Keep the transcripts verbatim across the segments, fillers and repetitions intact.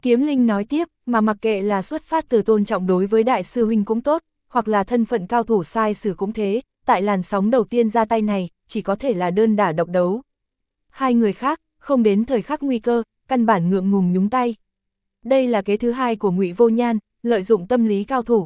Kiếm Linh nói tiếp, mà mặc kệ là xuất phát từ tôn trọng đối với đại sư huynh cũng tốt, hoặc là thân phận cao thủ sai sử cũng thế, tại làn sóng đầu tiên ra tay này, chỉ có thể là đơn đả độc đấu. Hai người khác, không đến thời khắc nguy cơ, căn bản ngượng ngùng nhúng tay. Đây là kế thứ hai của Ngụy Vô Nhan, lợi dụng tâm lý cao thủ.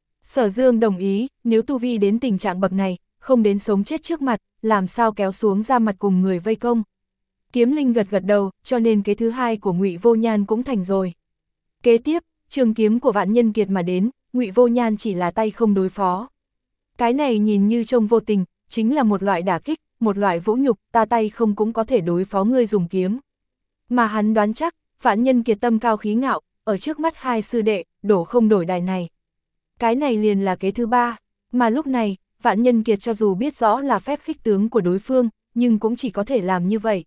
Sở Dương đồng ý, nếu tu vi đến tình trạng bậc này, không đến sống chết trước mặt, làm sao kéo xuống ra mặt cùng người vây công. Kiếm Linh gật gật đầu, cho nên kế thứ hai của Ngụy Vô Nhan cũng thành rồi. Kế tiếp, trường kiếm của Vạn Nhân Kiệt mà đến, Ngụy Vô Nhan chỉ là tay không đối phó. Cái này nhìn như trông vô tình, chính là một loại đả kích, một loại vũ nhục, ta tay không cũng có thể đối phó ngươi dùng kiếm. Mà hắn đoán chắc, Vạn Nhân Kiệt tâm cao khí ngạo, ở trước mắt hai sư đệ, đổ không đổi đài này. Cái này liền là kế thứ ba, mà lúc này, Vạn Nhân Kiệt cho dù biết rõ là phép khích tướng của đối phương, nhưng cũng chỉ có thể làm như vậy.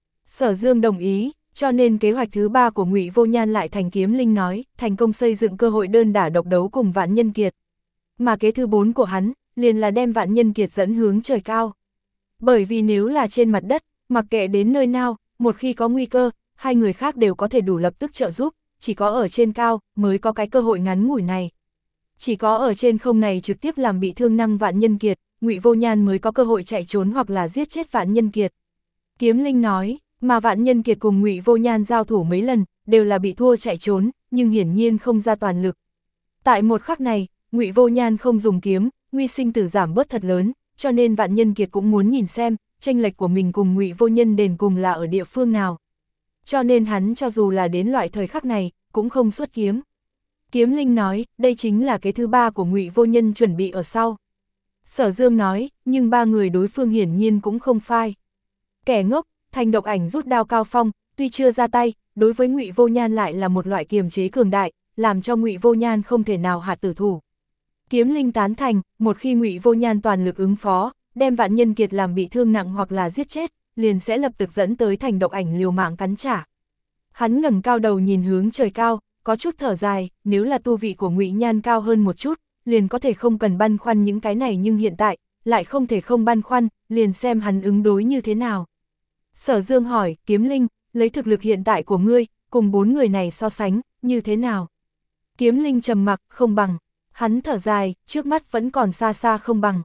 Sở Dương đồng ý, cho nên kế hoạch thứ ba của Ngụy Vô Nhan lại thành Kiếm Linh nói, thành công xây dựng cơ hội đơn đả độc đấu cùng Vạn Nhân Kiệt. Mà kế thứ bốn của hắn, liền là đem Vạn Nhân Kiệt dẫn hướng trời cao. Bởi vì nếu là trên mặt đất, mặc kệ đến nơi nào, một khi có nguy cơ, hai người khác đều có thể đủ lập tức trợ giúp, chỉ có ở trên cao, mới có cái cơ hội ngắn ngủi này. Chỉ có ở trên không này trực tiếp làm bị thương năng Vạn Nhân Kiệt, Ngụy Vô Nhan mới có cơ hội chạy trốn hoặc là giết chết Vạn Nhân Kiệt. Kiếm Linh nói, mà Vạn Nhân Kiệt cùng Ngụy Vô Nhan giao thủ mấy lần, đều là bị thua chạy trốn, nhưng hiển nhiên không ra toàn lực. Tại một khắc này, Ngụy Vô Nhan không dùng kiếm, nguy sinh tử giảm bớt thật lớn, cho nên Vạn Nhân Kiệt cũng muốn nhìn xem, chênh lệch của mình cùng Ngụy Vô Nhân đến cùng là ở địa phương nào. Cho nên hắn cho dù là đến loại thời khắc này, cũng không xuất kiếm. Kiếm Linh nói, đây chính là cái thứ ba của Ngụy Vô Nhân chuẩn bị ở sau. Sở Dương nói, nhưng ba người đối phương hiển nhiên cũng không phai. Kẻ ngốc, Thành Độc Ảnh rút đao cao phong, tuy chưa ra tay, đối với Ngụy Vô Nhan lại là một loại kiềm chế cường đại, làm cho Ngụy Vô Nhan không thể nào hạ tử thủ. Kiếm Linh tán thành, một khi Ngụy Vô Nhan toàn lực ứng phó, đem Vạn Nhân Kiệt làm bị thương nặng hoặc là giết chết, liền sẽ lập tức dẫn tới Thành Độc Ảnh liều mạng cắn trả. Hắn ngẩng cao đầu nhìn hướng trời cao, có chút thở dài, nếu là tu vị của Ngụy Nhan cao hơn một chút, liền có thể không cần băn khoăn những cái này, nhưng hiện tại, lại không thể không băn khoăn, liền xem hắn ứng đối như thế nào. Sở Dương hỏi, Kiếm Linh, lấy thực lực hiện tại của ngươi, cùng bốn người này so sánh, như thế nào? Kiếm Linh trầm mặc, không bằng. Hắn thở dài, trước mắt vẫn còn xa xa không bằng.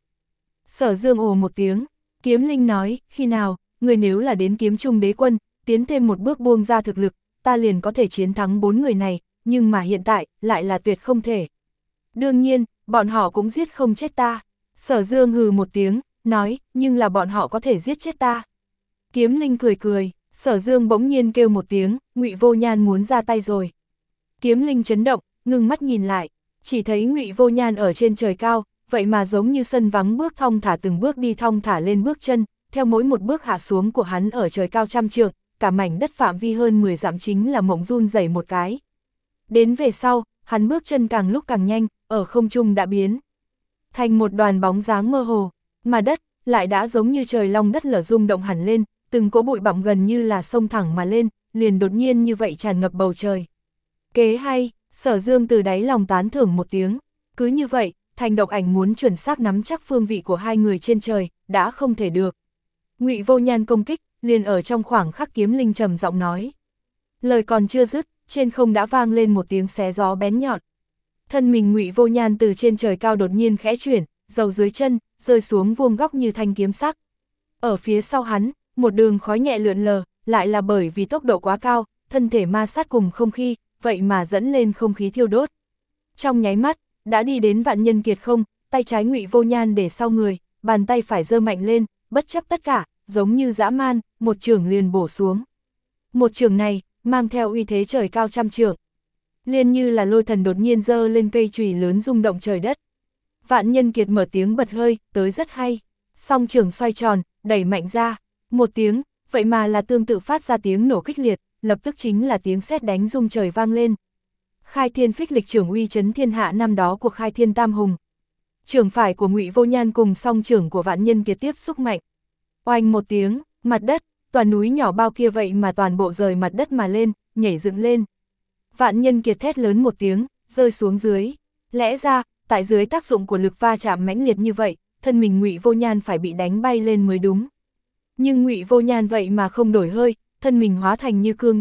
Sở Dương ồ một tiếng, Kiếm Linh nói, khi nào, người nếu là đến Kiếm Trung Đế Quân, tiến thêm một bước buông ra thực lực, ta liền có thể chiến thắng bốn người này, nhưng mà hiện tại, lại là tuyệt không thể. Đương nhiên, bọn họ cũng giết không chết ta. Sở Dương hừ một tiếng, nói, nhưng là bọn họ có thể giết chết ta. Kiếm Linh cười cười, Sở Dương bỗng nhiên kêu một tiếng, Ngụy Vô Nhan muốn ra tay rồi. Kiếm Linh chấn động, ngưng mắt nhìn lại, chỉ thấy Ngụy Vô Nhan ở trên trời cao, vậy mà giống như sân vắng bước thong thả từng bước đi thong thả lên bước chân, theo mỗi một bước hạ xuống của hắn ở trời cao trăm trượng, cả mảnh đất phạm vi hơn mười dặm chính là mộng run rẩy một cái. Đến về sau, hắn bước chân càng lúc càng nhanh, ở không trung đã biến thành một đoàn bóng dáng mơ hồ, mà đất lại đã giống như trời long đất lở rung động hẳn lên, từng cỗ bụi bặm gần như là sông thẳng mà lên, liền đột nhiên như vậy tràn ngập bầu trời. Kế hay, Sở Dương từ đáy lòng tán thưởng một tiếng, cứ như vậy, Thành Độc Ảnh muốn chuẩn xác nắm chắc phương vị của hai người trên trời, đã không thể được. Ngụy Vô Nhan công kích, liền ở trong khoảng khắc Kiếm Linh trầm giọng nói. Lời còn chưa dứt, trên không đã vang lên một tiếng xé gió bén nhọn. Thân mình Ngụy Vô Nhan từ trên trời cao đột nhiên khẽ chuyển, dầu dưới chân, rơi xuống vuông góc như thanh kiếm sắc. Ở phía sau hắn, một đường khói nhẹ lượn lờ, lại là bởi vì tốc độ quá cao, thân thể ma sát cùng không khí, vậy mà dẫn lên không khí thiêu đốt. Trong nháy mắt, đã đi đến Vạn Nhân Kiệt không, tay trái Ngụy Vô Nhan để sau người, bàn tay phải giơ mạnh lên, bất chấp tất cả, giống như dã man, một chưởng liền bổ xuống. Một chưởng này, mang theo uy thế trời cao trăm trượng. Liền như là lôi thần đột nhiên giơ lên cây chùy lớn rung động trời đất. Vạn Nhân Kiệt mở tiếng bật hơi, tới rất hay. Song chưởng xoay tròn, đẩy mạnh ra, một tiếng, vậy mà là tương tự phát ra tiếng nổ kích liệt, lập tức chính là tiếng sét đánh rung trời vang lên. Khai Thiên Phích Lịch chưởng uy chấn thiên hạ năm đó của Khai Thiên Tam Hùng. Chưởng phải của Ngụy Vô Nhan cùng song chưởng của Vạn Nhân Kiệt tiếp xúc mạnh. Oanh một tiếng, mặt đất, toàn núi nhỏ bao kia vậy mà toàn bộ rời mặt đất mà lên, nhảy dựng lên. Vạn Nhân Kiệt thét lớn một tiếng, rơi xuống dưới. Lẽ ra, tại dưới tác dụng của lực va chạm mãnh liệt như vậy, thân mình Ngụy Vô Nhan phải bị đánh bay lên mới đúng. Nhưng Ngụy Vô Nhan vậy mà không đổi hơi, thân mình hóa thành như cương đao,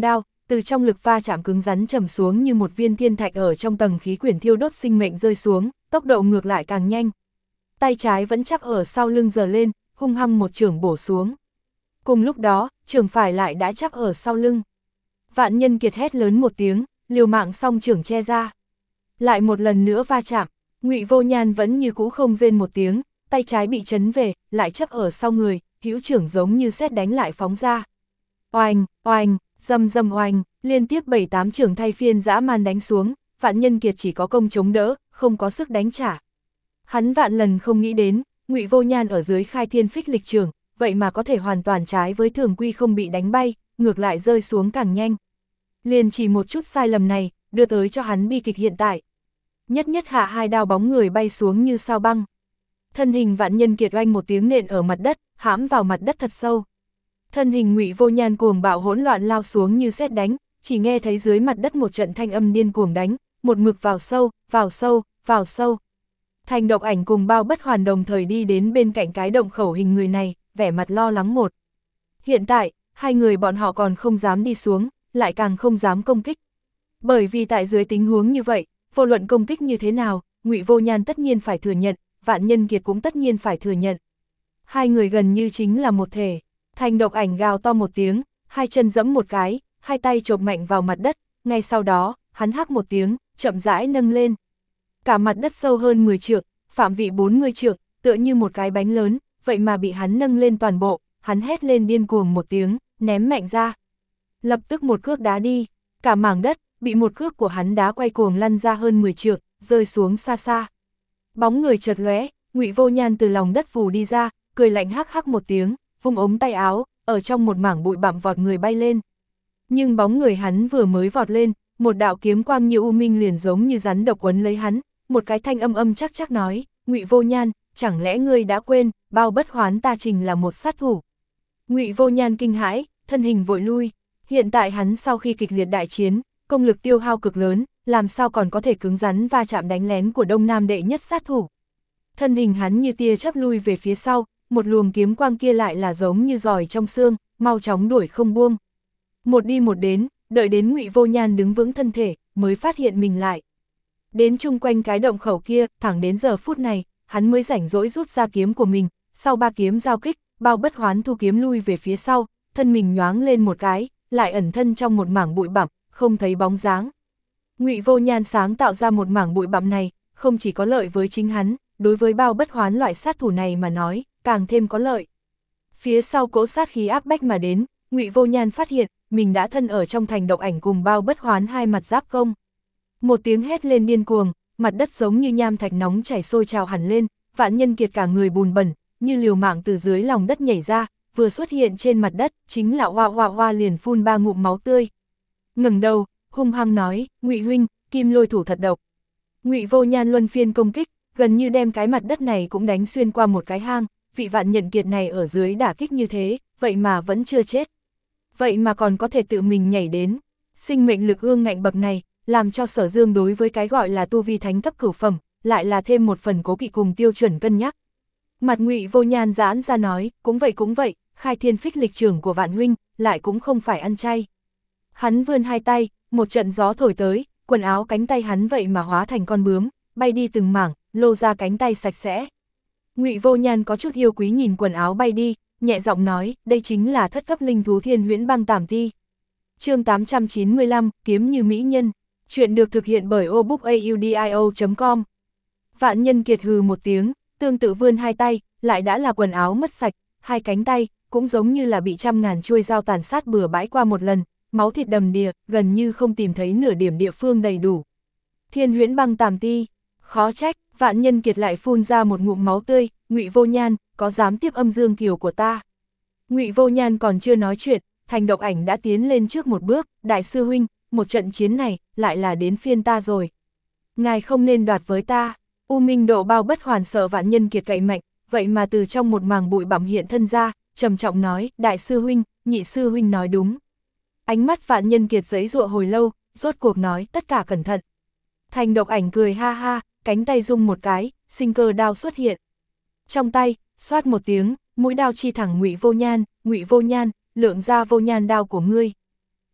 từ trong lực va chạm cứng rắn trầm xuống như một viên thiên thạch ở trong tầng khí quyển thiêu đốt sinh mệnh rơi xuống, tốc độ ngược lại càng nhanh. Tay trái vẫn chắp ở sau lưng giơ lên, hung hăng một chưởng bổ xuống. Cùng lúc đó, chưởng phải lại đã chắp ở sau lưng. Vạn Nhân Kiệt hét lớn một tiếng, liều mạng song chưởng che ra. Lại một lần nữa va chạm, Ngụy Vô Nhan vẫn như cũ không rên một tiếng, tay trái bị chấn về, lại chấp ở sau người, hữu chưởng giống như sét đánh lại phóng ra. Oanh, oanh, rầm rầm oanh, liên tiếp bảy tám chưởng thay phiên dã man đánh xuống, Vạn Nhân Kiệt chỉ có công chống đỡ, không có sức đánh trả. Hắn vạn lần không nghĩ đến, Ngụy Vô Nhan ở dưới khai thiên phích lịch chưởng, vậy mà có thể hoàn toàn trái với thường quy không bị đánh bay, ngược lại rơi xuống càng nhanh. Liền chỉ một chút sai lầm này, đưa tới cho hắn bi kịch hiện tại. Nhất nhất hạ hai đao bóng người bay xuống như sao băng. Thân hình Vạn Nhân Kiệt oanh một tiếng nện ở mặt đất, hãm vào mặt đất thật sâu. Thân hình Ngụy Vô Nhan cuồng bạo hỗn loạn lao xuống như sét đánh, chỉ nghe thấy dưới mặt đất một trận thanh âm điên cuồng đánh, một mực vào sâu, vào sâu, vào sâu. Thành Độc Ảnh cùng Bao Bất Hoàn đồng thời đi đến bên cạnh cái động khẩu hình người này, vẻ mặt lo lắng một. Hiện tại, hai người bọn họ còn không dám đi xuống, lại càng không dám công kích. Bởi vì tại dưới tình huống như vậy, vô luận công kích như thế nào, Ngụy Vô Nhan tất nhiên phải thừa nhận, Vạn Nhân Kiệt cũng tất nhiên phải thừa nhận. Hai người gần như chính là một thể. Thành Độc Ảnh gào to một tiếng, hai chân giẫm một cái, hai tay chộp mạnh vào mặt đất, ngay sau đó, hắn hắc một tiếng, chậm rãi nâng lên. Cả mặt đất sâu hơn mười trượng, phạm vị bốn mươi trượng, tựa như một cái bánh lớn, vậy mà bị hắn nâng lên toàn bộ, hắn hét lên điên cuồng một tiếng, ném mạnh ra. Lập tức một cước đá đi, cả mảng đất, bị một cước của hắn đá quay cuồng lăn ra hơn mười trượng, rơi xuống xa xa. Bóng người chợt lóe, Ngụy Vô Nhan từ lòng đất vù đi ra, cười lạnh hắc hắc một tiếng, vung ống tay áo, ở trong một mảng bụi bặm vọt người bay lên. Nhưng bóng người hắn vừa mới vọt lên, một đạo kiếm quang như u minh liền giống như rắn độc quấn lấy hắn, một cái thanh âm âm chắc chắc nói, Ngụy Vô Nhan, chẳng lẽ ngươi đã quên, Bao Bất Hoán ta trình là một sát thủ. Ngụy Vô Nhan kinh hãi, thân hình vội lui, hiện tại hắn sau khi kịch liệt đại chiến, công lực tiêu hao cực lớn, làm sao còn có thể cứng rắn va chạm đánh lén của Đông Nam đệ nhất sát thủ. Thân hình hắn như tia chớp lui về phía sau, một luồng kiếm quang kia lại là giống như giỏi trong xương, mau chóng đuổi không buông. Một đi một đến, đợi đến Ngụy Vô Nhan đứng vững thân thể, mới phát hiện mình lại. Đến chung quanh cái động khẩu kia, thẳng đến giờ phút này, hắn mới rảnh rỗi rút ra kiếm của mình, sau ba kiếm giao kích, Bao Bất Hoán thu kiếm lui về phía sau, thân mình nhoáng lên một cái, lại ẩn thân trong một mảng bụi bặm, không thấy bóng dáng. Ngụy Vô Nhan sáng tạo ra một mảng bụi bặm này, không chỉ có lợi với chính hắn, đối với Bao Bất Hoán loại sát thủ này mà nói, càng thêm có lợi. Phía sau cỗ sát khí áp bách mà đến, Ngụy Vô Nhan phát hiện, mình đã thân ở trong Thành Độc Ảnh cùng Bao Bất Hoán hai mặt giáp công. Một tiếng hét lên điên cuồng, mặt đất giống như nham thạch nóng chảy sôi trào hẳn lên, Vạn Nhân Kiệt cả người bùn bẩn, như liều mạng từ dưới lòng đất nhảy ra, vừa xuất hiện trên mặt đất, chính là hoa hoa hoa liền phun ba ngụm máu tươi. Ngẩng đầu, hung hăng nói, Ngụy huynh, Kim Lôi thủ thật độc. Ngụy Vô Nhan luân phiên công kích, gần như đem cái mặt đất này cũng đánh xuyên qua một cái hang, vị Vạn Nhân Kiệt này ở dưới đả kích như thế, vậy mà vẫn chưa chết. Vậy mà còn có thể tự mình nhảy đến, sinh mệnh lực ương ngạnh bậc này, làm cho Sở Dương đối với cái gọi là tu vi thánh cấp cửu phẩm, lại là thêm một phần cố kỵ cùng tiêu chuẩn cân nhắc. Mặt Ngụy Vô Nhan giãn ra nói, cũng vậy cũng vậy, khai thiên phích lịch trưởng của Vạn huynh, lại cũng không phải ăn chay. Hắn vươn hai tay, một trận gió thổi tới, quần áo cánh tay hắn vậy mà hóa thành con bướm, bay đi từng mảng, lô ra cánh tay sạch sẽ. Ngụy Vô Nhan có chút yêu quý nhìn quần áo bay đi, nhẹ giọng nói, đây chính là thất cấp linh thú Thiên Huyễn Băng Tảm Ti. Chương tám trăm chín mươi lăm, kiếm như mỹ nhân. Chuyện được thực hiện bởi obookaudio chấm com. Vạn Nhân Kiệt hừ một tiếng, tương tự vươn hai tay, lại đã là quần áo mất sạch, hai cánh tay, cũng giống như là bị trăm ngàn chuôi dao tàn sát bừa bãi qua một lần, máu thịt đầm đìa, gần như không tìm thấy nửa điểm địa phương đầy đủ. Thiên Huyễn Băng Tảm Ti, khó trách, Vạn Nhân Kiệt lại phun ra một ngụm máu tươi, Ngụy Vô Nhan, có dám tiếp âm dương kiều của ta. Ngụy Vô Nhan còn chưa nói chuyện, Thành Độc Ảnh đã tiến lên trước một bước, đại sư huynh, một trận chiến này, lại là đến phiên ta rồi. Ngài không nên đoạt với ta. U Minh Độ Bao Bất Hoàn sợ Vạn Nhân Kiệt cậy mạnh, vậy mà từ trong một màng bụi bặm hiện thân ra, trầm trọng nói, đại sư huynh, nhị sư huynh nói đúng. Ánh mắt Vạn Nhân Kiệt giãy giụa hồi lâu, rốt cuộc nói, tất cả cẩn thận. Thành Độc Ảnh cười ha ha, cánh tay rung một cái, sinh cơ đao xuất hiện. Trong tay, xoát một tiếng, mũi đao chi thẳng Ngụy Vô Nhan, Ngụy Vô Nhan, lượng ra Vô Nhan đao của ngươi.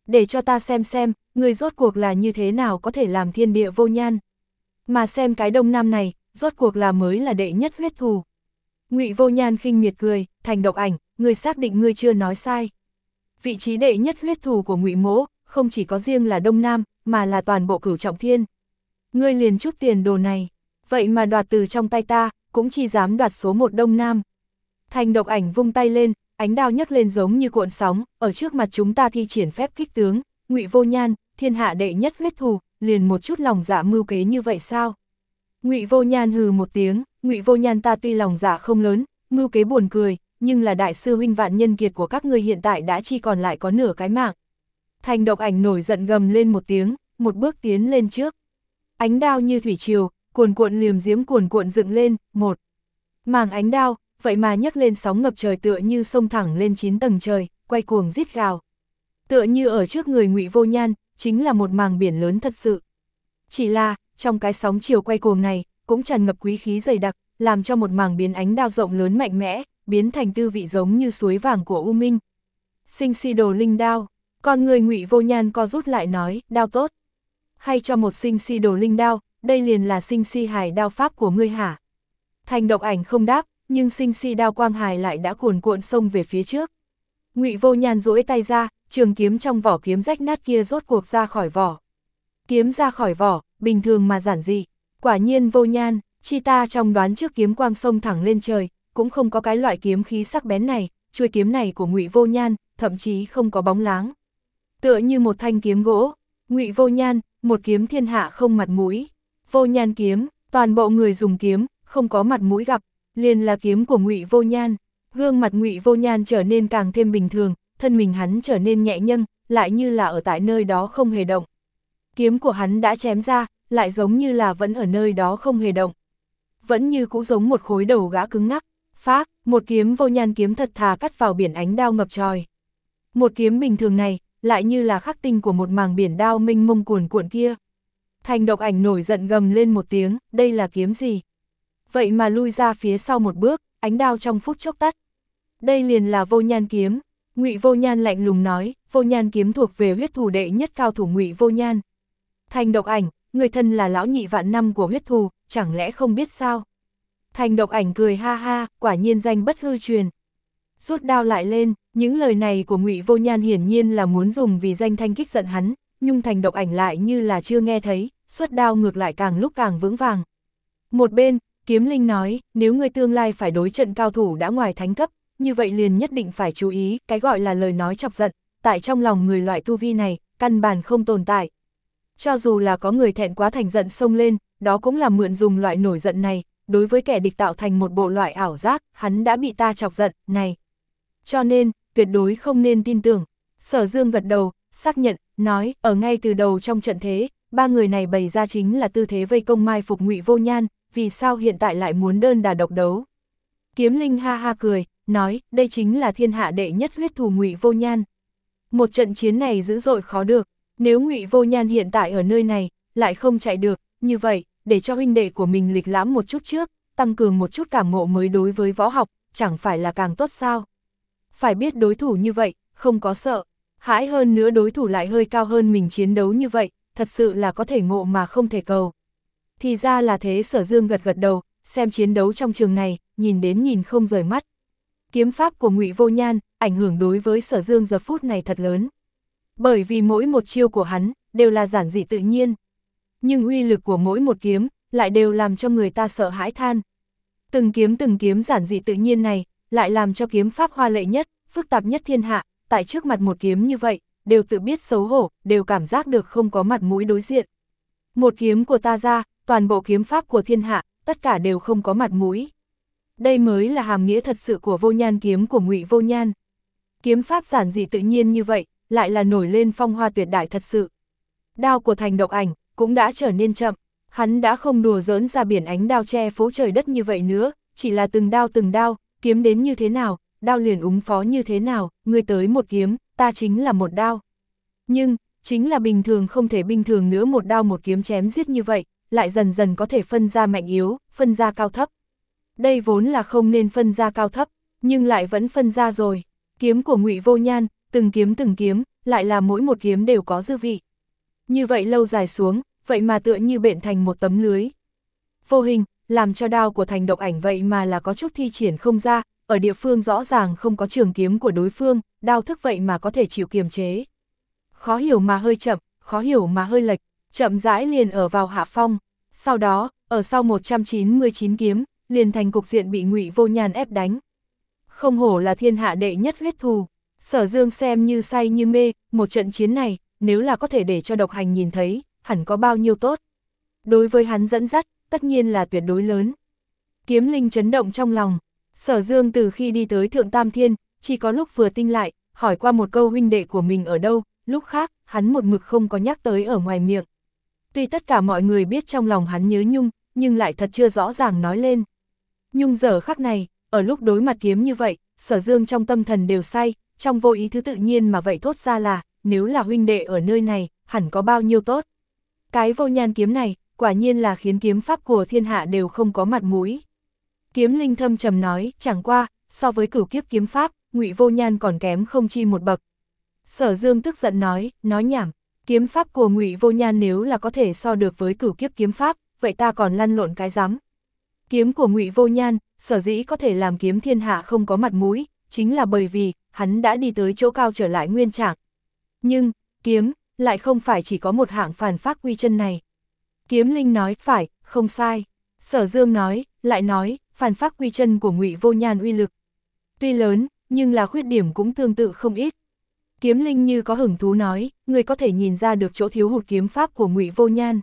để cho ta xem xem, người rốt cuộc là như thế nào có thể làm thiên địa vô nhan. Mà xem cái Đông Nam này, rốt cuộc là mới là đệ nhất huyết thù. Ngụy Vô Nhan khinh miệt cười, Thành Độc Ảnh, ngươi xác định ngươi chưa nói sai. Vị trí đệ nhất huyết thù của Ngụy Mỗ, không chỉ có riêng là Đông Nam, mà là toàn bộ Cửu Trọng Thiên. Ngươi liền chút tiền đồ này, vậy mà đoạt từ trong tay ta, cũng chỉ dám đoạt số một Đông Nam. Thành Độc Ảnh vung tay lên, ánh đao nhấc lên giống như cuộn sóng, ở trước mặt chúng ta thi triển phép kích tướng, Ngụy Vô Nhan, thiên hạ đệ nhất huyết thù, liền một chút lòng dạ mưu kế như vậy sao? Ngụy Vô Nhan hừ một tiếng, Ngụy Vô Nhan ta tuy lòng dạ không lớn, mưu kế buồn cười, nhưng là đại sư huynh vạn nhân kiệt của các ngươi hiện tại đã chỉ còn lại có nửa cái mạng. Thành Độc Ảnh nổi giận gầm lên một tiếng, một bước tiến lên trước. Ánh đao như thủy triều, cuồn cuộn liềm diễm cuồn cuộn dựng lên, một màng ánh đao, vậy mà nhấc lên sóng ngập trời tựa như sông thẳng lên chín tầng trời, quay cuồng rít gào. Tựa như ở trước người Ngụy Vô Nhan, chính là một màng biển lớn thật sự. Chỉ là, trong cái sóng chiều quay cuồng này, cũng tràn ngập quý khí dày đặc, làm cho một màng biến ánh đao rộng lớn mạnh mẽ, biến thành tư vị giống như suối vàng của U Minh. Sinh si đồ linh đao, con người Ngụy Vô Nhan co rút lại nói, đao tốt. Hay cho một sinh si đồ linh đao, đây liền là sinh si hài đao pháp của ngươi hả? Thành Độc Ảnh không đáp, nhưng sinh si đao quang hài lại đã cuồn cuộn xông về phía trước. Ngụy Vô Nhan duỗi tay ra, trường kiếm trong vỏ kiếm rách nát kia rốt cuộc ra khỏi vỏ. Kiếm ra khỏi vỏ, bình thường mà giản dị, quả nhiên Vô Nhan, chi ta trong đoán trước kiếm quang xông thẳng lên trời, cũng không có cái loại kiếm khí sắc bén này, chuôi kiếm này của Ngụy Vô Nhan, thậm chí không có bóng láng. Tựa như một thanh kiếm gỗ, Ngụy Vô Nhan, một kiếm thiên hạ không mặt mũi. Vô Nhan kiếm, toàn bộ người dùng kiếm, không có mặt mũi gặp, liền là kiếm của Ngụy Vô Nhan. Gương mặt Ngụy Vô Nhan trở nên càng thêm bình thường, thân mình hắn trở nên nhẹ nhâng, lại như là ở tại nơi đó không hề động. Kiếm của hắn đã chém ra, lại giống như là vẫn ở nơi đó không hề động. Vẫn như cũ giống một khối đầu gã cứng ngắc, phác, một kiếm Vô Nhan kiếm thật thà cắt vào biển ánh đao ngập trời. Một kiếm bình thường này, lại như là khắc tinh của một màng biển đao mênh mông cuồn cuộn kia. Thành Độc Ảnh nổi giận gầm lên một tiếng, đây là kiếm gì? Vậy mà lui ra phía sau một bước, ánh đao trong phút chốc tắt. Đây liền là Vô Nhan kiếm. Ngụy Vô Nhan lạnh lùng nói, Vô Nhan kiếm thuộc về huyết thù đệ nhất cao thủ Ngụy Vô Nhan. Thành Độc Ảnh, người thân là lão nhị vạn năm của huyết thù, chẳng lẽ không biết sao? Thành Độc Ảnh cười ha ha, quả nhiên danh bất hư truyền. Rút đao lại lên, những lời này của Ngụy Vô Nhan hiển nhiên là muốn dùng vì danh thanh kích giận hắn, nhưng Thành Độc Ảnh lại như là chưa nghe thấy, xuất đao ngược lại càng lúc càng vững vàng. Một bên, Kiếm Linh nói, nếu ngươi tương lai phải đối trận cao thủ đã ngoài thánh cấp, như vậy liền nhất định phải chú ý, cái gọi là lời nói chọc giận, tại trong lòng người loại tu vi này, căn bản không tồn tại. Cho dù là có người thẹn quá thành giận xông lên, đó cũng là mượn dùng loại nổi giận này, đối với kẻ địch tạo thành một bộ loại ảo giác, hắn đã bị ta chọc giận, này. Cho nên, tuyệt đối không nên tin tưởng. Sở Dương gật đầu, xác nhận, nói, ở ngay từ đầu trong trận thế, ba người này bày ra chính là tư thế vây công mai phục Ngụy Vô Nhan, vì sao hiện tại lại muốn đơn đà độc đấu. Kiếm Linh ha ha cười, nói, đây chính là thiên hạ đệ nhất huyết thù Ngụy Vô Nhan. Một trận chiến này dữ dội khó được, nếu Ngụy Vô Nhan hiện tại ở nơi này, lại không chạy được, như vậy, để cho huynh đệ của mình lịch lãm một chút trước, tăng cường một chút cảm ngộ mới đối với võ học, chẳng phải là càng tốt sao. Phải biết đối thủ như vậy, không có sợ, hãi hơn nữa đối thủ lại hơi cao hơn mình chiến đấu như vậy, thật sự là có thể ngộ mà không thể cầu. Thì ra là thế. Sở Dương gật gật đầu, xem chiến đấu trong trường này, nhìn đến nhìn không rời mắt. Kiếm pháp của Ngụy Vô Nhan, ảnh hưởng đối với Sở Dương giờ phút này thật lớn. Bởi vì mỗi một chiêu của hắn, đều là giản dị tự nhiên. Nhưng uy lực của mỗi một kiếm, lại đều làm cho người ta sợ hãi than. Từng kiếm từng kiếm giản dị tự nhiên này, lại làm cho kiếm pháp hoa lệ nhất, phức tạp nhất thiên hạ, tại trước mặt một kiếm như vậy, đều tự biết xấu hổ, đều cảm giác được không có mặt mũi đối diện. Một kiếm của ta ra, toàn bộ kiếm pháp của thiên hạ, tất cả đều không có mặt mũi. Đây mới là hàm nghĩa thật sự của Vô Nhan kiếm của Ngụy Vô Nhan. Kiếm pháp giản dị tự nhiên như vậy, lại là nổi lên phong hoa tuyệt đại thật sự. Đao của Thành Độc Ảnh cũng đã trở nên chậm, hắn đã không đùa giỡn ra biển ánh đao che phố trời đất như vậy nữa, chỉ là từng đao từng đao, kiếm đến như thế nào, đao liền ứng phó như thế nào, ngươi tới một kiếm, ta chính là một đao. Nhưng, chính là bình thường không thể bình thường nữa, một đao một kiếm chém giết như vậy, lại dần dần có thể phân ra mạnh yếu, phân ra cao thấp. Đây vốn là không nên phân ra cao thấp, nhưng lại vẫn phân ra rồi. Kiếm của Ngụy Vô Nhan, từng kiếm từng kiếm, lại là mỗi một kiếm đều có dư vị. Như vậy lâu dài xuống, vậy mà tựa như bện thành một tấm lưới. Vô hình, làm cho đao của Thành Độc Ảnh vậy mà là có chút thi triển không ra, ở địa phương rõ ràng không có trường kiếm của đối phương, đao thức vậy mà có thể chịu kiềm chế. Khó hiểu mà hơi chậm, khó hiểu mà hơi lệch, chậm rãi liền ở vào hạ phong. Sau đó, ở sau một trăm chín mươi chín kiếm, liền thành cục diện bị Ngụy Vô Nhan ép đánh. Không hổ là thiên hạ đệ nhất huyết thù. Sở Dương xem như say như mê, một trận chiến này, nếu là có thể để cho Độc Hành nhìn thấy, hẳn có bao nhiêu tốt. Đối với hắn dẫn dắt, tất nhiên là tuyệt đối lớn. Kiếm Linh chấn động trong lòng. Sở Dương từ khi đi tới Thượng Tam Thiên, chỉ có lúc vừa tinh lại, hỏi qua một câu huynh đệ của mình ở đâu, lúc khác, hắn một mực không có nhắc tới ở ngoài miệng. Tuy tất cả mọi người biết trong lòng hắn nhớ Nhung, nhưng lại thật chưa rõ ràng nói lên. Nhung giờ khắc này, ở lúc đối mặt kiếm như vậy, Sở Dương trong tâm thần đều say, trong vô ý thứ tự nhiên mà vậy thốt ra là, nếu là huynh đệ ở nơi này, hẳn có bao nhiêu tốt. Cái Vô Nhan kiếm này, quả nhiên là khiến kiếm pháp của thiên hạ đều không có mặt mũi. Kiếm Linh thâm trầm nói, chẳng qua, so với Cửu Kiếp kiếm pháp, Ngụy Vô Nhan còn kém không chi một bậc. Sở Dương tức giận nói, nói nhảm, kiếm pháp của Ngụy Vô Nhan nếu là có thể so được với Cửu Kiếp kiếm pháp, vậy ta còn lăn lộn cái rắm. Kiếm của Ngụy Vô Nhan, sở dĩ có thể làm kiếm thiên hạ không có mặt mũi, chính là bởi vì, hắn đã đi tới chỗ cao trở lại nguyên trạng. Nhưng, kiếm, lại không phải chỉ có một hạng phản pháp quy chân này. Kiếm Linh nói, phải, không sai. Sở Dương nói, lại nói, phản pháp quy chân của Ngụy Vô Nhan uy lực. Tuy lớn, nhưng là khuyết điểm cũng tương tự không ít. Kiếm Linh như có hứng thú nói, người có thể nhìn ra được chỗ thiếu hụt kiếm pháp của Ngụy Vô Nhan.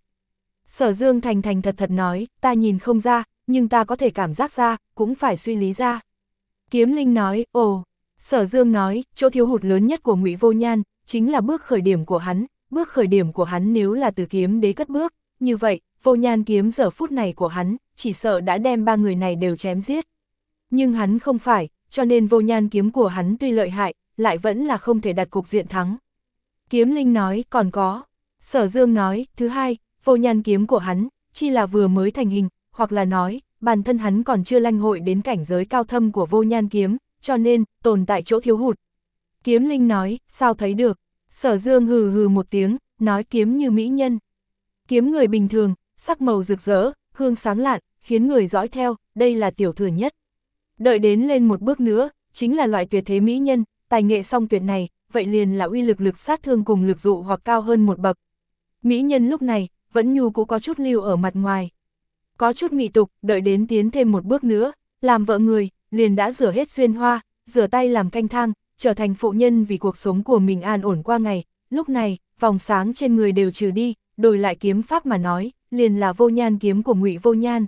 Sở Dương thành thành thật thật nói, ta nhìn không ra, nhưng ta có thể cảm giác ra, cũng phải suy lý ra. Kiếm Linh nói, ồ. Sở Dương nói, chỗ thiếu hụt lớn nhất của Ngụy Vô Nhan, chính là bước khởi điểm của hắn. Bước khởi điểm của hắn nếu là từ kiếm đế cất bước, như vậy, Vô Nhan kiếm giờ phút này của hắn, chỉ sợ đã đem ba người này đều chém giết. Nhưng hắn không phải, cho nên Vô Nhan kiếm của hắn tuy lợi hại, lại vẫn là không thể đặt cục diện thắng. Kiếm Linh nói, còn có. Sở Dương nói, thứ hai, Vô Nhan kiếm của hắn, chi là vừa mới thành hình, hoặc là nói, bản thân hắn còn chưa lanh hội đến cảnh giới cao thâm của Vô Nhan kiếm, cho nên, tồn tại chỗ thiếu hụt. Kiếm Linh nói, sao thấy được? Sở Dương hừ hừ một tiếng, nói kiếm như mỹ nhân. Kiếm người bình thường, sắc màu rực rỡ, hương sáng lạn, khiến người dõi theo, đây là tiểu thừa nhất. Đợi đến lên một bước nữa, chính là loại tuyệt thế mỹ nhân, tài nghệ song tuyệt này, vậy liền là uy lực lực sát thương cùng lực dụ hoặc cao hơn một bậc. Mỹ nhân lúc này, vẫn nhu cũng có chút lưu ở mặt ngoài. Có chút mị tục, đợi đến tiến thêm một bước nữa, làm vợ người, liền đã rửa hết xuyên hoa, rửa tay làm canh thang, trở thành phụ nhân vì cuộc sống của mình an ổn qua ngày. Lúc này, vòng sáng trên người đều trừ đi, đổi lại kiếm pháp mà nói, liền là Vô Nhan kiếm của Ngụy Vô Nhan.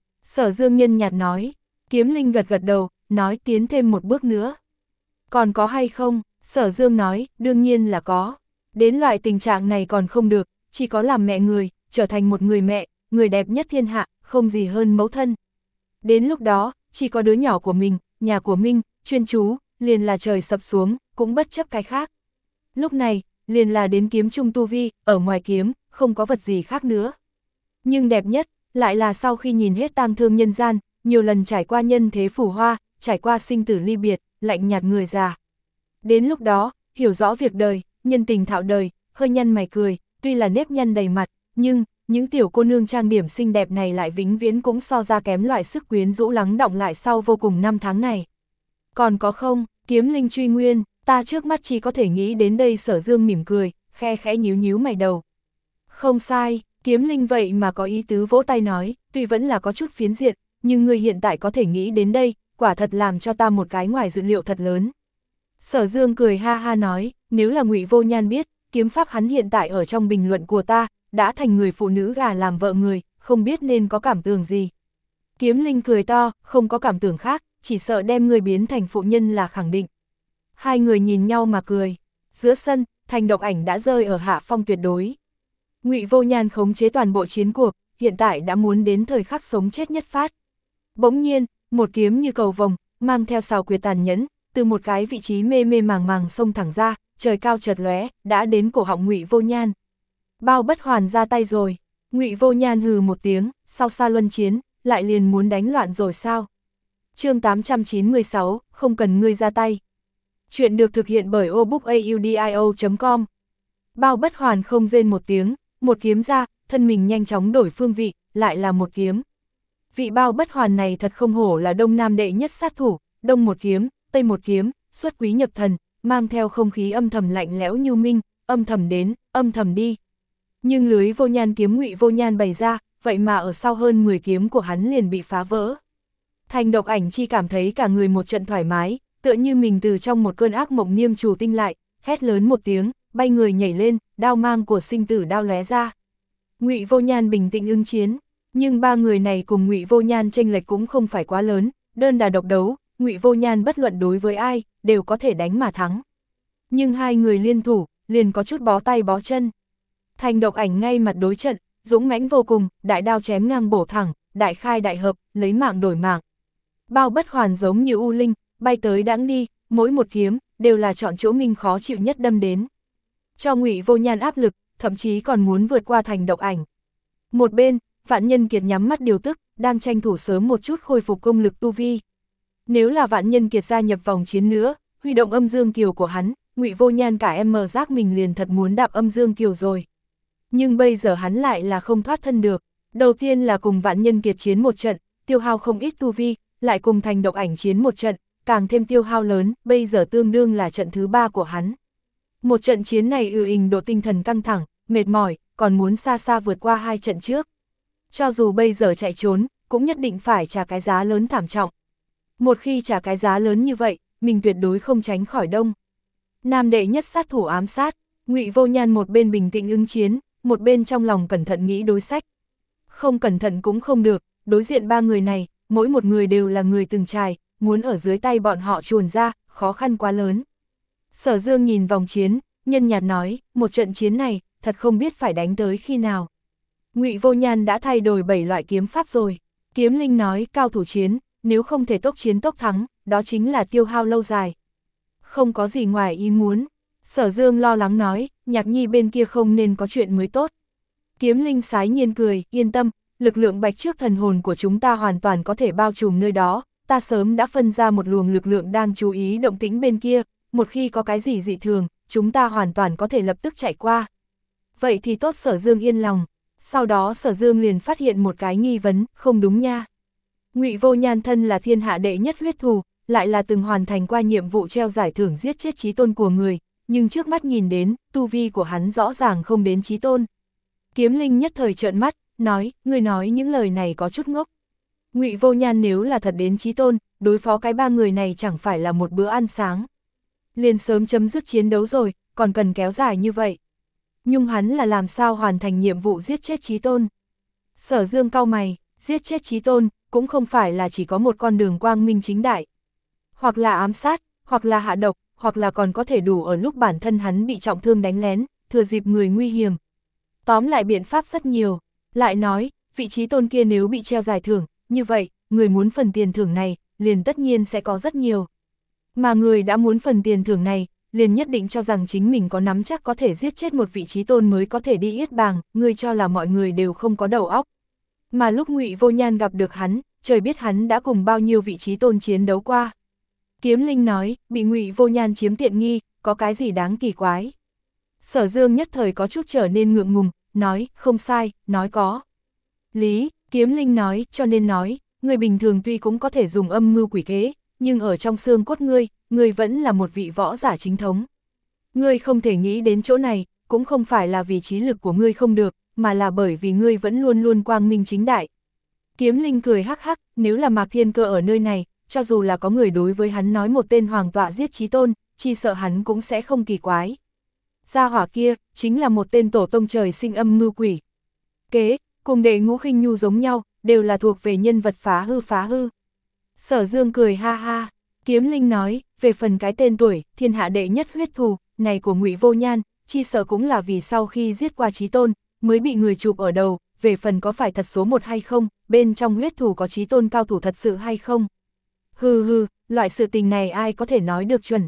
Sở Dương nhân nhạt nói, Kiếm Linh gật gật đầu, nói tiến thêm một bước nữa. Còn có hay không? Sở Dương nói, đương nhiên là có. Đến loại tình trạng này còn không được, chỉ có làm mẹ người, trở thành một người mẹ, người đẹp nhất thiên hạ, không gì hơn mẫu thân. Đến lúc đó, chỉ có đứa nhỏ của mình, nhà của mình, chuyên chú, liền là trời sập xuống, cũng bất chấp cái khác. Lúc này, liền là đến kiếm trung tu vi, ở ngoài kiếm, không có vật gì khác nữa. Nhưng đẹp nhất, lại là sau khi nhìn hết tang thương nhân gian, nhiều lần trải qua nhân thế phù hoa, trải qua sinh tử ly biệt, lạnh nhạt người già. Đến lúc đó, hiểu rõ việc đời, nhân tình thạo đời, hơi nhăn mày cười, tuy là nếp nhăn đầy mặt, nhưng, những tiểu cô nương trang điểm xinh đẹp này lại vĩnh viễn cũng so ra kém loại sức quyến rũ lắng đọng lại sau vô cùng năm tháng này. Còn có không? Kiếm Linh truy nguyên, ta trước mắt chỉ có thể nghĩ đến đây. Sở Dương mỉm cười, khe khẽ nhíu nhíu mày đầu. Không sai, Kiếm Linh vậy mà có ý tứ vỗ tay nói, tuy vẫn là có chút phiến diện, nhưng người hiện tại có thể nghĩ đến đây, quả thật làm cho ta một cái ngoài dự liệu thật lớn. Sở Dương cười ha ha nói, nếu là Ngụy Vô Nhan biết, kiếm pháp hắn hiện tại ở trong bình luận của ta, đã thành người phụ nữ gà làm vợ người, không biết nên có cảm tưởng gì. Kiếm Linh cười to, không có cảm tưởng khác, chỉ sợ đem người biến thành phụ nhân là khẳng định. Hai người nhìn nhau mà cười. Giữa sân, Thành Độc Ảnh đã rơi ở hạ phong tuyệt đối. Ngụy Vô Nhan khống chế toàn bộ chiến cuộc, hiện tại đã muốn đến thời khắc sống chết nhất phát. Bỗng nhiên, một kiếm như cầu vồng, mang theo xào quyệt tàn nhẫn, từ một cái vị trí mê mê màng màng xông thẳng ra, trời cao chợt lóe, đã đến cổ họng Ngụy Vô Nhan. Bao Bất Hoàn ra tay rồi. Ngụy Vô Nhan hừ một tiếng, sau xa luân chiến, lại liền muốn đánh loạn rồi sao? Chương tám trăm chín mươi sáu, không cần ngươi ra tay. Chuyện được thực hiện bởi obookaudio chấm com. Bao Bất Hoàn không rên một tiếng, một kiếm ra, thân mình nhanh chóng đổi phương vị, lại là một kiếm. Vị Bao Bất Hoàn này thật không hổ là Đông Nam đệ nhất sát thủ, đông một kiếm, tây một kiếm, xuất quý nhập thần, mang theo không khí âm thầm lạnh lẽo nhu minh, âm thầm đến, âm thầm đi. Nhưng lưới vô nhan kiếm Ngụy Vô Nhan bày ra, vậy mà ở sau hơn mười kiếm của hắn liền bị phá vỡ. Thành Độc Ảnh Chi cảm thấy cả người một trận thoải mái, tựa như mình từ trong một cơn ác mộng niêm trù tinh lại, hét lớn một tiếng, bay người nhảy lên, đao mang của sinh tử đao lóe ra. Ngụy Vô Nhan bình tĩnh ứng chiến, nhưng ba người này cùng Ngụy Vô Nhan chênh lệch cũng không phải quá lớn, đơn đà độc đấu, Ngụy Vô Nhan bất luận đối với ai, đều có thể đánh mà thắng. Nhưng hai người liên thủ, liền có chút bó tay bó chân. Thành Độc Ảnh ngay mặt đối trận, dũng mãnh vô cùng, đại đao chém ngang bổ thẳng, đại khai đại hợp, lấy mạng đổi mạng. Bao Bất Hoàn giống như u linh, bay tới đãng đi, mỗi một kiếm, đều là chọn chỗ mình khó chịu nhất đâm đến. Cho Ngụy Vô Nhan áp lực, thậm chí còn muốn vượt qua Thành Độc Ảnh. Một bên, Vạn Nhân Kiệt nhắm mắt điều tức, đang tranh thủ sớm một chút khôi phục công lực tu vi. Nếu là Vạn Nhân Kiệt gia nhập vòng chiến nữa, huy động âm dương kiều của hắn, Ngụy Vô Nhan cả em mờ giác mình liền thật muốn đạp âm dương kiều rồi. Nhưng bây giờ hắn lại là không thoát thân được. Đầu tiên là cùng Vạn Nhân Kiệt chiến một trận, tiêu hao không ít tu vi, lại cùng Thành Độc Ảnh chiến một trận, càng thêm tiêu hao lớn, bây giờ tương đương là trận thứ ba của hắn. Một trận chiến này ư ình độ tinh thần căng thẳng, mệt mỏi, còn muốn xa xa vượt qua hai trận trước. Cho dù bây giờ chạy trốn, cũng nhất định phải trả cái giá lớn thảm trọng. Một khi trả cái giá lớn như vậy, mình tuyệt đối không tránh khỏi đông. Nam đệ nhất sát thủ ám sát, Ngụy Vô Nhan một bên bình tĩnh ứng chiến, một bên trong lòng cẩn thận nghĩ đối sách. Không cẩn thận cũng không được, đối diện ba người này, mỗi một người đều là người từng trải, muốn ở dưới tay bọn họ chuồn ra, khó khăn quá lớn. Sở Dương nhìn vòng chiến, nhân nhạt nói, một trận chiến này, thật không biết phải đánh tới khi nào. Ngụy Vô Nhan đã thay đổi bảy loại kiếm pháp rồi. Kiếm Linh nói, cao thủ chiến, nếu không thể tốc chiến tốc thắng, đó chính là tiêu hao lâu dài. Không có gì ngoài ý muốn. Sở Dương lo lắng nói, Nhạc Nhi bên kia không nên có chuyện mới tốt. Kiếm Linh sái nhiên cười, yên tâm, lực lượng bạch trước thần hồn của chúng ta hoàn toàn có thể bao trùm nơi đó, ta sớm đã phân ra một luồng lực lượng đang chú ý động tĩnh bên kia, một khi có cái gì dị thường, chúng ta hoàn toàn có thể lập tức chạy qua. Vậy thì tốt. Sở Dương yên lòng. Sau đó Sở Dương liền phát hiện một cái nghi vấn, không đúng nha. Ngụy Vô Nhan thân là thiên hạ đệ nhất huyết thù, lại là từng hoàn thành qua nhiệm vụ treo giải thưởng giết chết chí tôn của người, nhưng trước mắt nhìn đến, tu vi của hắn rõ ràng không đến chí tôn. Kiếm Linh nhất thời trợn mắt, nói, ngươi nói những lời này có chút ngốc. Ngụy Vô Nhan nếu là thật đến chí tôn, đối phó cái ba người này chẳng phải là một bữa ăn sáng. Liền sớm chấm dứt chiến đấu rồi, còn cần kéo dài như vậy. Nhưng hắn là làm sao hoàn thành nhiệm vụ giết chết chí tôn? Sở Dương cau mày, giết chết chí tôn, cũng không phải là chỉ có một con đường quang minh chính đại. Hoặc là ám sát, hoặc là hạ độc, hoặc là còn có thể đủ ở lúc bản thân hắn bị trọng thương đánh lén, thừa dịp người nguy hiểm. Tóm lại biện pháp rất nhiều. Lại nói, vị chí tôn kia nếu bị treo giải thưởng, như vậy, người muốn phần tiền thưởng này, liền tất nhiên sẽ có rất nhiều. Mà người đã muốn phần tiền thưởng này, liền nhất định cho rằng chính mình có nắm chắc có thể giết chết một vị chí tôn mới có thể đi yết bàng, người cho là mọi người đều không có đầu óc. Mà lúc Ngụy Vô Nhan gặp được hắn, trời biết hắn đã cùng bao nhiêu vị chí tôn chiến đấu qua. Kiếm Linh nói, bị Ngụy Vô Nhan chiếm tiện nghi, có cái gì đáng kỳ quái. Sở Dương nhất thời có chút trở nên ngượng ngùng, nói, không sai, nói có. Lý, Kiếm Linh nói, cho nên nói, người bình thường tuy cũng có thể dùng âm mưu quỷ kế, nhưng ở trong xương cốt ngươi, ngươi vẫn là một vị võ giả chính thống. Ngươi không thể nghĩ đến chỗ này, cũng không phải là vì trí lực của ngươi không được, mà là bởi vì ngươi vẫn luôn luôn quang minh chính đại. Kiếm Linh cười hắc hắc, nếu là Mạc Thiên Cơ ở nơi này, cho dù là có người đối với hắn nói một tên hoàng tọa giết chí tôn, chỉ sợ hắn cũng sẽ không kỳ quái. Gia hỏa kia, chính là một tên tổ tông trời sinh âm mưu quỷ. Kế, cùng Đệ Ngũ Khinh Nhu giống nhau, đều là thuộc về nhân vật phá hư phá hư. Sở Dương cười ha ha. Kiếm Linh nói, về phần cái tên tuổi, thiên hạ đệ nhất huyết thù, này của Ngụy Vô Nhan, chi sợ cũng là vì sau khi giết qua chí tôn, mới bị người chụp ở đầu, về phần có phải thật số một hay không, bên trong huyết thù có chí tôn cao thủ thật sự hay không. Hừ hừ, loại sự tình này ai có thể nói được chuẩn.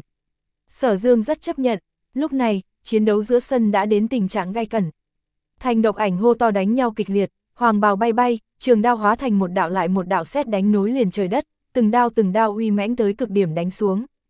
Sở Dương rất chấp nhận, lúc này, chiến đấu giữa sân đã đến tình trạng gay cấn. Thành Độc Ảnh hô to đánh nhau kịch liệt, hoàng bào bay bay, trường đao hóa thành một đạo lại một đạo sét đánh nối liền trời đất, từng đao từng đao uy mãnh tới cực điểm đánh xuống.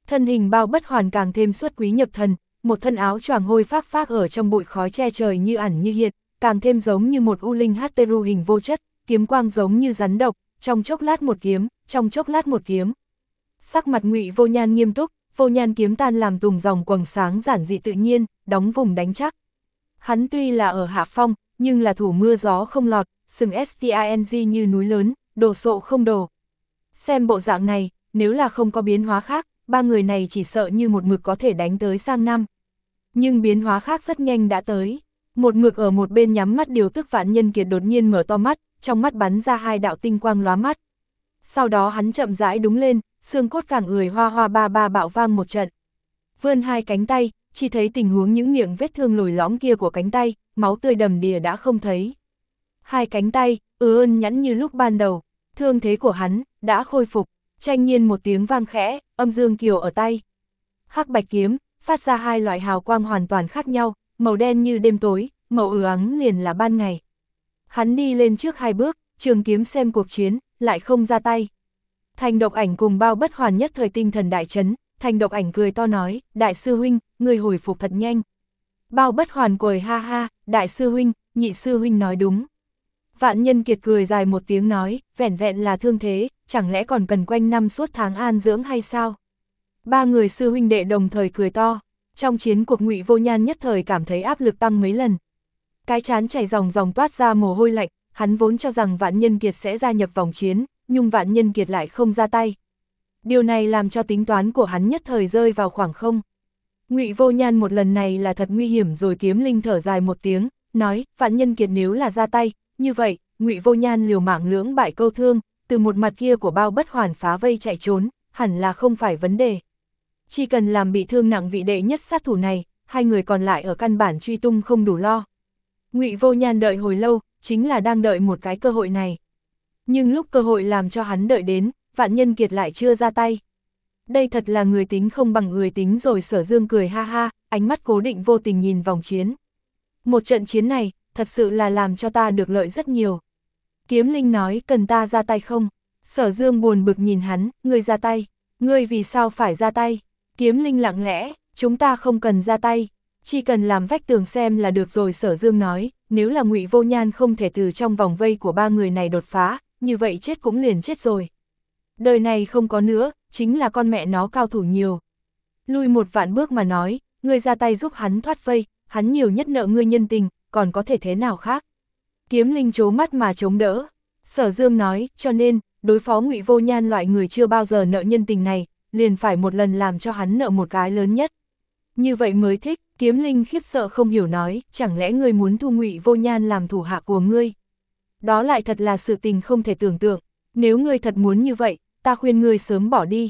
Thân hình Bao Bất Hoàn càng thêm xuất quý nhập thần, một thân áo choàng hôi phác phác ở trong bụi khói che trời như ẩn như hiện, càng thêm giống như một u linh Hateru hình vô chất, kiếm quang giống như rắn độc, trong chốc lát một kiếm, trong chốc lát một kiếm. Sắc mặt Ngụy Vô Nhan nghiêm túc, vô nhan kiếm tan làm tùng dòng quầng sáng giản dị tự nhiên, đóng vùng đánh chắc. Hắn tuy là ở hạ phong, nhưng là thủ mưa gió không lọt, sừng sting như núi lớn, đồ sộ không đổ. Xem bộ dạng này, nếu là không có biến hóa khác, ba người này chỉ sợ như một mực có thể đánh tới sang năm. Nhưng biến hóa khác rất nhanh đã tới. Một mực ở một bên nhắm mắt điều tức Vạn Nhân Kiệt đột nhiên mở to mắt, trong mắt bắn ra hai đạo tinh quang lóa mắt. Sau đó hắn chậm rãi đúng lên, xương cốt càng ười hoa hoa ba ba bạo vang một trận. Vươn hai cánh tay, chỉ thấy tình huống những miệng vết thương lồi lõm kia của cánh tay, máu tươi đầm đìa đã không thấy. Hai cánh tay, ư ơn nhẵn như lúc ban đầu, thương thế của hắn, đã khôi phục, tranh nhiên một tiếng vang khẽ, âm dương kiều ở tay. Hắc bạch kiếm, phát ra hai loại hào quang hoàn toàn khác nhau, màu đen như đêm tối, màu ứ ắng liền là ban ngày. Hắn đi lên trước hai bước, trường kiếm xem cuộc chiến, lại không ra tay. Thành Độc Ảnh cùng Bao Bất Hoàn nhất thời tinh thần đại chấn, Thành Độc Ảnh cười to nói, đại sư huynh, người hồi phục thật nhanh. Bao Bất Hoàn cười ha ha, đại sư huynh, nhị sư huynh nói đúng. Vạn Nhân Kiệt cười dài một tiếng nói, vẻn vẹn là thương thế, chẳng lẽ còn cần quanh năm suốt tháng an dưỡng hay sao? Ba người sư huynh đệ đồng thời cười to, trong chiến cuộc Ngụy Vô Nhan nhất thời cảm thấy áp lực tăng mấy lần. Cái chán chảy dòng dòng toát ra mồ hôi lạnh, hắn vốn cho rằng Vạn Nhân Kiệt sẽ gia nhập vòng chiến, nhưng Vạn Nhân Kiệt lại không ra tay. Điều này làm cho tính toán của hắn nhất thời rơi vào khoảng không. Ngụy Vô Nhan một lần này là thật nguy hiểm rồi. Kiếm Linh thở dài một tiếng, nói, Vạn Nhân Kiệt nếu là ra tay, như vậy, Ngụy Vô Nhan liều mạng lưỡng bại câu thương, từ một mặt kia của Bao Bất Hoàn phá vây chạy trốn, hẳn là không phải vấn đề. Chỉ cần làm bị thương nặng vị đệ nhất sát thủ này, hai người còn lại ở căn bản truy tung không đủ lo. Ngụy Vô Nhan đợi hồi lâu, chính là đang đợi một cái cơ hội này. Nhưng lúc cơ hội làm cho hắn đợi đến, Vạn Nhân Kiệt lại chưa ra tay. Đây thật là người tính không bằng người tính rồi. Sở Dương cười ha ha, ánh mắt cố định vô tình nhìn vòng chiến. Một trận chiến này, thật sự là làm cho ta được lợi rất nhiều. Kiếm Linh nói, cần ta ra tay không? Sở Dương buồn bực nhìn hắn, ngươi ra tay. Ngươi vì sao phải ra tay? Kiếm Linh lặng lẽ, chúng ta không cần ra tay, chỉ cần làm vách tường xem là được rồi. Sở Dương nói, nếu là Ngụy Vô Nhan không thể từ trong vòng vây của ba người này đột phá, như vậy chết cũng liền chết rồi. Đời này không có nữa, chính là con mẹ nó cao thủ nhiều. Lui một vạn bước mà nói, ngươi ra tay giúp hắn thoát vây, hắn nhiều nhất nợ ngươi nhân tình, còn có thể thế nào khác? Kiếm Linh trố mắt mà chống đỡ. Sở Dương nói, cho nên, đối phó Ngụy Vô Nhan loại người chưa bao giờ nợ nhân tình này, liền phải một lần làm cho hắn nợ một cái lớn nhất. Như vậy mới thích. Kiếm Linh khiếp sợ không hiểu nói, chẳng lẽ ngươi muốn thu Ngụy Vô Nhan làm thủ hạ của ngươi? Đó lại thật là sự tình không thể tưởng tượng, nếu ngươi thật muốn như vậy, ta khuyên ngươi sớm bỏ đi.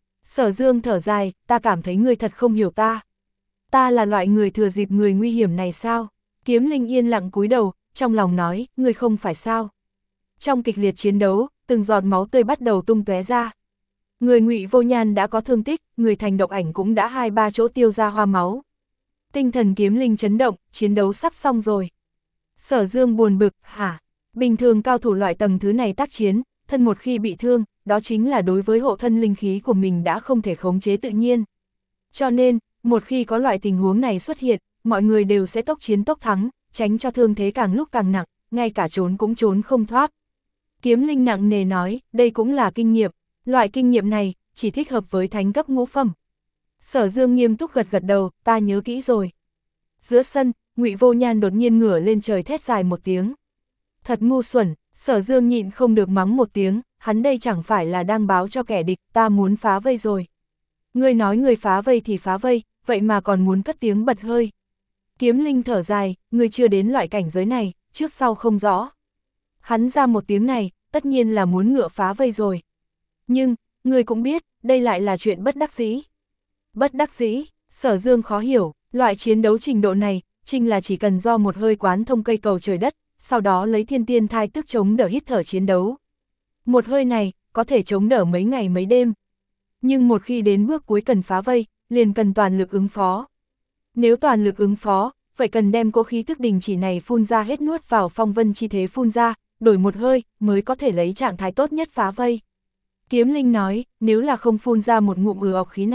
Sở Dương thở dài, ta cảm thấy ngươi thật không hiểu ta. Ta là loại người thừa dịp người nguy hiểm này sao? Kiếm Linh yên lặng cúi đầu, trong lòng nói, ngươi không phải sao? Trong kịch liệt chiến đấu, từng giọt máu tươi bắt đầu tung tóe ra. Người Ngụy Vô Nhan đã có thương tích, người Thành Độc Ảnh cũng đã hai ba chỗ tiêu ra hoa máu. Tinh thần Kiếm Linh chấn động, chiến đấu sắp xong rồi. Sở Dương buồn bực, hả? Bình thường cao thủ loại tầng thứ này tác chiến, thân một khi bị thương, đó chính là đối với hộ thân linh khí của mình đã không thể khống chế tự nhiên. Cho nên, một khi có loại tình huống này xuất hiện, mọi người đều sẽ tốc chiến tốc thắng, tránh cho thương thế càng lúc càng nặng, ngay cả trốn cũng trốn không thoát. Kiếm Linh nặng nề nói, đây cũng là kinh nghiệm, loại kinh nghiệm này, chỉ thích hợp với thánh cấp ngũ phẩm. Sở Dương nghiêm túc gật gật đầu, ta nhớ kỹ rồi. Giữa sân, Ngụy Vô Nhan đột nhiên ngửa lên trời thét dài một tiếng. Thật ngu xuẩn. Sở Dương nhịn không được mắng một tiếng, hắn đây chẳng phải là đang báo cho kẻ địch, ta muốn phá vây rồi. Ngươi nói người phá vây thì phá vây, vậy mà còn muốn cất tiếng bật hơi. Kiếm Linh thở dài, ngươi chưa đến loại cảnh giới này, trước sau không rõ. Hắn ra một tiếng này, tất nhiên là muốn ngựa phá vây rồi. Nhưng, ngươi cũng biết, đây lại là chuyện bất đắc dĩ. Bất đắc dĩ, Sở Dương khó hiểu, loại chiến đấu trình độ này, chính là chỉ cần do một hơi quán thông cây cầu trời đất, sau đó lấy thiên tiên thai tức chống đỡ hít thở chiến đấu. Một hơi này, có thể chống đỡ mấy ngày mấy đêm. Nhưng một khi đến bước cuối cần phá vây, liền cần toàn lực ứng phó. Nếu toàn lực ứng phó, vậy cần đem cỗ khí tức đình chỉ này phun ra hết nuốt vào phong vân chi thế phun ra, đổi một hơi, mới có thể lấy trạng thái tốt nhất phá vây. Kiếm Linh nói, nếu là không phun ra một ngụm ừ ọc khí này,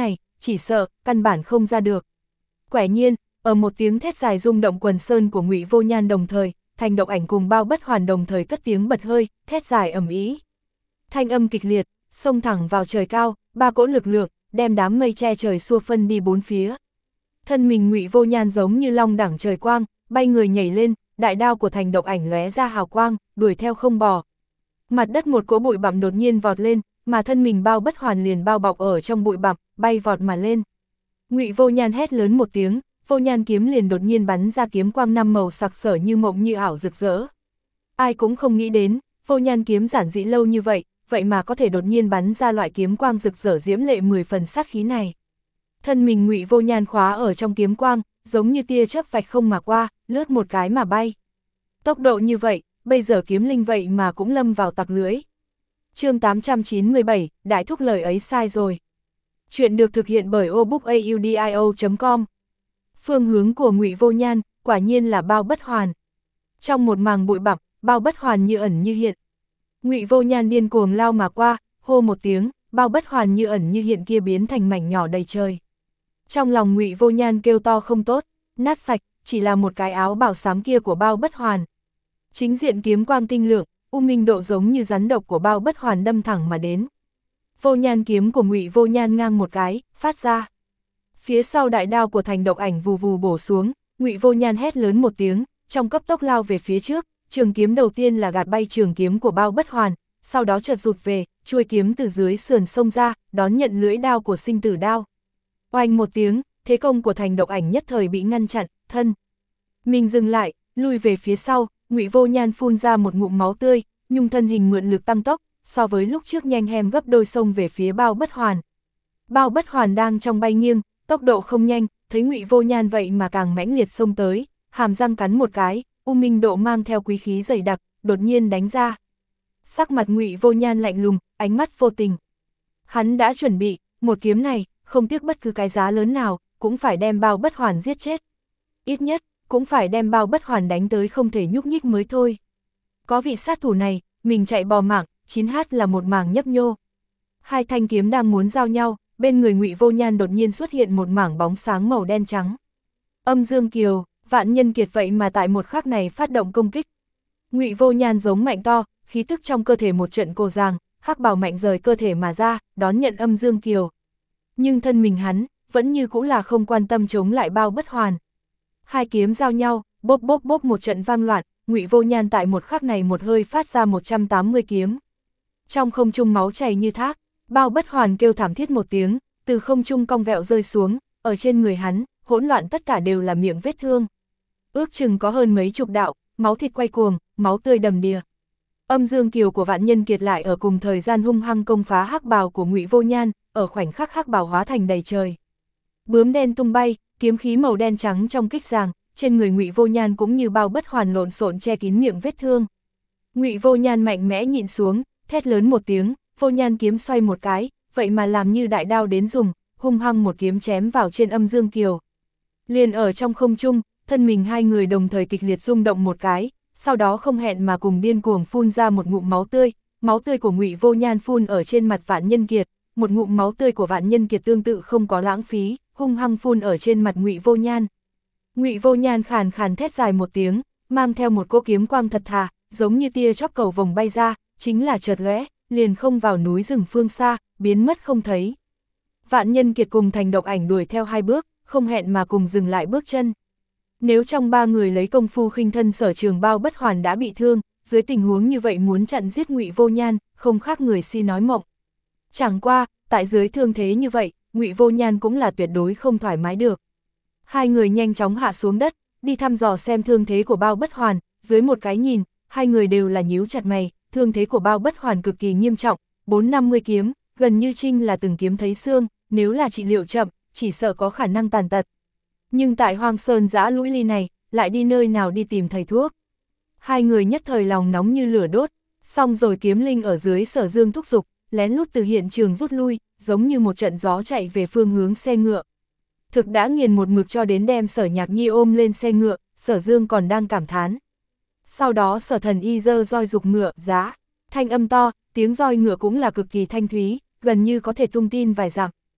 chỉ sợ, căn bản không ra được. Quả nhiên, ở một tiếng thét dài rung động quần sơn của Ngụy Vô Nhan đồng thời, Thành Độc Ảnh cùng Bao Bất Hoàn đồng thời cất tiếng bật hơi, thét dài ầm ĩ. Thanh âm kịch liệt, xông thẳng vào trời cao, ba cỗ lực lượng, đem đám mây che trời xua phân đi bốn phía. Thân mình Ngụy Vô Nhan giống như long đẳng trời quang, bay người nhảy lên, đại đao của Thành Độc Ảnh lóe ra hào quang, đuổi theo không bỏ. Mặt đất một cỗ bụi bặm đột nhiên vọt lên, mà thân mình Bao Bất Hoàn liền bao bọc ở trong bụi bặm, bay vọt mà lên. Ngụy Vô Nhan hét lớn một tiếng, Vô Nhan kiếm liền đột nhiên bắn ra kiếm quang năm màu sặc sỡ như mộng như ảo rực rỡ. Ai cũng không nghĩ đến, Vô Nhan kiếm giản dị lâu như vậy, vậy mà có thể đột nhiên bắn ra loại kiếm quang rực rỡ diễm lệ mười phần sát khí này. Thân mình Ngụy Vô Nhan khóa ở trong kiếm quang, giống như tia chớp vạch không mà qua, lướt một cái mà bay. Tốc độ như vậy, bây giờ kiếm linh vậy mà cũng lâm vào tặc lưỡi. Chương tám trăm chín mươi bảy, đại thúc lời ấy sai rồi. Chuyện được thực hiện bởi obookaudio chấm com. Phương hướng của Ngụy Vô Nhan, quả nhiên là Bao Bất Hoàn. Trong một màng bụi bặm, Bao Bất Hoàn như ẩn như hiện. Ngụy Vô Nhan điên cuồng lao mà qua, hô một tiếng, Bao Bất Hoàn như ẩn như hiện kia biến thành mảnh nhỏ đầy trời. Trong lòng Ngụy Vô Nhan kêu to không tốt, nát sạch, chỉ là một cái áo bào xám kia của Bao Bất Hoàn. Chính diện kiếm quang tinh lượng, u minh độ giống như rắn độc của Bao Bất Hoàn đâm thẳng mà đến. Vô Nhan kiếm của Ngụy Vô Nhan ngang một cái, phát ra. Phía sau đại đao của Thành Độc Ảnh vù vù bổ xuống, Ngụy Vô Nhan hét lớn một tiếng, trong cấp tốc lao về phía trước, trường kiếm đầu tiên là gạt bay trường kiếm của Bao Bất Hoàn, sau đó chợt rụt về, chuôi kiếm từ dưới sườn xông ra, đón nhận lưỡi đao của sinh tử đao. Oanh một tiếng, thế công của Thành Độc Ảnh nhất thời bị ngăn chặn, thân mình dừng lại, lùi về phía sau, Ngụy Vô Nhan phun ra một ngụm máu tươi, nhung thân hình mượn lực tăng tốc, so với lúc trước nhanh hem gấp đôi xông về phía Bao Bất Hoàn. Bao Bất Hoàn đang trong bay nghiêng, tốc độ không nhanh, thấy Ngụy Vô Nhan vậy mà càng mãnh liệt xông tới, hàm răng cắn một cái, u minh độ mang theo quý khí dày đặc, đột nhiên đánh ra. Sắc mặt Ngụy Vô Nhan lạnh lùng, ánh mắt vô tình. Hắn đã chuẩn bị, một kiếm này, không tiếc bất cứ cái giá lớn nào, cũng phải đem Bao Bất Hoàn giết chết. Ít nhất, cũng phải đem Bao Bất Hoàn đánh tới không thể nhúc nhích mới thôi. Có vị sát thủ này, mình chạy bò mạng, chín h là một mảng nhấp nhô. Hai thanh kiếm đang muốn giao nhau, bên người Ngụy Vô Nhan đột nhiên xuất hiện một mảng bóng sáng màu đen trắng. Âm Dương Kiều, Vạn Nhân Kiệt vậy mà tại một khắc này phát động công kích. Ngụy Vô Nhan giống mạnh to, khí tức trong cơ thể một trận cô giàng, hắc bào mạnh rời cơ thể mà ra, đón nhận Âm Dương Kiều. Nhưng thân mình hắn, vẫn như cũng là không quan tâm chống lại Bao Bất Hoàn. Hai kiếm giao nhau, bốp bốp bốp một trận vang loạn, Ngụy Vô Nhan tại một khắc này một hơi phát ra một trăm tám mươi kiếm. Trong không trung máu chảy như thác, Bao Bất Hoàn kêu thảm thiết một tiếng, từ không trung cong vẹo rơi xuống, ở trên người hắn, hỗn loạn tất cả đều là miệng vết thương. Ước chừng có hơn mấy chục đạo, máu thịt quay cuồng, máu tươi đầm đìa. Âm Dương Kiều của Vạn Nhân Kiệt lại ở cùng thời gian hung hăng công phá hắc bào của Ngụy Vô Nhan, ở khoảnh khắc hắc bào hóa thành đầy trời. Bướm đen tung bay, kiếm khí màu đen trắng trong kích giàng, trên người Ngụy Vô Nhan cũng như Bao Bất Hoàn lộn xộn che kín miệng vết thương. Ngụy Vô Nhan mạnh mẽ nhịn xuống, thét lớn một tiếng, Vô Nhan kiếm xoay một cái, vậy mà làm như đại đao đến dùng, hung hăng một kiếm chém vào trên Âm Dương Kiều. Liền ở trong không trung, thân mình hai người đồng thời kịch liệt rung động một cái, sau đó không hẹn mà cùng điên cuồng phun ra một ngụm máu tươi, máu tươi của Ngụy Vô Nhan phun ở trên mặt Vạn Nhân Kiệt, một ngụm máu tươi của Vạn Nhân Kiệt tương tự không có lãng phí, hung hăng phun ở trên mặt Ngụy Vô Nhan. Ngụy Vô Nhan khàn khàn thét dài một tiếng, mang theo một cỗ kiếm quang thật thà, giống như tia chóp cầu vồng bay ra, chính là chợt lóe, liền không vào núi rừng phương xa, biến mất không thấy. Vạn Nhân Kiệt cùng Thành Độc Ảnh đuổi theo hai bước, không hẹn mà cùng dừng lại bước chân. Nếu trong ba người lấy công phu khinh thân sở trường Bao Bất Hoàn đã bị thương, dưới tình huống như vậy muốn chặn giết Ngụy Vô Nhan, không khác người si nói mộng. Chẳng qua, tại dưới thương thế như vậy, Ngụy Vô Nhan cũng là tuyệt đối không thoải mái được. Hai người nhanh chóng hạ xuống đất, đi thăm dò xem thương thế của Bao Bất Hoàn, dưới một cái nhìn, hai người đều là nhíu chặt mày, thương thế của Bao Bất Hoàn cực kỳ nghiêm trọng, bốn năm mươi kiếm, gần như trinh là từng kiếm thấy xương, nếu là trị liệu chậm, chỉ sợ có khả năng tàn tật. Nhưng tại Hoang Sơn Dã Lũy Ly này, lại đi nơi nào đi tìm thầy thuốc. Hai người nhất thời lòng nóng như lửa đốt, xong rồi kiếm linh ở dưới Sở Dương thúc giục, lén lút từ hiện trường rút lui, giống như một trận gió chạy về phương hướng xe ngựa. Thực đã nghiền một mực cho đến đem Sở Nhạc Nhi ôm lên xe ngựa, Sở Dương còn đang cảm thán. Sau đó Sở Thần Y giơ roi dục ngựa, giá, thanh âm to, tiếng roi ngựa cũng là cực kỳ thanh thúy, gần như có thể tung tin vài dặm.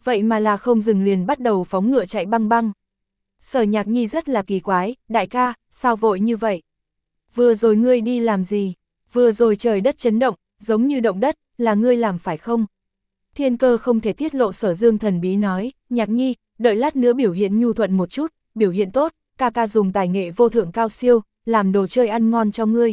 vậy mà là không dừng liền bắt đầu phóng ngựa chạy băng băng. Sở Nhạc Nhi rất là kỳ quái, đại ca, sao vội như vậy? Vừa rồi ngươi đi làm gì? Vừa rồi trời đất chấn động, giống như động đất, là ngươi làm phải không? Thiên Cơ không thể tiết lộ Sở Dương thần bí nói, Nhạc Nhi, đợi lát nữa biểu hiện nhu thuận một chút, biểu hiện tốt, ca ca dùng tài nghệ vô thượng cao siêu, làm đồ chơi ăn ngon cho ngươi.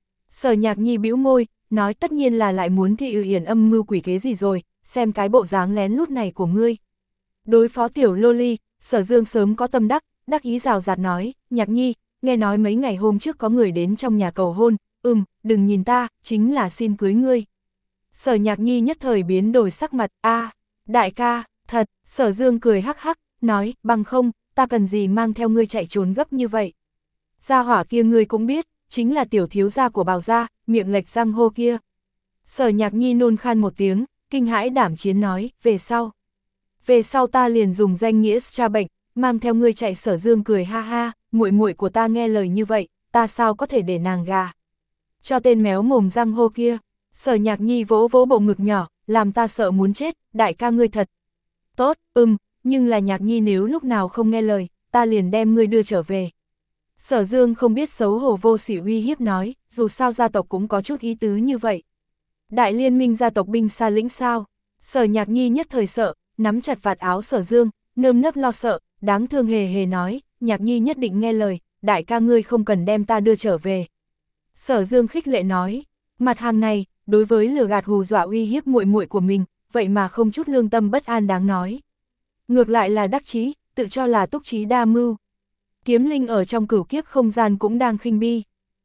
Sở Nhạc Nhi bĩu môi, nói tất nhiên là lại muốn thị ư yển âm mưu quỷ kế gì rồi, xem cái bộ dáng lén lút này của ngươi. Đối phó tiểu loli, Sở Dương sớm có tâm đắc, đắc ý rào rạt nói, Nhạc Nhi, nghe nói mấy ngày hôm trước có người đến trong nhà cầu hôn, ừm, đừng nhìn ta, chính là xin cưới ngươi. Sở Nhạc Nhi nhất thời biến đổi sắc mặt, a à, đại ca, thật, Sở Dương cười hắc hắc, nói, bằng không, ta cần gì mang theo ngươi chạy trốn gấp như vậy. Gia hỏa kia ngươi cũng biết, chính là tiểu thiếu gia của Bào gia, miệng lệch răng hô kia. Sở Nhạc Nhi nôn khan một tiếng, kinh hãi đảm chiến nói, về sau. Về sau ta liền dùng danh nghĩa tra bệnh, mang theo ngươi chạy. Sở Dương cười ha ha, muội muội của ta nghe lời như vậy, ta sao có thể để nàng gà. Cho tên méo mồm răng hô kia. Sở Nhạc Nhi vỗ vỗ bộ ngực nhỏ, làm ta sợ muốn chết, đại ca ngươi thật. Tốt, ừm, nhưng là Nhạc Nhi nếu lúc nào không nghe lời, ta liền đem ngươi đưa trở về. Sở Dương không biết xấu hổ vô sỉ uy hiếp nói, dù sao gia tộc cũng có chút ý tứ như vậy. Đại liên minh gia tộc binh xa lĩnh sao? Sở Nhạc Nhi nhất thời sợ, nắm chặt vạt áo Sở Dương, nơm nớp lo sợ, đáng thương hề hề nói, Nhạc Nhi nhất định nghe lời, đại ca ngươi không cần đem ta đưa trở về. Sở Dương khích lệ nói, mặt hàng này, đối với lừa gạt hù dọa uy hiếp muội muội của mình, vậy mà không chút lương tâm bất an đáng nói. Ngược lại là đắc chí, tự cho là túc trí đa mưu. Kiếm Linh ở trong cửu kiếp không gian cũng đang khinh bi.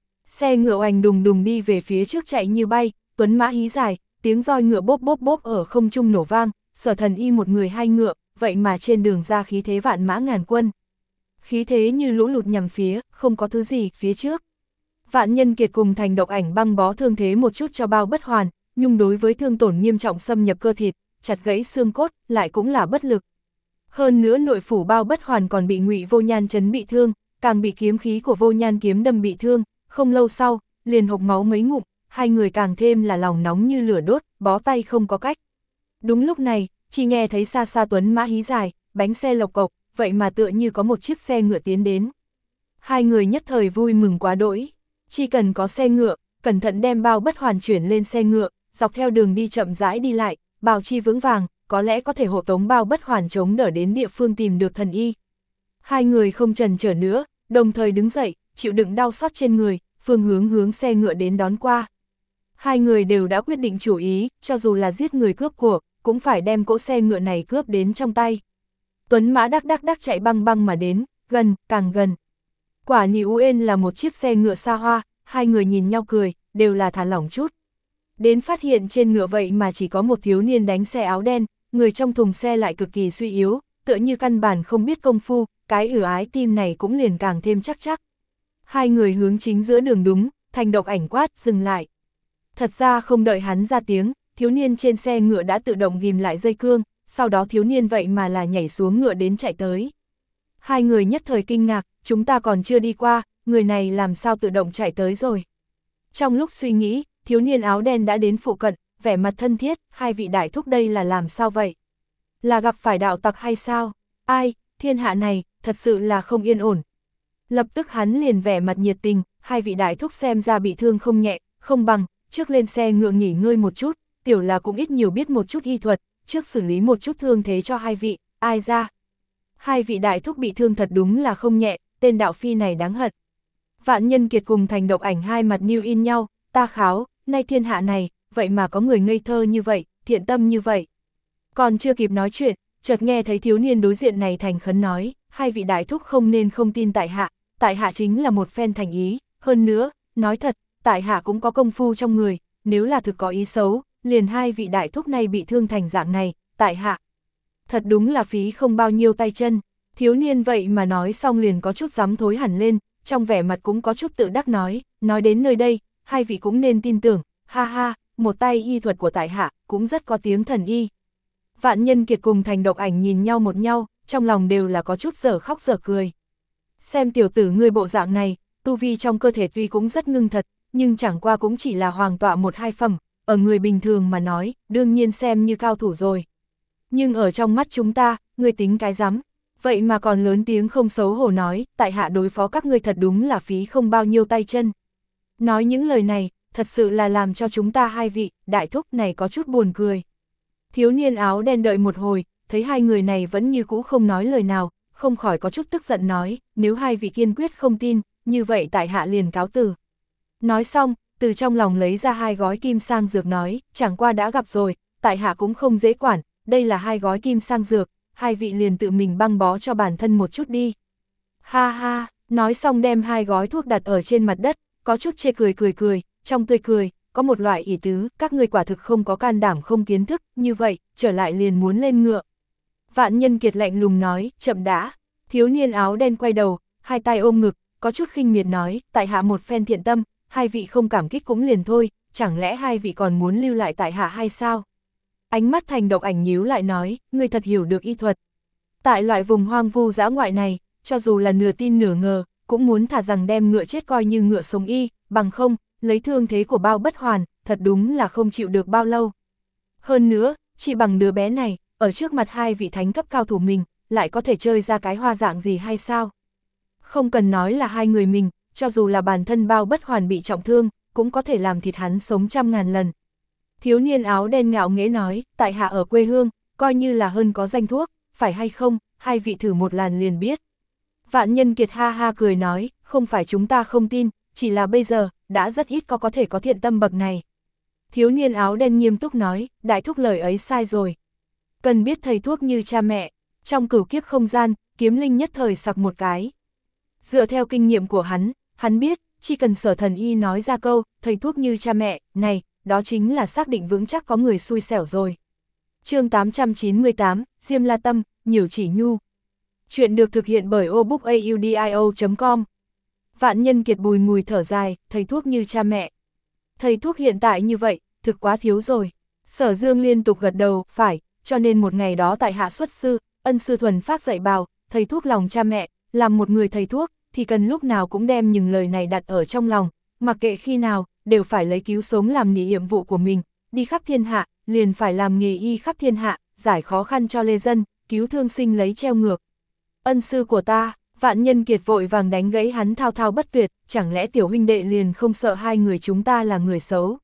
Xe ngựa oành đùng đùng đi về phía trước chạy như bay, tuấn mã hí dài, tiếng roi ngựa bốp bốp bốp ở không trung nổ vang, Sở Thần Y một người hai ngựa, vậy mà trên đường ra khí thế vạn mã ngàn quân. Khí thế như lũ lụt nhằm phía, không có thứ gì phía trước. Vạn Nhân Kiệt cùng Thành Độc Ảnh băng bó thương thế một chút cho Bao Bất Hoàn, nhưng đối với thương tổn nghiêm trọng xâm nhập cơ thịt, chặt gãy xương cốt, lại cũng là bất lực. Hơn nữa nội phủ Bao Bất Hoàn còn bị Ngụy Vô Nhan chấn bị thương, càng bị kiếm khí của Vô Nhan kiếm đâm bị thương, không lâu sau, liền hộc máu mấy ngụm, hai người càng thêm là lòng nóng như lửa đốt, bó tay không có cách. Đúng lúc này, chỉ nghe thấy xa xa tuấn mã hí dài, bánh xe lộc cộc, vậy mà tựa như có một chiếc xe ngựa tiến đến. Hai người nhất thời vui mừng quá đỗi, chỉ cần có xe ngựa, cẩn thận đem Bao Bất Hoàn chuyển lên xe ngựa, dọc theo đường đi chậm rãi đi lại, bảo chi vững vàng, có lẽ có thể hộ tống Bao Bất Hoàn chống đỡ đến địa phương tìm được thần y. Hai người không chần chờ nữa, đồng thời đứng dậy, chịu đựng đau xót trên người, phương hướng hướng xe ngựa đến đón qua. Hai người đều đã quyết định chủ ý, cho dù là giết người cướp của, cũng phải đem cỗ xe ngựa này cướp đến trong tay. Tuấn mã đắc đắc đắc chạy băng băng mà đến, gần, càng gần. Quả Nì Uen là một chiếc xe ngựa xa hoa, hai người nhìn nhau cười, đều là thả lỏng chút. Đến phát hiện trên ngựa vậy mà chỉ có một thiếu niên đánh xe áo đen, người trong thùng xe lại cực kỳ suy yếu, tựa như căn bản không biết công phu, cái ử ái tim này cũng liền càng thêm chắc chắc. Hai người hướng chính giữa đường đúng, Thành Độc Ảnh quát, dừng lại. Thật ra không đợi hắn ra tiếng, thiếu niên trên xe ngựa đã tự động ghim lại dây cương, sau đó thiếu niên vậy mà là nhảy xuống ngựa đến chạy tới. Hai người nhất thời kinh ngạc, chúng ta còn chưa đi qua, người này làm sao tự động chạy tới rồi. Trong lúc suy nghĩ, thiếu niên áo đen đã đến phụ cận, vẻ mặt thân thiết, hai vị đại thúc đây là làm sao vậy? Là gặp phải đạo tặc hay sao? Ai, thiên hạ này, thật sự là không yên ổn. Lập tức hắn liền vẻ mặt nhiệt tình, hai vị đại thúc xem ra bị thương không nhẹ, không bằng, trước lên xe ngựa nghỉ ngơi một chút, tiểu là cũng ít nhiều biết một chút y thuật, trước xử lý một chút thương thế cho hai vị, ai ra. Hai vị đại thúc bị thương thật đúng là không nhẹ, tên đạo phi này đáng hận. Vạn Nhân Kiệt cùng Thành Độc Ảnh hai mặt níu in nhau, ta kháo, nay thiên hạ này, vậy mà có người ngây thơ như vậy, thiện tâm như vậy. Còn chưa kịp nói chuyện, chợt nghe thấy thiếu niên đối diện này thành khấn nói, hai vị đại thúc không nên không tin tại hạ, tại hạ chính là một phen thành ý, hơn nữa, nói thật, tại hạ cũng có công phu trong người, nếu là thực có ý xấu, liền hai vị đại thúc này bị thương thành dạng này, tại hạ. Thật đúng là phí không bao nhiêu tay chân, thiếu niên vậy mà nói xong liền có chút dám thối hẳn lên, trong vẻ mặt cũng có chút tự đắc nói, nói đến nơi đây, hai vị cũng nên tin tưởng, ha ha, một tay y thuật của tại hạ, cũng rất có tiếng thần y. Vạn Nhân Kiệt cùng Thành Độc Ảnh nhìn nhau một nhau, trong lòng đều là có chút dở khóc dở cười. Xem tiểu tử ngươi bộ dạng này, tu vi trong cơ thể tuy cũng rất ngưng thật, nhưng chẳng qua cũng chỉ là hoàng tọa một hai phẩm, ở người bình thường mà nói, đương nhiên xem như cao thủ rồi. Nhưng ở trong mắt chúng ta, ngươi tính cái rắm, vậy mà còn lớn tiếng không xấu hổ nói, tại hạ đối phó các ngươi thật đúng là phí không bao nhiêu tay chân. Nói những lời này, thật sự là làm cho chúng ta hai vị, đại thúc này có chút buồn cười. Thiếu niên áo đen đợi một hồi, thấy hai người này vẫn như cũ không nói lời nào, không khỏi có chút tức giận nói, nếu hai vị kiên quyết không tin, như vậy tại hạ liền cáo từ. Nói xong, từ trong lòng lấy ra hai gói kim sang dược nói, chẳng qua đã gặp rồi, tại hạ cũng không dễ quản, đây là hai gói kim sang dược, hai vị liền tự mình băng bó cho bản thân một chút đi. Ha ha, nói xong đem hai gói thuốc đặt ở trên mặt đất, có chút chê cười cười cười, trong tươi cười, có một loại ỷ tứ, các người quả thực không có can đảm không kiến thức, như vậy, trở lại liền muốn lên ngựa. Vạn Nhân Kiệt lạnh lùng nói, chậm đã, thiếu niên áo đen quay đầu, hai tay ôm ngực, có chút khinh miệt nói, tại hạ một phen thiện tâm, hai vị không cảm kích cũng liền thôi, chẳng lẽ hai vị còn muốn lưu lại tại hạ hay sao? Ánh mắt Thành Độc Ảnh nhíu lại nói, ngươi thật hiểu được y thuật. Tại loại vùng hoang vu dã ngoại này, cho dù là nửa tin nửa ngờ, cũng muốn thả rằng đem ngựa chết coi như ngựa sống y, bằng không, lấy thương thế của Bao Bất Hoàn, thật đúng là không chịu được bao lâu. Hơn nữa, chỉ bằng đứa bé này, ở trước mặt hai vị thánh cấp cao thủ mình, lại có thể chơi ra cái hoa dạng gì hay sao? Không cần nói là hai người mình, cho dù là bản thân Bao Bất Hoàn bị trọng thương, cũng có thể làm thịt hắn sống trăm ngàn lần. Thiếu niên áo đen ngạo nghễ nói, tại hạ ở quê hương, coi như là hơn có danh thuốc, phải hay không, hai vị thử một lần liền biết. Vạn Nhân Kiệt ha ha cười nói, không phải chúng ta không tin, chỉ là bây giờ, đã rất ít có có thể có thiện tâm bậc này. Thiếu niên áo đen nghiêm túc nói, đại thúc lời ấy sai rồi. Cần biết thầy thuốc như cha mẹ, trong cửu kiếp không gian, Kiếm Linh nhất thời sặc một cái. Dựa theo kinh nghiệm của hắn, hắn biết, chỉ cần Sở Thần Y nói ra câu, thầy thuốc như cha mẹ, này, đó chính là xác định vững chắc có người xui xẻo rồi. Chương tám trăm chín mươi tám, Diêm La Tâm, Nhiểu Chỉ Nhu. Chuyện được thực hiện bởi obookaudio chấm com. Vạn Nhân Kiệt bùi ngùi thở dài, thầy thuốc như cha mẹ. Thầy thuốc hiện tại như vậy, thực quá thiếu rồi. Sở Dương liên tục gật đầu, phải, cho nên một ngày đó tại hạ xuất sư, ân sư thuần phát dạy bảo, thầy thuốc lòng cha mẹ, làm một người thầy thuốc, thì cần lúc nào cũng đem những lời này đặt ở trong lòng, mặc kệ khi nào, đều phải lấy cứu sống làm nhiệm vụ của mình, đi khắp thiên hạ, liền phải làm nghề y khắp thiên hạ, giải khó khăn cho lê dân, cứu thương sinh lấy treo ngược. Ân sư của ta, Vạn Nhân Kiệt vội vàng đánh gãy hắn thao thao bất tuyệt, chẳng lẽ tiểu huynh đệ liền không sợ hai người chúng ta là người xấu.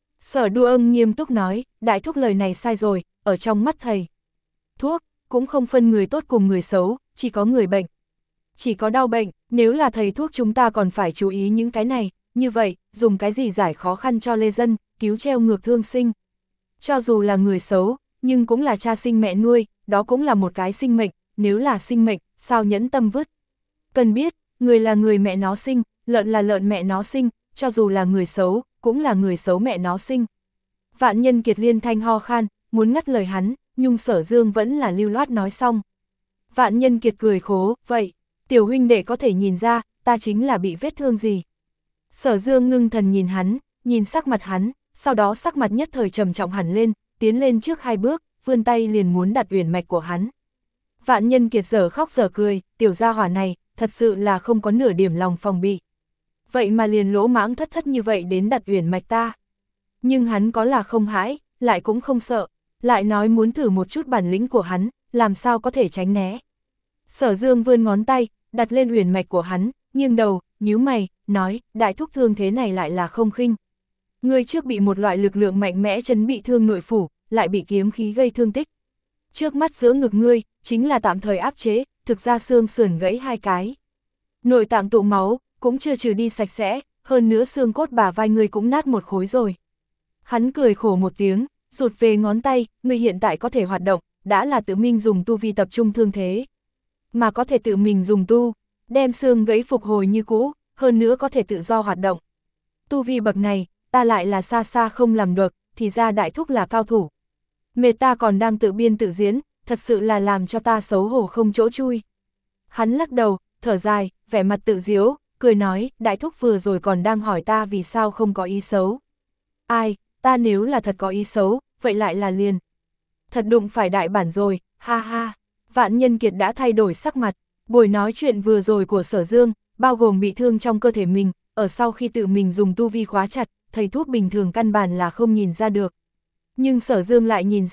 Sở Đua Ưng nghiêm túc nói, đại thúc lời này sai rồi, ở trong mắt thầy. Thuốc, cũng không phân người tốt cùng người xấu, chỉ có người bệnh. Chỉ có đau bệnh, nếu là thầy thuốc chúng ta còn phải chú ý những cái này, như vậy, dùng cái gì giải khó khăn cho lê dân, cứu treo ngược thương sinh. Cho dù là người xấu, nhưng cũng là cha sinh mẹ nuôi, đó cũng là một cái sinh mệnh, nếu là sinh mệnh, sao nhẫn tâm vứt. Cần biết, người là người mẹ nó sinh, lợn là lợn mẹ nó sinh, cho dù là người xấu, cũng là người xấu mẹ nó sinh. Vạn Nhân Kiệt liên thanh ho khan, muốn ngắt lời hắn, nhưng Sở Dương vẫn là lưu loát nói xong. Vạn Nhân Kiệt cười khố, vậy, tiểu huynh đệ có thể nhìn ra, ta chính là bị vết thương gì. Sở Dương ngưng thần nhìn hắn, nhìn sắc mặt hắn, sau đó sắc mặt nhất thời trầm trọng hẳn lên, tiến lên trước hai bước, vươn tay liền muốn đặt uyển mạch của hắn. Vạn Nhân Kiệt giờ khóc giờ cười, tiểu gia hỏa này, thật sự là không có nửa điểm lòng phòng bị. Vậy mà liền lỗ mãng thất thất như vậy đến đặt uyển mạch ta. Nhưng hắn có là không hãi, lại cũng không sợ, lại nói muốn thử một chút bản lĩnh của hắn, làm sao có thể tránh né. Sở Dương vươn ngón tay, đặt lên uyển mạch của hắn, nghiêng đầu, nhíu mày, nói, đại thúc thương thế này lại là không khinh. Ngươi trước bị một loại lực lượng mạnh mẽ chấn bị thương nội phủ, lại bị kiếm khí gây thương tích. Trước mắt giữa ngực ngươi, chính là tạm thời áp chế, thực ra xương sườn gãy hai cái. Nội tạng tụ máu, cũng chưa trừ đi sạch sẽ, hơn nữa xương cốt bả vai ngươi cũng nát một khối rồi. Hắn cười khổ một tiếng, rụt về ngón tay, ngươi hiện tại có thể hoạt động, đã là tự mình dùng tu vi tập trung thương thế. Mà có thể tự mình dùng tu, đem xương gãy phục hồi như cũ, hơn nữa có thể tự do hoạt động. Tu vi bậc này, ta lại là xa xa không làm được, thì ra đại thúc là cao thủ. Mệt ta còn đang tự biên tự diễn, thật sự là làm cho ta xấu hổ không chỗ chui. Hắn lắc đầu, thở dài, vẻ mặt tự diếu, cười nói, đại thúc vừa rồi còn đang hỏi ta vì sao không có ý xấu. Ai, ta nếu là thật có ý xấu, vậy lại là liền. Thật đụng phải đại bản rồi, ha ha. Vạn Nhân Kiệt đã thay đổi sắc mặt, buổi nói chuyện vừa rồi của Sở Dương, bao gồm bị thương trong cơ thể mình, ở sau khi tự mình dùng tu vi khóa chặt, thầy thuốc bình thường căn bản là không nhìn ra được. Nhưng Sở Dương lại nhìn ra,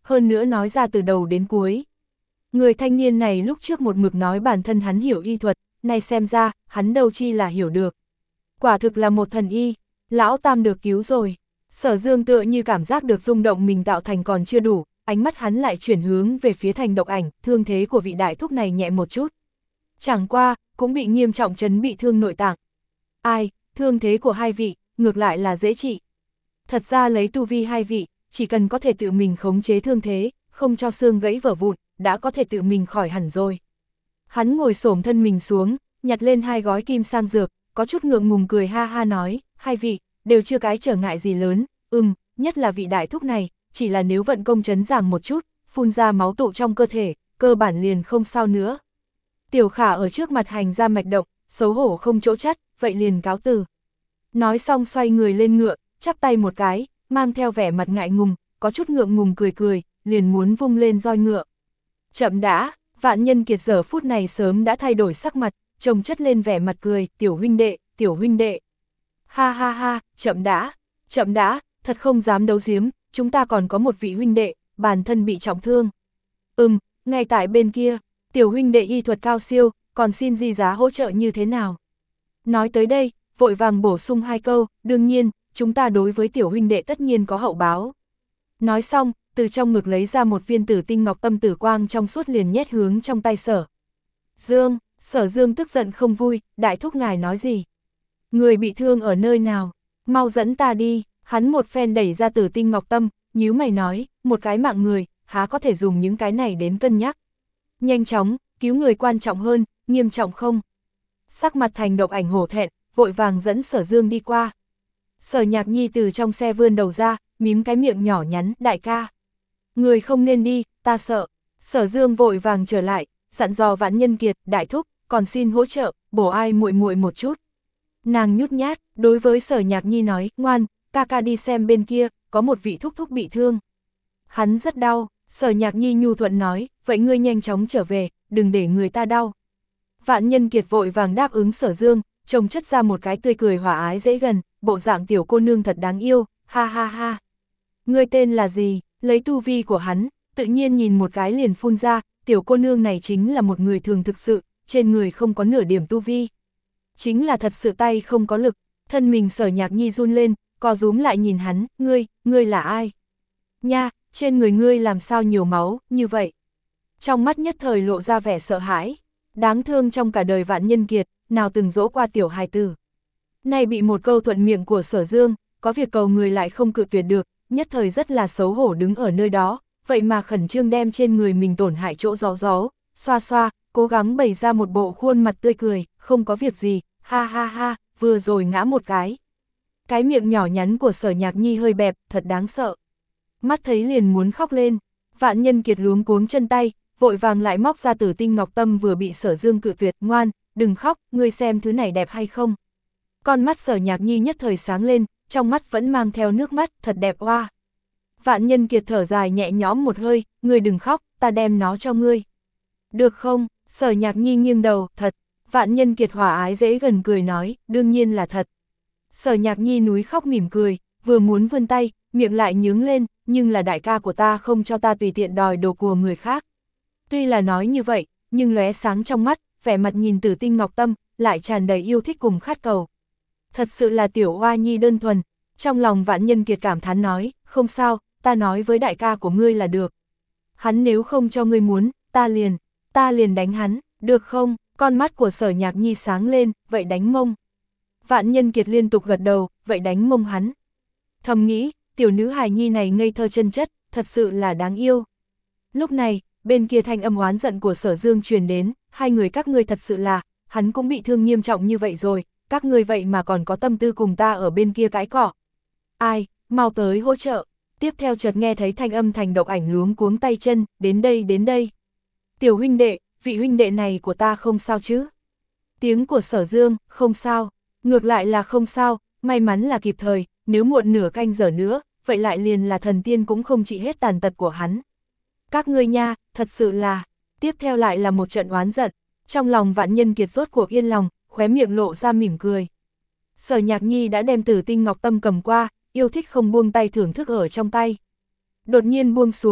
hơn nữa nói ra từ đầu đến cuối. Người thanh niên này lúc trước một mực nói bản thân hắn hiểu y thuật, nay xem ra, hắn đâu chi là hiểu được. Quả thực là một thần y, lão tam được cứu rồi. Sở Dương tựa như cảm giác được rung động mình tạo thành còn chưa đủ, ánh mắt hắn lại chuyển hướng về phía Thành Độc Ảnh, thương thế của vị đại thúc này nhẹ một chút. Chẳng qua, cũng bị nghiêm trọng chấn bị thương nội tạng. Ai, thương thế của hai vị, ngược lại là dễ trị. Thật ra lấy tu vi hai vị, chỉ cần có thể tự mình khống chế thương thế, không cho xương gãy vỡ vụn, đã có thể tự mình khỏi hẳn rồi. Hắn ngồi xổm thân mình xuống, nhặt lên hai gói kim sang dược, có chút ngượng ngùng cười ha ha nói, hai vị, đều chưa cái trở ngại gì lớn, ừm, nhất là vị đại thúc này, chỉ là nếu vận công chấn giảm một chút, phun ra máu tụ trong cơ thể, cơ bản liền không sao nữa. Tiểu Khả ở trước mặt hành ra mạch động, xấu hổ không chỗ chắt, vậy liền cáo từ. Nói xong xoay người lên ngựa, chắp tay một cái, mang theo vẻ mặt ngại ngùng, có chút ngượng ngùng cười cười, liền muốn vung lên roi ngựa. Chậm đã, Vạn Nhân Kiệt giờ phút này sớm đã thay đổi sắc mặt, trông chất lên vẻ mặt cười, tiểu huynh đệ, tiểu huynh đệ. Ha ha ha, chậm đã, chậm đã, thật không dám đấu giếm, chúng ta còn có một vị huynh đệ, bản thân bị trọng thương. Ừm, ngay tại bên kia, tiểu huynh đệ y thuật cao siêu, còn xin di giá hỗ trợ như thế nào? Nói tới đây, vội vàng bổ sung hai câu, đương nhiên, chúng ta đối với tiểu huynh đệ tất nhiên có hậu báo. Nói xong, từ trong ngực lấy ra một viên tử tinh ngọc tâm tử quang trong suốt liền nhét hướng trong tay Sở Dương. Sở Dương tức giận không vui, đại thúc ngài nói gì? Người bị thương ở nơi nào? Mau dẫn ta đi. Hắn một phen đẩy ra tử tinh ngọc tâm, nhíu mày nói, một cái mạng người, há có thể dùng những cái này đến cân nhắc. Nhanh chóng, cứu người quan trọng hơn, nghiêm trọng không? Sắc mặt Thành Độc Ảnh hổ thẹn, vội vàng dẫn Sở Dương đi qua. Sở Nhạc Nhi từ trong xe vươn đầu ra, mím cái miệng nhỏ nhắn, đại ca. Người không nên đi, ta sợ. Sở Dương vội vàng trở lại, dặn dò Vạn Nhân Kiệt, đại thúc, còn xin hỗ trợ, bổ ai muội muội một chút. Nàng nhút nhát, đối với Sở Nhạc Nhi nói, ngoan, ca ca đi xem bên kia, có một vị thúc thúc bị thương. Hắn rất đau, Sở Nhạc Nhi nhu thuận nói, vậy ngươi nhanh chóng trở về, đừng để người ta đau. Vạn Nhân Kiệt vội vàng đáp ứng Sở Dương, trông chất ra một cái tươi cười hòa ái dễ gần, bộ dạng tiểu cô nương thật đáng yêu, ha ha ha. Ngươi tên là gì? Lấy tu vi của hắn, tự nhiên nhìn một cái liền phun ra, tiểu cô nương này chính là một người thường thực sự, trên người không có nửa điểm tu vi. Chính là thật sự tay không có lực, thân mình Sở Nhạc Nhi run lên, co rúm lại nhìn hắn, ngươi, ngươi là ai? Nha, trên người ngươi làm sao nhiều máu, như vậy? Trong mắt nhất thời lộ ra vẻ sợ hãi, đáng thương trong cả đời Vạn Nhân Kiệt, nào từng dỗ qua tiểu hài tử. Nay bị một câu thuận miệng của Sở Dương, có việc cầu người lại không cự tuyệt được, nhất thời rất là xấu hổ đứng ở nơi đó, vậy mà khẩn trương đem trên người mình tổn hại chỗ gió gió, xoa xoa, cố gắng bày ra một bộ khuôn mặt tươi cười, không có việc gì, ha ha ha, vừa rồi ngã một cái. Cái miệng nhỏ nhắn của Sở Nhạc Nhi hơi bẹp, thật đáng sợ. Mắt thấy liền muốn khóc lên, Vạn Nhân Kiệt luống cuống chân tay, vội vàng lại móc ra tử tinh ngọc tâm vừa bị Sở Dương cự tuyệt, ngoan, đừng khóc, ngươi xem thứ này đẹp hay không. Con mắt Sở Nhạc Nhi nhất thời sáng lên, trong mắt vẫn mang theo nước mắt, thật đẹp oa. Vạn Nhân Kiệt thở dài nhẹ nhõm một hơi, ngươi đừng khóc, ta đem nó cho ngươi. Được không? Sở Nhạc Nhi nghiêng đầu, thật. Vạn Nhân Kiệt hòa ái dễ gần cười nói, đương nhiên là thật. Sở Nhạc Nhi núi khóc mỉm cười, vừa muốn vươn tay, miệng lại nhướng lên, nhưng là đại ca của ta không cho ta tùy tiện đòi đồ của người khác. Tuy là nói như vậy, nhưng lóe sáng trong mắt, vẻ mặt nhìn Tử Tinh Ngọc Tâm, lại tràn đầy yêu thích cùng khát cầu. Thật sự là tiểu oa nhi đơn thuần, trong lòng Vạn Nhân Kiệt cảm thán nói, không sao, ta nói với đại ca của ngươi là được. Hắn nếu không cho ngươi muốn, ta liền, ta liền đánh hắn, được không? Con mắt của Sở Nhạc Nhi sáng lên, vậy đánh mông. Vạn Nhân Kiệt liên tục gật đầu, vậy đánh mông hắn. Thầm nghĩ, tiểu nữ hài nhi này ngây thơ chân chất, thật sự là đáng yêu. Lúc này, bên kia thanh âm oán giận của Sở Dương truyền đến, hai người các ngươi thật sự là, hắn cũng bị thương nghiêm trọng như vậy rồi, các ngươi vậy mà còn có tâm tư cùng ta ở bên kia cãi cọ. Ai, mau tới hỗ trợ. Tiếp theo chợt nghe thấy thanh âm Thành Độc Ảnh luống cuống tay chân, đến đây đến đây. Tiểu huynh đệ, vị huynh đệ này của ta không sao chứ? Tiếng của Sở Dương, không sao, ngược lại là không sao, may mắn là kịp thời, nếu muộn nửa canh giờ nữa, vậy lại liền là thần tiên cũng không trị hết tàn tật của hắn. Các ngươi nha, thật sự là, tiếp theo lại là một trận oán giận, trong lòng Vạn Nhân Kiệt rốt cuộc yên lòng, khóe miệng lộ ra mỉm cười. Sở Nhạc Nhi đã đem Tử Tinh Ngọc Tâm cầm qua, yêu thích không buông tay thưởng thức ở trong tay. Đột nhiên buông xuống,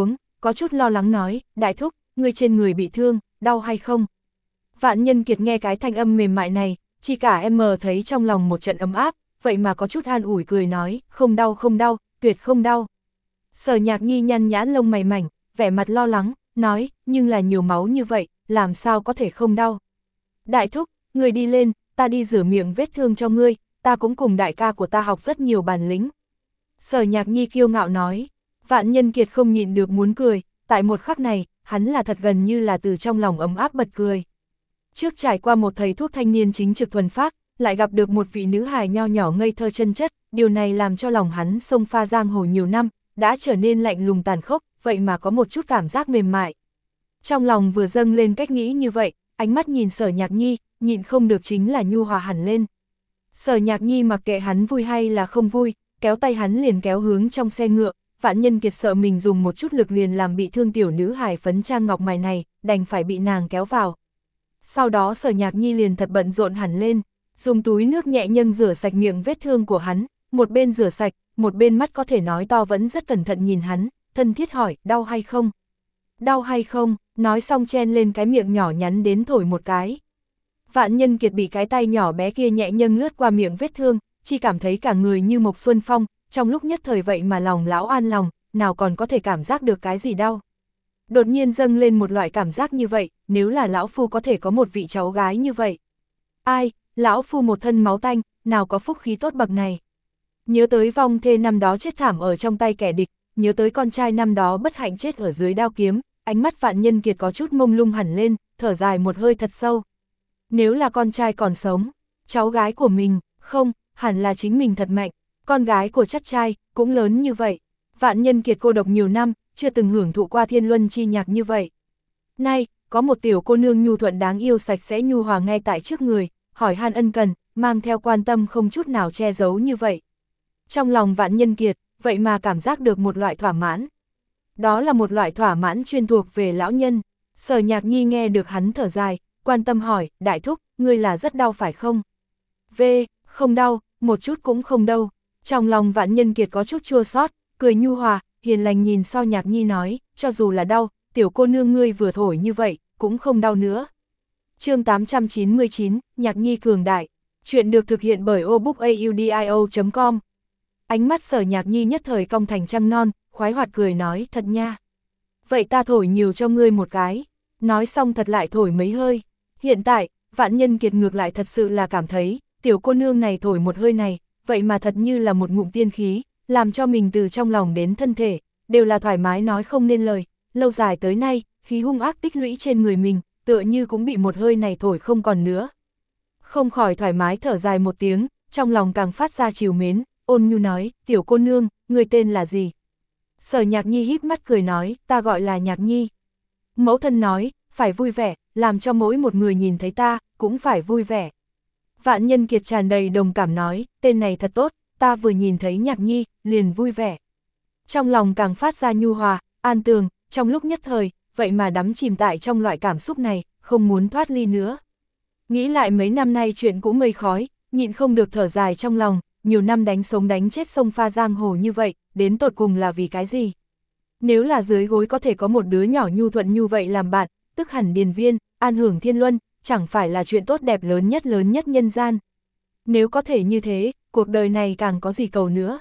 có chút lo lắng nói, đại thúc, người trên người bị thương, đau hay không? Vạn Nhân Kiệt nghe cái thanh âm mềm mại này, chỉ cả em mờ thấy trong lòng một trận ấm áp, vậy mà có chút an ủi cười nói, không đau không đau, tuyệt không đau. Sở Nhạc Nhi nhăn nhãn lông mày mảnh, vẻ mặt lo lắng, nói, nhưng là nhiều máu như vậy, làm sao có thể không đau. Đại thúc, người đi lên, ta đi rửa miệng vết thương cho ngươi, ta cũng cùng đại ca của ta học rất nhiều bản lĩnh. Sở Nhạc Nhi kiêu ngạo nói, Vạn Nhân Kiệt không nhịn được muốn cười, tại một khắc này, hắn là thật gần như là từ trong lòng ấm áp bật cười. Trước trải qua một thầy thuốc thanh niên chính trực thuần phác, lại gặp được một vị nữ hài nho nhỏ ngây thơ chân chất, điều này làm cho lòng hắn xông pha giang hồ nhiều năm, đã trở nên lạnh lùng tàn khốc, vậy mà có một chút cảm giác mềm mại. Trong lòng vừa dâng lên cách nghĩ như vậy, ánh mắt nhìn Sở Nhạc Nhi, nhịn không được chính là nhu hòa hẳn lên. Sở Nhạc Nhi mặc kệ hắn vui hay là không vui, kéo tay hắn liền kéo hướng trong xe ngựa, Vạn Nhân Kiệt sợ mình dùng một chút lực liền làm bị thương tiểu nữ hài phấn trang ngọc mài này, đành phải bị nàng kéo vào. Sau đó Sở Nhạc Nhi liền thật bận rộn hẳn lên, dùng túi nước nhẹ nhàng rửa sạch miệng vết thương của hắn, một bên rửa sạch, một bên mắt có thể nói to vẫn rất cẩn thận nhìn hắn, thân thiết hỏi, đau hay không? Đau hay không? Nói xong chen lên cái miệng nhỏ nhắn đến thổi một cái. Vạn Nhân Kiệt bị cái tay nhỏ bé kia nhẹ nhàng lướt qua miệng vết thương, chỉ cảm thấy cả người như một xuân phong, trong lúc nhất thời vậy mà lòng lão an lòng, nào còn có thể cảm giác được cái gì đau. Đột nhiên dâng lên một loại cảm giác như vậy, nếu là lão phu có thể có một vị cháu gái như vậy. Ai, lão phu một thân máu tanh, nào có phúc khí tốt bậc này. Nhớ tới vong thê năm đó chết thảm ở trong tay kẻ địch, nhớ tới con trai năm đó bất hạnh chết ở dưới đao kiếm, ánh mắt Vạn Nhân Kiệt có chút mông lung hẳn lên, thở dài một hơi thật sâu. Nếu là con trai còn sống, cháu gái của mình, không, hẳn là chính mình thật mạnh, con gái của chắc trai, cũng lớn như vậy. Vạn Nhân Kiệt cô độc nhiều năm, chưa từng hưởng thụ qua thiên luân chi nhạc như vậy. Nay, có một tiểu cô nương nhu thuận đáng yêu sạch sẽ nhu hòa ngay tại trước người, hỏi han ân cần, mang theo quan tâm không chút nào che giấu như vậy. Trong lòng Vạn Nhân Kiệt, vậy mà cảm giác được một loại thỏa mãn. Đó là một loại thỏa mãn chuyên thuộc về lão nhân. Sở Nhạc Nhi nghe được hắn thở dài, quan tâm hỏi, đại thúc, ngươi là rất đau phải không? V, không đau, một chút cũng không đâu. Trong lòng Vạn Nhân Kiệt có chút chua xót, cười nhu hòa, hiền lành nhìn Sở Nhạc Nhi nói, cho dù là đau, tiểu cô nương ngươi vừa thổi như vậy, cũng không đau nữa. Chương tám trăm chín mươi chín, Nhạc Nhi cường đại. Chuyện được thực hiện bởi obookaudio chấm com. Ánh mắt Sở Nhạc Nhi nhất thời cong thành trăng non, khoái hoạt cười nói, thật nha. Vậy ta thổi nhiều cho ngươi một cái. Nói xong thật lại thổi mấy hơi. Hiện tại, Vạn Nhân Kiệt ngược lại thật sự là cảm thấy, tiểu cô nương này thổi một hơi này, vậy mà thật như là một ngụm tiên khí, làm cho mình từ trong lòng đến thân thể, đều là thoải mái nói không nên lời. Lâu dài tới nay, khí hung ác tích lũy trên người mình, tựa như cũng bị một hơi này thổi không còn nữa. Không khỏi thoải mái thở dài một tiếng, trong lòng càng phát ra trìu mến, ôn nhu nói, tiểu cô nương, người tên là gì? Sở Nhạc Nhi híp mắt cười nói, ta gọi là Nhạc Nhi. Mẫu thân nói, phải vui vẻ, làm cho mỗi một người nhìn thấy ta, cũng phải vui vẻ. Vạn Nhân Kiệt tràn đầy đồng cảm nói, tên này thật tốt, ta vừa nhìn thấy Nhạc Nhi, liền vui vẻ. Trong lòng càng phát ra nhu hòa, an tường, trong lúc nhất thời, vậy mà đắm chìm tại trong loại cảm xúc này, không muốn thoát ly nữa. Nghĩ lại mấy năm nay chuyện cũ mây khói, nhịn không được thở dài trong lòng, nhiều năm đánh sống đánh chết sông pha giang hồ như vậy, đến tột cùng là vì cái gì? Nếu là dưới gối có thể có một đứa nhỏ nhu thuận như vậy làm bạn, tức hẳn điền viên, an hưởng thiên luân, chẳng phải là chuyện tốt đẹp lớn nhất lớn nhất nhân gian. Nếu có thể như thế, cuộc đời này càng có gì cầu nữa.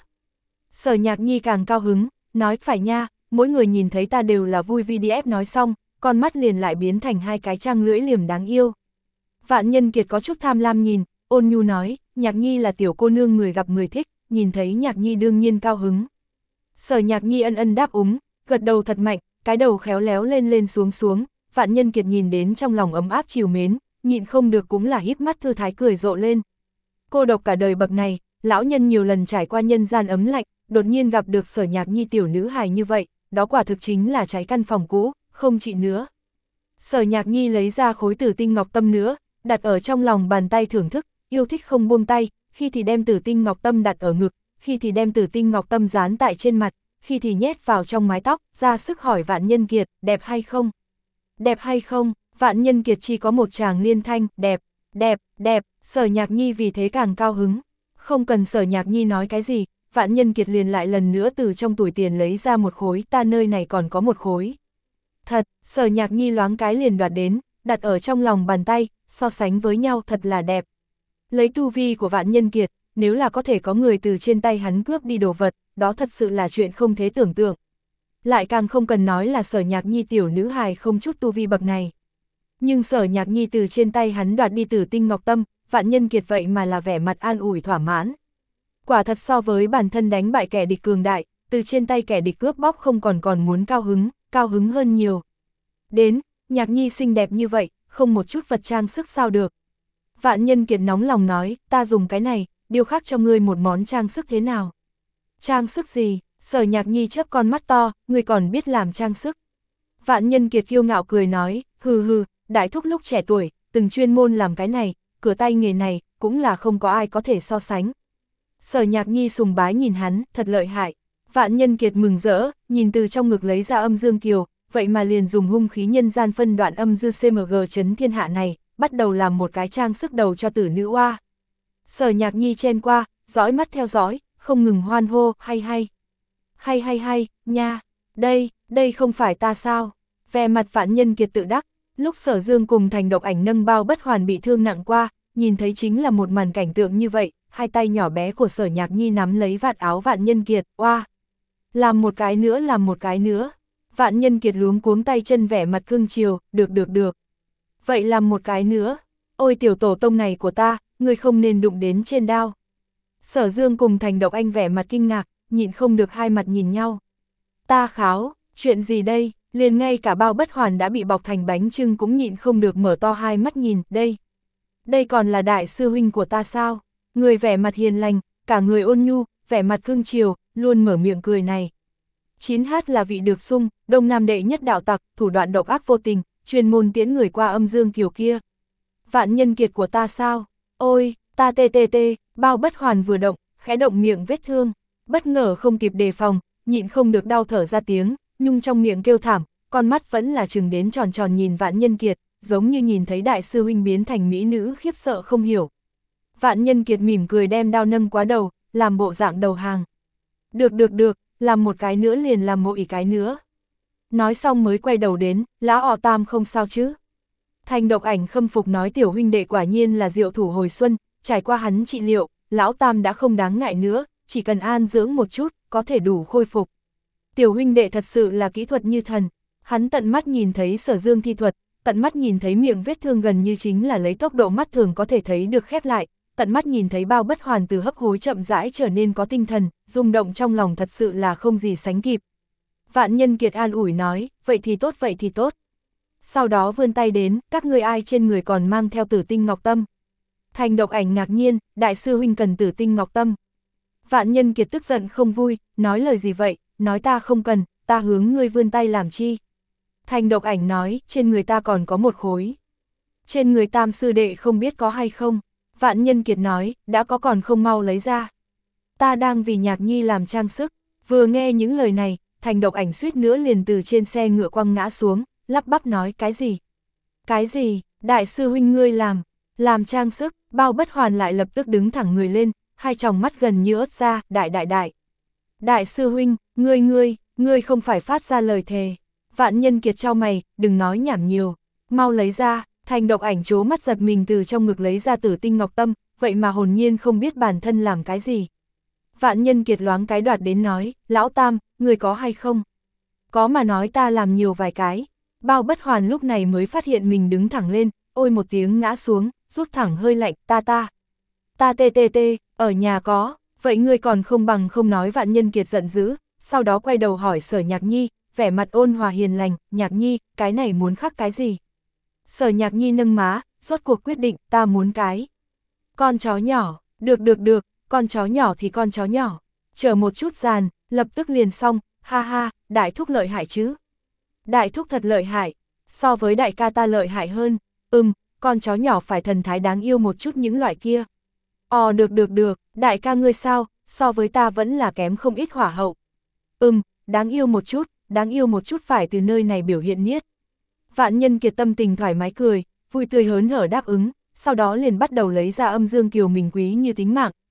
Sở Nhạc Nhi càng cao hứng, nói phải nha, mỗi người nhìn thấy ta đều là vui vê đê ép nói xong, con mắt liền lại biến thành hai cái trăng lưỡi liềm đáng yêu. Vạn Nhân Kiệt có chút tham lam nhìn, ôn nhu nói, Nhạc Nhi là tiểu cô nương người gặp người thích, nhìn thấy Nhạc Nhi đương nhiên cao hứng. Sở Nhạc Nhi ân ân đáp ứng, gật đầu thật mạnh, cái đầu khéo léo lên lên xuống xuống, Vạn Nhân Kiệt nhìn đến trong lòng ấm áp chiều mến, nhịn không được cũng là híp mắt thư thái cười rộ lên. Cô độc cả đời bậc này, lão nhân nhiều lần trải qua nhân gian ấm lạnh, đột nhiên gặp được Sở Nhạc Nhi tiểu nữ hài như vậy, đó quả thực chính là cháy căn phòng cũ, không trị nữa. Sở Nhạc Nhi lấy ra khối tử tinh ngọc tâm nữa, đặt ở trong lòng bàn tay thưởng thức, yêu thích không buông tay, khi thì đem tử tinh ngọc tâm đặt ở ngực, khi thì đem tử tinh ngọc tâm dán tại trên mặt, khi thì nhét vào trong mái tóc, ra sức hỏi Vạn Nhân Kiệt, đẹp hay không? Đẹp hay không? Vạn Nhân Kiệt chỉ có một tràng liên thanh, đẹp, đẹp, đẹp, Sở Nhạc Nhi vì thế càng cao hứng. Không cần Sở Nhạc Nhi nói cái gì, Vạn Nhân Kiệt liền lại lần nữa từ trong túi tiền lấy ra một khối, ta nơi này còn có một khối. Thật, Sở Nhạc Nhi loáng cái liền đoạt đến, đặt ở trong lòng bàn tay, so sánh với nhau thật là đẹp. Lấy tu vi của Vạn Nhân Kiệt, nếu là có thể có người từ trên tay hắn cướp đi đồ vật, đó thật sự là chuyện không thể tưởng tượng. Lại càng không cần nói là Sở Nhạc Nhi tiểu nữ hài không chút tu vi bậc này. Nhưng Sở Nhạc Nhi từ trên tay hắn đoạt đi Tử Tinh Ngọc Tâm, Vạn Nhân Kiệt vậy mà là vẻ mặt an ủi thỏa mãn. Quả thật so với bản thân đánh bại kẻ địch cường đại, từ trên tay kẻ địch cướp bóc không còn còn muốn cao hứng, cao hứng hơn nhiều. Đến, Nhạc Nhi xinh đẹp như vậy, không một chút vật trang sức sao được. Vạn Nhân Kiệt nóng lòng nói, ta dùng cái này, điều khác cho ngươi một món trang sức thế nào. Trang sức gì? Sở Nhạc Nhi chớp con mắt to, ngươi còn biết làm trang sức. Vạn Nhân Kiệt kiêu ngạo cười nói, hừ hừ, đại thúc lúc trẻ tuổi, từng chuyên môn làm cái này, cửa tay nghề này, cũng là không có ai có thể so sánh. Sở Nhạc Nhi sùng bái nhìn hắn, thật lợi hại. Vạn Nhân Kiệt mừng rỡ, nhìn từ trong ngực lấy ra âm dương kiều, vậy mà liền dùng hung khí nhân gian phân đoạn âm dư xê em giê chấn thiên hạ này, bắt đầu làm một cái trang sức đầu cho tử nữ oa. Sở Nhạc Nhi chen qua, dõi mắt theo dõi, không ngừng hoan hô, hay hay. Hay hay hay, nha, đây, đây không phải ta sao. Vẻ mặt Vạn Nhân Kiệt tự đắc, lúc Sở Dương cùng Thành Độc Ảnh nâng bao bất hoàn bị thương nặng qua, nhìn thấy chính là một màn cảnh tượng như vậy, hai tay nhỏ bé của Sở Nhạc Nhi nắm lấy vạt áo Vạn Nhân Kiệt, oa. Làm một cái nữa làm một cái nữa. Vạn Nhân Kiệt luống cuống tay chân vẻ mặt cương chiều, được được được. Vậy làm một cái nữa. Ôi tiểu tổ tông này của ta, ngươi không nên đụng đến trên đao. Sở Dương cùng Thành Độc Anh vẻ mặt kinh ngạc, nhịn không được hai mặt nhìn nhau. Ta kháo, chuyện gì đây, liền ngay cả bao bất hoàn đã bị bọc thành bánh chưng cũng nhịn không được mở to hai mắt nhìn, đây. Đây còn là đại sư huynh của ta sao? Người vẻ mặt hiền lành, cả người ôn nhu, vẻ mặt cương chiều, luôn mở miệng cười này. chín H là vị được sung, đông nam đệ nhất đạo tặc, thủ đoạn độc ác vô tình, chuyên môn tiễn người qua âm dương kiều kia. Vạn Nhân Kiệt của ta sao? Ôi, ta tê tê tê, bao bất hoàn vừa động, khẽ động miệng vết thương, bất ngờ không kịp đề phòng, nhịn không được đau thở ra tiếng, nhung trong miệng kêu thảm, con mắt vẫn là trừng đến tròn tròn nhìn Vạn Nhân Kiệt, giống như nhìn thấy đại sư huynh biến thành mỹ nữ khiếp sợ không hiểu. Vạn Nhân Kiệt mỉm cười đem đao nâng quá đầu, làm bộ dạng đầu hàng. Được được được, làm một cái nữa liền làm một ý cái nữa. Nói xong mới quay đầu đến, lão ọ tam không sao chứ. Thành Độc Ảnh khâm phục nói tiểu huynh đệ quả nhiên là diệu thủ hồi xuân, trải qua hắn trị liệu, lão tam đã không đáng ngại nữa, chỉ cần an dưỡng một chút, có thể đủ khôi phục. Tiểu huynh đệ thật sự là kỹ thuật như thần, hắn tận mắt nhìn thấy Sở Dương thi thuật, tận mắt nhìn thấy miệng vết thương gần như chính là lấy tốc độ mắt thường có thể thấy được khép lại, tận mắt nhìn thấy bao bất hoàn từ hấp hối chậm rãi trở nên có tinh thần, rung động trong lòng thật sự là không gì sánh kịp. Vạn Nhân Kiệt an ủi nói, vậy thì tốt vậy thì tốt. Sau đó vươn tay đến, các ngươi ai trên người còn mang theo Tử Tinh Ngọc Tâm. Thành Độc Ảnh ngạc nhiên, đại sư huynh cần Tử Tinh Ngọc Tâm. Vạn Nhân Kiệt tức giận không vui, nói lời gì vậy, nói ta không cần, ta hướng ngươi vươn tay làm chi. Thành Độc Ảnh nói, trên người ta còn có một khối. Trên người tam sư đệ không biết có hay không. Vạn Nhân Kiệt nói, đã có còn không mau lấy ra. Ta đang vì Nhạc Nhi làm trang sức. Vừa nghe những lời này, Thành Độc Ảnh suýt nữa liền từ trên xe ngựa quăng ngã xuống, lắp bắp nói cái gì? Cái gì, đại sư huynh ngươi làm, làm trang sức, bao bất hoàn lại lập tức đứng thẳng người lên, hai tròng mắt gần như ớt ra, đại đại đại. Đại sư huynh, ngươi ngươi, ngươi không phải phát ra lời thề. Vạn Nhân Kiệt trao mày, đừng nói nhảm nhiều, mau lấy ra. Thành Độc Ảnh trố mắt giật mình từ trong ngực lấy ra Tử Tinh Ngọc Tâm, vậy mà hồn nhiên không biết bản thân làm cái gì. Vạn Nhân Kiệt loáng cái đoạt đến nói, lão tam, người có hay không? Có mà nói ta làm nhiều vài cái. Bao bất hoàn lúc này mới phát hiện mình đứng thẳng lên, ôi một tiếng ngã xuống, rút thẳng hơi lạnh, ta ta. Ta tê tê tê, ở nhà có, vậy ngươi còn không bằng không nói. Vạn Nhân Kiệt giận dữ, sau đó quay đầu hỏi Sở Nhạc Nhi, vẻ mặt ôn hòa hiền lành, Nhạc Nhi, cái này muốn khắc cái gì? Sở Nhạc Nhi nâng má, rốt cuộc quyết định, ta muốn cái. Con chó nhỏ, được được được, con chó nhỏ thì con chó nhỏ. Chờ một chút giàn, lập tức liền xong, ha ha, đại thúc lợi hại chứ. Đại thúc thật lợi hại, so với đại ca ta lợi hại hơn, ừm, con chó nhỏ phải thần thái đáng yêu một chút những loại kia. Ồ được được được, đại ca ngươi sao, so với ta vẫn là kém không ít hỏa hậu. Ừm, đáng yêu một chút, đáng yêu một chút phải từ nơi này biểu hiện niết. Vạn Nhân Kiệt tâm tình thoải mái cười, vui tươi hớn hở đáp ứng, sau đó liền bắt đầu lấy ra âm dương kiều mình quý như tính mạng,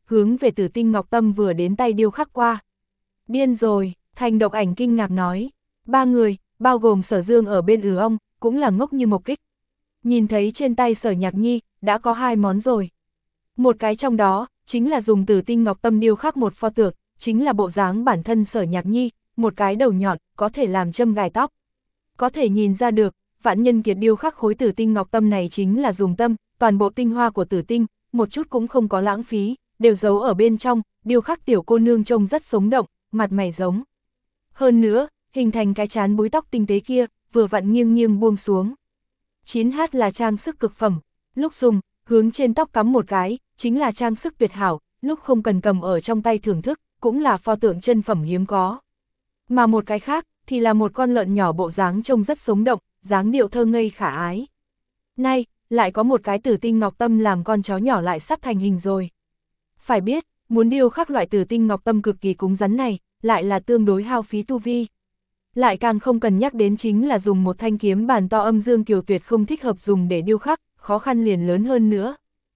hướng về Tử Tinh Ngọc Tâm vừa đến tay điêu khắc qua. Điên rồi, Thành Độc Ảnh kinh ngạc nói. Ba người, bao gồm Sở Dương ở bên ử ong, cũng là ngốc như mộc kích. Nhìn thấy trên tay Sở Nhạc Nhi, đã có hai món rồi. Một cái trong đó, chính là dùng Tử Tinh Ngọc Tâm điêu khắc một pho tượng, chính là bộ dáng bản thân Sở Nhạc Nhi, một cái đầu nhọn, có thể làm châm gài tóc. Có thể nhìn ra được, Vạn Nhân Kiệt điêu khắc khối Tử Tinh Ngọc Tâm này chính là dùng tâm, toàn bộ tinh hoa của Tử Tinh, một chút cũng không có lãng phí, đều giấu ở bên trong, điêu khắc tiểu cô nương trông rất sống động, mặt mày giống. Hơn nữa, hình thành cái trán búi tóc tinh tế kia, vừa vặn nghiêng nghiêng buông xuống. chín H là trang sức cực phẩm, lúc dùng, hướng trên tóc cắm một cái, chính là trang sức tuyệt hảo, lúc không cần cầm ở trong tay thưởng thức, cũng là pho tượng chân phẩm hiếm có. Mà một cái khác, thì là một con lợn nhỏ bộ dáng trông rất sống động, dáng điệu thơ ngây khả ái. Nay, lại có một cái Tử Tinh Ngọc Tâm làm con chó nhỏ lại sắp thành hình rồi. Phải biết, muốn điêu khắc loại Tử Tinh Ngọc Tâm cực kỳ cứng rắn này, lại là tương đối hao phí tu vi. Lại càng không cần nhắc đến chính là dùng một thanh kiếm bàn to âm dương kiều tuyệt không thích hợp dùng để điêu khắc, khó khăn liền lớn hơn nữa.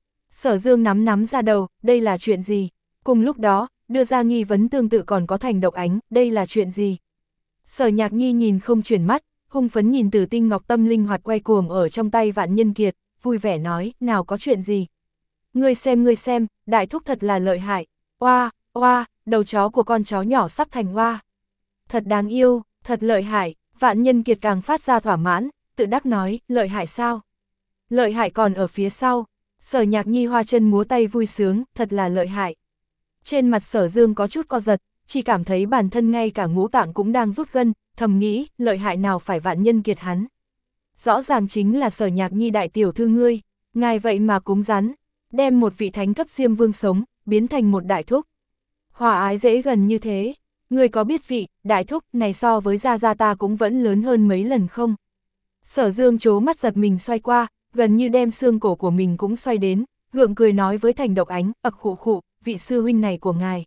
Sở Dương nắm nắm ra đầu, đây là chuyện gì? Cùng lúc đó, đưa ra nghi vấn tương tự còn có Thành Độc Ánh, đây là chuyện gì? Sở Nhạc Nhi nhìn không chuyển mắt, hung phấn nhìn Tử Tinh Ngọc Tâm linh hoạt quay cuồng ở trong tay Vạn Nhân Kiệt, vui vẻ nói, nào có chuyện gì? Ngươi xem ngươi xem, đại thúc thật là lợi hại, oa, oa, đầu chó của con chó nhỏ sắp thành oa. Thật đáng yêu, thật lợi hại, Vạn Nhân Kiệt càng phát ra thỏa mãn, tự đắc nói, lợi hại sao? Lợi hại còn ở phía sau. Sở Nhạc Nhi hoa chân múa tay vui sướng, thật là lợi hại. Trên mặt Sở Dương có chút co giật, chỉ cảm thấy bản thân ngay cả ngũ tạng cũng đang rút gân, thầm nghĩ, lợi hại nào phải Vạn Nhân Kiệt hắn. Rõ ràng chính là Sở Nhạc Nhi đại tiểu thư ngươi, ngài vậy mà cúng rắn, đem một vị thánh cấp Diêm Vương sống, biến thành một đại thúc. Hòa ái dễ gần như thế, ngươi có biết vị, đại thúc này so với gia gia ta cũng vẫn lớn hơn mấy lần không? Sở Dương trố mắt giật mình xoay qua, gần như đem xương cổ của mình cũng xoay đến, gượng cười nói với Thành Độc Ánh, ặc khụ khụ, vị sư huynh này của ngài.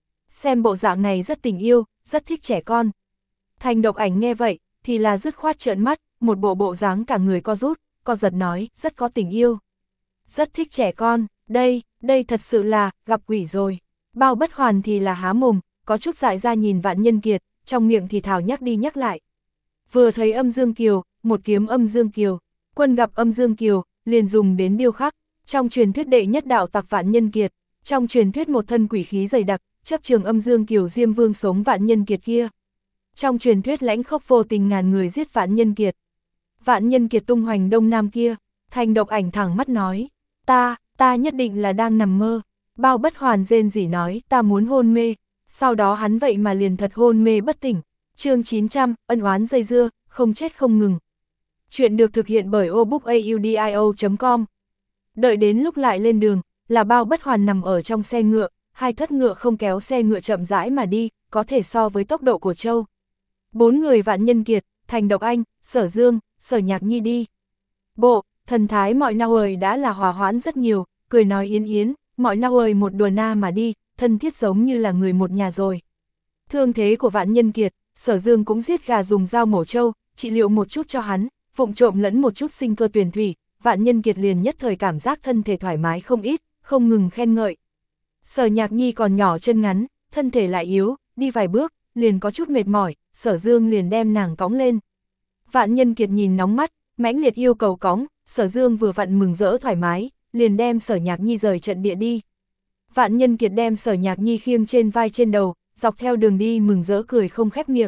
Xem bộ dạng này rất tình yêu, rất thích trẻ con. Thành Độc Ảnh nghe vậy, thì là dứt khoát trợn mắt, một bộ bộ dáng cả người co rút, co giật nói, rất có tình yêu. Rất thích trẻ con, đây, đây thật sự là, gặp quỷ rồi. Bao Bất Hoàn thì là há mồm, có chút dại ra nhìn Vạn Nhân Kiệt, trong miệng thì thào nhắc đi nhắc lại. Vừa thấy âm dương kiều, một kiếm âm dương kiều, quân gặp âm dương kiều, liền dùng đến điêu khắc. Trong truyền thuyết đệ nhất đạo tặc Vạn Nhân Kiệt, trong truyền thuyết một thân quỷ khí dày đặc, chấp trường âm dương kiều Diêm Vương sống Vạn Nhân Kiệt kia. Trong truyền thuyết lãnh khốc vô tình ngàn người giết Vạn Nhân Kiệt. Vạn Nhân Kiệt tung hoành đông nam kia, Thành Độc Ảnh thẳng mắt nói, ta, ta nhất định là đang nằm mơ. Bao Bất Hoàn rên rỉ nói, ta muốn hôn mê. Sau đó hắn vậy mà liền thật hôn mê bất tỉnh. Chương chín trăm, ân oán dây dưa, không chết không ngừng. Chuyện được thực hiện bởi obookaudio chấm com. Đợi đến lúc lại lên đường, là Bao Bất Hoàn nằm ở trong xe ngựa, hai thất ngựa không kéo xe ngựa chậm rãi mà đi, có thể so với tốc độ của Châu. Bốn người Vạn Nhân Kiệt, Thành Độc Anh, Sở Dương, Sở Nhạc Nhi đi. Bộ, thần thái mọi nào ơi đã là hòa hoãn rất nhiều, cười nói yến yến, mọi nào ơi một đùa na mà đi, thân thiết giống như là người một nhà rồi. Thương thế của Vạn Nhân Kiệt, Sở Dương cũng giết gà dùng dao mổ trâu, trị liệu một chút cho hắn, vụng trộm lẫn một chút sinh cơ tuyển thủy, Vạn Nhân Kiệt liền nhất thời cảm giác thân thể thoải mái không ít, không ngừng khen ngợi. Sở Nhạc Nhi còn nhỏ chân ngắn, thân thể lại yếu, đi vài bước, liền có chút mệt mỏi, Sở Dương liền đem nàng cõng lên. Vạn Nhân Kiệt nhìn nóng mắt, mãnh liệt yêu cầu cõng, Sở Dương vừa vặn mừng rỡ thoải mái, liền đem Sở Nhạc Nhi rời trận địa đi. Vạn Nhân Kiệt đem Sở Nhạc Nhi khiêng trên vai trên đầu, dọc theo đường đi mừng rỡ cười không khép miệng.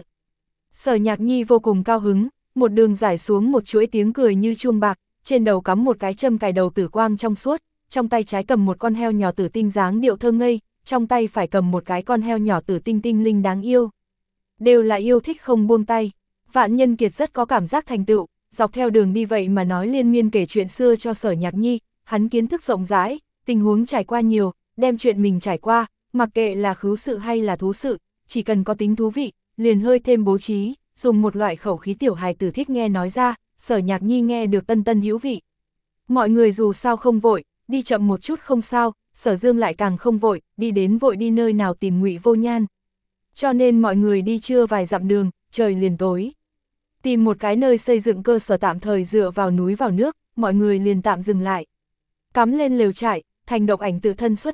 Sở Nhạc Nhi vô cùng cao hứng, một đường giải xuống một chuỗi tiếng cười như chuông bạc, trên đầu cắm một cái châm cài đầu tử quang trong suốt, trong tay trái cầm một con heo nhỏ tử tinh dáng điệu thơ ngây, trong tay phải cầm một cái con heo nhỏ tử tinh tinh linh đáng yêu. Đều là yêu thích không buông tay. Vạn Nhân Kiệt rất có cảm giác thành tựu, dọc theo đường đi vậy mà nói liên miên kể chuyện xưa cho Sở Nhạc Nhi, hắn kiến thức rộng rãi, tình huống trải qua nhiều, đem chuyện mình trải qua, mặc kệ là khứu sự hay là thú sự, chỉ cần có tính thú vị, liền hơi thêm bố trí, dùng một loại khẩu khí tiểu hài tử thích nghe nói ra, Sở Nhạc Nhi nghe được tân tân hữu vị. Mọi người dù sao không vội, đi chậm một chút không sao, Sở Dương lại càng không vội, đi đến vội đi nơi nào tìm Ngụy Vô Nhan. Cho nên mọi người đi chưa vài dặm đường, trời liền tối. Tìm một cái nơi xây dựng cơ sở tạm thời dựa vào núi vào nước, mọi người liền tạm dừng lại. Cắm lên lều trại, Thành Độc Ảnh tự thân xuất mã,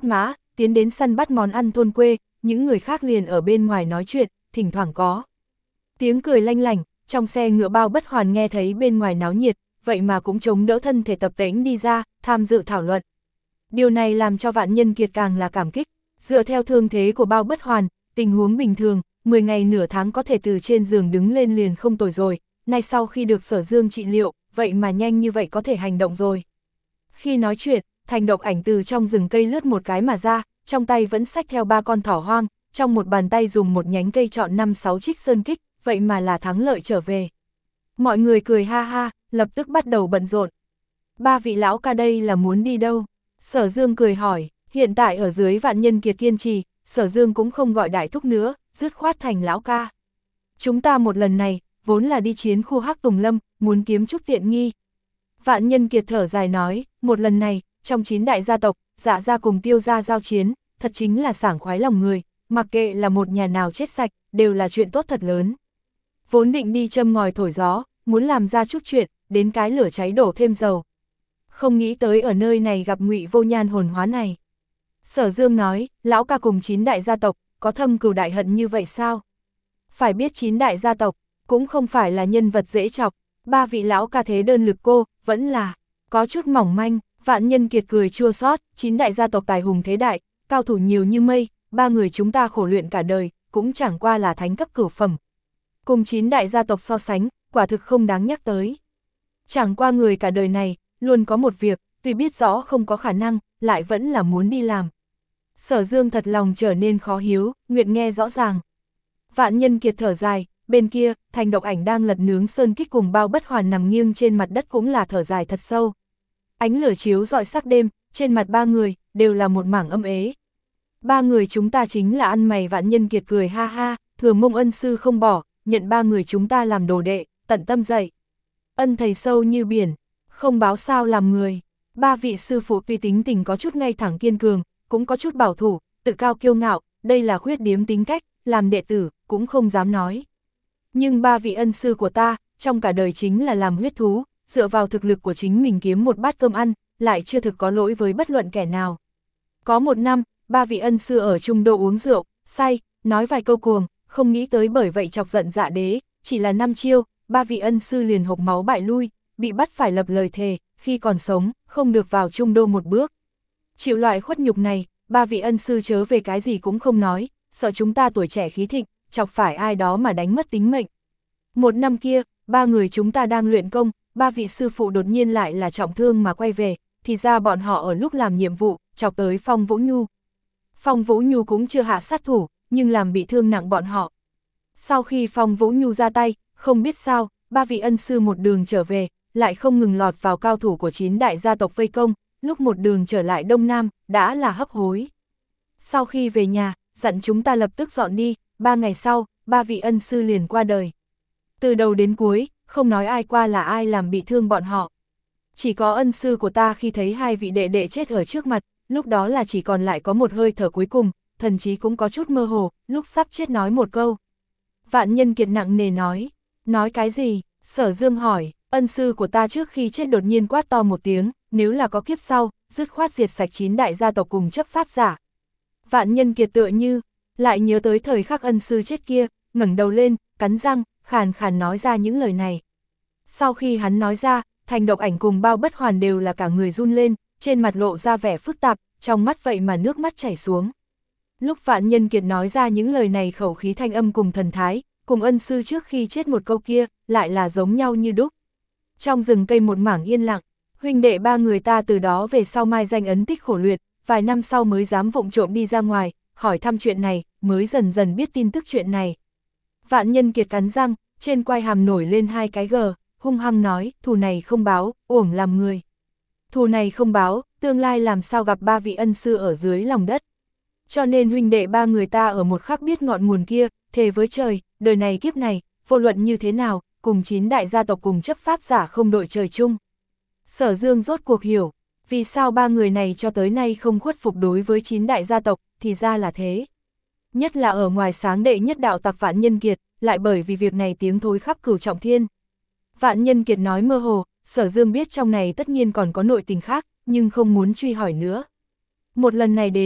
tiến đến săn bắt món ăn thôn quê, những người khác liền ở bên ngoài nói chuyện, thỉnh thoảng có tiếng cười lanh lảnh. Trong xe ngựa Bao Bất Hoàn nghe thấy bên ngoài náo nhiệt, vậy mà cũng chống đỡ thân thể tập tễnh đi ra, tham dự thảo luận. Điều này làm cho Vạn Nhân Kiệt càng là cảm kích, dựa theo thương thế của Bao Bất Hoàn, tình huống bình thường, mười ngày nửa tháng có thể từ trên giường đứng lên liền không tồi rồi, nay sau khi được Sở Dương trị liệu, vậy mà nhanh như vậy có thể hành động rồi. Khi nói chuyện, Thành Độc Ảnh từ trong rừng cây lướt một cái mà ra, trong tay vẫn xách theo ba con thỏ hoang, trong một bàn tay dùng một nhánh cây chọn năm sáu trích sơn kích, vậy mà là thắng lợi trở về. Mọi người cười ha ha, lập tức bắt đầu bận rộn. Ba vị lão ca đây là muốn đi đâu? Sở Dương cười hỏi, hiện tại ở dưới Vạn Nhân Kiệt kiên trì, Sở Dương cũng không gọi đại thúc nữa, dứt khoát thành lão ca. Chúng ta một lần này, vốn là đi chiến khu Hắc Tùng Lâm, muốn kiếm chút tiện nghi. Vạn Nhân Kiệt thở dài nói, một lần này, trong chín đại gia tộc, Dạ gia cùng Tiêu gia giao chiến, thật chính là sảng khoái lòng người, mặc kệ là một nhà nào chết sạch, đều là chuyện tốt thật lớn. Vốn định đi châm ngòi thổi gió, muốn làm ra chút chuyện, đến cái lửa cháy đổ thêm dầu. Không nghĩ tới ở nơi này gặp Ngụy Vô Nhan hồn hóa này. Sở Dương nói, lão ca cùng chín đại gia tộc, có thâm cừu đại hận như vậy sao? Phải biết chín đại gia tộc, cũng không phải là nhân vật dễ chọc, ba vị lão ca thế đơn lực cô, vẫn là, có chút mỏng manh. Vạn Nhân Kiệt cười chua xót, chín đại gia tộc tài hùng thế đại, cao thủ nhiều như mây, ba người chúng ta khổ luyện cả đời, cũng chẳng qua là thánh cấp cửu phẩm. Cùng chín đại gia tộc so sánh, quả thực không đáng nhắc tới. Chẳng qua người cả đời này, luôn có một việc, tuy biết rõ không có khả năng, lại vẫn là muốn đi làm. Sở Dương thật lòng trở nên khó hiếu, nguyện nghe rõ ràng. Vạn Nhân Kiệt thở dài, bên kia, Thành Độc Ảnh đang lật nướng sơn kích cùng Bao Bất Hoàn nằm nghiêng trên mặt đất cũng là thở dài thật sâu. Ánh lửa chiếu rọi sắc đêm, trên mặt ba người, đều là một mảng âm ế. Ba người chúng ta chính là ăn mày. Vạn Nhân Kiệt cười ha ha, Thừa Mông ân sư không bỏ, nhận ba người chúng ta làm đồ đệ, tận tâm dạy. Ân thầy sâu như biển, không báo sao làm người. Ba vị sư phụ tuy tính tình có chút ngay thẳng kiên cường, cũng có chút bảo thủ, tự cao kiêu ngạo, đây là khuyết điểm tính cách, làm đệ tử, cũng không dám nói. Nhưng ba vị ân sư của ta, trong cả đời chính là làm huyết thú, dựa vào thực lực của chính mình kiếm một bát cơm ăn, lại chưa thực có lỗi với bất luận kẻ nào. Có một năm, ba vị ân sư ở Trung Đô uống rượu, say, nói vài câu cuồng, không nghĩ tới bởi vậy chọc giận Dạ Đế, chỉ là năm chiêu, ba vị ân sư liền hộc máu bại lui, bị bắt phải lập lời thề, khi còn sống, không được vào Trung Đô một bước. Chịu loại khuất nhục này, ba vị ân sư chớ về cái gì cũng không nói, sợ chúng ta tuổi trẻ khí thịnh, chọc phải ai đó mà đánh mất tính mệnh. Một năm kia, ba người chúng ta đang luyện công, ba vị sư phụ đột nhiên lại là trọng thương mà quay về, thì ra bọn họ ở lúc làm nhiệm vụ, chọc tới Phong Vũ Nhu. Phong Vũ Nhu cũng chưa hạ sát thủ, nhưng làm bị thương nặng bọn họ. Sau khi Phong Vũ Nhu ra tay, không biết sao, ba vị ân sư một đường trở về, lại không ngừng lọt vào cao thủ của chín đại gia tộc vây công, lúc một đường trở lại Đông Nam, đã là hấp hối. Sau khi về nhà, dặn chúng ta lập tức dọn đi, ba ngày sau, ba vị ân sư liền qua đời. Từ đầu đến cuối, không nói ai qua là ai làm bị thương bọn họ. Chỉ có ân sư của ta khi thấy hai vị đệ đệ chết ở trước mặt, lúc đó là chỉ còn lại có một hơi thở cuối cùng, thần chí cũng có chút mơ hồ, lúc sắp chết nói một câu. Vạn Nhân Kiệt nặng nề nói, nói cái gì? Sở Dương hỏi, ân sư của ta trước khi chết đột nhiên quát to một tiếng, nếu là có kiếp sau, dứt khoát diệt sạch chín đại gia tộc cùng chấp pháp giả. Vạn Nhân Kiệt tựa như, lại nhớ tới thời khắc ân sư chết kia, ngẩng đầu lên, cắn răng, khàn khàn nói ra những lời này. Sau khi hắn nói ra, Thành Độc Ảnh cùng Bao Bất Hoàn đều là cả người run lên, trên mặt lộ ra vẻ phức tạp, trong mắt vậy mà nước mắt chảy xuống. Lúc Vạn Nhân Kiệt nói ra những lời này khẩu khí thanh âm cùng thần thái, cùng ân sư trước khi chết một câu kia, lại là giống nhau như đúc. Trong rừng cây một mảng yên lặng, huynh đệ ba người ta từ đó về sau mai danh ấn tích khổ luyện, vài năm sau mới dám vụng trộm đi ra ngoài, hỏi thăm chuyện này, mới dần dần biết tin tức chuyện này. Vạn Nhân Kiệt cắn răng, trên quai hàm nổi lên hai cái gờ, hung hăng nói, thù này không báo, uổng làm người. Thù này không báo, tương lai làm sao gặp ba vị ân sư ở dưới lòng đất. Cho nên huynh đệ ba người ta ở một khắc biết ngọn nguồn kia, thề với trời, đời này kiếp này, vô luận như thế nào, cùng chín đại gia tộc cùng chấp pháp giả không đội trời chung. Sở Dương rốt cuộc hiểu, vì sao ba người này cho tới nay không khuất phục đối với chín đại gia tộc, thì ra là thế. Nhất là ở ngoài sáng đệ nhất đạo tặc Vạn Nhân Kiệt, lại bởi vì việc này tiếng thối khắp cửu trọng thiên. Vạn Nhân Kiệt nói mơ hồ, Sở Dương biết trong này tất nhiên còn có nội tình khác, nhưng không muốn truy hỏi nữa. Một lần này đến, vốn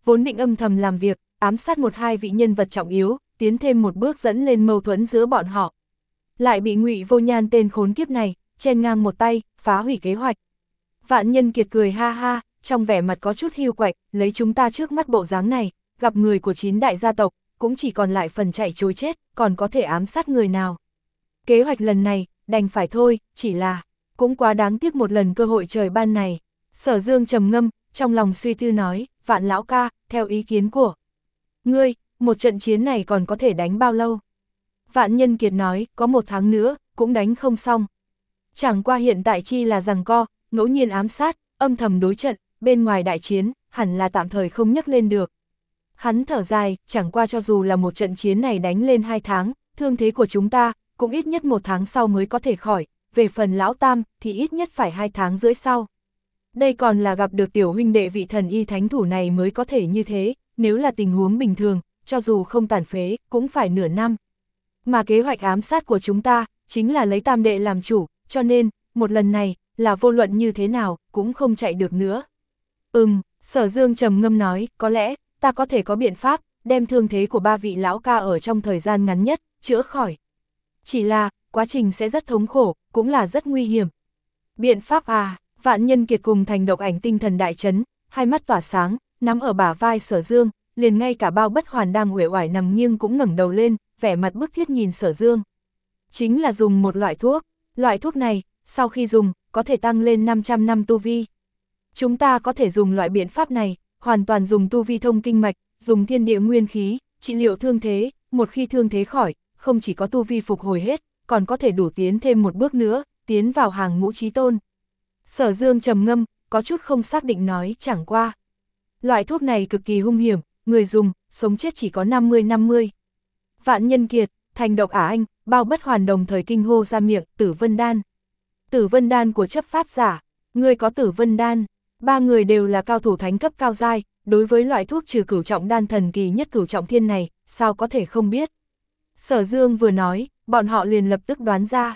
vốn định âm thầm làm việc, ám sát một hai vị nhân vật trọng yếu, tiến thêm một bước dẫn lên mâu thuẫn giữa bọn họ. Lại bị Ngụy Vô Nhan tên khốn kiếp này, chen ngang một tay, phá hủy kế hoạch. Vạn Nhân Kiệt cười ha ha, trong vẻ mặt có chút hiu quạnh, lấy chúng ta trước mắt bộ dáng này, gặp người của chín đại gia tộc, cũng chỉ còn lại phần chạy trối chết, còn có thể ám sát người nào. Kế hoạch lần này, đành phải thôi, chỉ là, cũng quá đáng tiếc một lần cơ hội trời ban này. Sở Dương trầm ngâm, trong lòng suy tư nói, Vạn lão ca, theo ý kiến của ngươi, một trận chiến này còn có thể đánh bao lâu? Vạn Nhân Kiệt nói, có một tháng nữa, cũng đánh không xong. Chẳng qua hiện tại chi là giằng co, ngẫu nhiên ám sát, âm thầm đối trận, bên ngoài đại chiến, hẳn là tạm thời không nhắc lên được. Hắn thở dài, chẳng qua cho dù là một trận chiến này đánh lên hai tháng, thương thế của chúng ta, cũng ít nhất một tháng sau mới có thể khỏi, về phần lão tam, thì ít nhất phải hai tháng rưỡi sau. Đây còn là gặp được tiểu huynh đệ vị thần y thánh thủ này mới có thể như thế, nếu là tình huống bình thường, cho dù không tàn phế, cũng phải nửa năm. Mà kế hoạch ám sát của chúng ta, chính là lấy tam đệ làm chủ, cho nên, một lần này, là vô luận như thế nào, cũng không chạy được nữa. Ừm, Sở Dương trầm ngâm nói, có lẽ, ta có thể có biện pháp, đem thương thế của ba vị lão ca ở trong thời gian ngắn nhất, chữa khỏi. Chỉ là, quá trình sẽ rất thống khổ, cũng là rất nguy hiểm. Biện pháp à, Vạn Nhân Kiệt cùng Thành Độc Ảnh tinh thần đại chấn, hai mắt tỏa sáng, nắm ở bả vai Sở Dương, liền ngay cả Bao Bất Hoàn đang uể oải nằm nghiêng cũng ngẩng đầu lên, vẻ mặt bức thiết nhìn Sở Dương. Chính là dùng một loại thuốc, loại thuốc này, sau khi dùng, có thể tăng lên năm trăm năm tu vi. Chúng ta có thể dùng loại biện pháp này, hoàn toàn dùng tu vi thông kinh mạch, dùng thiên địa nguyên khí, trị liệu thương thế, một khi thương thế khỏi, không chỉ có tu vi phục hồi hết, còn có thể đủ tiến thêm một bước nữa, tiến vào hàng ngũ chí tôn. Sở Dương trầm ngâm, có chút không xác định nói, chẳng qua. Loại thuốc này cực kỳ hung hiểm, người dùng, sống chết chỉ có năm mươi năm mươi. Vạn Nhân Kiệt, Thành Độc Ả Anh, Bao Bất Hoàn đồng thời kinh hô ra miệng, Tử Vân Đan. Tử Vân Đan của chấp pháp giả, người có Tử Vân Đan. Ba người đều là cao thủ thánh cấp cao giai, đối với loại thuốc trừ cửu trọng đan thần kỳ nhất cửu trọng thiên này, sao có thể không biết. Sở Dương vừa nói, bọn họ liền lập tức đoán ra.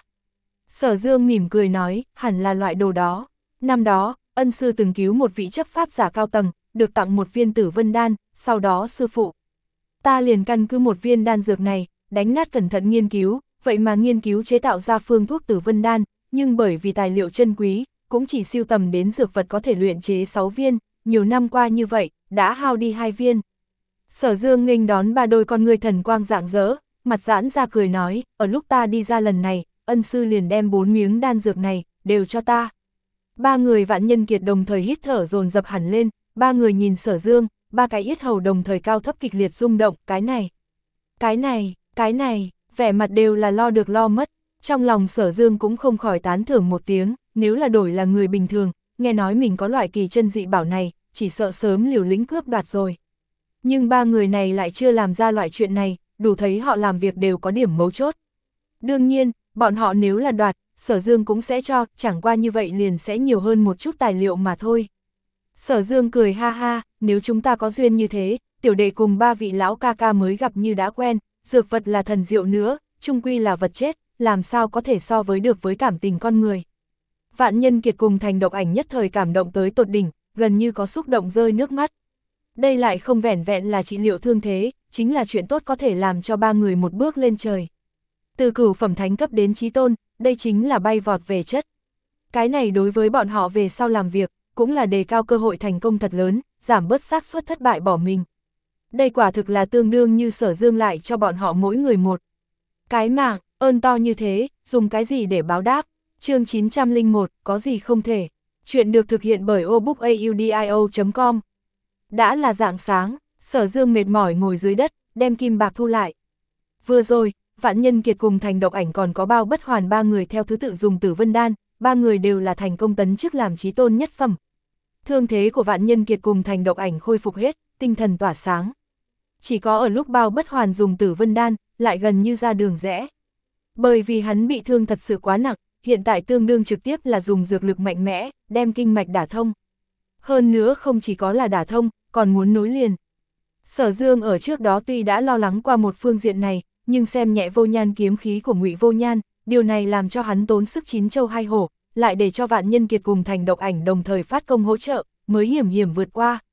Sở Dương mỉm cười nói, hẳn là loại đồ đó. Năm đó, ân sư từng cứu một vị chấp pháp giả cao tầng, được tặng một viên Tử Vân Đan, sau đó sư phụ. Ta liền căn cứ một viên đan dược này, đánh nát cẩn thận nghiên cứu, vậy mà nghiên cứu chế tạo ra phương thuốc Tử Vân Đan, nhưng bởi vì tài liệu chân quý, cũng chỉ siêu tầm đến dược vật có thể luyện chế sáu viên, nhiều năm qua như vậy, đã hao đi hai viên. Sở Dương nghênh đón ba đôi con người thần quang rạng rỡ, mặt giãn ra cười nói, ở lúc ta đi ra lần này, ân sư liền đem bốn miếng đan dược này, đều cho ta. Ba người Vạn Nhân Kiệt đồng thời hít thở dồn dập hẳn lên, ba người nhìn Sở Dương, ba cái yết hầu đồng thời cao thấp kịch liệt rung động, cái này, cái này, cái này, vẻ mặt đều là lo được lo mất. Trong lòng Sở Dương cũng không khỏi tán thưởng một tiếng, nếu là đổi là người bình thường, nghe nói mình có loại kỳ chân dị bảo này, chỉ sợ sớm liều lĩnh cướp đoạt rồi. Nhưng ba người này lại chưa làm ra loại chuyện này, đủ thấy họ làm việc đều có điểm mấu chốt. Đương nhiên, bọn họ nếu là đoạt, Sở Dương cũng sẽ cho, chẳng qua như vậy liền sẽ nhiều hơn một chút tài liệu mà thôi. Sở Dương cười ha ha, nếu chúng ta có duyên như thế, tiểu đệ cùng ba vị lão ca ca mới gặp như đã quen, dược vật là thần diệu nữa, chung quy là vật chết, làm sao có thể so với được với cảm tình con người. Vạn Nhân Kiệt cùng Thành Độc Ảnh nhất thời cảm động tới tột đỉnh, gần như có xúc động rơi nước mắt. Đây lại không vẻn vẹn là trị liệu thương thế, chính là chuyện tốt có thể làm cho ba người một bước lên trời. Từ cửu phẩm thánh cấp đến chí tôn, đây chính là bay vọt về chất. Cái này đối với bọn họ về sau làm việc, cũng là đề cao cơ hội thành công thật lớn, giảm bớt xác suất thất bại bỏ mình. Đây quả thực là tương đương như Sở Dương lại cho bọn họ mỗi người một cái mạng, ơn to như thế, dùng cái gì để báo đáp. Chương chín trăm lẻ một, có gì không thể. Chuyện được thực hiện bởi obookaudio chấm com. Đã là rạng sáng, Sở Dương mệt mỏi ngồi dưới đất, đem kim bạc thu lại. Vừa rồi, Vạn Nhân Kiệt cùng Thành Độc Ảnh còn có Bao Bất Hoàn ba người theo thứ tự dùng Tử Vân Đan, ba người đều là thành công tấn chức làm chí tôn nhất phẩm. Thương thế của Vạn Nhân Kiệt cùng Thành Độc Ảnh khôi phục hết, tinh thần tỏa sáng. Chỉ có ở lúc Bao Bất Hoàn dùng Tử Vân Đan, lại gần như ra đường rẽ. Bởi vì hắn bị thương thật sự quá nặng, hiện tại tương đương trực tiếp là dùng dược lực mạnh mẽ, đem kinh mạch đả thông. Hơn nữa không chỉ có là đả thông, còn muốn nối liền. Sở Dương ở trước đó tuy đã lo lắng qua một phương diện này, nhưng xem nhẹ Vô Nhan kiếm khí của Ngụy Vô Nhan, điều này làm cho hắn tốn sức chín châu hai hổ, lại để cho Vạn Nhân Kiệt cùng Thành Độc Ảnh đồng thời phát công hỗ trợ, mới hiểm hiểm vượt qua.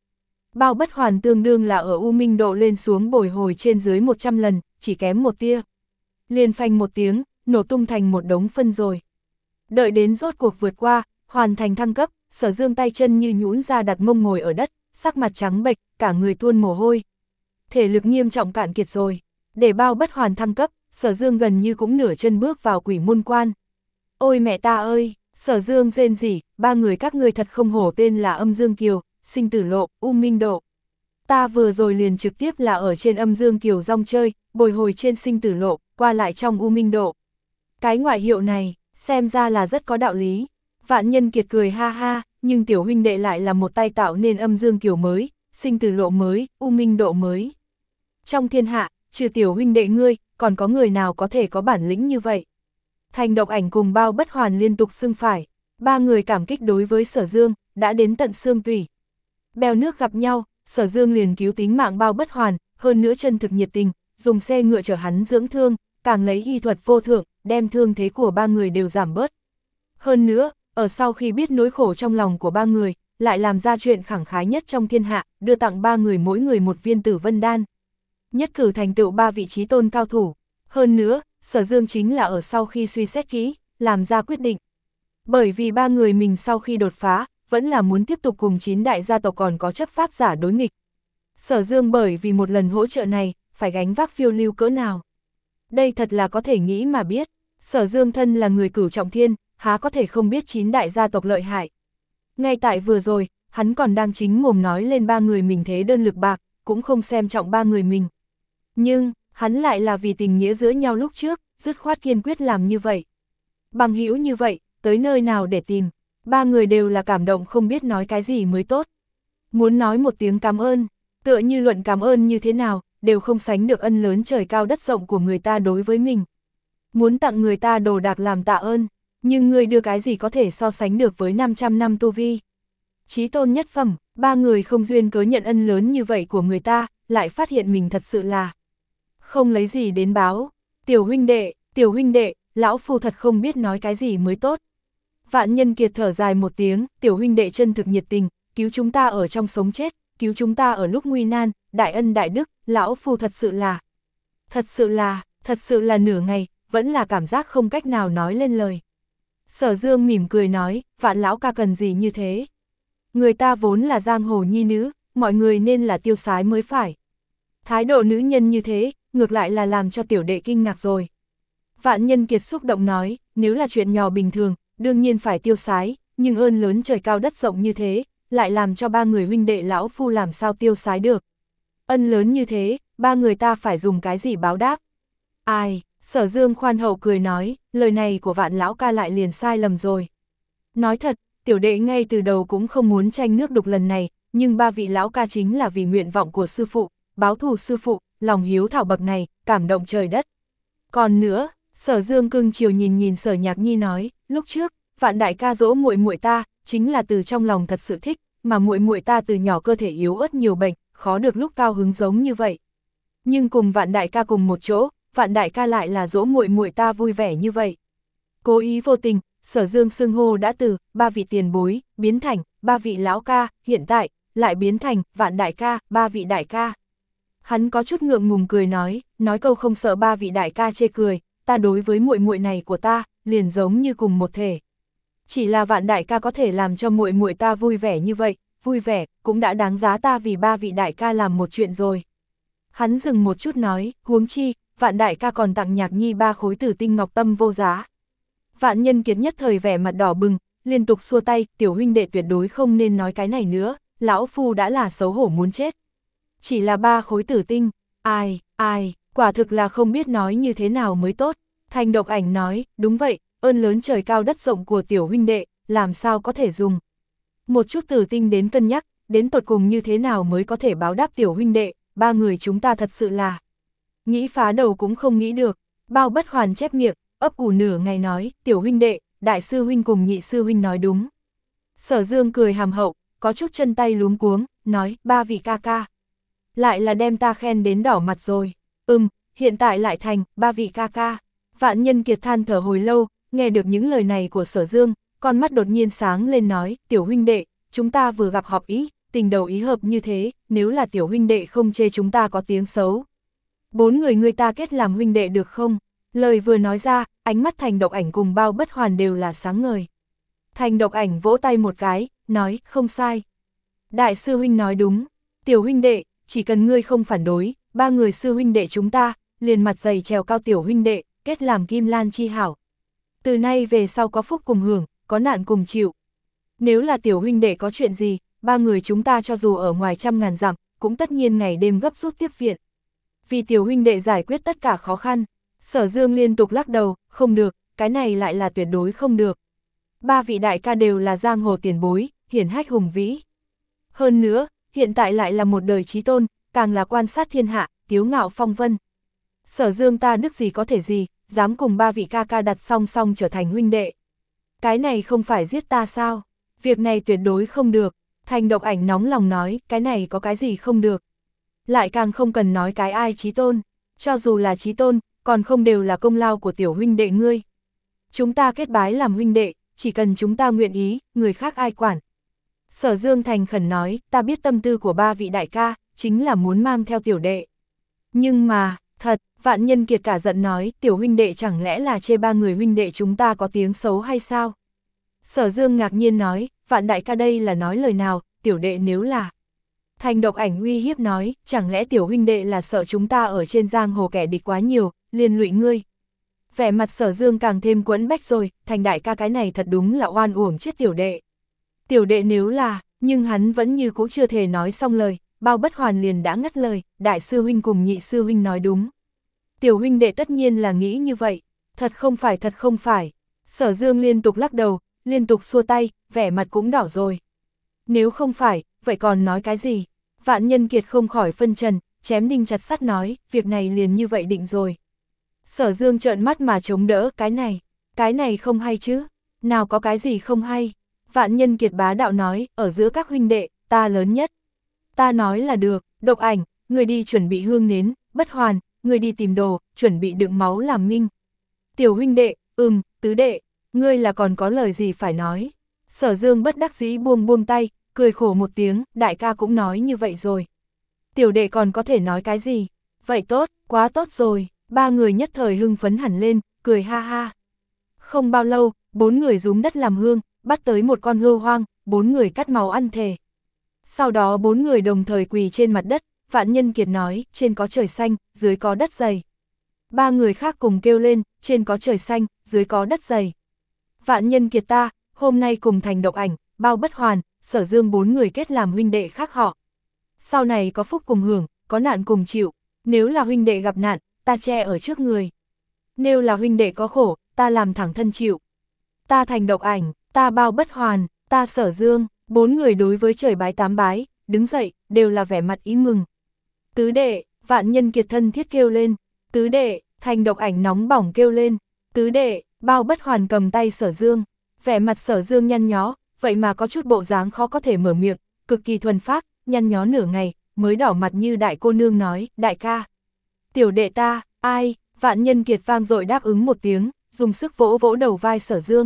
Bao Bất Hoàn tương đương là ở U Minh độ lên xuống bồi hồi trên dưới một trăm lần, chỉ kém một tia. Liền phanh một tiếng, nổ tung thành một đống phân rồi. Đợi đến rốt cuộc vượt qua, hoàn thành thăng cấp, Sở Dương tay chân như nhũn ra đặt mông ngồi ở đất, sắc mặt trắng bệch, cả người tuôn mồ hôi. Thể lực nghiêm trọng cạn kiệt rồi. Để Bao Bất Hoàn thăng cấp, Sở Dương gần như cũng nửa chân bước vào quỷ môn quan. Ôi mẹ ta ơi, Sở Dương rên rỉ, ba người các ngươi thật không hổ tên là Âm Dương Kiều, Sinh Tử Lộ, U Minh Độ. Ta vừa rồi liền trực tiếp là ở trên Âm Dương Kiều rong chơi, bồi hồi trên Sinh Tử Lộ, qua lại trong U Minh Độ. Cái ngoại hiệu này, xem ra là rất có đạo lý. Vạn Nhân Kiệt cười ha ha, nhưng tiểu huynh đệ lại là một tay tạo nên Âm Dương Kiều mới, Sinh Tử Lộ mới, U Minh Độ mới. Trong thiên hạ, trừ tiểu huynh đệ ngươi, còn có người nào có thể có bản lĩnh như vậy? Thành Độc Ảnh cùng Bao Bất Hoàn liên tục xưng phải, ba người cảm kích đối với Sở Dương, đã đến tận xương tủy. Bèo nước gặp nhau, Sở Dương liền cứu tính mạng Bao Bất Hoàn, hơn nữa chân thực nhiệt tình, dùng xe ngựa chở hắn dưỡng thương, càng lấy y thuật vô thượng, đem thương thế của ba người đều giảm bớt. Hơn nữa, ở sau khi biết nỗi khổ trong lòng của ba người, lại làm ra chuyện khẳng khái nhất trong thiên hạ, đưa tặng ba người mỗi người một viên Tử Vân Đan. Nhất cử thành tựu ba vị trí tôn cao thủ. Hơn nữa, Sở Dương chính là ở sau khi suy xét kỹ, làm ra quyết định. Bởi vì ba người mình sau khi đột phá, vẫn là muốn tiếp tục cùng chín đại gia tộc còn có chấp pháp giả đối nghịch. Sở Dương bởi vì một lần hỗ trợ này, phải gánh vác phiêu lưu cỡ nào. Đây thật là có thể nghĩ mà biết, Sở Dương thân là người cửu trọng thiên, há có thể không biết chín đại gia tộc lợi hại. Ngay tại vừa rồi, hắn còn đang chính mồm nói lên ba người mình thế đơn lực bạc, cũng không xem trọng ba người mình. Nhưng, hắn lại là vì tình nghĩa giữa nhau lúc trước, dứt khoát kiên quyết làm như vậy. Bằng hữu như vậy, tới nơi nào để tìm, ba người đều là cảm động không biết nói cái gì mới tốt. Muốn nói một tiếng cảm ơn, tựa như luận cảm ơn như thế nào, đều không sánh được ân lớn trời cao đất rộng của người ta đối với mình. Muốn tặng người ta đồ đạc làm tạ ơn, nhưng người đưa cái gì có thể so sánh được với năm trăm năm tu vi. Chí tôn nhất phẩm, ba người không duyên cớ nhận ân lớn như vậy của người ta, lại phát hiện mình thật sự là không lấy gì đến báo. Tiểu huynh đệ, tiểu huynh đệ, lão phu thật không biết nói cái gì mới tốt. Vạn Nhân Kiệt thở dài một tiếng, tiểu huynh đệ chân thực nhiệt tình, cứu chúng ta ở trong sống chết, cứu chúng ta ở lúc nguy nan, đại ân đại đức, lão phu thật sự là, thật sự là, thật sự là nửa ngày, vẫn là cảm giác không cách nào nói lên lời. Sở Dương mỉm cười nói, Vạn lão ca cần gì như thế? Người ta vốn là giang hồ nhi nữ, mọi người nên là tiêu sái mới phải. Thái độ nữ nhân như thế, ngược lại là làm cho tiểu đệ kinh ngạc rồi. Vạn Nhân Kiệt xúc động nói, nếu là chuyện nhỏ bình thường, đương nhiên phải tiêu sái, nhưng ơn lớn trời cao đất rộng như thế, lại làm cho ba người huynh đệ lão phu làm sao tiêu sái được. Ân lớn như thế, ba người ta phải dùng cái gì báo đáp? Ai, Sở Dương khoan hậu cười nói, lời này của Vạn lão ca lại liền sai lầm rồi. Nói thật, tiểu đệ ngay từ đầu cũng không muốn tranh nước đục lần này, nhưng ba vị lão ca chính là vì nguyện vọng của sư phụ, báo thù sư phụ, lòng hiếu thảo bậc này, cảm động trời đất. Còn nữa, Sở Dương cưng chiều nhìn nhìn Sở Nhạc Nhi nói, lúc trước, Vạn đại ca dỗ muội muội ta, chính là từ trong lòng thật sự thích, mà muội muội ta từ nhỏ cơ thể yếu ớt nhiều bệnh, khó được lúc cao hứng giống như vậy. Nhưng cùng Vạn đại ca cùng một chỗ, Vạn đại ca lại là dỗ muội muội ta vui vẻ như vậy. Cố ý vô tình, Sở Dương xưng hô đã từ ba vị tiền bối, biến thành ba vị lão ca, hiện tại lại biến thành Vạn đại ca, ba vị đại ca. Hắn có chút ngượng ngùng cười nói, nói câu không sợ ba vị đại ca chê cười, ta đối với muội muội này của ta, liền giống như cùng một thể. Chỉ là Vạn đại ca có thể làm cho muội muội ta vui vẻ như vậy, vui vẻ, cũng đã đáng giá ta vì ba vị đại ca làm một chuyện rồi. Hắn dừng một chút nói, huống chi, Vạn đại ca còn tặng Nhạc Nhi ba khối tử tinh ngọc tâm vô giá. Vạn Nhân Kiệt nhất thời vẻ mặt đỏ bừng, liên tục xua tay, tiểu huynh đệ tuyệt đối không nên nói cái này nữa, lão phu đã là xấu hổ muốn chết. Chỉ là ba khối tử tinh, ai, ai, quả thực là không biết nói như thế nào mới tốt. Thành Độc Ảnh nói, đúng vậy, ơn lớn trời cao đất rộng của tiểu huynh đệ, làm sao có thể dùng một chút tử tinh đến cân nhắc, đến tột cùng như thế nào mới có thể báo đáp tiểu huynh đệ, ba người chúng ta thật sự là nghĩ phá đầu cũng không nghĩ được. Bao Bất Hoàn chép miệng, ấp ủ nửa ngày nói, tiểu huynh đệ, đại sư huynh cùng nhị sư huynh nói đúng. Sở Dương cười hàm hậu, có chút chân tay luống cuống, nói, ba vị ca ca. Lại là đem ta khen đến đỏ mặt rồi. Ừm, hiện tại lại thành, ba vị ca ca. Vạn Nhân Kiệt than thở hồi lâu, nghe được những lời này của Sở Dương, con mắt đột nhiên sáng lên nói, tiểu huynh đệ, chúng ta vừa gặp họp ý, tình đầu ý hợp như thế, nếu là tiểu huynh đệ không chê chúng ta có tiếng xấu. Bốn người ngươi ta kết làm huynh đệ được không? Lời vừa nói ra, ánh mắt Thành Độc Ảnh cùng Bao Bất Hoàn đều là sáng ngời. Thành Độc Ảnh vỗ tay một cái, nói, không sai. Đại sư huynh nói đúng, tiểu huynh đệ, chỉ cần ngươi không phản đối, ba người sư huynh đệ chúng ta, liền mặt dày trèo cao tiểu huynh đệ, kết làm kim lan chi hảo. Từ nay về sau có phúc cùng hưởng, có nạn cùng chịu. Nếu là tiểu huynh đệ có chuyện gì, ba người chúng ta cho dù ở ngoài trăm ngàn dặm, cũng tất nhiên ngày đêm gấp rút tiếp viện. Vì tiểu huynh đệ giải quyết tất cả khó khăn, Sở Dương liên tục lắc đầu, không được, cái này lại là tuyệt đối không được. Ba vị đại ca đều là giang hồ tiền bối, hiển hách hùng vĩ. Hơn nữa, hiện tại lại là một đời chí tôn, càng là quan sát thiên hạ, tiếu ngạo phong vân. Sở Dương ta đức gì có thể gì, dám cùng ba vị ca ca đặt song song trở thành huynh đệ. Cái này không phải giết ta sao? Việc này tuyệt đối không được. Thành Độc Ảnh nóng lòng nói, cái này có cái gì không được. Lại càng không cần nói cái ai chí tôn, cho dù là chí tôn, còn không đều là công lao của tiểu huynh đệ ngươi. Chúng ta kết bái làm huynh đệ, chỉ cần chúng ta nguyện ý, người khác ai quản. Sở Dương thành khẩn nói, ta biết tâm tư của ba vị đại ca, chính là muốn mang theo tiểu đệ. Nhưng mà, thật, Vạn Nhân Kiệt cả giận nói, tiểu huynh đệ chẳng lẽ là chê ba người huynh đệ chúng ta có tiếng xấu hay sao? Sở Dương ngạc nhiên nói, Vạn đại ca đây là nói lời nào, tiểu đệ nếu là... Thành Độc Ảnh uy hiếp nói, chẳng lẽ tiểu huynh đệ là sợ chúng ta ở trên giang hồ kẻ địch quá nhiều, liên lụy ngươi. Vẻ mặt Sở Dương càng thêm quẫn bách rồi, Thành đại ca cái này thật đúng là oan uổng chết tiểu đệ. Tiểu đệ nếu là, nhưng hắn vẫn như cũ chưa thể nói xong lời, Bao Bất Hoàn liền đã ngắt lời, đại sư huynh cùng nhị sư huynh nói đúng. Tiểu huynh đệ tất nhiên là nghĩ như vậy, thật không phải thật không phải. Sở Dương liên tục lắc đầu, liên tục xua tay, vẻ mặt cũng đỏ rồi. Nếu không phải, vậy còn nói cái gì? Vạn Nhân Kiệt không khỏi phân trần, chém đinh chặt sắt nói, việc này liền như vậy định rồi. Sở Dương trợn mắt mà chống đỡ, cái này, cái này không hay chứ, nào có cái gì không hay. Vạn Nhân Kiệt bá đạo nói, ở giữa các huynh đệ, ta lớn nhất. Ta nói là được, Độc Ảnh, người đi chuẩn bị hương nến, Bất Hoàn, người đi tìm đồ, chuẩn bị đựng máu làm minh. Tiểu huynh đệ, ừm, tứ đệ, ngươi là còn có lời gì phải nói. Sở Dương bất đắc dĩ buông buông tay, cười khổ một tiếng, đại ca cũng nói như vậy rồi. Tiểu đệ còn có thể nói cái gì? Vậy tốt, quá tốt rồi, ba người nhất thời hưng phấn hẳn lên, cười ha ha. Không bao lâu, bốn người rúm đất làm hương, bắt tới một con hươu hoang, bốn người cắt máu ăn thề. Sau đó bốn người đồng thời quỳ trên mặt đất, Vạn Nhân Kiệt nói, trên có trời xanh, dưới có đất dày. Ba người khác cùng kêu lên, trên có trời xanh, dưới có đất dày. Vạn Nhân Kiệt ta, hôm nay cùng Thành Độc Ảnh, Bao Bất Hoàn, Sở Dương bốn người kết làm huynh đệ khác họ. Sau này có phúc cùng hưởng, có nạn cùng chịu, nếu là huynh đệ gặp nạn, ta che ở trước người. Nếu là huynh đệ có khổ, ta làm thẳng thân chịu. Ta Thành Độc Ảnh, ta Bao Bất Hoàn, ta Sở Dương, bốn người đối với trời bái tám bái, đứng dậy, đều là vẻ mặt ý mừng. Tứ đệ, Vạn Nhân Kiệt thân thiết kêu lên, tứ đệ, Thành Độc Ảnh nóng bỏng kêu lên, tứ đệ, Bao Bất Hoàn cầm tay Sở Dương, vẻ mặt Sở Dương nhăn nhó, vậy mà có chút bộ dáng khó có thể mở miệng, cực kỳ thuần phác, nhăn nhó nửa ngày, mới đỏ mặt như đại cô nương nói, đại ca. Tiểu đệ ta, ai, Vạn Nhân Kiệt vang dội đáp ứng một tiếng, dùng sức vỗ vỗ đầu vai Sở Dương.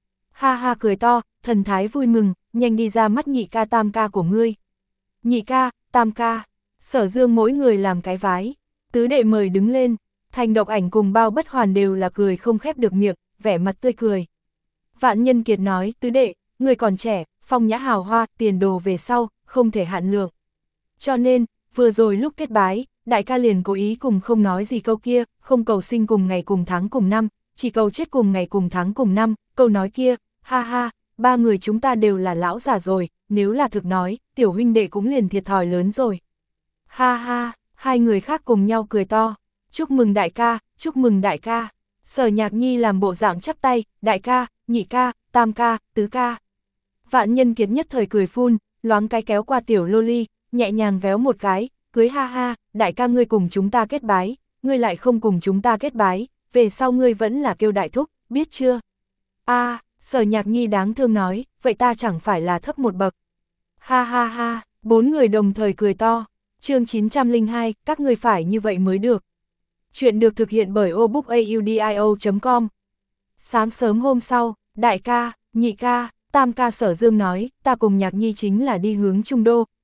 Ha ha cười to, thần thái vui mừng, nhanh đi ra mắt nhị ca tam ca của ngươi. Nhị ca, tam ca, Sở Dương mỗi người làm cái vái, tứ đệ mời đứng lên, Thành Độc Ảnh cùng Bao Bất Hoàn đều là cười không khép được miệng, vẻ mặt tươi cười. Vạn Nhân Kiệt nói, tứ đệ, người còn trẻ, phong nhã hào hoa, tiền đồ về sau, không thể hạn lượng. Cho nên, vừa rồi lúc kết bái, đại ca liền cố ý cùng không nói gì câu kia, không cầu sinh cùng ngày cùng tháng cùng năm, chỉ cầu chết cùng ngày cùng tháng cùng năm, câu nói kia, ha ha, ba người chúng ta đều là lão già rồi, nếu là thực nói, tiểu huynh đệ cũng liền thiệt thòi lớn rồi. Ha ha, hai người khác cùng nhau cười to, chúc mừng đại ca, chúc mừng đại ca. Sở Nhạc Nhi làm bộ dạng chắp tay, đại ca, nhị ca, tam ca, tứ ca. Vạn Nhân Kiệt nhất thời cười phun, loáng cái kéo qua tiểu loli, nhẹ nhàng véo một cái, cưới ha ha, đại ca ngươi cùng chúng ta kết bái, ngươi lại không cùng chúng ta kết bái, về sau ngươi vẫn là kêu đại thúc, biết chưa? A, à, Sở Nhạc Nhi đáng thương nói, vậy ta chẳng phải là thấp một bậc. Ha ha ha, bốn người đồng thời cười to. Chương chín trăm lẻ hai, các ngươi phải như vậy mới được. Chuyện được thực hiện bởi obookaudio chấm com. Sáng sớm hôm sau, đại ca, nhị ca, tam ca Sở Dương nói, ta cùng Nhạc Nhi chính là đi hướng Trung Đô,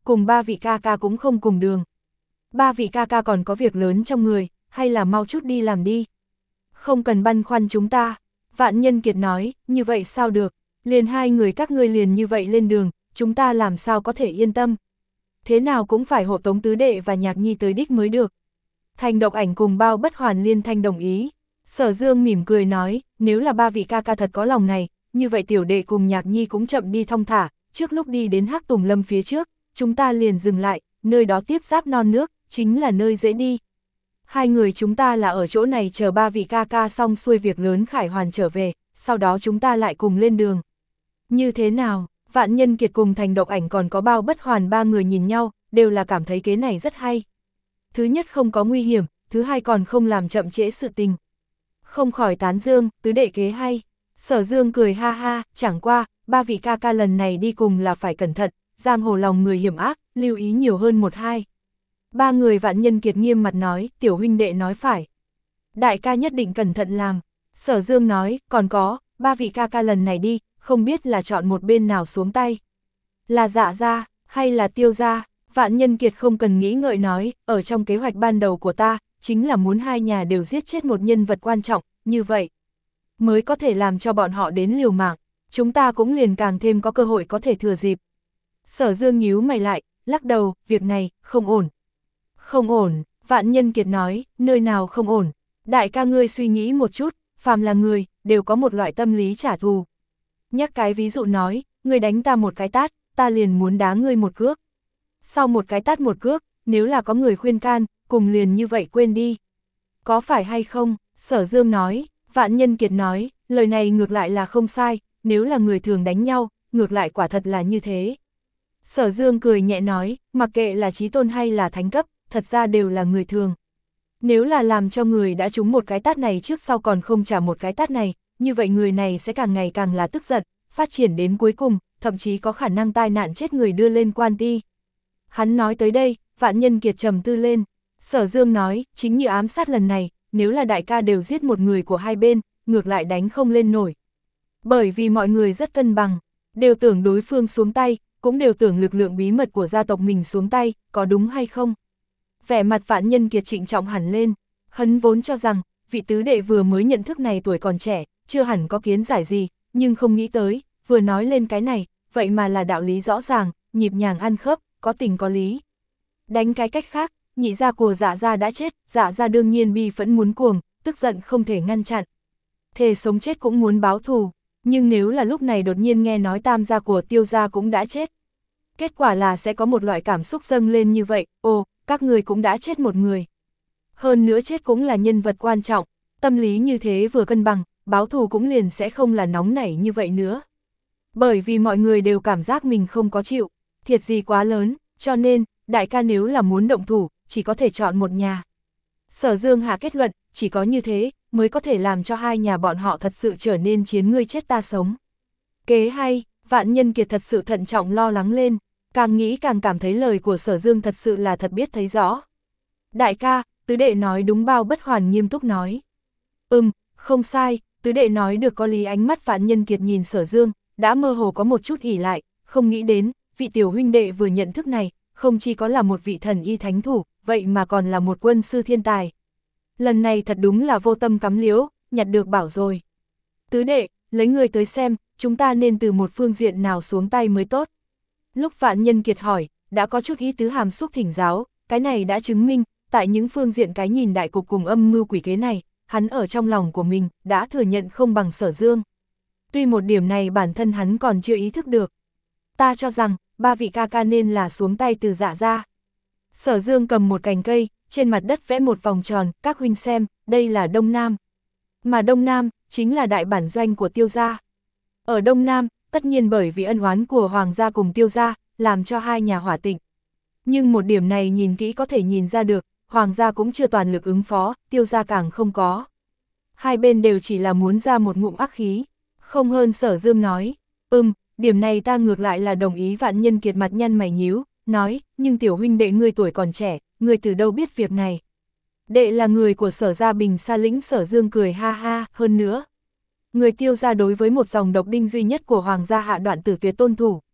cùng ba vị ca ca cũng không cùng đường. Ba vị ca ca còn có việc lớn trong người, hay là mau chút đi làm đi. Không cần băn khoăn chúng ta, Vạn Nhân Kiệt nói, như vậy sao được, liền hai người các ngươi liền như vậy lên đường, chúng ta làm sao có thể yên tâm. Thế nào cũng phải hộ tống tứ đệ và Nhạc Nhi tới đích mới được. Thành Độc Ảnh cùng Bao Bất Hoàn liên thanh đồng ý. Sở Dương mỉm cười nói, nếu là ba vị ca ca thật có lòng này, như vậy tiểu đệ cùng Nhạc Nhi cũng chậm đi thong thả, trước lúc đi đến Hắc Tùng Lâm phía trước, chúng ta liền dừng lại, nơi đó tiếp giáp non nước, chính là nơi dễ đi. Hai người chúng ta là ở chỗ này chờ ba vị ca ca xong xuôi việc lớn khải hoàn trở về, sau đó chúng ta lại cùng lên đường. Như thế nào? Vạn Nhân Kiệt cùng Thành Độc Ảnh còn có Bao Bất Hoàn ba người nhìn nhau, đều là cảm thấy kế này rất hay. Thứ nhất không có nguy hiểm, thứ hai còn không làm chậm trễ sự tình. Không khỏi tán dương, tứ đệ kế hay. Sở Dương cười ha ha, chẳng qua, ba vị ca ca lần này đi cùng là phải cẩn thận, giang hồ lòng người hiểm ác, lưu ý nhiều hơn một hai. Ba người Vạn Nhân Kiệt nghiêm mặt nói, tiểu huynh đệ nói phải. Đại ca nhất định cẩn thận làm. Sở Dương nói, còn có, ba vị ca ca lần này đi, không biết là chọn một bên nào xuống tay. Là Dạ gia, hay là Tiêu gia? Vạn Nhân Kiệt không cần nghĩ ngợi nói, ở trong kế hoạch ban đầu của ta, chính là muốn hai nhà đều giết chết một nhân vật quan trọng, như vậy mới có thể làm cho bọn họ đến liều mạng, chúng ta cũng liền càng thêm có cơ hội có thể thừa dịp. Sở Dương nhíu mày lại, lắc đầu, việc này, không ổn. Không ổn, Vạn Nhân Kiệt nói, nơi nào không ổn. Đại ca ngươi suy nghĩ một chút, phàm là người, đều có một loại tâm lý trả thù. Nhắc cái ví dụ nói, ngươi đánh ta một cái tát, ta liền muốn đá ngươi một cước. Sau một cái tát một cước, nếu là có người khuyên can, cùng liền như vậy quên đi. Có phải hay không? Sở Dương nói. Vạn Nhân Kiệt nói, lời này ngược lại là không sai, nếu là người thường đánh nhau, ngược lại quả thật là như thế. Sở Dương cười nhẹ nói, mặc kệ là chí tôn hay là thánh cấp, thật ra đều là người thường. Nếu là làm cho người đã trúng một cái tát này trước sau còn không trả một cái tát này, như vậy người này sẽ càng ngày càng là tức giận, phát triển đến cuối cùng, thậm chí có khả năng tai nạn chết người đưa lên quan ti. Hắn nói tới đây, Vạn Nhân Kiệt trầm tư lên. Sở Dương nói, chính như ám sát lần này, nếu là đại ca đều giết một người của hai bên, ngược lại đánh không lên nổi. Bởi vì mọi người rất cân bằng, đều tưởng đối phương xuống tay, cũng đều tưởng lực lượng bí mật của gia tộc mình xuống tay, có đúng hay không? Vẻ mặt Vạn Nhân Kiệt trịnh trọng hẳn lên, hắn vốn cho rằng, vị tứ đệ vừa mới nhận thức này tuổi còn trẻ, chưa hẳn có kiến giải gì, nhưng không nghĩ tới, vừa nói lên cái này, vậy mà là đạo lý rõ ràng, nhịp nhàng ăn khớp, có tình có lý. Đánh cái cách khác, nhị gia của Dạ gia đã chết, Dạ gia đương nhiên bi phẫn muốn cuồng, tức giận không thể ngăn chặn. Thề sống chết cũng muốn báo thù, nhưng nếu là lúc này đột nhiên nghe nói tam gia của Tiêu gia cũng đã chết. Kết quả là sẽ có một loại cảm xúc dâng lên như vậy, ồ, các người cũng đã chết một người. Hơn nữa chết cũng là nhân vật quan trọng, tâm lý như thế vừa cân bằng, báo thù cũng liền sẽ không là nóng nảy như vậy nữa. Bởi vì mọi người đều cảm giác mình không có chịu, thiệt gì quá lớn, cho nên, đại ca nếu là muốn động thủ, chỉ có thể chọn một nhà. Sở Dương hạ kết luận, chỉ có như thế, mới có thể làm cho hai nhà bọn họ thật sự trở nên chiến ngươi chết ta sống. Kế hay, Vạn Nhân Kiệt thật sự thận trọng lo lắng lên, càng nghĩ càng cảm thấy lời của Sở Dương thật sự là thật biết thấy rõ. Đại ca, tứ đệ nói đúng. Bao Bất Hoàn nghiêm túc nói. Ừm, không sai, tứ đệ nói được có lý. Ánh mắt Vạn Nhân Kiệt nhìn Sở Dương, đã mơ hồ có một chút ỉ lại, không nghĩ đến, vị tiểu huynh đệ vừa nhận thức này, không chỉ có là một vị thần y thánh thủ, vậy mà còn là một quân sư thiên tài. Lần này thật đúng là vô tâm cắm liễu, nhặt được bảo rồi. Tứ đệ, lấy người tới xem, chúng ta nên từ một phương diện nào xuống tay mới tốt. Lúc Vạn Nhân Kiệt hỏi, đã có chút ý tứ hàm xúc thỉnh giáo, cái này đã chứng minh, tại những phương diện cái nhìn đại cục cùng âm mưu quỷ kế này, hắn ở trong lòng của mình, đã thừa nhận không bằng Sở Dương. Tuy một điểm này bản thân hắn còn chưa ý thức được. Ta cho rằng, ba vị ca ca nên là xuống tay từ Dạ gia. Sở Dương cầm một cành cây, trên mặt đất vẽ một vòng tròn, các huynh xem, đây là Đông Nam. Mà Đông Nam, chính là đại bản doanh của Tiêu gia. Ở Đông Nam, tất nhiên bởi vì ân oán của Hoàng gia cùng Tiêu gia, làm cho hai nhà hỏa tịnh. Nhưng một điểm này nhìn kỹ có thể nhìn ra được, Hoàng gia cũng chưa toàn lực ứng phó, Tiêu gia càng không có. Hai bên đều chỉ là muốn ra một ngụm ác khí, không hơn. Sở Dương nói, ừm, điểm này ta ngược lại là đồng ý. Vạn Nhân Kiệt mặt nhăn mày nhíu, nói, nhưng tiểu huynh đệ ngươi tuổi còn trẻ, ngươi từ đâu biết việc này? Đệ là người của Sở gia Bình Sa lĩnh. Sở Dương cười ha ha, hơn nữa. Người Tiêu gia đối với một dòng độc đinh duy nhất của Hoàng gia Hạ Đoạn Tử Tuyệt tôn thủ.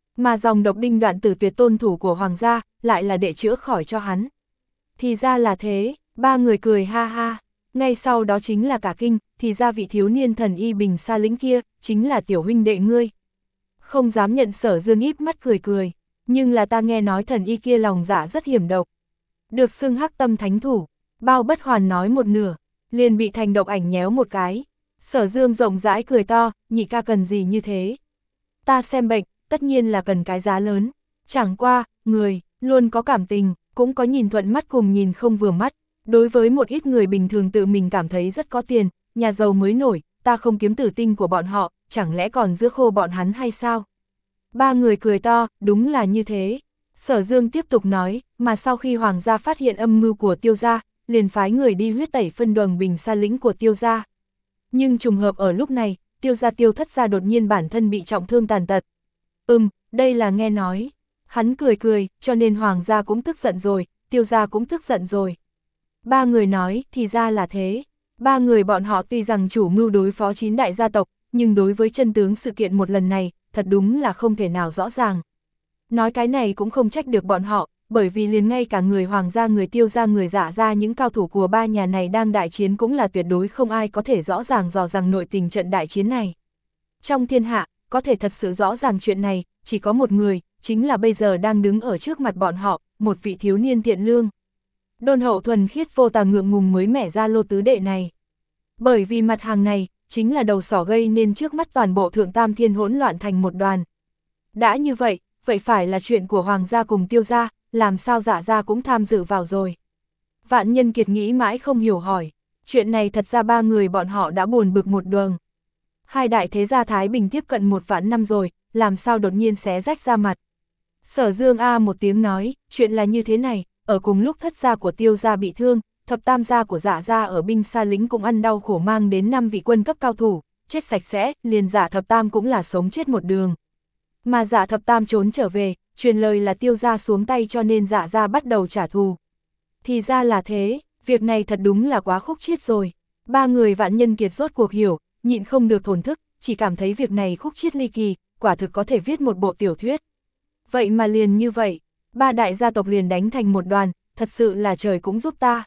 Mà dòng độc đinh đoạn tử tuyệt tôn thủ của hoàng gia, lại là để chữa khỏi cho hắn. Thì ra là thế, ba người cười ha ha. Ngay sau đó chính là cả kinh, thì ra vị thiếu niên thần y bình xa lĩnh kia, chính là tiểu huynh đệ ngươi. Không dám nhận Sở Dương íp mắt cười cười, nhưng là ta nghe nói thần y kia lòng dạ rất hiểm độc. Được xưng hắc tâm thánh thủ, Bao Bất Hoàn nói một nửa, liền bị Thành Độc Ảnh nhéo một cái. Sở Dương rộng rãi cười to, nhị ca cần gì như thế? Ta xem bệnh, tất nhiên là cần cái giá lớn. Chẳng qua, người, luôn có cảm tình, cũng có nhìn thuận mắt cùng nhìn không vừa mắt. Đối với một ít người bình thường tự mình cảm thấy rất có tiền, nhà giàu mới nổi, ta không kiếm tử tinh của bọn họ, chẳng lẽ còn giữa khô bọn hắn hay sao? Ba người cười to, đúng là như thế. Sở Dương tiếp tục nói, mà sau khi hoàng gia phát hiện âm mưu của Tiêu gia, liền phái người đi huyết tẩy phân đoàn bình sa lĩnh của Tiêu gia. Nhưng trùng hợp ở lúc này, Tiêu gia Tiêu thất gia đột nhiên bản thân bị trọng thương tàn tật. Ừm, đây là nghe nói. Hắn cười cười, cho nên hoàng gia cũng tức giận rồi, Tiêu gia cũng tức giận rồi. Ba người nói, thì ra là thế. Ba người bọn họ tuy rằng chủ mưu đối phó chín đại gia tộc, nhưng đối với chân tướng sự kiện một lần này, thật đúng là không thể nào rõ ràng. Nói cái này cũng không trách được bọn họ, bởi vì liền ngay cả người hoàng gia, người Tiêu gia, người Dạ gia, những cao thủ của ba nhà này đang đại chiến cũng là tuyệt đối không ai có thể rõ ràng dò rằng nội tình trận đại chiến này. Trong thiên hạ, có thể thật sự rõ ràng chuyện này, chỉ có một người, chính là bây giờ đang đứng ở trước mặt bọn họ, một vị thiếu niên thiện lương. Đôn Hậu thuần khiết vô tà ngượng ngùng mới mẻ ra lô tứ đệ này. Bởi vì mặt hàng này, chính là đầu sỏ gây nên trước mắt toàn bộ Thượng Tam Thiên hỗn loạn thành một đoàn. Đã như vậy, vậy phải là chuyện của hoàng gia cùng Tiêu gia, làm sao Dạ gia cũng tham dự vào rồi. Vạn Nhân Kiệt nghĩ mãi không hiểu hỏi, chuyện này thật ra ba người bọn họ đã buồn bực một đường. Hai đại thế gia Thái Bình tiếp cận một vạn năm rồi, làm sao đột nhiên xé rách ra mặt. Sở Dương A một tiếng nói, chuyện là như thế này, ở cùng lúc thất gia của Tiêu gia bị thương, thập tam gia của Dạ gia ở binh xa lính cũng ăn đau khổ mang đến năm vị quân cấp cao thủ, chết sạch sẽ, liền Dạ thập tam cũng là sống chết một đường. Mà Dạ thập tam trốn trở về, truyền lời là Tiêu gia xuống tay cho nên Dạ gia bắt đầu trả thù. Thì ra là thế, việc này thật đúng là quá khúc chiết rồi. Ba người Vạn Nhân Kiệt rốt cuộc hiểu, nhịn không được thổn thức, chỉ cảm thấy việc này khúc chiết ly kỳ, quả thực có thể viết một bộ tiểu thuyết. Vậy mà liền như vậy, ba đại gia tộc liền đánh thành một đoàn, thật sự là trời cũng giúp ta.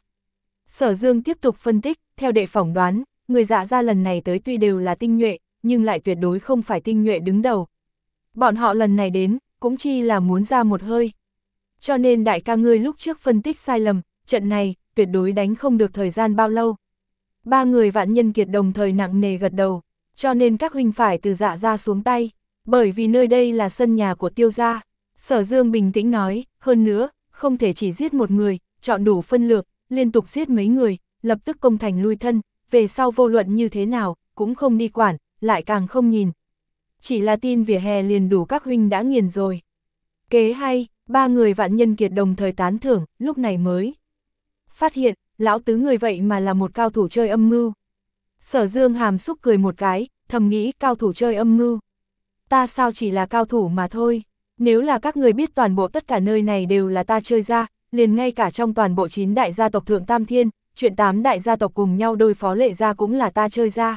Sở Dương tiếp tục phân tích, theo đệ phỏng đoán, người Dạ gia lần này tới tuy đều là tinh nhuệ, nhưng lại tuyệt đối không phải tinh nhuệ đứng đầu. Bọn họ lần này đến, cũng chi là muốn ra một hơi. Cho nên đại ca ngươi lúc trước phân tích sai lầm, trận này, tuyệt đối đánh không được thời gian bao lâu. Ba người Vạn Nhân Kiệt đồng thời nặng nề gật đầu, cho nên các huynh phải từ Dạ gia xuống tay, bởi vì nơi đây là sân nhà của Tiêu gia. Sở Dương bình tĩnh nói, hơn nữa, không thể chỉ giết một người, chọn đủ phân lược, liên tục giết mấy người, lập tức công thành lui thân, về sau vô luận như thế nào, cũng không đi quản, lại càng không nhìn. Chỉ là tin vỉa hè liền đủ các huynh đã nghiền rồi. Kế hay, ba người Vạn Nhân Kiệt đồng thời tán thưởng, lúc này mới phát hiện, lão tứ người vậy mà là một cao thủ chơi âm mưu. Sở Dương hàm xúc cười một cái, thầm nghĩ cao thủ chơi âm mưu. Ta sao chỉ là cao thủ mà thôi, nếu là các người biết toàn bộ tất cả nơi này đều là ta chơi ra, liền ngay cả trong toàn bộ chín đại gia tộc Thượng Tam Thiên, chuyện tám đại gia tộc cùng nhau đối phó Lệ gia cũng là ta chơi ra.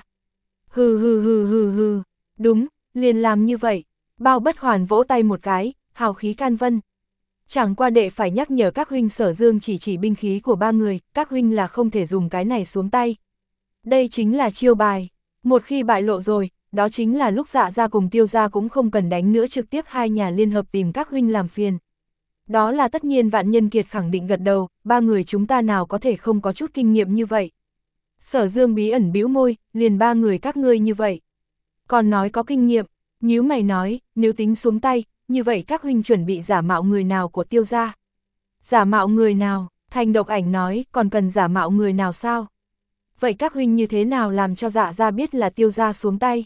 Hừ hừ hừ hừ hừ, đúng, liền làm như vậy. Bao Bất Hoàn vỗ tay một cái, hào khí can vân. Chẳng qua đệ phải nhắc nhở các huynh. Sở Dương chỉ chỉ binh khí của ba người, các huynh là không thể dùng cái này xuống tay. Đây chính là chiêu bài, một khi bại lộ rồi, đó chính là lúc Dạ gia cùng Tiêu gia cũng không cần đánh nữa, trực tiếp hai nhà liên hợp tìm các huynh làm phiền. Đó là tất nhiên. Vạn Nhân Kiệt khẳng định gật đầu, ba người chúng ta nào có thể không có chút kinh nghiệm như vậy. Sở Dương bí ẩn bĩu môi, liền ba người các ngươi như vậy. Còn nói có kinh nghiệm, nhíu mày nói, nếu tính xuống tay, như vậy các huynh chuẩn bị giả mạo người nào của Tiêu gia? Giả mạo người nào? Thành Độc Ảnh nói, còn cần giả mạo người nào sao? Vậy các huynh như thế nào làm cho Dạ gia biết là Tiêu gia xuống tay?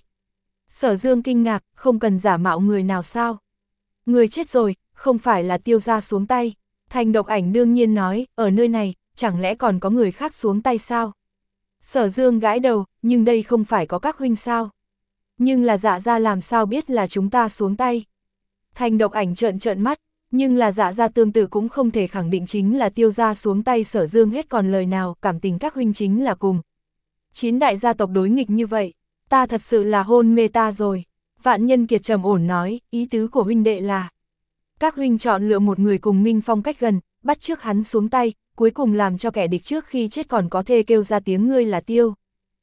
Sở Dương kinh ngạc, không cần giả mạo người nào sao? Người chết rồi, không phải là Tiêu gia xuống tay. Thành Độc Ảnh đương nhiên nói, ở nơi này, chẳng lẽ còn có người khác xuống tay sao? Sở Dương gãi đầu, nhưng đây không phải có các huynh sao? Nhưng là Dạ gia làm sao biết là chúng ta xuống tay? Thành Độc Ảnh trợn trợn mắt, nhưng là Dạ gia tương tự cũng không thể khẳng định chính là Tiêu gia xuống tay. Sở Dương hết còn lời nào, cảm tình các huynh chính là cùng chín đại gia tộc đối nghịch như vậy, ta thật sự là hôn mê ta rồi. Vạn Nhân Kiệt trầm ổn nói, ý tứ của huynh đệ là, các huynh chọn lựa một người cùng Minh Phong cách gần, bắt trước hắn xuống tay, cuối cùng làm cho kẻ địch trước khi chết còn có thể kêu ra tiếng ngươi là Tiêu.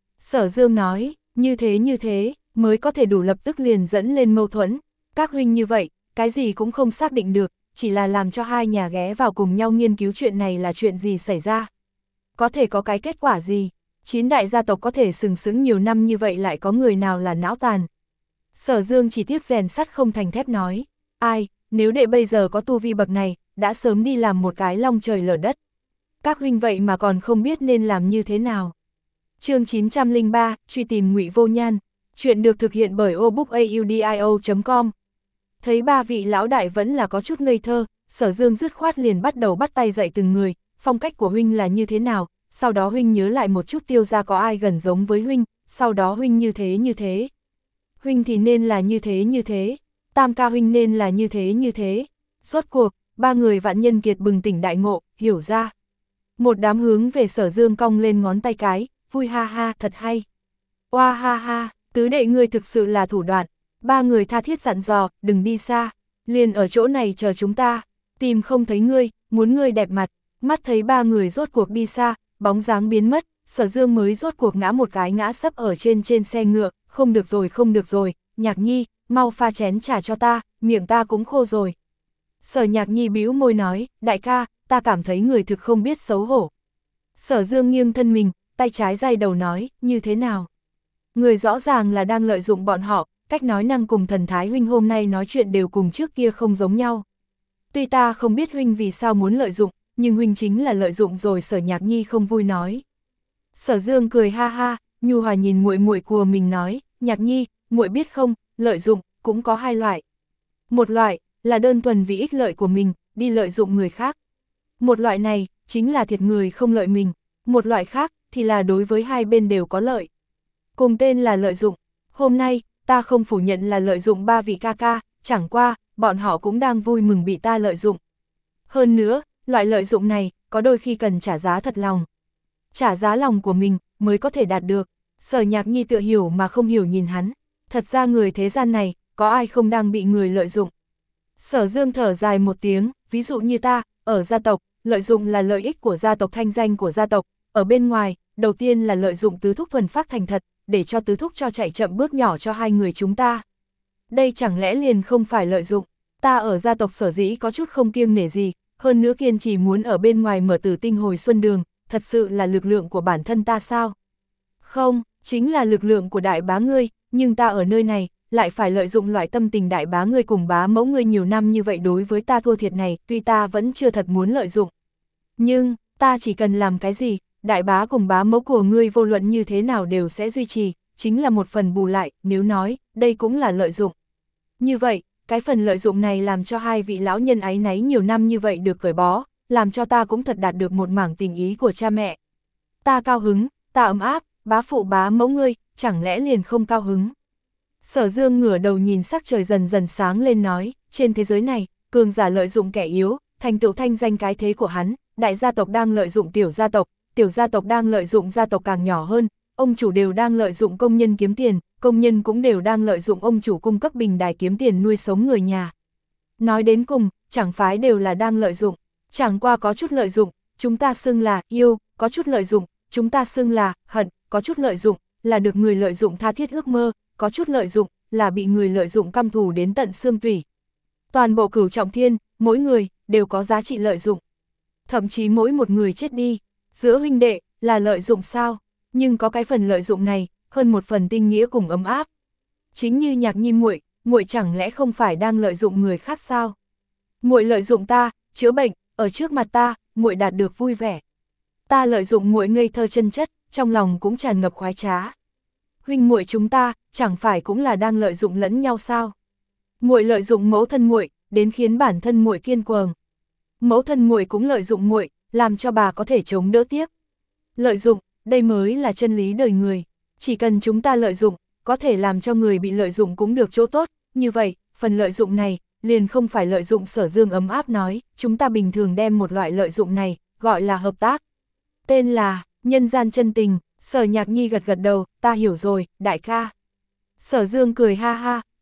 Sở Dương nói, như thế như thế, mới có thể đủ lập tức liền dẫn lên mâu thuẫn. Các huynh như vậy, cái gì cũng không xác định được, chỉ là làm cho hai nhà ghé vào cùng nhau nghiên cứu chuyện này là chuyện gì xảy ra. Có thể có cái kết quả gì? Chín đại gia tộc có thể sừng sững nhiều năm như vậy lại có người nào là não tàn? Sở Dương chỉ tiếc rèn sắt không thành thép nói, ai, nếu đệ bây giờ có tu vi bậc này, đã sớm đi làm một cái long trời lở đất. Các huynh vậy mà còn không biết nên làm như thế nào. Chương chín trăm lẻ ba, truy tìm Ngụy Vô Nhan. Chuyện được thực hiện bởi obookaudio chấm com. Thấy ba vị lão đại vẫn là có chút ngây thơ, Sở Dương dứt khoát liền bắt đầu bắt tay dạy từng người, phong cách của huynh là như thế nào, sau đó huynh nhớ lại một chút Tiêu gia có ai gần giống với huynh, sau đó huynh như thế như thế. Huynh thì nên là như thế như thế, Tam ca huynh nên là như thế như thế. Rốt cuộc, ba người Vạn Nhân Kiệt bừng tỉnh đại ngộ, hiểu ra. Một đám hướng về Sở Dương cong lên ngón tay cái, vui ha ha, thật hay. Oa ha ha, tứ đệ ngươi thực sự là thủ đoạn. Ba người tha thiết dặn dò, đừng đi xa, liền ở chỗ này chờ chúng ta, tìm không thấy ngươi, muốn ngươi đẹp mặt. Mắt thấy ba người rốt cuộc đi xa, bóng dáng biến mất, Sở Dương mới rốt cuộc ngã một cái ngã sấp ở trên trên xe ngựa, không được rồi không được rồi, Nhạc Nhi, mau pha chén trà cho ta, miệng ta cũng khô rồi. Sở Nhạc Nhi bĩu môi nói, đại ca, ta cảm thấy người thực không biết xấu hổ. Sở Dương nghiêng thân mình, tay trái day đầu nói, như thế nào? Người rõ ràng là đang lợi dụng bọn họ, cách nói năng cùng thần thái huynh hôm nay nói chuyện đều cùng trước kia không giống nhau. Tuy ta không biết huynh vì sao muốn lợi dụng, nhưng huynh chính là lợi dụng rồi. Sở Nhạc Nhi không vui nói. Sở Dương cười ha ha, nhu hòa nhìn muội muội của mình nói, Nhạc Nhi, muội biết không, lợi dụng cũng có hai loại. Một loại là đơn thuần vì ích lợi của mình, đi lợi dụng người khác. Một loại này chính là thiệt người không lợi mình, một loại khác thì là đối với hai bên đều có lợi. Cùng tên là lợi dụng, hôm nay ta không phủ nhận là lợi dụng ba vị ca ca, chẳng qua bọn họ cũng đang vui mừng bị ta lợi dụng. Hơn nữa, loại lợi dụng này có đôi khi cần trả giá thật lòng. Trả giá lòng của mình mới có thể đạt được. Sở Nhạc Nhi tựa hiểu mà không hiểu nhìn hắn. Thật ra người thế gian này, có ai không đang bị người lợi dụng. Sở Dương thở dài một tiếng, ví dụ như ta, ở gia tộc, lợi dụng là lợi ích của gia tộc, thanh danh của gia tộc. Ở bên ngoài, đầu tiên là lợi dụng tứ thúc thuần phát thành thật, để cho tứ thúc cho chạy chậm bước nhỏ cho hai người chúng ta. Đây chẳng lẽ liền không phải lợi dụng. Ta ở gia tộc sở dĩ có chút không kiêng nể gì, hơn nữa kiên trì muốn ở bên ngoài mở Tử Tinh Hồi Xuân Đường, thật sự là lực lượng của bản thân ta sao? Không, chính là lực lượng của đại bá ngươi, nhưng ta ở nơi này, lại phải lợi dụng loại tâm tình đại bá ngươi cùng bá mẫu ngươi nhiều năm như vậy đối với ta thua thiệt này, tuy ta vẫn chưa thật muốn lợi dụng. Nhưng, ta chỉ cần làm cái gì, đại bá cùng bá mẫu của ngươi vô luận như thế nào đều sẽ duy trì, chính là một phần bù lại, nếu nói, đây cũng là lợi dụng. Như vậy, cái phần lợi dụng này làm cho hai vị lão nhân áy náy nhiều năm như vậy được cởi bó, làm cho ta cũng thật đạt được một mảng tình ý của cha mẹ. Ta cao hứng, ta ấm áp, bá phụ bá mẫu ngươi, chẳng lẽ liền không cao hứng. Sở Dương ngửa đầu nhìn sắc trời dần dần sáng lên nói, trên thế giới này, cường giả lợi dụng kẻ yếu, thành tựu thanh danh cái thế của hắn, đại gia tộc đang lợi dụng tiểu gia tộc, tiểu gia tộc đang lợi dụng gia tộc càng nhỏ hơn, ông chủ đều đang lợi dụng công nhân kiếm tiền, công nhân cũng đều đang lợi dụng ông chủ cung cấp bình đài kiếm tiền nuôi sống người nhà. Nói đến cùng, chẳng phái đều là đang lợi dụng, chẳng qua có chút lợi dụng, chúng ta xưng là yêu, có chút lợi dụng, chúng ta xưng là hận, có chút lợi dụng, là được người lợi dụng tha thiết ước mơ, có chút lợi dụng, là bị người lợi dụng căm thù đến tận xương tủy. Toàn bộ Cửu Trọng Thiên, mỗi người, đều có giá trị lợi dụng. Thậm chí mỗi một người chết đi, giữa huynh đệ, là lợi dụng sao? Nhưng có cái phần lợi dụng này, hơn một phần tinh nghĩa cùng ấm áp. Chính như Nhạc Nhi muội, muội chẳng lẽ không phải đang lợi dụng người khác sao? Muội lợi dụng ta, chữa bệnh, ở trước mặt ta, muội đạt được vui vẻ. Ta lợi dụng muội ngây thơ chân chất, trong lòng cũng tràn ngập khoái trá. Huynh muội chúng ta, chẳng phải cũng là đang lợi dụng lẫn nhau sao? Muội lợi dụng mẫu thân muội, đến khiến bản thân muội kiên cường. Mẫu thân muội cũng lợi dụng muội, làm cho bà có thể chống đỡ tiếp. Lợi dụng, đây mới là chân lý đời người. Chỉ cần chúng ta lợi dụng, có thể làm cho người bị lợi dụng cũng được chỗ tốt. Như vậy, phần lợi dụng này, liền không phải lợi dụng. Sở Dương ấm áp nói, chúng ta bình thường đem một loại lợi dụng này, gọi là hợp tác. Tên là, nhân gian chân tình. Sở Nhạc Nhi gật gật đầu, ta hiểu rồi, đại ca. Sở Dương cười ha ha,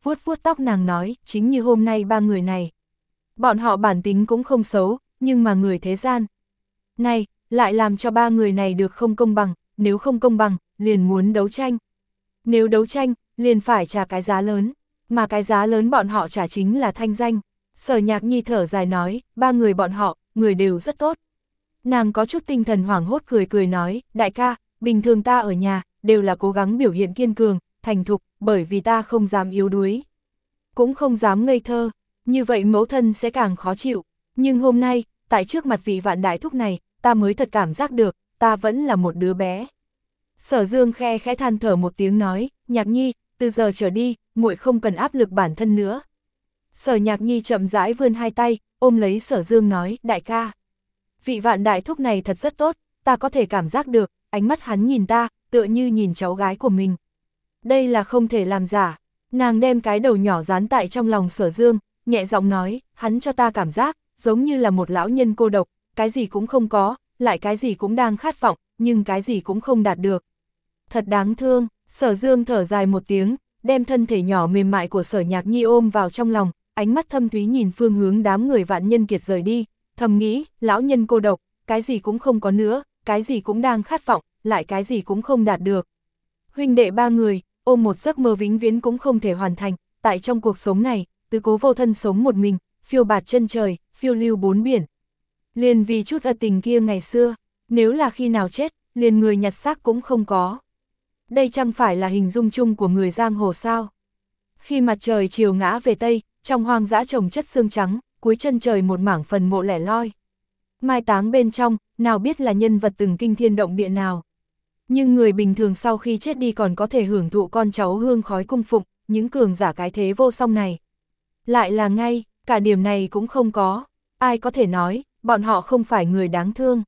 vuốt vuốt tóc nàng nói, chính như hôm nay ba người này. Bọn họ bản tính cũng không xấu, nhưng mà người thế gian này, lại làm cho ba người này được không công bằng, nếu không công bằng, liền muốn đấu tranh. Nếu đấu tranh, liền phải trả cái giá lớn, mà cái giá lớn bọn họ trả chính là thanh danh. Sở Nhạc Nhi thở dài nói, ba người bọn họ, người đều rất tốt. Nàng có chút tinh thần hoảng hốt cười cười nói, đại ca, bình thường ta ở nhà, đều là cố gắng biểu hiện kiên cường, thành thục, bởi vì ta không dám yếu đuối. Cũng không dám ngây thơ, như vậy mẫu thân sẽ càng khó chịu. Nhưng hôm nay, tại trước mặt vị Vạn đại thúc này, ta mới thật cảm giác được, ta vẫn là một đứa bé. Sở Dương khe khẽ than thở một tiếng nói, Nhạc Nhi, từ giờ trở đi, muội không cần áp lực bản thân nữa. Sở Nhạc Nhi chậm rãi vươn hai tay, ôm lấy Sở Dương nói, đại ca. Vị Vạn đại thúc này thật rất tốt, ta có thể cảm giác được, ánh mắt hắn nhìn ta, tựa như nhìn cháu gái của mình. Đây là không thể làm giả. Nàng đem cái đầu nhỏ dán tại trong lòng Sở Dương, nhẹ giọng nói, hắn cho ta cảm giác, giống như là một lão nhân cô độc, cái gì cũng không có, lại cái gì cũng đang khát vọng, nhưng cái gì cũng không đạt được. Thật đáng thương. Sở Dương thở dài một tiếng, đem thân thể nhỏ mềm mại của Sở Nhạc Nhi ôm vào trong lòng, ánh mắt thâm thúy nhìn phương hướng đám người Vạn Nhân Kiệt rời đi, thầm nghĩ, lão nhân cô độc, cái gì cũng không có nữa, cái gì cũng đang khát vọng, lại cái gì cũng không đạt được. Huynh đệ ba người, ôm một giấc mơ vĩnh viễn cũng không thể hoàn thành, tại trong cuộc sống này, tứ cố vô thân sống một mình, phiêu bạt chân trời, phiêu lưu bốn biển. Liền vì chút ân tình kia ngày xưa, nếu là khi nào chết, liền người nhặt xác cũng không có. Đây chẳng phải là hình dung chung của người giang hồ sao? Khi mặt trời chiều ngã về Tây, trong hoang dã trồng chất sương trắng, cuối chân trời một mảng phần mộ lẻ loi. Mai táng bên trong, nào biết là nhân vật từng kinh thiên động địa nào. Nhưng người bình thường sau khi chết đi còn có thể hưởng thụ con cháu hương khói cung phụng, những cường giả cái thế vô song này. Lại là ngay, cả điểm này cũng không có. Ai có thể nói, bọn họ không phải người đáng thương.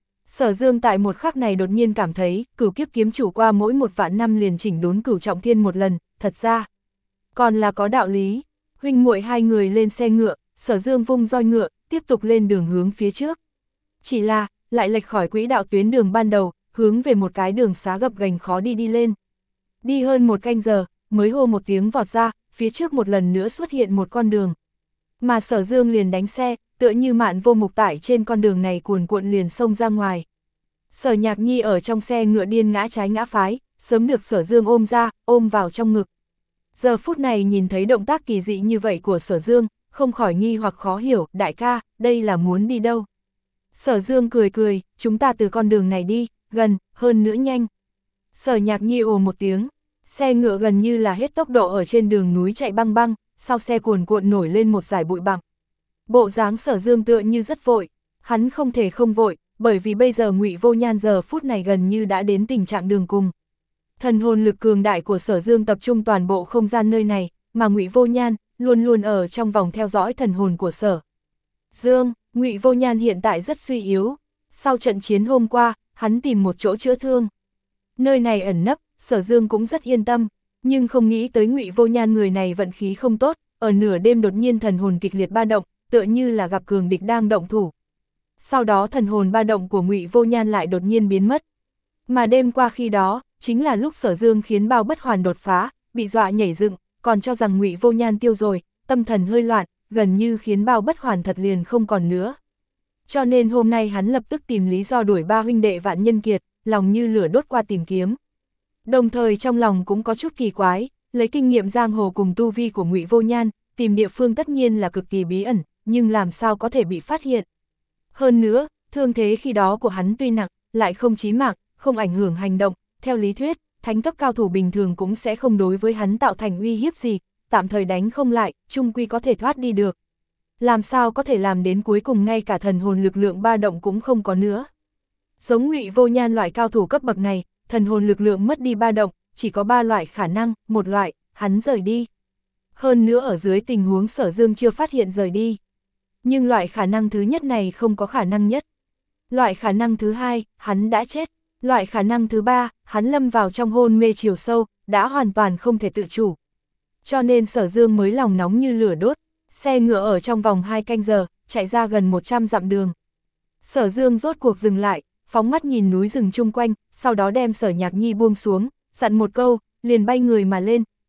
Sở Dương tại một khắc này đột nhiên cảm thấy, cửu kiếp kiếm chủ qua mỗi một vạn năm liền chỉnh đốn cửu trọng thiên một lần, thật ra còn là có đạo lý. Huynh muội hai người lên xe ngựa, Sở Dương vung roi ngựa, tiếp tục lên đường hướng phía trước. Chỉ là, lại lệch khỏi quỹ đạo tuyến đường ban đầu, hướng về một cái đường xá gập ghềnh khó đi đi lên. Đi hơn một canh giờ, mới hô một tiếng vọt ra, phía trước một lần nữa xuất hiện một con đường. Mà Sở Dương liền đánh xe, tựa như mạn vô mục tải trên con đường này cuồn cuộn liền xông ra ngoài. Sở Nhạc Nhi ở trong xe ngựa điên ngã trái ngã phái, sớm được Sở Dương ôm ra, ôm vào trong ngực. Giờ phút này nhìn thấy động tác kỳ dị như vậy của Sở Dương, không khỏi nghi hoặc khó hiểu, đại ca, đây là muốn đi đâu? Sở Dương cười cười, chúng ta từ con đường này đi, gần, hơn nữa nhanh. Sở Nhạc Nhi ồ một tiếng, xe ngựa gần như là hết tốc độ ở trên đường núi chạy băng băng, sau xe cuồn cuộn nổi lên một dải bụi bặm. Bộ dáng Sở Dương tựa như rất vội, hắn không thể không vội, bởi vì bây giờ Ngụy Vô Nhan giờ phút này gần như đã đến tình trạng đường cùng. Thần hồn lực cường đại của Sở Dương tập trung toàn bộ không gian nơi này, mà Ngụy Vô Nhan luôn luôn ở trong vòng theo dõi thần hồn của Sở Dương. Ngụy Vô Nhan hiện tại rất suy yếu, sau trận chiến hôm qua, hắn tìm một chỗ chữa thương. Nơi này ẩn nấp, Sở Dương cũng rất yên tâm, nhưng không nghĩ tới Ngụy Vô Nhan người này vận khí không tốt, ở nửa đêm đột nhiên thần hồn kịch liệt ba động, tựa như là gặp cường địch đang động thủ. Sau đó thần hồn ba động của Ngụy Vô Nhan lại đột nhiên biến mất. Mà đêm qua khi đó, chính là lúc Sở Dương khiến Bao Bất Hoàn đột phá, bị dọa nhảy dựng, còn cho rằng Ngụy Vô Nhan tiêu rồi, tâm thần hơi loạn, gần như khiến Bao Bất Hoàn thật liền không còn nữa. Cho nên hôm nay hắn lập tức tìm lý do đuổi ba huynh đệ Vạn Nhân Kiệt, lòng như lửa đốt qua tìm kiếm. Đồng thời trong lòng cũng có chút kỳ quái, lấy kinh nghiệm giang hồ cùng tu vi của Ngụy Vô Nhan, tìm địa phương tất nhiên là cực kỳ bí ẩn, nhưng làm sao có thể bị phát hiện. Hơn nữa, thương thế khi đó của hắn tuy nặng, lại không chí mạng, không ảnh hưởng hành động, theo lý thuyết, thánh cấp cao thủ bình thường cũng sẽ không đối với hắn tạo thành uy hiếp gì, tạm thời đánh không lại, chung quy có thể thoát đi được. Làm sao có thể làm đến cuối cùng ngay cả thần hồn lực lượng ba động cũng không có nữa. Giống Ngụy Vô Nhan loại cao thủ cấp bậc này, thần hồn lực lượng mất đi ba động, chỉ có ba loại khả năng, một loại, hắn rời đi. Hơn nữa ở dưới tình huống Sở Dương chưa phát hiện rời đi. Nhưng loại khả năng thứ nhất này không có khả năng nhất. Loại khả năng thứ hai, hắn đã chết. Loại khả năng thứ ba, hắn lâm vào trong hôn mê chiều sâu, đã hoàn toàn không thể tự chủ. Cho nên Sở Dương mới lòng nóng như lửa đốt, xe ngựa ở trong vòng hai canh giờ, chạy ra gần một trăm dặm đường. Sở Dương rốt cuộc dừng lại, phóng mắt nhìn núi rừng chung quanh, sau đó đem Sở Nhạc Nhi buông xuống, dặn một câu, liền bay người mà lên,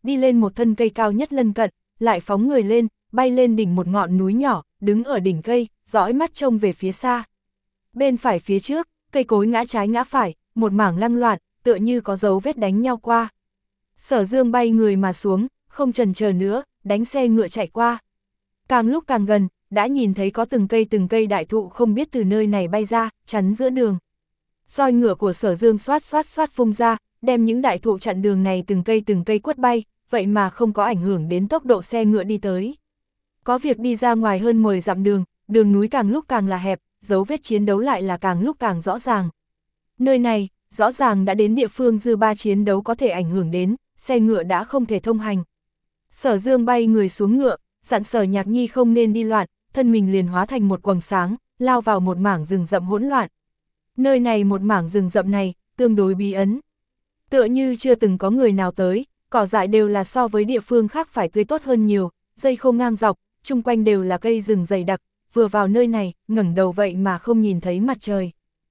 đi lên một thân cây cao nhất lân cận, lại phóng người lên, bay lên đỉnh một ngọn núi nhỏ, đứng ở đỉnh cây, dõi mắt trông về phía xa. Bên phải phía trước, cây cối ngã trái ngã phải, một mảng lăng loạn, tựa như có dấu vết đánh nhau qua. Sở Dương bay người mà xuống, không chần chờ nữa, đánh xe ngựa chạy qua. Càng lúc càng gần, đã nhìn thấy có từng cây từng cây đại thụ không biết từ nơi này bay ra, chắn giữa đường. Roi ngựa của Sở Dương xoát xoát xoát vung ra, đem những đại thụ chặn đường này từng cây từng cây quất bay, vậy mà không có ảnh hưởng đến tốc độ xe ngựa đi tới. Có việc đi ra ngoài hơn mười dặm đường, đường núi càng lúc càng là hẹp, dấu vết chiến đấu lại là càng lúc càng rõ ràng. Nơi này, rõ ràng đã đến địa phương dư ba chiến đấu có thể ảnh hưởng đến, xe ngựa đã không thể thông hành. Sở Dương bay người xuống ngựa, dặn Sở Nhạc Nhi không nên đi loạn, thân mình liền hóa thành một quầng sáng, lao vào một mảng rừng rậm hỗn loạn. Nơi này một mảng rừng rậm này, tương đối bí ẩn. Tựa như chưa từng có người nào tới, cỏ dại đều là so với địa phương khác phải tươi tốt hơn nhiều, dây khô ngang dọc, chung quanh đều là cây rừng dày đặc, vừa vào nơi này, ngẩng đầu vậy mà không nhìn thấy mặt trời.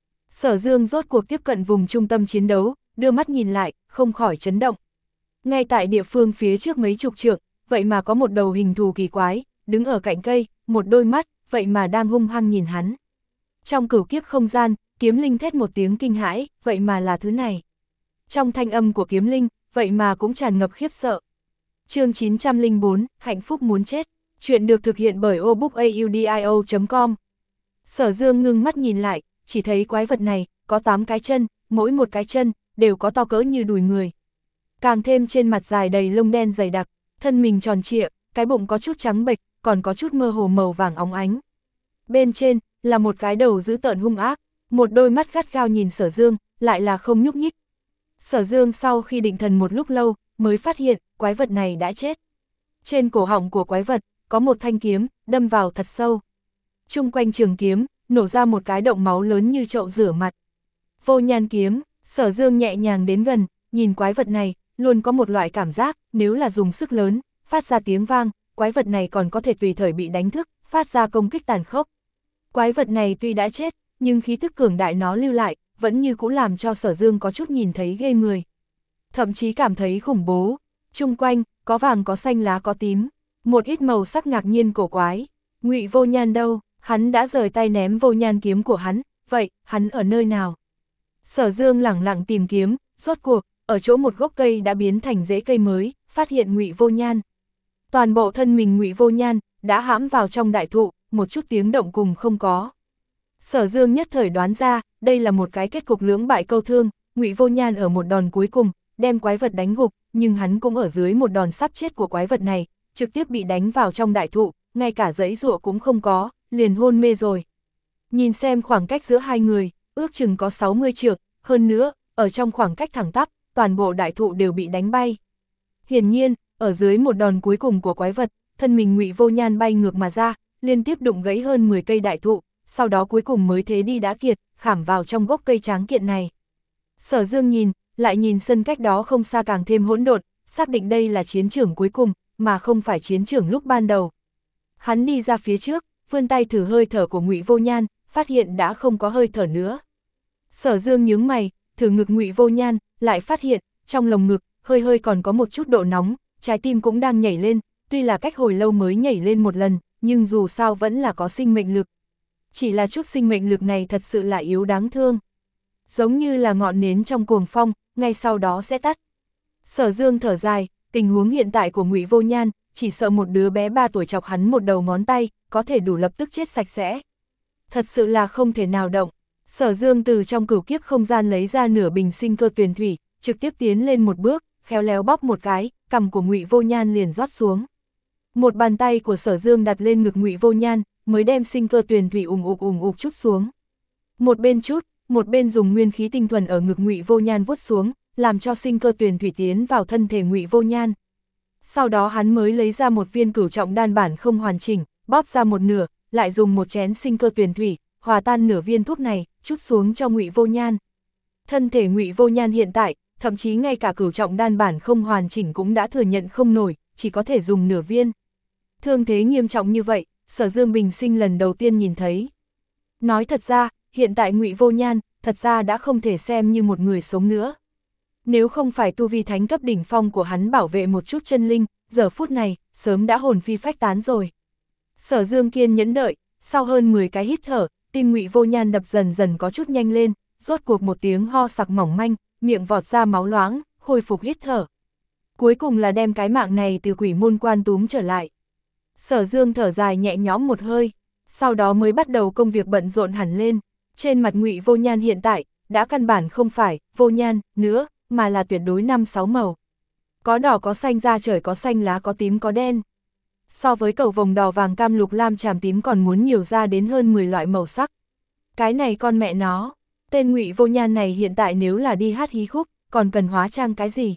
Sở Dương rốt cuộc tiếp cận vùng trung tâm chiến đấu, đưa mắt nhìn lại, không khỏi chấn động. Ngay tại địa phương phía trước mấy chục trượng, vậy mà có một đầu hình thù kỳ quái, đứng ở cạnh cây, một đôi mắt, vậy mà đang hung hăng nhìn hắn. Trong cửu kiếp không gian, Kiếm Linh thét một tiếng kinh hãi, vậy mà là thứ này. Trong thanh âm của Kiếm Linh, vậy mà cũng tràn ngập khiếp sợ. Chương chín trăm lẻ bốn, hạnh phúc muốn chết. Chuyện được thực hiện bởi obookaudio chấm com. Sở Dương ngưng mắt nhìn lại, chỉ thấy quái vật này, có tám cái chân, mỗi một cái chân, đều có to cỡ như đùi người. Càng thêm trên mặt dài đầy lông đen dày đặc, thân mình tròn trịa, cái bụng có chút trắng bệch, còn có chút mơ hồ màu vàng óng ánh. Bên trên, là một cái đầu dữ tợn hung ác, một đôi mắt gắt gao nhìn Sở Dương, lại là không nhúc nhích. Sở Dương sau khi định thần một lúc lâu, mới phát hiện, quái vật này đã chết. Trên cổ họng của quái vật, có một thanh kiếm, đâm vào thật sâu. Chung quanh trường kiếm, nổ ra một cái động máu lớn như chậu rửa mặt. Vô Nhan kiếm, Sở Dương nhẹ nhàng đến gần, nhìn quái vật này, luôn có một loại cảm giác, nếu là dùng sức lớn, phát ra tiếng vang, quái vật này còn có thể tùy thời bị đánh thức, phát ra công kích tàn khốc. Quái vật này tuy đã chết, nhưng khí thức cường đại nó lưu lại, vẫn như cũng làm cho Sở Dương có chút nhìn thấy ghê người. Thậm chí cảm thấy khủng bố. Chung quanh, có vàng có xanh lá có tím, một ít màu sắc ngạc nhiên cổ quái. Ngụy Vô Nhan đâu? Hắn đã rời tay ném Vô Nhan kiếm của hắn, vậy, hắn ở nơi nào? Sở Dương lẳng lặng tìm kiếm, rốt cuộc, ở chỗ một gốc cây đã biến thành rễ cây mới, phát hiện Ngụy Vô Nhan. Toàn bộ thân mình Ngụy Vô Nhan đã hãm vào trong đại thụ, một chút tiếng động cùng không có. Sở Dương nhất thời đoán ra, đây là một cái kết cục lưỡng bại câu thương, Ngụy Vô Nhan ở một đòn cuối cùng, đem quái vật đánh gục, nhưng hắn cũng ở dưới một đòn sắp chết của quái vật này, trực tiếp bị đánh vào trong đại thụ, ngay cả giãy giụa cũng không có, liền hôn mê rồi. Nhìn xem khoảng cách giữa hai người, ước chừng có sáu mươi trượng, hơn nữa, ở trong khoảng cách thẳng tắp, toàn bộ đại thụ đều bị đánh bay. Hiển nhiên, ở dưới một đòn cuối cùng của quái vật, thân mình Ngụy Vô Nhan bay ngược mà ra, liên tiếp đụng gãy hơn mười cây đại thụ, sau đó cuối cùng mới thế đi đã kiệt, khảm vào trong gốc cây tráng kiện này. Sở Dương nhìn, lại nhìn sân cách đó không xa càng thêm hỗn độn, xác định đây là chiến trường cuối cùng, mà không phải chiến trường lúc ban đầu. Hắn đi ra phía trước, vươn tay thử hơi thở của Ngụy Vô Nhan, phát hiện đã không có hơi thở nữa. Sở Dương nhướng mày, thử ngực Ngụy Vô Nhan, lại phát hiện, trong lồng ngực, hơi hơi còn có một chút độ nóng, trái tim cũng đang nhảy lên, tuy là cách hồi lâu mới nhảy lên một lần, nhưng dù sao vẫn là có sinh mệnh lực. Chỉ là chút sinh mệnh lực này thật sự là yếu đáng thương. Giống như là ngọn nến trong cuồng phong, ngay sau đó sẽ tắt. Sở Dương thở dài, tình huống hiện tại của Ngụy Vô Nhan, chỉ sợ một đứa bé ba tuổi chọc hắn một đầu ngón tay, có thể đủ lập tức chết sạch sẽ. Thật sự là không thể nào động. Sở Dương từ trong cửu kiếp không gian lấy ra nửa bình sinh cơ tuyền thủy, trực tiếp tiến lên một bước, khéo léo bóp một cái, cằm của Ngụy Vô Nhan liền rót xuống. Một bàn tay của Sở Dương đặt lên ngực Ngụy Vô Nhan, mới đem sinh cơ tuyền thủy ùng ục ùng ục chút xuống. Một bên chút, một bên dùng nguyên khí tinh thuần ở ngực Ngụy Vô Nhan vuốt xuống, làm cho sinh cơ tuyền thủy tiến vào thân thể Ngụy Vô Nhan. Sau đó hắn mới lấy ra một viên cửu trọng đan bản không hoàn chỉnh, bóp ra một nửa, lại dùng một chén sinh cơ tuyền thủy, hòa tan nửa viên thuốc này, chút xuống cho Ngụy Vô Nhan. Thân thể Ngụy Vô Nhan hiện tại, thậm chí ngay cả cửu trọng đan bản không hoàn chỉnh cũng đã thừa nhận không nổi, chỉ có thể dùng nửa viên. Thương thế nghiêm trọng như vậy, Sở Dương bình sinh lần đầu tiên nhìn thấy. Nói thật ra, hiện tại Ngụy Vô Nhan, thật ra đã không thể xem như một người sống nữa. Nếu không phải tu vi thánh cấp đỉnh phong của hắn bảo vệ một chút chân linh, giờ phút này, sớm đã hồn phi phách tán rồi. Sở Dương kiên nhẫn đợi, sau hơn mười cái hít thở, tim Ngụy Vô Nhan đập dần dần có chút nhanh lên, rốt cuộc một tiếng ho sặc mỏng manh, miệng vọt ra máu loáng, khôi phục hít thở. Cuối cùng là đem cái mạng này từ quỷ môn quan túm trở lại. Sở Dương thở dài nhẹ nhõm một hơi, sau đó mới bắt đầu công việc bận rộn hẳn lên. Trên mặt Ngụy Vô Nhan hiện tại, đã căn bản không phải vô nhan nữa, mà là tuyệt đối năm sáu màu. Có đỏ có xanh da trời, có xanh lá, có tím có đen. So với cầu vồng đỏ vàng cam lục lam tràm tím còn muốn nhiều ra đến hơn mười loại màu sắc. Cái này con mẹ nó, tên Ngụy Vô Nhan này hiện tại nếu là đi hát hí khúc, còn cần hóa trang cái gì?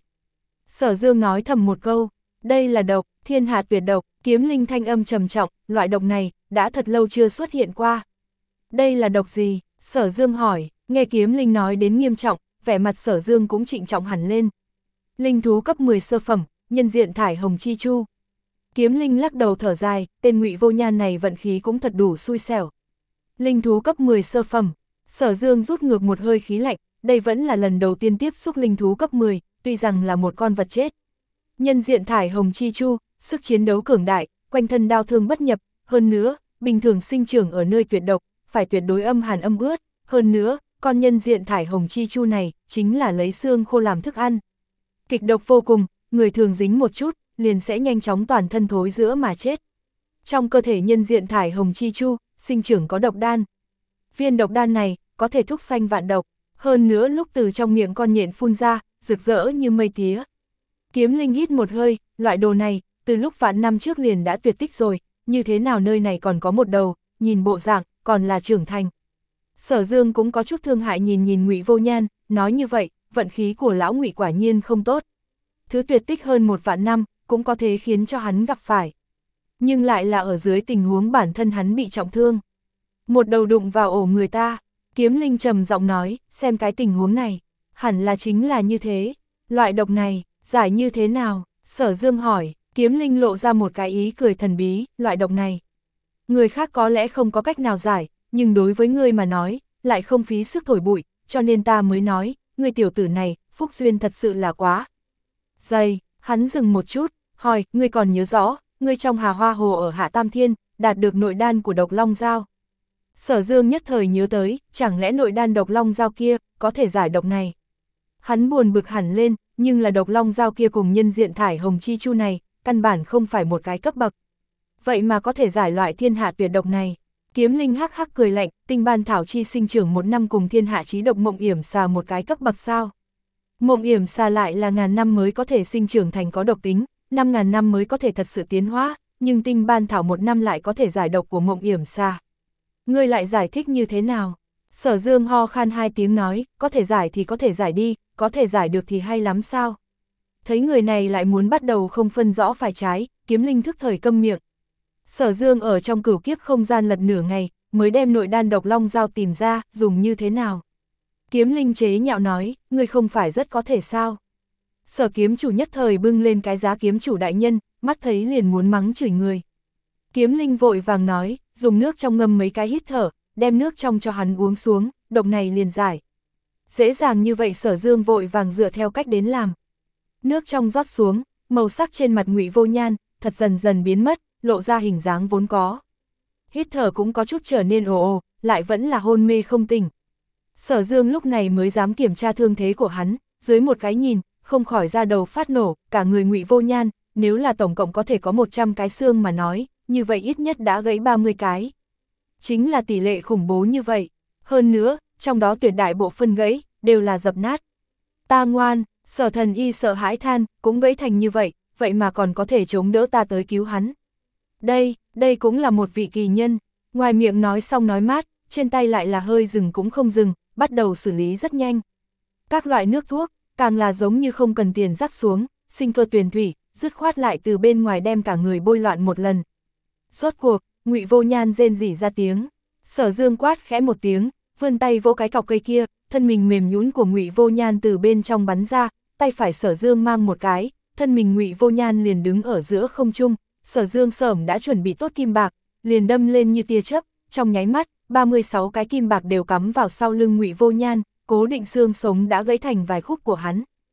Sở Dương nói thầm một câu, đây là độc, thiên hạ tuyệt độc. Kiếm Linh thanh âm trầm trọng, loại độc này, đã thật lâu chưa xuất hiện qua. Đây là độc gì? Sở Dương hỏi, nghe Kiếm Linh nói đến nghiêm trọng, vẻ mặt Sở Dương cũng trịnh trọng hẳn lên. Linh thú cấp mười sơ phẩm, nhân diện thải hồng chi chu. Kiếm Linh lắc đầu thở dài, tên Ngụy Vô Nhan này vận khí cũng thật đủ xui xẻo. Linh thú cấp mười sơ phẩm, Sở Dương rút ngược một hơi khí lạnh, đây vẫn là lần đầu tiên tiếp xúc linh thú cấp mười, tuy rằng là một con vật chết. Nhân diện thải hồng chi chu, sức chiến đấu cường đại, quanh thân đao thương bất nhập, hơn nữa, bình thường sinh trưởng ở nơi tuyệt độc, phải tuyệt đối âm hàn âm ướt, hơn nữa, con nhân diện thải hồng chi chu này, chính là lấy xương khô làm thức ăn. Kịch độc vô cùng, người thường dính một chút, liền sẽ nhanh chóng toàn thân thối rữa mà chết. Trong cơ thể nhân diện thải hồng chi chu, sinh trưởng có độc đan. Viên độc đan này, có thể thúc sanh vạn độc, hơn nữa lúc từ trong miệng con nhện phun ra, rực rỡ như mây tía. Kiếm Linh hít một hơi, loại đồ này, từ lúc vạn năm trước liền đã tuyệt tích rồi, như thế nào nơi này còn có một đầu, nhìn bộ dạng, còn là trưởng thành. Sở Dương cũng có chút thương hại nhìn nhìn Ngụy Vô Nhan, nói như vậy, vận khí của lão Ngụy quả nhiên không tốt. Thứ tuyệt tích hơn một vạn năm, cũng có thể khiến cho hắn gặp phải. Nhưng lại là ở dưới tình huống bản thân hắn bị trọng thương. Một đầu đụng vào ổ người ta, Kiếm Linh trầm giọng nói, xem cái tình huống này, hẳn là chính là như thế. Loại độc này, giải như thế nào? Sở Dương hỏi. Kiếm Linh lộ ra một cái ý cười thần bí, loại độc này. Người khác có lẽ không có cách nào giải, nhưng đối với ngươi mà nói, lại không phí sức thổi bụi, cho nên ta mới nói, ngươi tiểu tử này, phúc duyên thật sự là quá dày. Hắn dừng một chút, hỏi, ngươi còn nhớ rõ, ngươi trong Hà Hoa Hồ ở Hạ Tam Thiên, đạt được nội đan của độc long dao. Sở Dương nhất thời nhớ tới, chẳng lẽ nội đan độc long dao kia, có thể giải độc này. Hắn buồn bực hẳn lên, nhưng là độc long dao kia cùng nhân diện thải hồng chi chu này, căn bản không phải một cái cấp bậc. Vậy mà có thể giải loại thiên hạ tuyệt độc này. Kiếm Linh hắc hắc cười lạnh, tinh ban thảo chi sinh trưởng một năm cùng thiên hạ chí độc mộng yểm xà một cái cấp bậc sao. Mộng yểm xà lại là ngàn năm mới có thể sinh trưởng thành có độc tính, năm ngàn năm mới có thể thật sự tiến hóa, nhưng tinh ban thảo một năm lại có thể giải độc của mộng yểm xà. Ngươi lại giải thích như thế nào? Sở Dương ho khan hai tiếng nói, có thể giải thì có thể giải đi, có thể giải được thì hay lắm sao? Thấy người này lại muốn bắt đầu không phân rõ phải trái, Kiếm Linh thức thời câm miệng. Sở Dương ở trong cửu kiếp không gian lật nửa ngày, mới đem nội đan độc long dao tìm ra, dùng như thế nào? Kiếm Linh chế nhạo nói, ngươi không phải rất có thể sao? Sở kiếm chủ nhất thời bưng lên cái giá kiếm chủ đại nhân, mắt thấy liền muốn mắng chửi người. Kiếm Linh vội vàng nói, dùng nước trong ngâm mấy cái hít thở, đem nước trong cho hắn uống xuống, độc này liền giải. Dễ dàng như vậy Sở Dương vội vàng dựa theo cách đến làm. Nước trong rót xuống, màu sắc trên mặt Ngụy Vô Nhan, thật dần dần biến mất, lộ ra hình dáng vốn có. Hít thở cũng có chút trở nên ồ ồ, lại vẫn là hôn mê không tỉnh. Sở Dương lúc này mới dám kiểm tra thương thế của hắn, dưới một cái nhìn, không khỏi ra đầu phát nổ, cả người Ngụy Vô Nhan, nếu là tổng cộng có thể có một trăm cái xương mà nói, như vậy ít nhất đã gãy ba mươi cái. Chính là tỷ lệ khủng bố như vậy. Hơn nữa, trong đó tuyệt đại bộ phân gãy, đều là dập nát. Ta ngoan, Sở Thần Y sợ hãi than, cũng gãy thành như vậy, vậy mà còn có thể chống đỡ ta tới cứu hắn. Đây, đây cũng là một vị kỳ nhân. Ngoài miệng nói xong nói mát, trên tay lại là hơi dừng cũng không dừng, bắt đầu xử lý rất nhanh. Các loại nước thuốc, càng là giống như không cần tiền rắc xuống, sinh cơ tuyền thủy, dứt khoát lại từ bên ngoài đem cả người bôi loạn một lần. Rốt cuộc, Ngụy Vô Nhan rên rỉ ra tiếng. Sở Dương quát khẽ một tiếng, vươn tay vỗ cái cọc cây kia, thân mình mềm nhũn của Ngụy Vô Nhan từ bên trong bắn ra, tay phải Sở Dương mang một cái, thân mình Ngụy Vô Nhan liền đứng ở giữa không trung. Sở Dương sớm đã chuẩn bị tốt kim bạc, liền đâm lên như tia chớp, trong nháy mắt, ba mươi sáu cái kim bạc đều cắm vào sau lưng Ngụy Vô Nhan, cố định xương sống đã gãy thành vài khúc của hắn.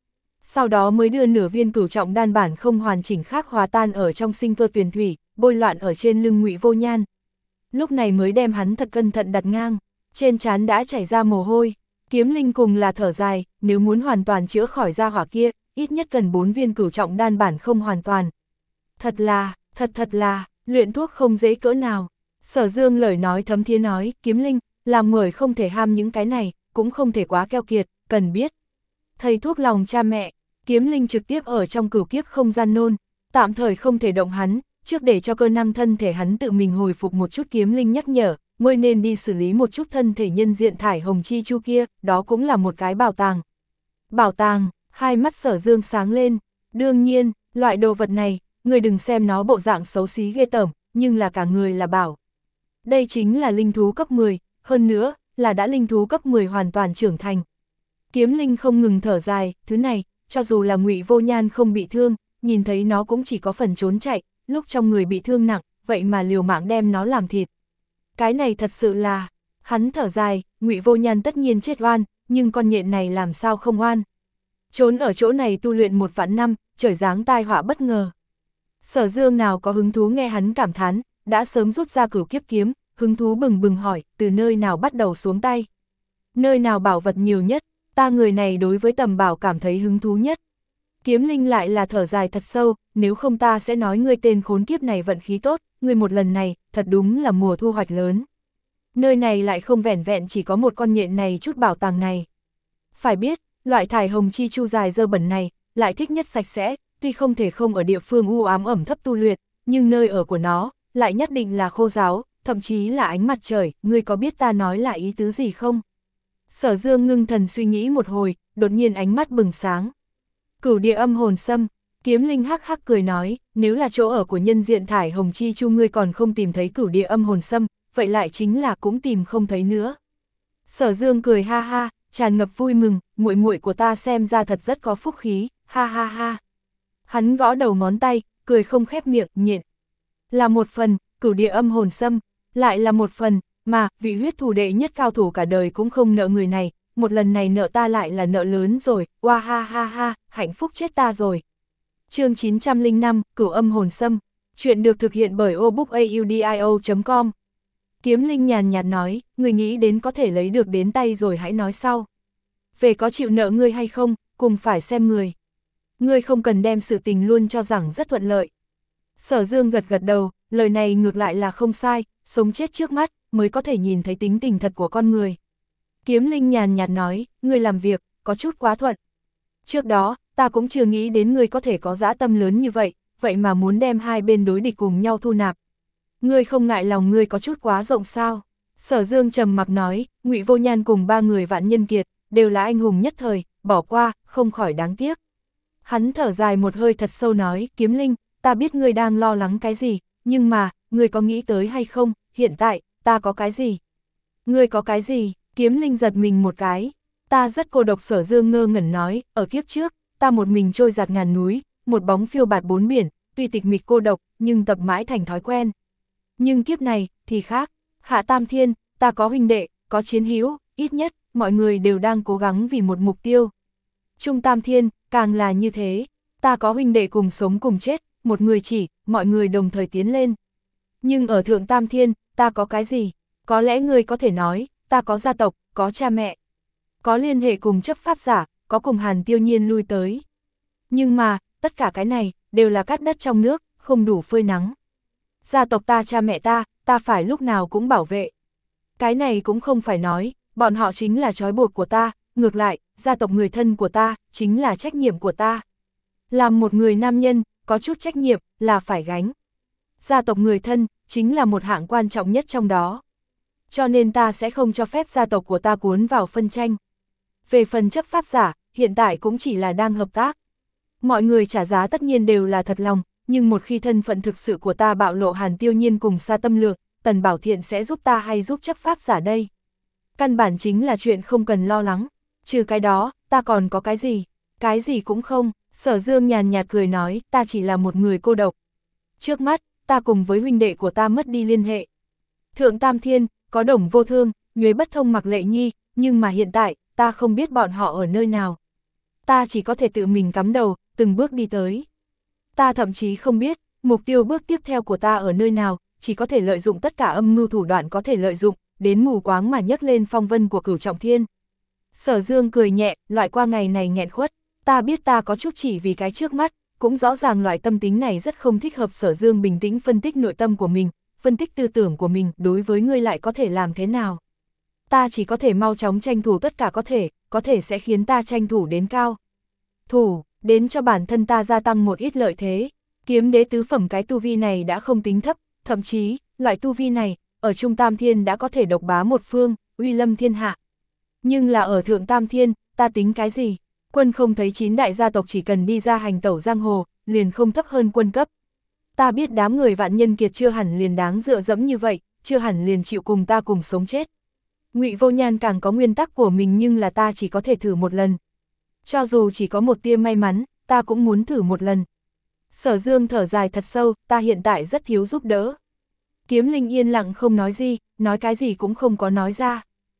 sau đó mới đưa nửa viên cửu trọng đan bản không hoàn chỉnh khác hòa tan ở trong sinh cơ tuyền thủy, bôi loạn ở trên lưng Ngụy Vô Nhan. Lúc này mới đem hắn thật cẩn thận đặt ngang, trên trán đã chảy ra mồ hôi. Kiếm Linh cùng là thở dài, nếu muốn hoàn toàn chữa khỏi gia hỏa kia, ít nhất cần bốn viên cửu trọng đan bản không hoàn toàn. Thật là, thật thật là, luyện thuốc không dễ cỡ nào. Sở Dương lời nói thấm thía nói, Kiếm Linh, làm người không thể ham những cái này, cũng không thể quá keo kiệt, cần biết. Thầy thuốc lòng cha mẹ, Kiếm Linh trực tiếp ở trong cửu kiếp không gian nôn, tạm thời không thể động hắn, trước để cho cơ năng thân thể hắn tự mình hồi phục một chút. Kiếm Linh nhắc nhở, ngươi nên đi xử lý một chút thân thể nhân diện thải hồng chi chu kia, đó cũng là một cái bảo tàng. Bảo tàng, hai mắt Sở Dương sáng lên, đương nhiên, loại đồ vật này, người đừng xem nó bộ dạng xấu xí ghê tởm, nhưng là cả người là bảo. Đây chính là linh thú cấp mười, hơn nữa, là đã linh thú cấp mười hoàn toàn trưởng thành. Kiếm Linh không ngừng thở dài, thứ này, cho dù là Ngụy Vô Nhan không bị thương, nhìn thấy nó cũng chỉ có phần trốn chạy, lúc trong người bị thương nặng, vậy mà liều mạng đem nó làm thịt. Cái này thật sự là, hắn thở dài, Ngụy Vô Nhan tất nhiên chết oan, nhưng con nhện này làm sao không oan. Trốn ở chỗ này tu luyện một vạn năm, trời giáng tai họa bất ngờ. Sở Dương nào có hứng thú nghe hắn cảm thán, đã sớm rút ra cửu kiếp kiếm, hứng thú bừng bừng hỏi, từ nơi nào bắt đầu xuống tay. Nơi nào bảo vật nhiều nhất, ta người này đối với tầm bảo cảm thấy hứng thú nhất. Kiếm Linh lại là thở dài thật sâu, nếu không ta sẽ nói ngươi tên khốn kiếp này vận khí tốt, ngươi một lần này, thật đúng là mùa thu hoạch lớn. Nơi này lại không vẻn vẹn chỉ có một con nhện này chút bảo tàng này. Phải biết, loại thải hồng chi chu dài dơ bẩn này, lại thích nhất sạch sẽ, tuy không thể không ở địa phương u ám ẩm thấp tu luyện, nhưng nơi ở của nó, lại nhất định là khô ráo, thậm chí là ánh mặt trời, ngươi có biết ta nói là ý tứ gì không? Sở Dương ngưng thần suy nghĩ một hồi, đột nhiên ánh mắt bừng sáng. Cửu địa âm hồn sâm, Kiếm Linh hắc hắc cười nói, nếu là chỗ ở của nhân diện thải hồng chi chu ngươi còn không tìm thấy cửu địa âm hồn sâm, vậy lại chính là cũng tìm không thấy nữa. Sở Dương cười ha ha, tràn ngập vui mừng, muội muội của ta xem ra thật rất có phúc khí, ha ha ha. Hắn gõ đầu ngón tay, cười không khép miệng, nhện. Là một phần, cửu địa âm hồn sâm, lại là một phần, mà, vị huyết thủ đệ nhất cao thủ cả đời cũng không nợ người này, một lần này nợ ta lại là nợ lớn rồi, oa ha ha ha, hạnh phúc chết ta rồi. Chương chín trăm lẻ năm, Cửu âm hồn sâm, chuyện được thực hiện bởi obookaudio chấm com. Kiếm Linh nhàn nhạt nói, người nghĩ đến có thể lấy được đến tay rồi hãy nói sau. Về có chịu nợ ngươi hay không, cùng phải xem người. Ngươi không cần đem sự tình luôn cho rằng rất thuận lợi. Sở Dương gật gật đầu, lời này ngược lại là không sai, sống chết trước mắt, mới có thể nhìn thấy tính tình thật của con người. Kiếm Linh nhàn nhạt nói, ngươi làm việc, có chút quá thuận. Trước đó, ta cũng chưa nghĩ đến ngươi có thể có dã tâm lớn như vậy, vậy mà muốn đem hai bên đối địch cùng nhau thu nạp. Ngươi không ngại lòng ngươi có chút quá rộng sao? Sở Dương trầm mặc nói, Ngụy Vô Nhan cùng ba người vạn nhân kiệt, đều là anh hùng nhất thời, bỏ qua, không khỏi đáng tiếc. Hắn thở dài một hơi thật sâu nói, Kiếm Linh, ta biết ngươi đang lo lắng cái gì, nhưng mà, ngươi có nghĩ tới hay không, hiện tại, ta có cái gì? Ngươi có cái gì? Kiếm Linh giật mình một cái. Ta rất cô độc. Sở Dương ngơ ngẩn nói, ở kiếp trước, ta một mình trôi dạt ngàn núi, một bóng phiêu bạt bốn biển, tuy tịch mịch cô độc, nhưng tập mãi thành thói quen. Nhưng kiếp này, thì khác, Hạ Tam Thiên, ta có huynh đệ, có chiến hữu, ít nhất, mọi người đều đang cố gắng vì một mục tiêu. Trung Tam Thiên, càng là như thế, ta có huynh đệ cùng sống cùng chết, một người chỉ, mọi người đồng thời tiến lên. Nhưng ở Thượng Tam Thiên, ta có cái gì? Có lẽ ngươi có thể nói, ta có gia tộc, có cha mẹ, có liên hệ cùng chấp pháp giả, có cùng Hàn Tiêu Nhiên lui tới. Nhưng mà, tất cả cái này, đều là cát đất trong nước, không đủ phơi nắng. Gia tộc ta, cha mẹ ta, ta phải lúc nào cũng bảo vệ. Cái này cũng không phải nói, bọn họ chính là trói buộc của ta, ngược lại, gia tộc người thân của ta, chính là trách nhiệm của ta. Làm một người nam nhân, có chút trách nhiệm, là phải gánh. Gia tộc người thân, chính là một hạng quan trọng nhất trong đó. Cho nên ta sẽ không cho phép gia tộc của ta cuốn vào phân tranh. Về phần chấp pháp giả, hiện tại cũng chỉ là đang hợp tác. Mọi người trả giá tất nhiên đều là thật lòng, nhưng một khi thân phận thực sự của ta bạo lộ, Hàn Tiêu Nhiên cùng Sa Tâm Lược, Tần Bảo Thiện sẽ giúp ta hay giúp chấp pháp giả đây? Căn bản chính là chuyện không cần lo lắng. Trừ cái đó, ta còn có cái gì? Cái gì cũng không. Sở Dương nhàn nhạt cười nói, ta chỉ là một người cô độc. Trước mắt, ta cùng với huynh đệ của ta mất đi liên hệ. Thượng Tam Thiên, có Đồng Vô Thương, Nhuế Bất Thông, Mặc Lệ Nhi, nhưng mà hiện tại, ta không biết bọn họ ở nơi nào. ta chỉ có thể tự mình cắm đầu, từng bước đi tới. Ta thậm chí không biết, mục tiêu bước tiếp theo của ta ở nơi nào, chỉ có thể lợi dụng tất cả âm mưu thủ đoạn có thể lợi dụng, đến mù quáng mà nhấc lên phong vân của Cửu Trọng Thiên. Sở Dương cười nhẹ, loại qua ngày này nghẹn khuất, ta biết ta có chút chỉ vì cái trước mắt, cũng rõ ràng loại tâm tính này rất không thích hợp. Sở Dương bình tĩnh phân tích nội tâm của mình, phân tích tư tưởng của mình, đối với ngươi lại có thể làm thế nào? Ta chỉ có thể mau chóng tranh thủ tất cả có thể, có thể sẽ khiến ta tranh thủ đến cao. Thủ, đến cho bản thân ta gia tăng một ít lợi thế. Kiếm đế tứ phẩm cái tu vi này đã không tính thấp, thậm chí, loại tu vi này, ở Trung Tam Thiên đã có thể độc bá một phương, uy lâm thiên hạ. Nhưng là ở Thượng Tam Thiên, ta tính cái gì? Quân không thấy chín đại gia tộc chỉ cần đi ra hành tẩu giang hồ, liền không thấp hơn quân cấp. Ta biết đám người Vạn Nhân Kiệt chưa hẳn liền đáng dựa dẫm như vậy, chưa hẳn liền chịu cùng ta cùng sống chết. Ngụy Vô Nhan càng có nguyên tắc của mình, nhưng là ta chỉ có thể thử một lần. Cho dù chỉ có một tia may mắn, ta cũng muốn thử một lần. Sở Dương thở dài thật sâu, ta hiện tại rất thiếu giúp đỡ. Kiếm Linh yên lặng không nói gì, nói cái gì cũng không có nói ra.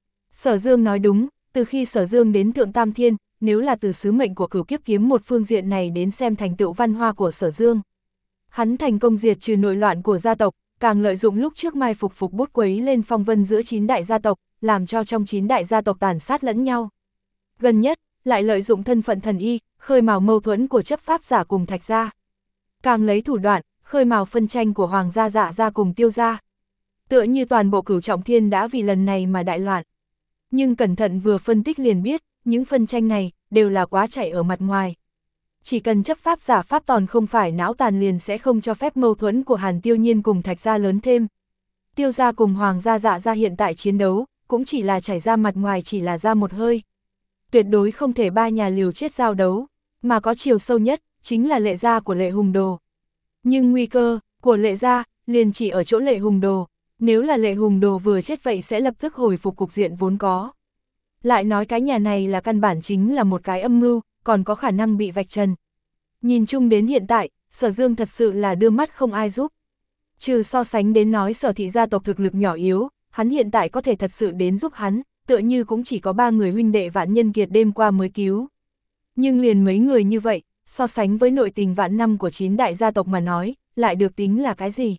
Sở Dương nói đúng, từ khi Sở Dương đến Thượng Tam Thiên, nếu là từ sứ mệnh của Cửu Kiếp Kiếm một phương diện này đến xem thành tựu văn hoa của Sở Dương. Hắn thành công diệt trừ nội loạn của gia tộc, càng lợi dụng lúc trước mai phục phục bút quấy lên phong vân giữa chín đại gia tộc, làm cho trong chín đại gia tộc tàn sát lẫn nhau. Gần nhất, lại lợi dụng thân phận thần y, khơi mào mâu thuẫn của chấp pháp giả cùng Thạch gia. Càng lấy thủ đoạn, khơi mào phân tranh của Hoàng gia Dạ gia cùng Tiêu gia. Tựa như toàn bộ Cửu Trọng Thiên đã vì lần này mà đại loạn. Nhưng cẩn thận vừa phân tích liền biết, những phân tranh này đều là quá chạy ở mặt ngoài. Chỉ cần chấp pháp giả pháp tòn không phải não tàn liền sẽ không cho phép mâu thuẫn của Hàn Tiêu Nhiên cùng Thạch gia lớn thêm. Tiêu gia cùng Hoàng gia Dạ gia hiện tại chiến đấu, cũng chỉ là chảy ra mặt ngoài, chỉ là ra một hơi. Tuyệt đối không thể ba nhà liều chết giao đấu, mà có chiều sâu nhất, chính là Lệ gia của Lệ Hùng Đồ. Nhưng nguy cơ của Lệ gia liền chỉ ở chỗ Lệ Hùng Đồ, nếu là Lệ Hùng Đồ vừa chết vậy sẽ lập tức hồi phục cục diện vốn có. Lại nói cái nhà này là căn bản chính là một cái âm mưu, còn có khả năng bị vạch trần. Nhìn chung đến hiện tại, Sở Dương thật sự là đưa mắt không ai giúp. Trừ so sánh đến nói Sở thị gia tộc thực lực nhỏ yếu, hắn hiện tại có thể thật sự đến giúp hắn, tựa như cũng chỉ có ba người huynh đệ Vạn Nhân Kiệt đêm qua mới cứu. Nhưng liền mấy người như vậy, so sánh với nội tình vạn năm của chín đại gia tộc mà nói, lại được tính là cái gì?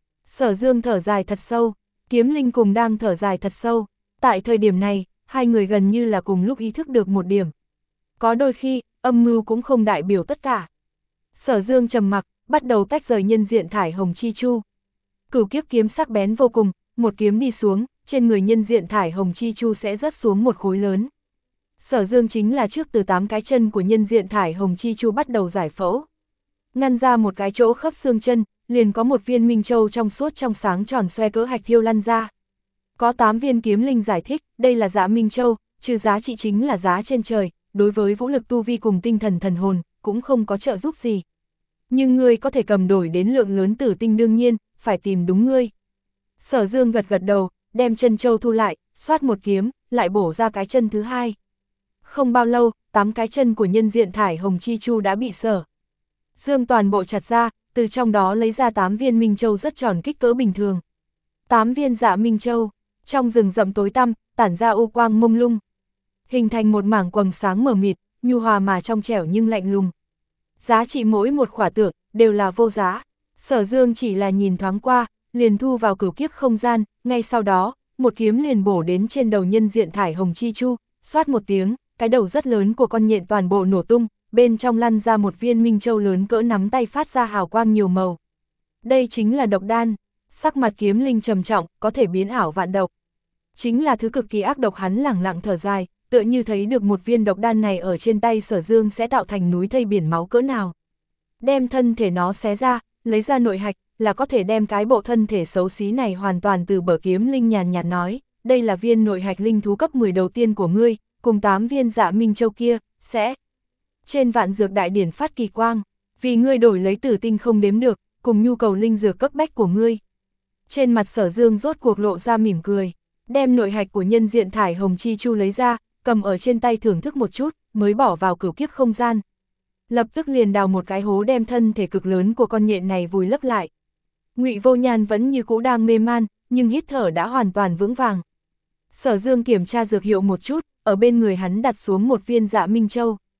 Sở Dương thở dài thật sâu, Kiếm Linh cùng đang thở dài thật sâu. Tại thời điểm này, hai người gần như là cùng lúc ý thức được một điểm. Có đôi khi, âm mưu cũng không đại biểu tất cả. Sở Dương trầm mặc, bắt đầu tách rời nhân diện thải hồng chi chu. Cửu kiếp kiếm sắc bén vô cùng, một kiếm đi xuống, trên người nhân diện thải hồng chi chu sẽ rớt xuống một khối lớn. Sở Dương chính là trước từ tám cái chân của nhân diện thải hồng chi chu bắt đầu giải phẫu. Ngăn ra một cái chỗ khớp xương chân, liền có một viên minh châu trong suốt trong sáng tròn xoe cỡ hạch thiêu lăn ra. Có tám viên Kiếm Linh giải thích, đây là giá minh châu, trừ giá trị chính là giá trên trời, đối với vũ lực tu vi cùng tinh thần thần hồn, cũng không có trợ giúp gì. Nhưng ngươi có thể cầm đổi đến lượng lớn tử tinh, đương nhiên, phải tìm đúng ngươi. Sở Dương gật gật đầu, đem chân châu thu lại, xoát một kiếm, lại bổ ra cái chân thứ hai. Không bao lâu, tám cái chân của nhân diện thải hồng chi chu đã bị Sở Dương toàn bộ chặt ra, từ trong đó lấy ra tám viên minh châu rất tròn kích cỡ bình thường. tám viên dạ minh châu, trong rừng rậm tối tăm, tản ra u quang mông lung. Hình thành một mảng quầng sáng mờ mịt, nhu hòa mà trong trẻo nhưng lạnh lùng. Giá trị mỗi một khỏa tượng, đều là vô giá. Sở Dương chỉ là nhìn thoáng qua, liền thu vào cửu kiếp không gian, ngay sau đó, một kiếm liền bổ đến trên đầu nhân diện thải hồng chi chu, xoát một tiếng, cái đầu rất lớn của con nhện toàn bộ nổ tung, bên trong lăn ra một viên minh châu lớn cỡ nắm tay phát ra hào quang nhiều màu. Đây chính là độc đan, sắc mặt Kiếm Linh trầm trọng, có thể biến ảo vạn độc. Chính là thứ cực kỳ ác độc, hắn lẳng lặng thở dài, tựa như thấy được một viên độc đan này ở trên tay Sở Dương sẽ tạo thành núi thây biển máu cỡ nào. Đem thân thể nó xé ra, lấy ra nội hạch, là có thể đem cái bộ thân thể xấu xí này hoàn toàn từ bờ. Kiếm Linh nhàn nhạt nói, đây là viên nội hạch linh thú cấp mười đầu tiên của ngươi, cùng tám viên dạ minh châu kia, sẽ trên vạn dược đại điển phát kỳ quang, vì ngươi đổi lấy tử tinh không đếm được, cùng nhu cầu linh dược cấp bách của ngươi. Trên mặt Sở Dương rốt cuộc lộ ra mỉm cười, đem nội hạch của nhân diện thải hồng chi chu lấy ra, cầm ở trên tay thưởng thức một chút, mới bỏ vào cửu kiếp không gian. Lập tức liền đào một cái hố đem thân thể cực lớn của con nhện này vùi lấp lại. Ngụy Vô Nhan vẫn như cũ đang mê man, nhưng hít thở đã hoàn toàn vững vàng. Sở Dương kiểm tra dược hiệu một chút, ở bên người hắn đặt xuống một viên dạ minh châu.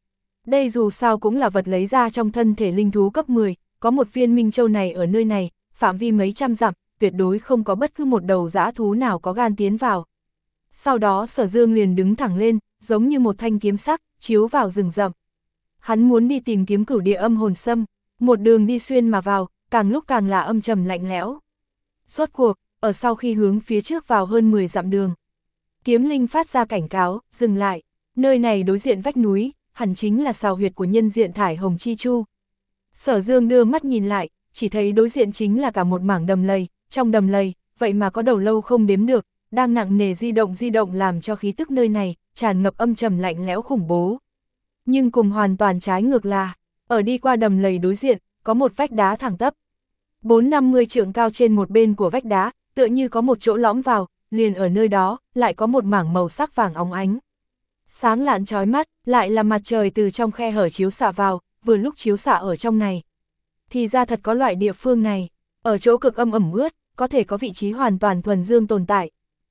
Đây dù sao cũng là vật lấy ra trong thân thể linh thú cấp mười, có một viên minh châu này ở nơi này, phạm vi mấy trăm dặm, tuyệt đối không có bất cứ một đầu dã thú nào có gan tiến vào. Sau đó Sở Dương liền đứng thẳng lên, giống như một thanh kiếm sắc, chiếu vào rừng rậm. Hắn muốn đi tìm kiếm cửu địa âm hồn sâm, một đường đi xuyên mà vào, càng lúc càng là âm trầm lạnh lẽo. Rốt cuộc, ở sau khi hướng phía trước vào hơn mười dặm đường, Kiếm Linh phát ra cảnh cáo, dừng lại, nơi này đối diện vách núi, hẳn chính là sào huyệt của nhân diện thải hồng chi chu. Sở Dương đưa mắt nhìn lại, chỉ thấy đối diện chính là cả một mảng đầm lầy, trong đầm lầy, vậy mà có đầu lâu không đếm được, đang nặng nề di động di động làm cho khí tức nơi này tràn ngập âm trầm lạnh lẽo khủng bố. Nhưng cùng hoàn toàn trái ngược là, ở đi qua đầm lầy đối diện, có một vách đá thẳng tắp. Bốn năm mươi trượng cao trên một bên của vách đá, tựa như có một chỗ lõm vào, liền ở nơi đó, lại có một mảng màu sắc vàng óng ánh. Sáng lạn chói mắt, lại là mặt trời từ trong khe hở chiếu xạ vào, vừa lúc chiếu xạ ở trong này. Thì ra thật có loại địa phương này, ở chỗ cực âm ẩm ướt, có thể có vị trí hoàn toàn thuần dương tồn tại.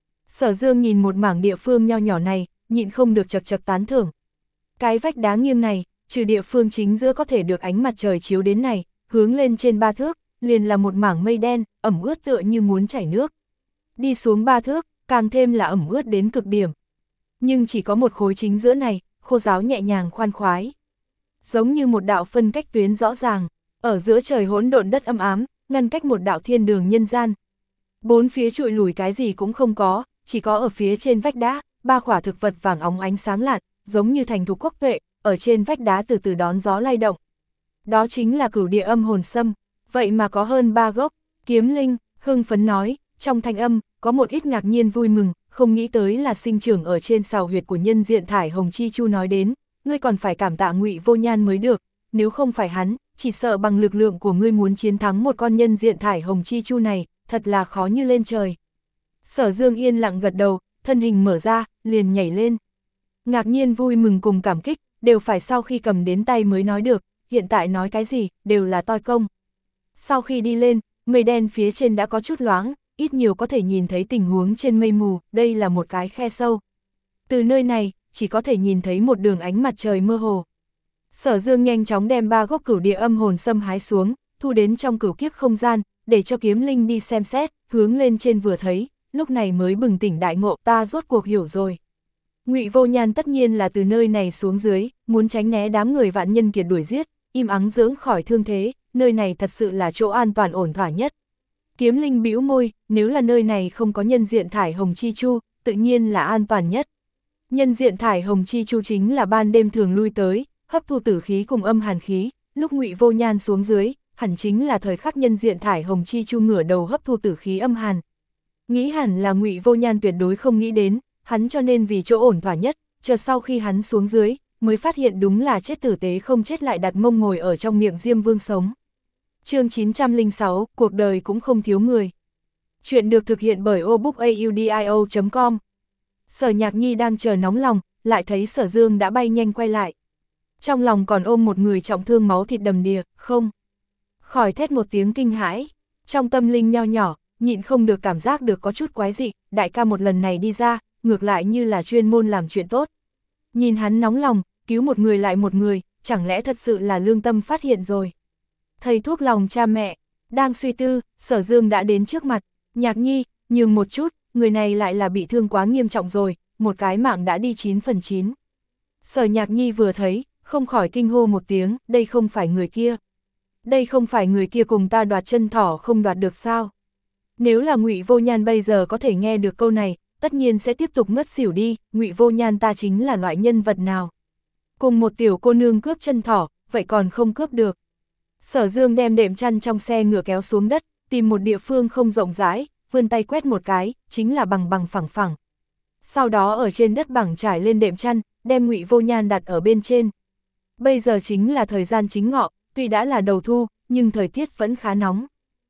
Sở Dương nhìn một mảng địa phương nho nhỏ này, nhịn không được chật chật tán thưởng. Cái vách đá nghiêng này, trừ địa phương chính giữa có thể được ánh mặt trời chiếu đến này, hướng lên trên ba thước, liền là một mảng mây đen, ẩm ướt tựa như muốn chảy nước. Đi xuống ba thước, càng thêm là ẩm ướt đến cực điểm. Nhưng chỉ có một khối chính giữa này, khô ráo nhẹ nhàng khoan khoái. Giống như một đạo phân cách tuyến rõ ràng, ở giữa trời hỗn độn đất âm ám, ngăn cách một đạo thiên đường nhân gian. Bốn phía trụi lùi cái gì cũng không có, chỉ có ở phía trên vách đá, ba khỏa thực vật vàng óng ánh sáng lạn, giống như thành thục quốc tuệ, ở trên vách đá từ từ đón gió lay động. Đó chính là cửu địa âm hồn sâm, vậy mà có hơn ba gốc. Kiếm Linh hưng phấn nói, trong thanh âm có một ít ngạc nhiên vui mừng, không nghĩ tới là sinh trưởng ở trên sào huyệt của nhân diện thải hồng chi chu nói đến, ngươi còn phải cảm tạ Ngụy Vô Nhan mới được, nếu không phải hắn, chỉ sợ bằng lực lượng của ngươi muốn chiến thắng một con nhân diện thải hồng chi chu này, thật là khó như lên trời. Sở Dương yên lặng gật đầu, thân hình mở ra, liền nhảy lên. Ngạc nhiên vui mừng cùng cảm kích, đều phải sau khi cầm đến tay mới nói được, hiện tại nói cái gì, đều là toi công. Sau khi đi lên, mây đen phía trên đã có chút loáng, ít nhiều có thể nhìn thấy tình huống trên mây mù, đây là một cái khe sâu. Từ nơi này, chỉ có thể nhìn thấy một đường ánh mặt trời mơ hồ. Sở Dương nhanh chóng đem ba gốc cửu địa âm hồn sâm hái xuống, thu đến trong cửu kiếp không gian, để cho Kiếm Linh đi xem xét, hướng lên trên vừa thấy, lúc này mới bừng tỉnh đại ngộ, ta rốt cuộc hiểu rồi. Ngụy Vô Nhan tất nhiên là từ nơi này xuống dưới, muốn tránh né đám người vạn nhân kiệt đuổi giết, im ắng dưỡng khỏi thương thế, nơi này thật sự là chỗ an toàn ổn thỏa nhất. Kiếm Linh bĩu môi, nếu là nơi này không có nhân diện thải hồng chi chu, tự nhiên là an toàn nhất. Nhân diện thải hồng chi chu chính là ban đêm thường lui tới, hấp thu tử khí cùng âm hàn khí, lúc Ngụy Vô Nhan xuống dưới, hẳn chính là thời khắc nhân diện thải hồng chi chu ngửa đầu hấp thu tử khí âm hàn. Nghĩ hẳn là Ngụy Vô Nhan tuyệt đối không nghĩ đến, hắn cho nên vì chỗ ổn thỏa nhất, chờ sau khi hắn xuống dưới, mới phát hiện đúng là chết tử tế không chết lại đặt mông ngồi ở trong miệng Diêm Vương sống. Chương chín trăm lẻ sáu, cuộc đời cũng không thiếu người. Chuyện được thực hiện bởi obookaudio chấm com. Sở Nhạc Nhi đang chờ nóng lòng, lại thấy Sở Dương đã bay nhanh quay lại. Trong lòng còn ôm một người trọng thương máu thịt đầm đìa, không khỏi thét một tiếng kinh hãi. Trong tâm linh nho nhỏ, nhịn không được cảm giác được có chút quái dị, đại ca một lần này đi ra, ngược lại như là chuyên môn làm chuyện tốt. Nhìn hắn nóng lòng, cứu một người lại một người, chẳng lẽ thật sự là lương tâm phát hiện rồi. Thầy thuốc lòng cha mẹ, đang suy tư, Sở Dương đã đến trước mặt, Nhạc Nhi, nhường một chút, người này lại là bị thương quá nghiêm trọng rồi, một cái mạng đã đi chín phần chín. Sở Nhạc Nhi vừa thấy, không khỏi kinh hô một tiếng, đây không phải người kia. Đây không phải người kia cùng ta đoạt chân thỏ không đoạt được sao? Nếu là Ngụy Vô Nhan bây giờ có thể nghe được câu này, tất nhiên sẽ tiếp tục ngất xỉu đi, Ngụy Vô Nhan ta chính là loại nhân vật nào? Cùng một tiểu cô nương cướp chân thỏ, vậy còn không cướp được. Sở Dương đem đệm chăn trong xe ngựa kéo xuống đất, tìm một địa phương không rộng rãi, vươn tay quét một cái, chính là bằng bằng phẳng phẳng. Sau đó ở trên đất bằng trải lên đệm chăn, đem Ngụy Vô Nhan đặt ở bên trên. Bây giờ chính là thời gian chính ngọ, tuy đã là đầu thu, nhưng thời tiết vẫn khá nóng.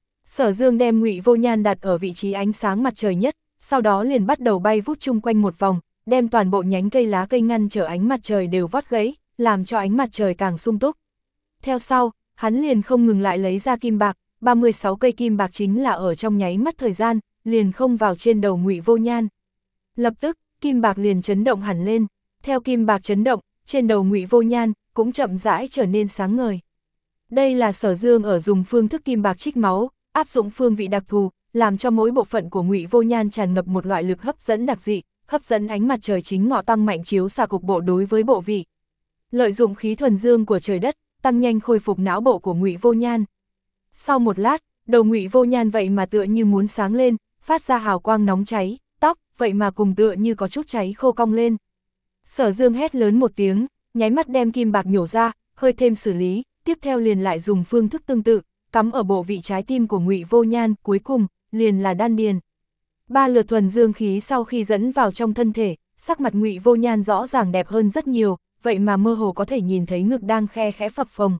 Sở Dương đem Ngụy Vô Nhan đặt ở vị trí ánh sáng mặt trời nhất, sau đó liền bắt đầu bay vút chung quanh một vòng, đem toàn bộ nhánh cây lá cây ngăn trở ánh mặt trời đều vót gãy, làm cho ánh mặt trời càng sung túc. Theo sau, hắn liền không ngừng lại lấy ra kim bạc, ba mươi sáu cây kim bạc chính là ở trong nháy mắt thời gian, liền không vào trên đầu Ngụy Vô Nhan. Lập tức, kim bạc liền chấn động hẳn lên, theo kim bạc chấn động, trên đầu Ngụy Vô Nhan cũng chậm rãi trở nên sáng ngời. Đây là Sở Dương ở dùng phương thức kim bạc trích máu, áp dụng phương vị đặc thù, làm cho mỗi bộ phận của Ngụy Vô Nhan tràn ngập một loại lực hấp dẫn đặc dị, hấp dẫn ánh mặt trời chính ngọ tăng mạnh chiếu xạ cục bộ đối với bộ vị. Lợi dụng khí thuần dương của trời đất, tăng nhanh khôi phục não bộ của Ngụy Vô Nhan. Sau một lát, đầu Ngụy Vô Nhan vậy mà tựa như muốn sáng lên, phát ra hào quang nóng cháy, tóc vậy mà cùng tựa như có chút cháy khô cong lên. Sở Dương hét lớn một tiếng, nháy mắt đem kim bạc nhổ ra, hơi thêm xử lý, tiếp theo liền lại dùng phương thức tương tự, cắm ở bộ vị trái tim của Ngụy Vô Nhan, cuối cùng liền là đan điền. Ba lượt thuần dương khí sau khi dẫn vào trong thân thể, sắc mặt Ngụy Vô Nhan rõ ràng đẹp hơn rất nhiều, vậy mà mơ hồ có thể nhìn thấy ngực đang khe khẽ phập phồng.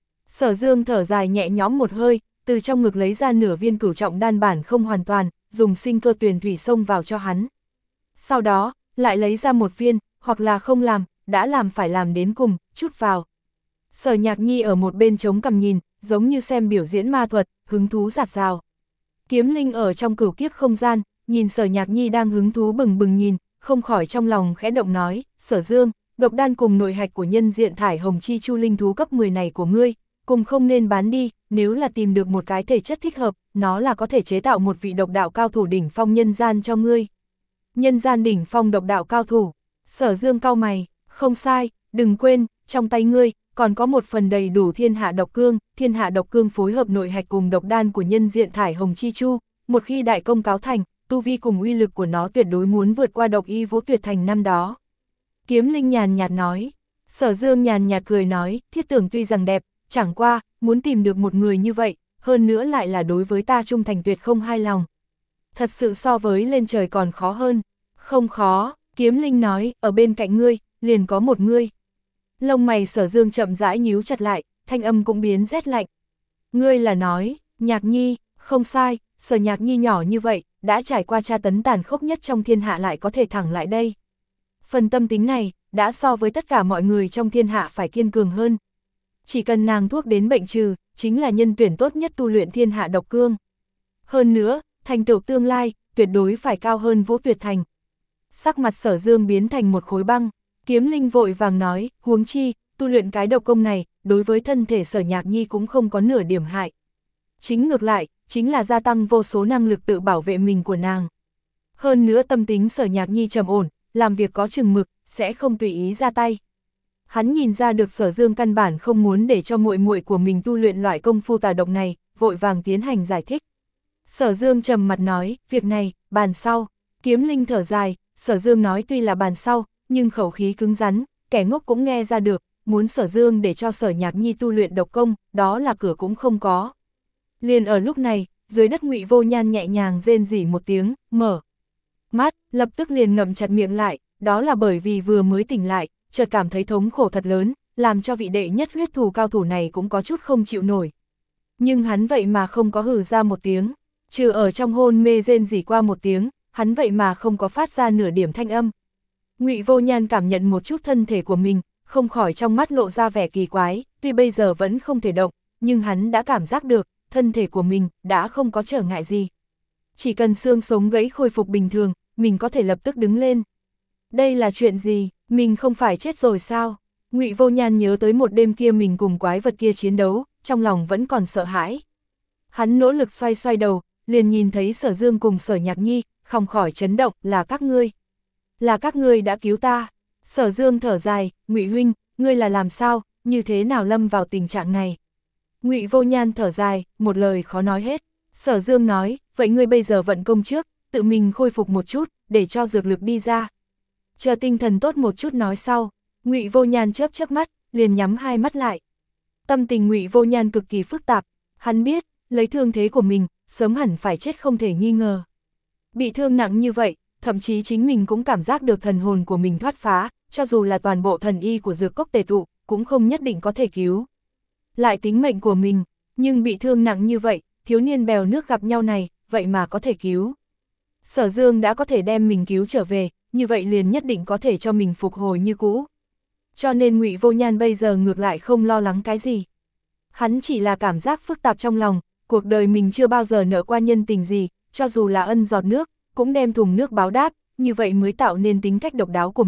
Sở Dương thở dài nhẹ nhõm một hơi, từ trong ngực lấy ra nửa viên cửu trọng đan bản không hoàn toàn, dùng sinh cơ tuyền thủy xông vào cho hắn. Sau đó, lại lấy ra một viên, hoặc là không làm, đã làm phải làm đến cùng, chút vào. Sở Nhạc Nhi ở một bên chống cằm nhìn, giống như xem biểu diễn ma thuật, hứng thú rạt rào. Kiếm Linh ở trong cửu kiếp không gian, nhìn Sở Nhạc Nhi đang hứng thú bừng bừng nhìn, không khỏi trong lòng khẽ động nói, Sở Dương, độc đan cùng nội hạch của nhân diện thải hồng chi chu linh thú cấp mười này của ngươi, cùng không nên bán đi, nếu là tìm được một cái thể chất thích hợp, nó là có thể chế tạo một vị độc đạo cao thủ đỉnh phong nhân gian cho ngươi. Nhân gian đỉnh phong độc đạo cao thủ, Sở Dương cau mày, không sai, đừng quên, trong tay ngươi, còn có một phần đầy đủ thiên hạ độc cương, thiên hạ độc cương phối hợp nội hạch cùng độc đan của nhân diện thải hồng chi chu, một khi đại công cáo thành, tu vi cùng uy lực của nó tuyệt đối muốn vượt qua độc y vũ tuyệt thành năm đó. Kiếm Linh nhàn nhạt nói, Sở Dương nhàn nhạt cười nói, thiết tưởng tuy rằng đẹp, chẳng qua, muốn tìm được một người như vậy, hơn nữa lại là đối với ta trung thành tuyệt không hai lòng. Thật sự so với lên trời còn khó hơn, không khó, Kiếm Linh nói, ở bên cạnh ngươi, liền có một ngươi. Lông mày Sở Dương chậm rãi nhíu chặt lại, thanh âm cũng biến rét lạnh. Ngươi là nói, Nhạc Nhi, không sai, Sở Nhạc Nhi nhỏ như vậy, đã trải qua tra tấn tàn khốc nhất trong thiên hạ lại có thể thẳng lại đây. Phần tâm tính này, đã so với tất cả mọi người trong thiên hạ phải kiên cường hơn. Chỉ cần nàng thuốc đến bệnh trừ, chính là nhân tuyển tốt nhất tu luyện thiên hạ độc cương. Hơn nữa, thành tựu tương lai, tuyệt đối phải cao hơn Vũ Tuyệt Thành. Sắc mặt Sở Dương biến thành một khối băng, Kiếm Linh vội vàng nói, huống chi, tu luyện cái độc công này, đối với thân thể Sở Nhạc Nhi cũng không có nửa điểm hại. Chính ngược lại, chính là gia tăng vô số năng lực tự bảo vệ mình của nàng. Hơn nữa tâm tính Sở Nhạc Nhi trầm ổn, làm việc có chừng mực, sẽ không tùy ý ra tay. Hắn nhìn ra được Sở Dương căn bản không muốn để cho muội muội của mình tu luyện loại công phu tà độc này, vội vàng tiến hành giải thích. Sở Dương trầm mặt nói, việc này, bàn sau. Kiếm Linh thở dài, Sở Dương nói tuy là bàn sau, nhưng khẩu khí cứng rắn, kẻ ngốc cũng nghe ra được, muốn Sở Dương để cho Sở Nhạc Nhi tu luyện độc công, đó là cửa cũng không có. Liền ở lúc này, dưới đất Ngụy Vô Nhan nhẹ nhàng rên rỉ một tiếng, mở mắt, lập tức liền ngậm chặt miệng lại, đó là bởi vì vừa mới tỉnh lại, chợt cảm thấy thống khổ thật lớn, làm cho vị đệ nhất huyết thù cao thủ này cũng có chút không chịu nổi. Nhưng hắn vậy mà không có hừ ra một tiếng, trừ ở trong hôn mê rên rỉ qua một tiếng, hắn vậy mà không có phát ra nửa điểm thanh âm. Ngụy Vô Nhan cảm nhận một chút thân thể của mình, không khỏi trong mắt lộ ra vẻ kỳ quái, tuy bây giờ vẫn không thể động, nhưng hắn đã cảm giác được, thân thể của mình đã không có trở ngại gì. Chỉ cần xương sống gãy khôi phục bình thường, mình có thể lập tức đứng lên. Đây là chuyện gì, mình không phải chết rồi sao? Ngụy Vô Nhan nhớ tới một đêm kia mình cùng quái vật kia chiến đấu, trong lòng vẫn còn sợ hãi. Hắn nỗ lực xoay xoay đầu, liền nhìn thấy Sở Dương cùng Sở Nhạc Nhi, không khỏi chấn động, là các ngươi. Là các ngươi đã cứu ta. Sở Dương thở dài, Ngụy huynh, ngươi là làm sao, như thế nào lâm vào tình trạng này? Ngụy Vô Nhan thở dài, một lời khó nói hết. Sở Dương nói, vậy ngươi bây giờ vận công trước, tự mình khôi phục một chút, để cho dược lực đi ra. Chờ tinh thần tốt một chút nói sau. Ngụy Vô Nhan chớp chớp mắt, liền nhắm hai mắt lại. Tâm tình Ngụy Vô Nhan cực kỳ phức tạp, hắn biết, lấy thương thế của mình, sớm hẳn phải chết không thể nghi ngờ. Bị thương nặng như vậy, thậm chí chính mình cũng cảm giác được thần hồn của mình thoát phá, cho dù là toàn bộ thần y của dược cốc tề tụ, cũng không nhất định có thể cứu lại tính mệnh của mình, nhưng bị thương nặng như vậy, thiếu niên bèo nước gặp nhau này, vậy mà có thể cứu. Sở Dương đã có thể đem mình cứu trở về, như vậy liền nhất định có thể cho mình phục hồi như cũ. Cho nên Ngụy Vô Nhan bây giờ ngược lại không lo lắng cái gì. Hắn chỉ là cảm giác phức tạp trong lòng, cuộc đời mình chưa bao giờ nợ qua nhân tình gì, cho dù là ân giọt nước, cũng đem thùng nước báo đáp, như vậy mới tạo nên tính cách độc đáo của mình,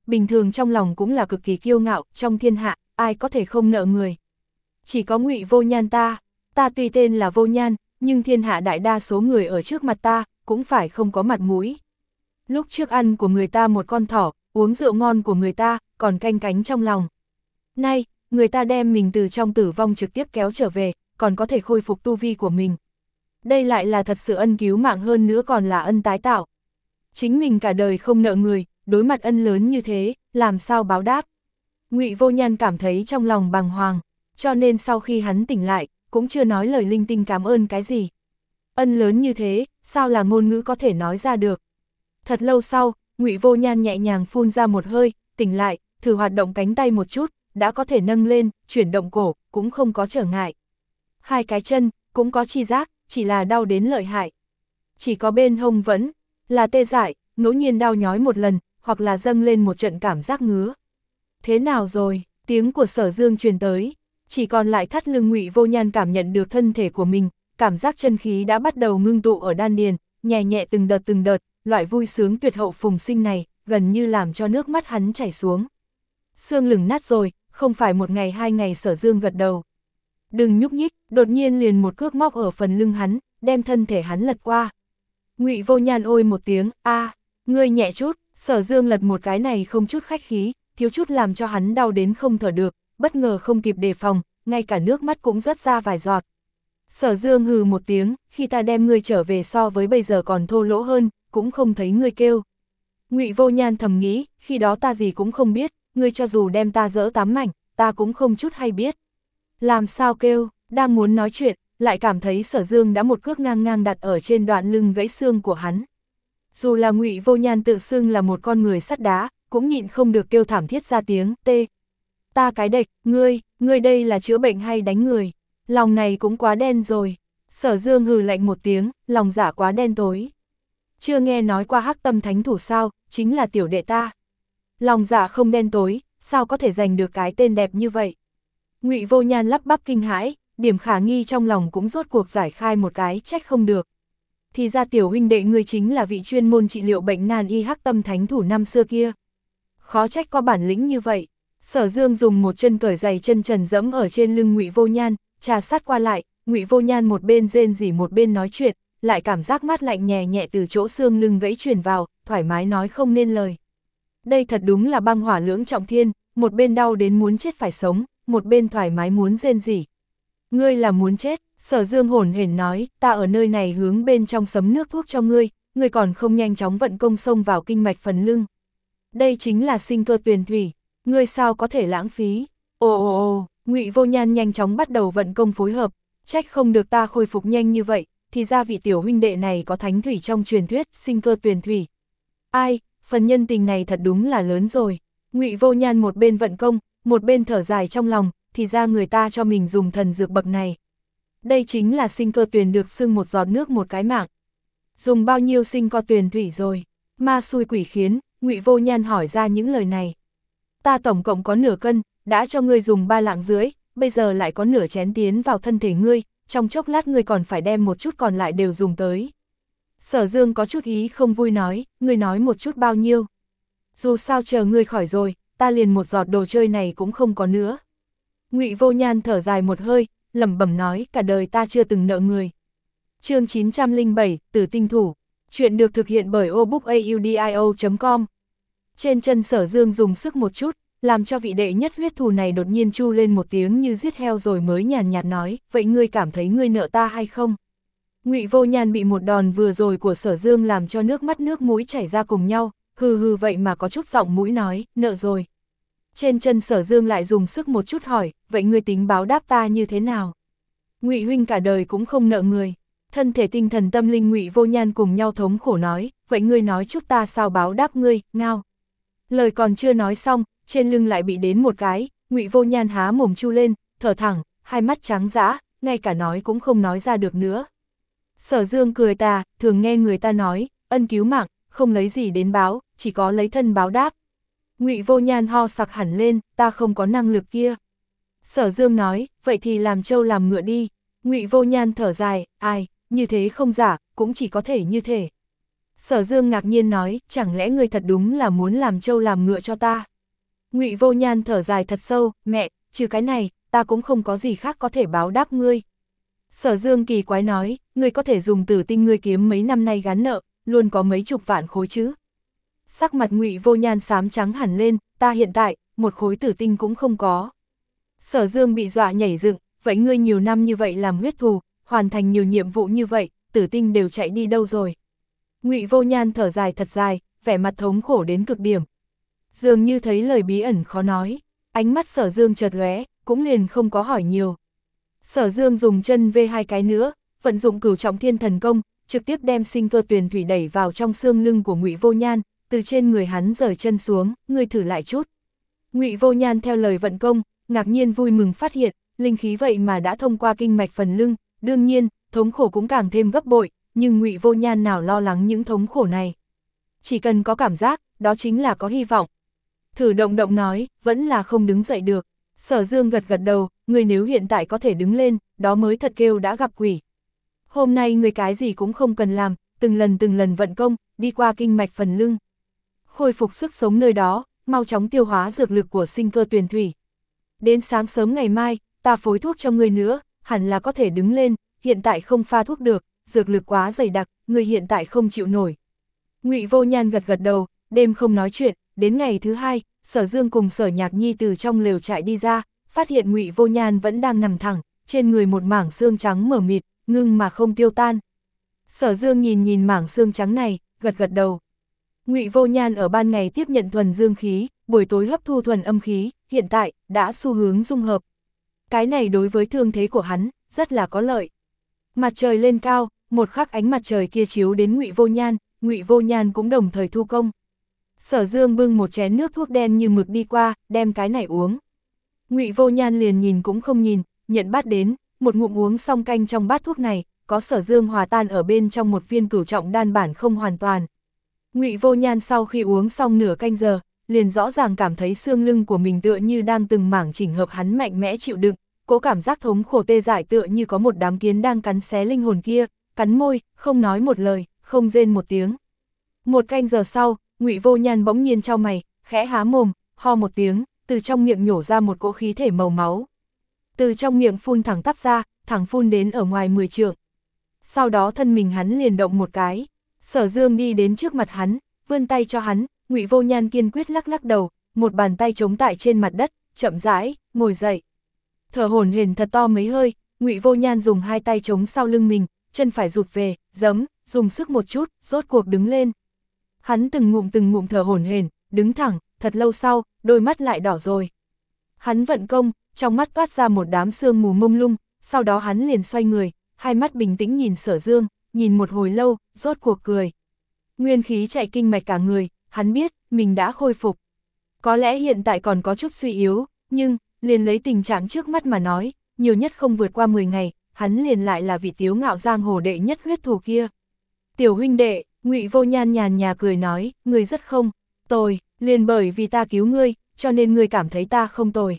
bình thường trong lòng cũng là cực kỳ kiêu ngạo, trong thiên hạ, ai có thể không nợ người. Chỉ có Ngụy Vô Nhan ta, ta tuy tên là Vô Nhan, nhưng thiên hạ đại đa số người ở trước mặt ta, cũng phải không có mặt mũi. Lúc trước ăn của người ta một con thỏ, uống rượu ngon của người ta, còn canh cánh trong lòng. Nay, người ta đem mình từ trong tử vong trực tiếp kéo trở về, còn có thể khôi phục tu vi của mình. Đây lại là thật sự ân cứu mạng hơn nữa, còn là ân tái tạo. Chính mình cả đời không nợ người, đối mặt ân lớn như thế, làm sao báo đáp. Ngụy Vô Nhan cảm thấy trong lòng bàng hoàng, cho nên sau khi hắn tỉnh lại, cũng chưa nói lời linh tinh cảm ơn cái gì. Ân lớn như thế, sao là ngôn ngữ có thể nói ra được. Thật lâu sau, Ngụy Vô Nhan nhẹ nhàng phun ra một hơi, tỉnh lại, thử hoạt động cánh tay một chút, đã có thể nâng lên, chuyển động cổ, cũng không có trở ngại. Hai cái chân, cũng có chi giác, chỉ là đau đến lợi hại. Chỉ có bên hông vẫn là tê dại, ngẫu nhiên đau nhói một lần, hoặc là dâng lên một trận cảm giác ngứa. Thế nào rồi? Tiếng của Sở Dương truyền tới, chỉ còn lại thắt lưng. Ngụy Vô Nhan cảm nhận được thân thể của mình, cảm giác chân khí đã bắt đầu ngưng tụ ở đan điền, nhẹ nhẹ từng đợt từng đợt, loại vui sướng tuyệt hậu phùng sinh này, gần như làm cho nước mắt hắn chảy xuống. Xương lửng nát rồi, không phải một ngày hai ngày. Sở Dương gật đầu. Đừng nhúc nhích, đột nhiên liền một cước móc ở phần lưng hắn, đem thân thể hắn lật qua. Ngụy Vô Nhan ôi một tiếng, a, ngươi nhẹ chút. Sở Dương lật một cái này không chút khách khí, thiếu chút làm cho hắn đau đến không thở được, bất ngờ không kịp đề phòng, ngay cả nước mắt cũng rớt ra vài giọt. Sở Dương hừ một tiếng, khi ta đem ngươi trở về so với bây giờ còn thô lỗ hơn, cũng không thấy ngươi kêu. Ngụy Vô Nhan thầm nghĩ, khi đó ta gì cũng không biết, ngươi cho dù đem ta dỡ tám mảnh, ta cũng không chút hay biết. Làm sao kêu, đang muốn nói chuyện, lại cảm thấy Sở Dương đã một cước ngang ngang đặt ở trên đoạn lưng gãy xương của hắn. Dù là Ngụy Vô Nhan tự xưng là một con người sắt đá, cũng nhịn không được kêu thảm thiết ra tiếng, tê. Ta cái đệch, ngươi, ngươi đây là chữa bệnh hay đánh người? Lòng này cũng quá đen rồi. Sở Dương hừ lạnh một tiếng, lòng dạ quá đen tối. Chưa nghe nói qua Hắc Tâm Thánh Thủ sao, chính là tiểu đệ ta. Lòng dạ không đen tối, sao có thể giành được cái tên đẹp như vậy? Ngụy Vô Nhan lắp bắp kinh hãi, điểm khả nghi trong lòng cũng rốt cuộc giải khai một cái, trách không được. Thì ra tiểu huynh đệ ngươi chính là vị chuyên môn trị liệu bệnh nan y Hắc Tâm Thánh Thủ năm xưa kia. Khó trách có bản lĩnh như vậy. Sở Dương dùng một chân cởi giày chân trần dẫm ở trên lưng Ngụy Vô Nhan, trà sát qua lại. Ngụy Vô Nhan một bên rên rỉ một bên nói chuyện, lại cảm giác mát lạnh nhẹ nhẹ từ chỗ xương lưng gãy truyền vào, thoải mái nói không nên lời. Đây thật đúng là băng hỏa lưỡng trọng thiên, một bên đau đến muốn chết phải sống, một bên thoải mái muốn rên rỉ. Ngươi là muốn chết? Sở Dương hổn hển nói, ta ở nơi này hướng bên trong sấm nước thuốc cho ngươi, ngươi còn không nhanh chóng vận công xông vào kinh mạch phần lưng. Đây chính là sinh cơ tuyền thủy, ngươi sao có thể lãng phí? Ồ ồ ồ, Ngụy Vô Nhan nhanh chóng bắt đầu vận công phối hợp, trách không được ta khôi phục nhanh như vậy, thì ra vị tiểu huynh đệ này có thánh thủy trong truyền thuyết, sinh cơ tuyền thủy. Ai, phần nhân tình này thật đúng là lớn rồi. Ngụy Vô Nhan một bên vận công, một bên thở dài trong lòng, thì ra người ta cho mình dùng thần dược bậc này. Đây chính là sinh cơ tuyền, được xưng một giọt nước một cái mạng. Dùng bao nhiêu sinh cơ tuyền thủy rồi? Ma xui quỷ khiến, Ngụy Vô Nhan hỏi ra những lời này. Ta tổng cộng có nửa cân, đã cho ngươi dùng ba lạng rưỡi, bây giờ lại có nửa chén tiến vào thân thể ngươi, trong chốc lát ngươi còn phải đem một chút còn lại đều dùng tới. Sở Dương có chút ý không vui nói, ngươi nói một chút bao nhiêu? Dù sao chờ ngươi khỏi rồi, ta liền một giọt đồ chơi này cũng không có nữa. Ngụy Vô Nhan thở dài một hơi, lẩm bẩm nói, cả đời ta chưa từng nợ người. Chương chín trăm lẻ bảy, Tử Tinh Thủ. Chuyện được thực hiện bởi obookaudio chấm com. Trên chân Sở Dương dùng sức một chút, làm cho vị đệ nhất huyết thù này đột nhiên chu lên một tiếng như giết heo, rồi mới nhàn nhạt nói, vậy ngươi cảm thấy ngươi nợ ta hay không? Ngụy Vô Nhan bị một đòn vừa rồi của Sở Dương làm cho nước mắt nước mũi chảy ra cùng nhau, hừ hừ vậy mà có chút giọng mũi nói, nợ rồi. Trên chân Sở Dương lại dùng sức một chút hỏi, vậy ngươi tính báo đáp ta như thế nào? Ngụy huynh cả đời cũng không nợ người. Thân thể tinh thần tâm linh Ngụy Vô Nhan cùng nhau thống khổ nói, vậy ngươi nói chút ta sao báo đáp ngươi, ngao. Lời còn chưa nói xong, trên lưng lại bị đến một cái, Ngụy Vô Nhan há mồm chu lên, thở thẳng, hai mắt trắng dã, ngay cả nói cũng không nói ra được nữa. Sở Dương cười tà, thường nghe người ta nói, ân cứu mạng, không lấy gì đến báo, chỉ có lấy thân báo đáp. Ngụy Vô Nhan ho sặc hẳn lên, ta không có năng lực kia. Sở Dương nói, vậy thì làm trâu làm ngựa đi. Ngụy Vô Nhan thở dài, ai, như thế không giả, cũng chỉ có thể như thế. Sở Dương ngạc nhiên nói, chẳng lẽ ngươi thật đúng là muốn làm trâu làm ngựa cho ta? Ngụy Vô Nhan thở dài thật sâu, mẹ, trừ cái này, ta cũng không có gì khác có thể báo đáp ngươi. Sở Dương kỳ quái nói, ngươi có thể dùng tử tinh ngươi kiếm mấy năm nay gán nợ, luôn có mấy chục vạn khối chứ. Sắc mặt Ngụy Vô Nhan xám trắng hẳn lên, ta hiện tại, một khối tử tinh cũng không có. Sở Dương bị dọa nhảy dựng, vậy ngươi nhiều năm như vậy làm huyết thù, hoàn thành nhiều nhiệm vụ như vậy, tử tinh đều chạy đi đâu rồi? Ngụy Vô Nhan thở dài thật dài, vẻ mặt thống khổ đến cực điểm. Dường như thấy lời bí ẩn khó nói, ánh mắt Sở Dương chợt lóe, cũng liền không có hỏi nhiều. Sở Dương dùng chân vê hai cái nữa, vận dụng Cửu Trọng Thiên Thần Công, trực tiếp đem sinh cơ tuyền thủy đẩy vào trong xương lưng của Ngụy Vô Nhan, từ trên người hắn rời chân xuống, ngươi thử lại chút. Ngụy Vô Nhan theo lời vận công, ngạc nhiên vui mừng phát hiện, linh khí vậy mà đã thông qua kinh mạch phần lưng, đương nhiên, thống khổ cũng càng thêm gấp bội, nhưng Ngụy Vô Nhan nào lo lắng những thống khổ này. Chỉ cần có cảm giác, đó chính là có hy vọng. Thử động động nói, vẫn là không đứng dậy được. Sở Dương gật gật đầu, người nếu hiện tại có thể đứng lên, đó mới thật kêu đã gặp quỷ. Hôm nay người cái gì cũng không cần làm, từng lần từng lần vận công, đi qua kinh mạch phần lưng. Khôi phục sức sống nơi đó, mau chóng tiêu hóa dược lực của sinh cơ tuyền thủy. Đến sáng sớm ngày mai, ta phối thuốc cho người nữa, hẳn là có thể đứng lên, hiện tại không pha thuốc được, dược lực quá dày đặc, người hiện tại không chịu nổi. Ngụy Vô Nhan gật gật đầu, đêm không nói chuyện, đến ngày thứ hai, Sở Dương cùng Sở Nhạc Nhi từ trong lều trại đi ra, phát hiện Ngụy Vô Nhan vẫn đang nằm thẳng, trên người một mảng xương trắng mờ mịt, ngưng mà không tiêu tan. Sở Dương nhìn nhìn mảng xương trắng này, gật gật đầu. Ngụy Vô Nhan ở ban ngày tiếp nhận thuần dương khí, buổi tối hấp thu thuần âm khí, hiện tại đã xu hướng dung hợp. Cái này đối với thương thế của hắn, rất là có lợi. Mặt trời lên cao, một khắc ánh mặt trời kia chiếu đến Ngụy Vô Nhan, Ngụy Vô Nhan cũng đồng thời thu công. Sở Dương bưng một chén nước thuốc đen như mực đi qua, đem cái này uống. Ngụy Vô Nhan liền nhìn cũng không nhìn, nhận bát đến, một ngụm uống xong canh trong bát thuốc này, có Sở Dương hòa tan ở bên trong một viên cửu trọng đan bản không hoàn toàn. Ngụy Vô Nhan sau khi uống xong nửa canh giờ, liền rõ ràng cảm thấy xương lưng của mình tựa như đang từng mảng chỉnh hợp hắn mạnh mẽ chịu đựng, cố cảm giác thống khổ tê dại tựa như có một đám kiến đang cắn xé linh hồn kia, cắn môi, không nói một lời, không rên một tiếng. Một canh giờ sau, Ngụy Vô Nhan bỗng nhiên chau mày, khẽ há mồm, ho một tiếng, từ trong miệng nhổ ra một cỗ khí thể màu máu. Từ trong miệng phun thẳng tắp ra, thẳng phun đến ở ngoài mười trượng. Sau đó thân mình hắn liền động một cái. Sở Dương đi đến trước mặt hắn, vươn tay cho hắn, Ngụy Vô Nhan kiên quyết lắc lắc đầu, một bàn tay chống tại trên mặt đất, chậm rãi, ngồi dậy. Thở hổn hển thật to mấy hơi, Ngụy Vô Nhan dùng hai tay chống sau lưng mình, chân phải rụt về, giấm, dùng sức một chút, rốt cuộc đứng lên. Hắn từng ngụm từng ngụm thở hổn hển, đứng thẳng, thật lâu sau, đôi mắt lại đỏ rồi. Hắn vận công, trong mắt toát ra một đám sương mù mông lung, sau đó hắn liền xoay người, hai mắt bình tĩnh nhìn Sở Dương, nhìn một hồi lâu, rốt cuộc cười. Nguyên khí chạy kinh mạch cả người, hắn biết, mình đã khôi phục. Có lẽ hiện tại còn có chút suy yếu, nhưng, liền lấy tình trạng trước mắt mà nói, nhiều nhất không vượt qua mười ngày, hắn liền lại là vị tiếu ngạo giang hồ đệ nhất huyết thù kia. Tiểu huynh đệ, Ngụy Vô Nhan nhàn nhà cười nói, ngươi rất không tồi, liền bởi vì ta cứu ngươi, cho nên ngươi cảm thấy ta không tồi.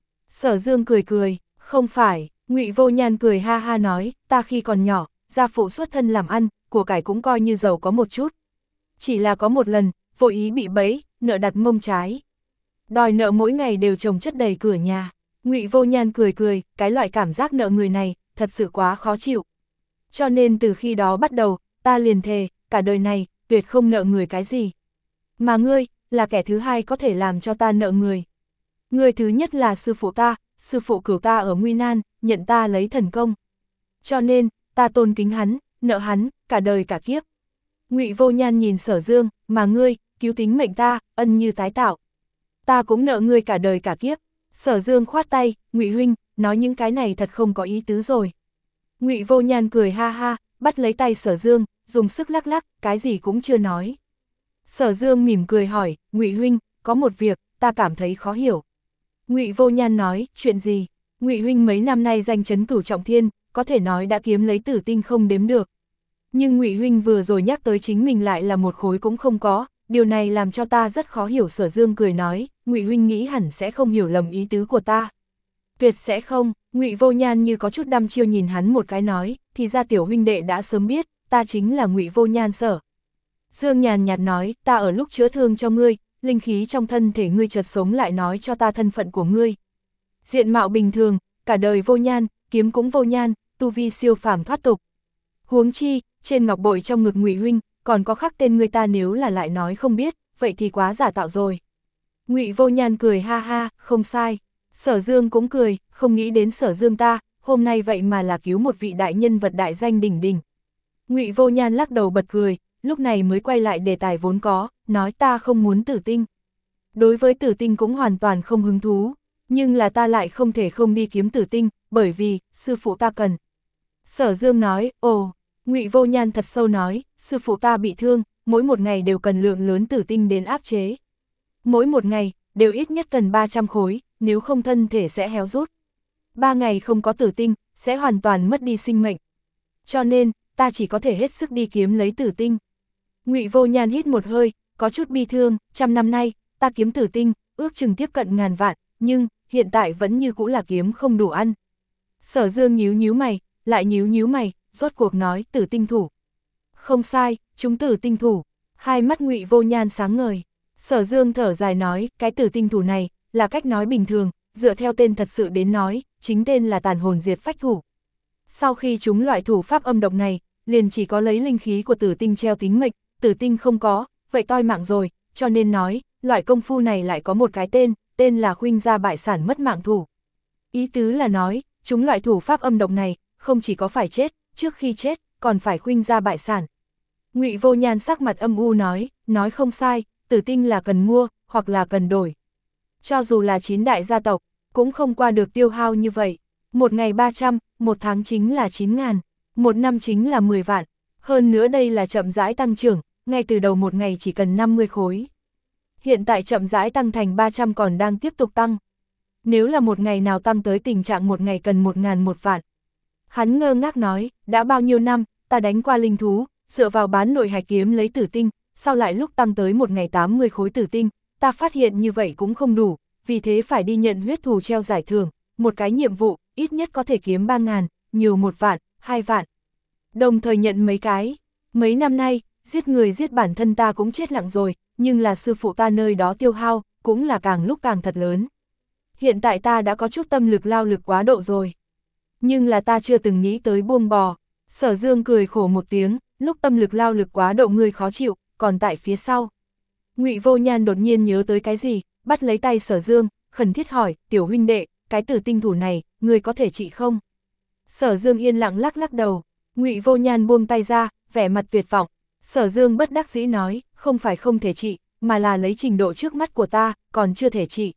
Sở Dương cười cười, không phải, Ngụy Vô Nhan cười ha ha nói, ta khi còn nhỏ, gia phụ xuất thân làm ăn, của cải cũng coi như giàu có một chút. Chỉ là có một lần, vô ý bị bẫy, nợ đặt mông trái. Đòi nợ mỗi ngày đều chồng chất đầy cửa nhà. Ngụy Vô Nhan cười cười, cái loại cảm giác nợ người này, thật sự quá khó chịu. Cho nên từ khi đó bắt đầu, ta liền thề, cả đời này, tuyệt không nợ người cái gì. Mà ngươi, là kẻ thứ hai có thể làm cho ta nợ người. Người thứ nhất là sư phụ ta, sư phụ cửu ta ở nguy nan, nhận ta lấy thần công. Cho nên, ta tôn kính hắn, nợ hắn, cả đời cả kiếp. Ngụy Vô Nhan nhìn Sở Dương, mà ngươi, cứu tính mệnh ta, ân như tái tạo. Ta cũng nợ ngươi cả đời cả kiếp. Sở Dương khoát tay, Ngụy huynh, nói những cái này thật không có ý tứ rồi. Ngụy Vô Nhan cười ha ha, bắt lấy tay Sở Dương, dùng sức lắc lắc, cái gì cũng chưa nói. Sở Dương mỉm cười hỏi, Ngụy huynh, có một việc, ta cảm thấy khó hiểu. Ngụy Vô Nhan nói, chuyện gì? Ngụy huynh mấy năm nay danh chấn Cửu Trọng Thiên, có thể nói đã kiếm lấy tử tinh không đếm được. Nhưng Ngụy huynh vừa rồi nhắc tới chính mình lại là một khối cũng không có, điều này làm cho ta rất khó hiểu. Sở Dương cười nói, Ngụy huynh nghĩ hẳn sẽ không hiểu lầm ý tứ của ta. Tuyệt sẽ không. Ngụy Vô Nhan như có chút đăm chiêu nhìn hắn một cái nói, thì ra tiểu huynh đệ đã sớm biết, ta chính là Ngụy Vô Nhan Sở. Dương nhàn nhạt nói, ta ở lúc chữa thương cho ngươi, linh khí trong thân thể ngươi chợt sống lại nói cho ta thân phận của ngươi. Diện mạo bình thường, cả đời vô nhan, kiếm cũng vô nhan, tu vi siêu phàm thoát tục. Huống chi, trên ngọc bội trong ngực Ngụy huynh, còn có khắc tên ngươi, ta nếu là lại nói không biết, vậy thì quá giả tạo rồi. Ngụy Vô Nhan cười ha ha, không sai. Sở Dương cũng cười, không nghĩ đến Sở Dương ta, hôm nay vậy mà là cứu một vị đại nhân vật đại danh đỉnh đỉnh. Ngụy Vô Nhan lắc đầu bật cười, lúc này mới quay lại đề tài vốn có, nói ta không muốn tử tinh. Đối với tử tinh cũng hoàn toàn không hứng thú, nhưng là ta lại không thể không đi kiếm tử tinh, bởi vì, sư phụ ta cần. Sở Dương nói, ồ, Ngụy Vô Nhan thật sâu nói, sư phụ ta bị thương, mỗi một ngày đều cần lượng lớn tử tinh đến áp chế. Mỗi một ngày, đều ít nhất cần ba trăm khối, nếu không thân thể sẽ héo rút. Ba ngày không có tử tinh, sẽ hoàn toàn mất đi sinh mệnh. Cho nên, ta chỉ có thể hết sức đi kiếm lấy tử tinh. Ngụy Vô Nhan hít một hơi, có chút bi thương, trăm năm nay, ta kiếm tử tinh, ước chừng tiếp cận ngàn vạn, nhưng, hiện tại vẫn như cũ là kiếm không đủ ăn. Sở Dương nhíu nhíu mày, lại nhíu nhíu mày, rốt cuộc nói tử tinh thủ. Không sai, chúng tử tinh thủ. Hai mắt Ngụy Vô Nhan sáng ngời. Sở Dương thở dài nói, cái tử tinh thủ này, là cách nói bình thường, dựa theo tên thật sự đến nói, chính tên là tàn hồn diệt phách thủ. Sau khi chúng loại thủ pháp âm độc này, liền chỉ có lấy linh khí của tử tinh treo tính mệnh, tử tinh không có, vậy toi mạng rồi, cho nên nói, loại công phu này lại có một cái tên, tên là khuynh gia bại sản mất mạng thủ. Ý tứ là nói, chúng loại thủ pháp âm độc này, không chỉ có phải chết, trước khi chết, còn phải khuynh gia bại sản. Ngụy Vô Nhan sắc mặt âm u nói, nói không sai, tử tinh là cần mua, hoặc là cần đổi. Cho dù là chín đại gia tộc, cũng không qua được tiêu hao như vậy. Một ngày ba trăm, một tháng chính là chín ngàn, một năm chính là mười vạn. Hơn nữa đây là chậm rãi tăng trưởng, ngay từ đầu một ngày chỉ cần năm mươi khối. Hiện tại chậm rãi tăng thành ba trăm còn đang tiếp tục tăng. Nếu là một ngày nào tăng tới tình trạng một ngày cần một ngàn một vạn. Hắn ngơ ngác nói, đã bao nhiêu năm, ta đánh qua linh thú, dựa vào bán nội hạch kiếm lấy tử tinh, sau lại lúc tăng tới một ngày tám mươi khối tử tinh, ta phát hiện như vậy cũng không đủ, vì thế phải đi nhận huyết thù treo giải thưởng, một cái nhiệm vụ, ít nhất có thể kiếm ba ngàn, nhiều một vạn, hai vạn. Đồng thời nhận mấy cái, mấy năm nay, giết người giết bản thân ta cũng chết lặng rồi, nhưng là sư phụ ta nơi đó tiêu hao, cũng là càng lúc càng thật lớn. Hiện tại ta đã có chút tâm lực lao lực quá độ rồi. Nhưng là ta chưa từng nghĩ tới buông bò. Sở Dương cười khổ một tiếng, lúc tâm lực lao lực quá độ ngươi khó chịu, còn tại phía sau. Ngụy Vô Nhan đột nhiên nhớ tới cái gì, bắt lấy tay Sở Dương, khẩn thiết hỏi, tiểu huynh đệ, cái tử tinh thủ này, ngươi có thể trị không? Sở Dương yên lặng lắc lắc đầu, Ngụy Vô Nhan buông tay ra, vẻ mặt tuyệt vọng. Sở Dương bất đắc dĩ nói, không phải không thể trị, mà là lấy trình độ trước mắt của ta, còn chưa thể trị.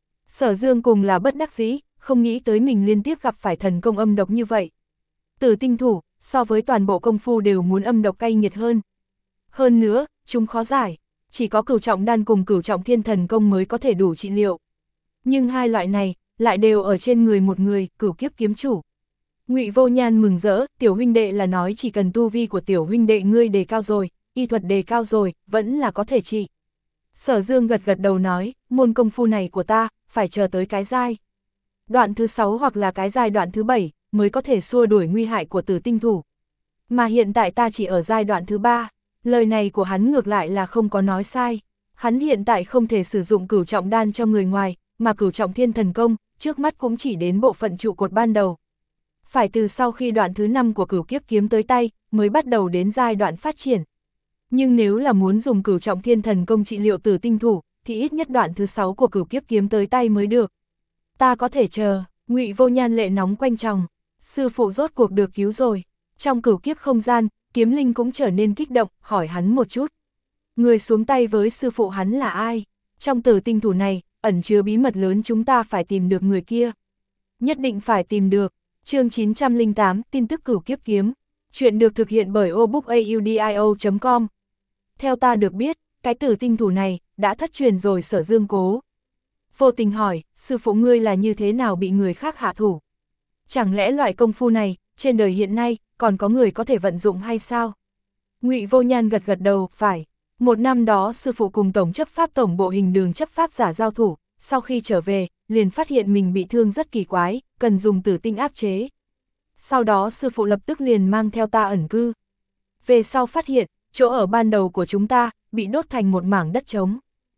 Sở Dương cùng là bất đắc dĩ, không nghĩ tới mình liên tiếp gặp phải thần công âm độc như vậy. Tử tinh thủ, so với toàn bộ công phu đều muốn âm độc cay nghiệt hơn. Hơn nữa, chúng khó giải, chỉ có cửu trọng đan cùng cửu trọng thiên thần công mới có thể đủ trị liệu. Nhưng hai loại này, lại đều ở trên người một người, cửu kiếp kiếm chủ. Ngụy Vô Nhan mừng rỡ, tiểu huynh đệ là nói chỉ cần tu vi của tiểu huynh đệ ngươi đề cao rồi, y thuật đề cao rồi, vẫn là có thể trị. Sở Dương gật gật đầu nói, môn công phu này của ta, phải chờ tới cái giai đoạn thứ sáu hoặc là cái giai đoạn thứ bảy, mới có thể xua đuổi nguy hại của tử tinh thủ. Mà hiện tại ta chỉ ở giai đoạn thứ ba, lời này của hắn ngược lại là không có nói sai. Hắn hiện tại không thể sử dụng cửu trọng đan cho người ngoài, mà cửu trọng thiên thần công, trước mắt cũng chỉ đến bộ phận trụ cột ban đầu. Phải từ sau khi đoạn thứ năm của cửu kiếp kiếm tới tay, mới bắt đầu đến giai đoạn phát triển. Nhưng nếu là muốn dùng cửu trọng thiên thần công trị liệu tử tinh thủ, thì ít nhất đoạn thứ sáu của cửu kiếp kiếm tới tay mới được. Ta có thể chờ. Ngụy Vô Nhan lệ nóng quanh tròng, sư phụ rốt cuộc được cứu rồi. Trong cửu kiếp không gian, Kiếm Linh cũng trở nên kích động, hỏi hắn một chút. Người xuống tay với sư phụ hắn là ai? Trong tử tinh thủ này, ẩn chứa bí mật lớn, chúng ta phải tìm được người kia. Nhất định phải tìm được. Chương chín trăm lẻ tám, tin tức cửu kiếp kiếm. Chuyện được thực hiện bởi obookaudio chấm com. Theo ta được biết, cái tử tinh thủ này, đã thất truyền rồi. Sở Dương cố vô tình hỏi, sư phụ ngươi là như thế nào bị người khác hạ thủ? Chẳng lẽ loại công phu này, trên đời hiện nay, còn có người có thể vận dụng hay sao? Ngụy Vô Nhan gật gật đầu, phải. Một năm đó sư phụ cùng tổng chấp pháp tổng bộ hình đường chấp pháp giả giao thủ, sau khi trở về, liền phát hiện mình bị thương rất kỳ quái, cần dùng tử tinh áp chế. Sau đó sư phụ lập tức liền mang theo ta ẩn cư. Về sau phát hiện, chỗ ở ban đầu của chúng ta, bị đốt thành một mảng đất trống.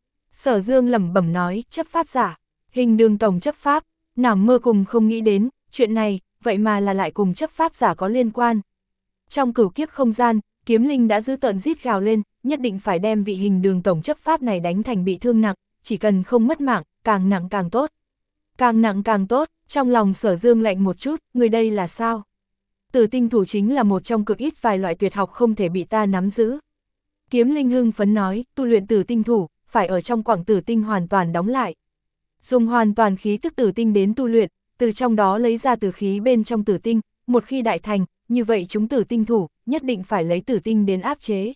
Sở Dương lẩm bẩm nói, chấp pháp giả, Hình Đường tổng chấp pháp, nằm mơ cùng không nghĩ đến, chuyện này, vậy mà là lại cùng chấp pháp giả có liên quan. Trong cửu kiếp không gian, Kiếm Linh đã giữ tợn rít gào lên, nhất định phải đem vị Hình Đường tổng chấp pháp này đánh thành bị thương nặng, chỉ cần không mất mạng, càng nặng càng tốt. Càng nặng càng tốt, trong lòng Sở Dương lạnh một chút, người đây là sao? Tử tinh thủ chính là một trong cực ít vài loại tuyệt học không thể bị ta nắm giữ. Kiếm Linh hưng phấn nói, tu luyện tử tinh thủ, phải ở trong quặng tử tinh hoàn toàn đóng lại. Dùng hoàn toàn khí tức tử tinh đến tu luyện, từ trong đó lấy ra tử khí bên trong tử tinh, một khi đại thành, như vậy chúng tử tinh thủ, nhất định phải lấy tử tinh đến áp chế.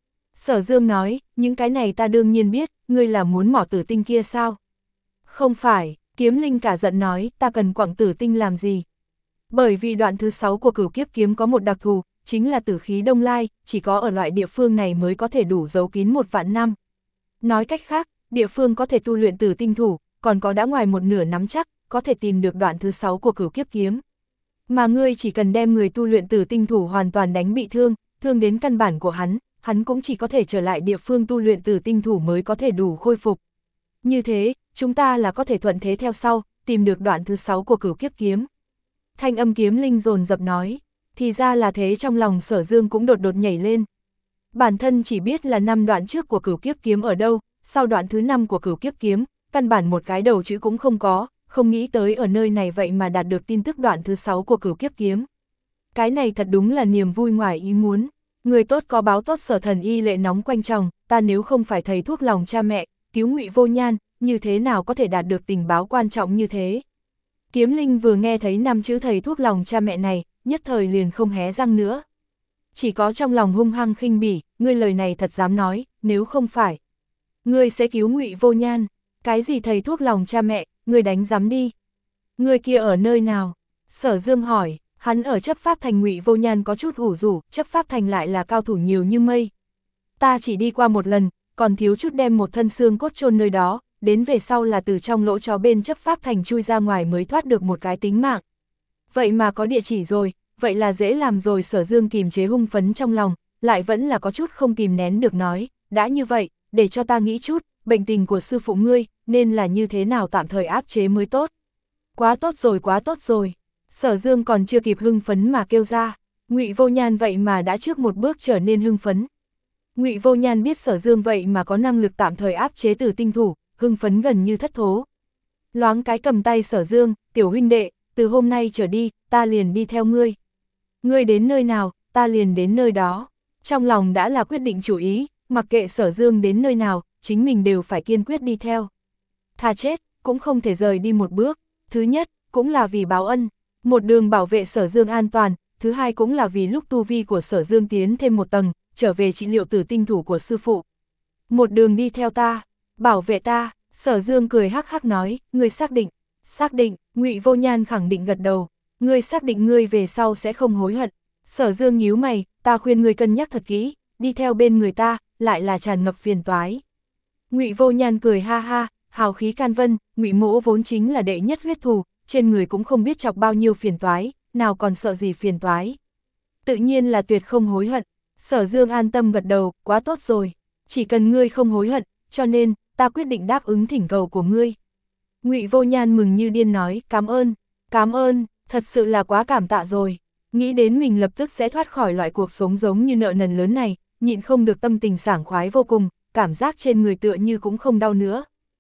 Sở Dương nói, những cái này ta đương nhiên biết, ngươi là muốn mỏ tử tinh kia sao? Không phải, Kiếm Linh cả giận nói, ta cần quặng tử tinh làm gì? Bởi vì đoạn thứ sáu của cửu kiếp kiếm có một đặc thù, chính là tử khí đông lai, chỉ có ở loại địa phương này mới có thể đủ giấu kín một vạn năm. Nói cách khác, địa phương có thể tu luyện tử tinh thủ, còn có đã ngoài một nửa nắm chắc, có thể tìm được đoạn thứ sáu của cửu kiếp kiếm. Mà ngươi chỉ cần đem người tu luyện tử tinh thủ hoàn toàn đánh bị thương, thương đến căn bản của hắn, hắn cũng chỉ có thể trở lại địa phương tu luyện tử tinh thủ mới có thể đủ khôi phục. Như thế, chúng ta là có thể thuận thế theo sau, tìm được đoạn thứ sáu của cửu kiếp kiếm. Thanh âm Kiếm Linh dồn dập nói, thì ra là thế, trong lòng Sở Dương cũng đột đột nhảy lên. Bản thân chỉ biết là năm đoạn trước của cửu kiếp kiếm ở đâu, sau đoạn thứ năm của cửu kiếp kiếm, căn bản một cái đầu chữ cũng không có, không nghĩ tới ở nơi này vậy mà đạt được tin tức đoạn thứ sáu của cửu kiếp kiếm. Cái này thật đúng là niềm vui ngoài ý muốn. Người tốt có báo tốt, Sở Thần y lệ nóng quanh chồng, ta nếu không phải thầy thuốc lòng cha mẹ, cứu Ngụy Vô Nhan, như thế nào có thể đạt được tình báo quan trọng như thế. Kiếm Linh vừa nghe thấy năm chữ thầy thuốc lòng cha mẹ này, nhất thời liền không hé răng nữa. Chỉ có trong lòng hung hăng khinh bỉ, ngươi lời này thật dám nói, nếu không phải, ngươi sẽ cứu Ngụy Vô Nhan. Cái gì thầy thuốc lòng cha mẹ, ngươi đánh dám đi. Ngươi kia ở nơi nào? Sở Dương hỏi, hắn ở chấp pháp thành. Ngụy Vô Nhan có chút ủ rủ, chấp pháp thành lại là cao thủ nhiều như mây. Ta chỉ đi qua một lần, còn thiếu chút đem một thân xương cốt chôn nơi đó, đến về sau là từ trong lỗ chó bên chấp pháp thành chui ra ngoài mới thoát được một cái tính mạng. Vậy mà có địa chỉ rồi, vậy là dễ làm rồi. Sở Dương kìm chế hung phấn trong lòng, lại vẫn là có chút không kìm nén được nói, đã như vậy, để cho ta nghĩ chút, bệnh tình của sư phụ ngươi, nên là như thế nào tạm thời áp chế mới tốt. Quá tốt rồi, quá tốt rồi. Sở Dương còn chưa kịp hưng phấn mà kêu ra, Ngụy Vô Nhan vậy mà đã trước một bước trở nên hưng phấn. Ngụy Vô Nhan biết Sở Dương vậy mà có năng lực tạm thời áp chế tử tinh thủ, hưng phấn gần như thất thố. Loáng cái cầm tay Sở Dương, tiểu huynh đệ, từ hôm nay trở đi, ta liền đi theo ngươi. Ngươi đến nơi nào, ta liền đến nơi đó. Trong lòng đã là quyết định chủ ý, mặc kệ Sở Dương đến nơi nào, chính mình đều phải kiên quyết đi theo. Thà chết, cũng không thể rời đi một bước. Thứ nhất, cũng là vì báo ân, một đường bảo vệ Sở Dương an toàn. Thứ hai cũng là vì lúc tu vi của Sở Dương tiến thêm một tầng, trở về trị liệu tử tinh thủ của sư phụ. Một đường đi theo ta, bảo vệ ta. Sở Dương cười hắc hắc nói, ngươi xác định, xác định. Ngụy Vô Nhan khẳng định gật đầu, ngươi xác định ngươi về sau sẽ không hối hận. Sở Dương nhíu mày, ta khuyên ngươi cân nhắc thật kỹ, đi theo bên người ta, lại là tràn ngập phiền toái. Ngụy Vô Nhan cười ha ha, hào khí can vân, Ngụy Mỗ vốn chính là đệ nhất huyết thù, trên người cũng không biết chọc bao nhiêu phiền toái, nào còn sợ gì phiền toái. Tự nhiên là tuyệt không hối hận. Sở Dương an tâm gật đầu, quá tốt rồi, chỉ cần ngươi không hối hận, cho nên, ta quyết định đáp ứng thỉnh cầu của ngươi. Ngụy Vô Nhan mừng như điên nói, cảm ơn, cảm ơn, thật sự là quá cảm tạ rồi. Nghĩ đến mình lập tức sẽ thoát khỏi loại cuộc sống giống như nợ nần lớn này, nhịn không được tâm tình sảng khoái vô cùng, cảm giác trên người tựa như cũng không đau nữa.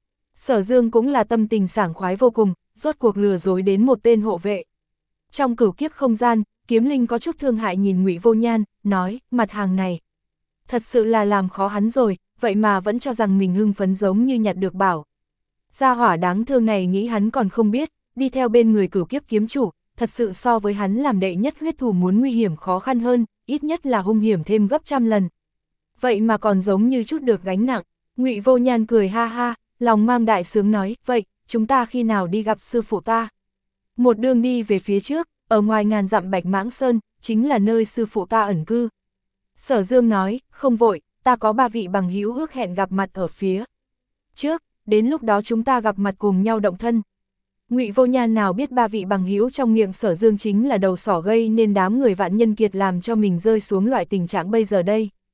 Sở Dương cũng là tâm tình sảng khoái vô cùng, rốt cuộc lừa dối đến một tên hộ vệ. Trong cửu kiếp không gian, Kiếm Linh có chút thương hại nhìn Ngụy Vô Nhan, nói, mặt hàng này thật sự là làm khó hắn rồi, vậy mà vẫn cho rằng mình hưng phấn giống như nhặt được bảo. Gia hỏa đáng thương này nghĩ hắn còn không biết, đi theo bên người cửu kiếp kiếm chủ, thật sự so với hắn làm đệ nhất huyết thủ muốn nguy hiểm khó khăn hơn, ít nhất là hung hiểm thêm gấp trăm lần. Vậy mà còn giống như chút được gánh nặng. Ngụy Vô Nhan cười ha ha, lòng mang đại sướng nói, vậy, chúng ta khi nào đi gặp sư phụ ta? Một đường đi về phía trước, ở ngoài ngàn dặm Bạch Mãng Sơn, chính là nơi sư phụ ta ẩn cư. Sở Dương nói, không vội, ta có ba vị bằng hữu ước hẹn gặp mặt ở phía trước, đến lúc đó chúng ta gặp mặt cùng nhau động thân. Ngụy Vô Nhan nào biết ba vị bằng hữu trong miệng Sở Dương chính là đầu sỏ gây nên đám người Vạn Nhân Kiệt làm cho mình rơi xuống loại tình trạng bây giờ đây.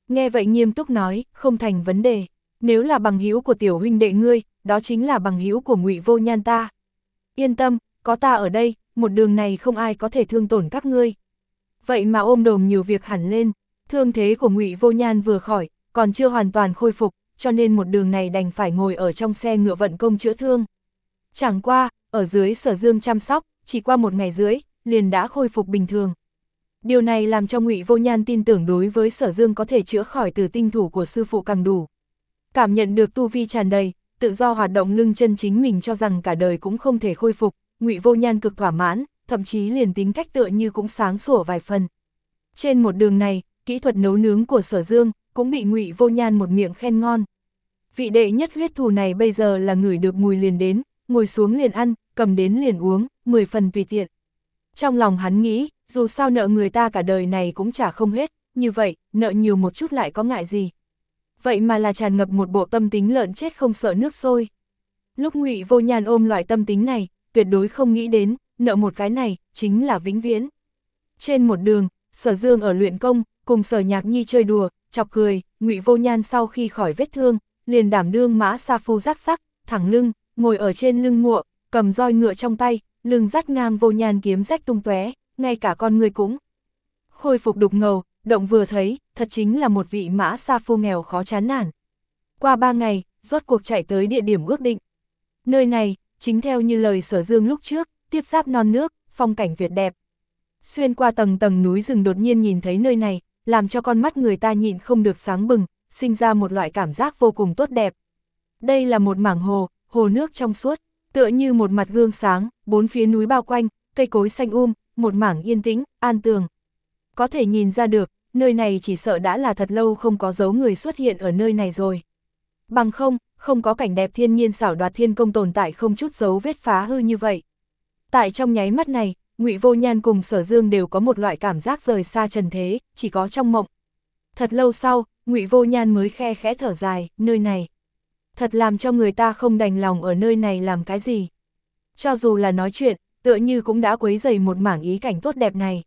nghe vậy nghiêm túc nói, không thành vấn đề. Nếu là bằng hữu của tiểu huynh đệ ngươi, đó chính là bằng hữu của Ngụy Vô Nhan ta. Yên tâm, có ta ở đây, một đường này không ai có thể thương tổn các ngươi. Vậy mà ôm đồm nhiều việc hẳn lên, thương thế của Ngụy Vô Nhan vừa khỏi, còn chưa hoàn toàn khôi phục, cho nên một đường này đành phải ngồi ở trong xe ngựa vận công chữa thương. Chẳng qua, ở dưới Sở Dương chăm sóc, chỉ qua một ngày rưỡi, liền đã khôi phục bình thường. Điều này làm cho Ngụy Vô Nhan tin tưởng đối với Sở Dương có thể chữa khỏi từ tinh thủ của sư phụ càng đủ. Cảm nhận được tu vi tràn đầy, tự do hoạt động lưng chân chính mình cho rằng cả đời cũng không thể khôi phục, Ngụy Vô Nhan cực thỏa mãn, thậm chí liền tính cách tựa như cũng sáng sủa vài phần. Trên một đường này, kỹ thuật nấu nướng của Sở Dương cũng bị Ngụy Vô Nhan một miệng khen ngon. Vị đệ nhất huyết thù này bây giờ là ngửi được mùi liền đến, ngồi xuống liền ăn, cầm đến liền uống, mười phần tùy tiện. Trong lòng hắn nghĩ, dù sao nợ người ta cả đời này cũng trả không hết, như vậy, nợ nhiều một chút lại có ngại gì. Vậy mà là tràn ngập một bộ tâm tính lợn chết không sợ nước sôi. Lúc Ngụy Vô Nhan ôm loại tâm tính này, tuyệt đối không nghĩ đến, nợ một cái này, chính là vĩnh viễn. Trên một đường, Sở Dương ở luyện công, cùng Sở Nhạc Nhi chơi đùa, chọc cười, Ngụy Vô Nhan sau khi khỏi vết thương, liền đảm đương mã sa phu rắc sắc, thẳng lưng, ngồi ở trên lưng ngựa, cầm roi ngựa trong tay, lưng dắt ngang Vô Nhan kiếm rách tung tóe, ngay cả con người cũng khôi phục đục ngầu, động vừa thấy, thật chính là một vị mã sa phu nghèo khó chán nản. Qua ba ngày, rốt cuộc chạy tới địa điểm ước định. Nơi này, chính theo như lời Sở Dương lúc trước, tiếp giáp non nước, phong cảnh tuyệt đẹp. Xuyên qua tầng tầng núi rừng đột nhiên nhìn thấy nơi này, làm cho con mắt người ta nhịn không được sáng bừng, sinh ra một loại cảm giác vô cùng tốt đẹp. Đây là một mảng hồ, hồ nước trong suốt, tựa như một mặt gương sáng, bốn phía núi bao quanh, cây cối xanh um, một mảng yên tĩnh, an tường. Có thể nhìn ra được, nơi này chỉ sợ đã là thật lâu không có dấu người xuất hiện ở nơi này rồi. Bằng không, không có cảnh đẹp thiên nhiên xảo đoạt thiên công tồn tại không chút dấu vết phá hư như vậy. Tại trong nháy mắt này, Ngụy Vô Nhan cùng Sở Dương đều có một loại cảm giác rời xa trần thế, chỉ có trong mộng. Thật lâu sau, Ngụy Vô Nhan mới khe khẽ thở dài, nơi này. Thật làm cho người ta không đành lòng ở nơi này làm cái gì. Cho dù là nói chuyện, tựa như cũng đã quấy rầy một mảng ý cảnh tốt đẹp này.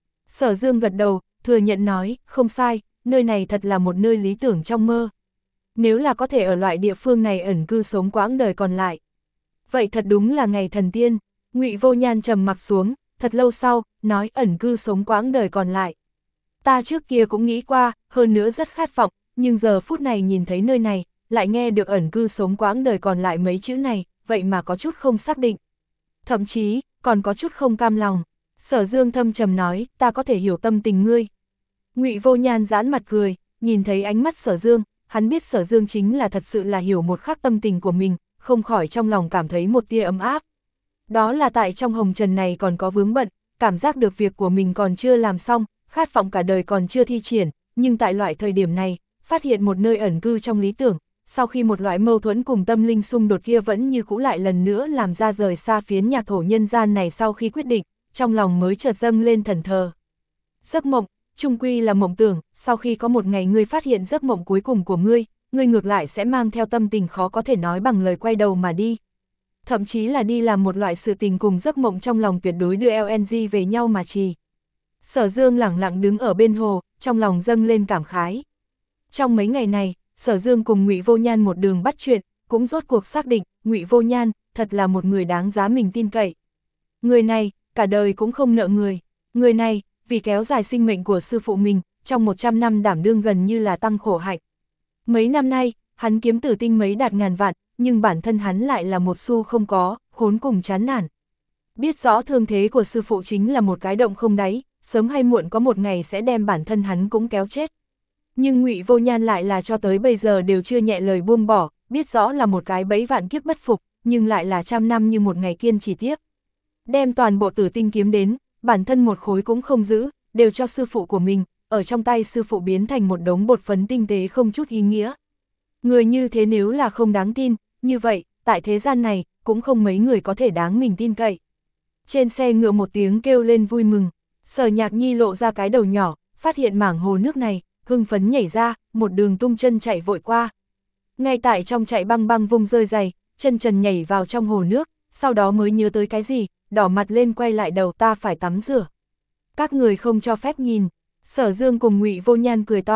Sở Dương gật đầu, thừa nhận nói, không sai, nơi này thật là một nơi lý tưởng trong mơ. Nếu là có thể ở loại địa phương này ẩn cư sống quãng đời còn lại. Vậy thật đúng là ngày thần tiên. Ngụy Vô Nhan trầm mặc xuống, thật lâu sau, nói ẩn cư sống quãng đời còn lại. Ta trước kia cũng nghĩ qua, hơn nữa rất khát vọng, nhưng giờ phút này nhìn thấy nơi này, lại nghe được ẩn cư sống quãng đời còn lại mấy chữ này, vậy mà có chút không xác định. Thậm chí, còn có chút không cam lòng. Sở Dương thâm trầm nói, ta có thể hiểu tâm tình ngươi. Ngụy Vô Nhan giãn mặt cười, nhìn thấy ánh mắt Sở Dương, hắn biết Sở Dương chính là thật sự là hiểu một khắc tâm tình của mình, không khỏi trong lòng cảm thấy một tia ấm áp. Đó là tại trong hồng trần này còn có vướng bận, cảm giác được việc của mình còn chưa làm xong, khát vọng cả đời còn chưa thi triển, nhưng tại loại thời điểm này, phát hiện một nơi ẩn cư trong lý tưởng, sau khi một loại mâu thuẫn cùng tâm linh xung đột kia vẫn như cũ lại lần nữa làm ra rời xa phiến nhạc thổ nhân gian này sau khi quyết định, trong lòng mới chợt dâng lên thần thờ. Giấc mộng, chung quy là mộng tưởng, sau khi có một ngày ngươi phát hiện giấc mộng cuối cùng của ngươi, ngươi ngược lại sẽ mang theo tâm tình khó có thể nói bằng lời quay đầu mà đi. Thậm chí là đi làm một loại sự tình cùng giấc mộng trong lòng tuyệt đối đưa lờ en giê về nhau mà trì. Sở Dương lẳng lặng đứng ở bên hồ, trong lòng dâng lên cảm khái. Trong mấy ngày này, Sở Dương cùng Ngụy Vô Nhan một đường bắt chuyện, cũng rốt cuộc xác định, Ngụy Vô Nhan, thật là một người đáng giá mình tin cậy. Người này, cả đời cũng không nợ người. Người này, vì kéo dài sinh mệnh của sư phụ mình, trong một trăm năm đảm đương gần như là tăng khổ hạnh. Mấy năm nay, hắn kiếm tử tinh mấy đạt ngàn vạn, nhưng bản thân hắn lại là một xu không có, khốn cùng chán nản. Biết rõ thương thế của sư phụ chính là một cái động không đáy, sớm hay muộn có một ngày sẽ đem bản thân hắn cũng kéo chết. Nhưng Ngụy Vô Nhan lại là cho tới bây giờ đều chưa nhẹ lời buông bỏ, biết rõ là một cái bẫy vạn kiếp bất phục, nhưng lại là trăm năm như một ngày kiên trì tiếp. Đem toàn bộ tử tinh kiếm đến, bản thân một khối cũng không giữ, đều cho sư phụ của mình, ở trong tay sư phụ biến thành một đống bột phấn tinh tế không chút ý nghĩa. Người như thế nếu là không đáng tin, như vậy, tại thế gian này, cũng không mấy người có thể đáng mình tin cậy. Trên xe ngựa một tiếng kêu lên vui mừng, Sở Nhạc Nhi lộ ra cái đầu nhỏ, phát hiện mảng hồ nước này, hưng phấn nhảy ra, một đường tung chân chạy vội qua. Ngay tại trong chạy băng băng vung rơi giày, chân trần nhảy vào trong hồ nước, sau đó mới nhớ tới cái gì, đỏ mặt lên quay lại đầu, ta phải tắm rửa. Các người không cho phép nhìn. Sở Dương cùng Ngụy Vô Nhan cười to,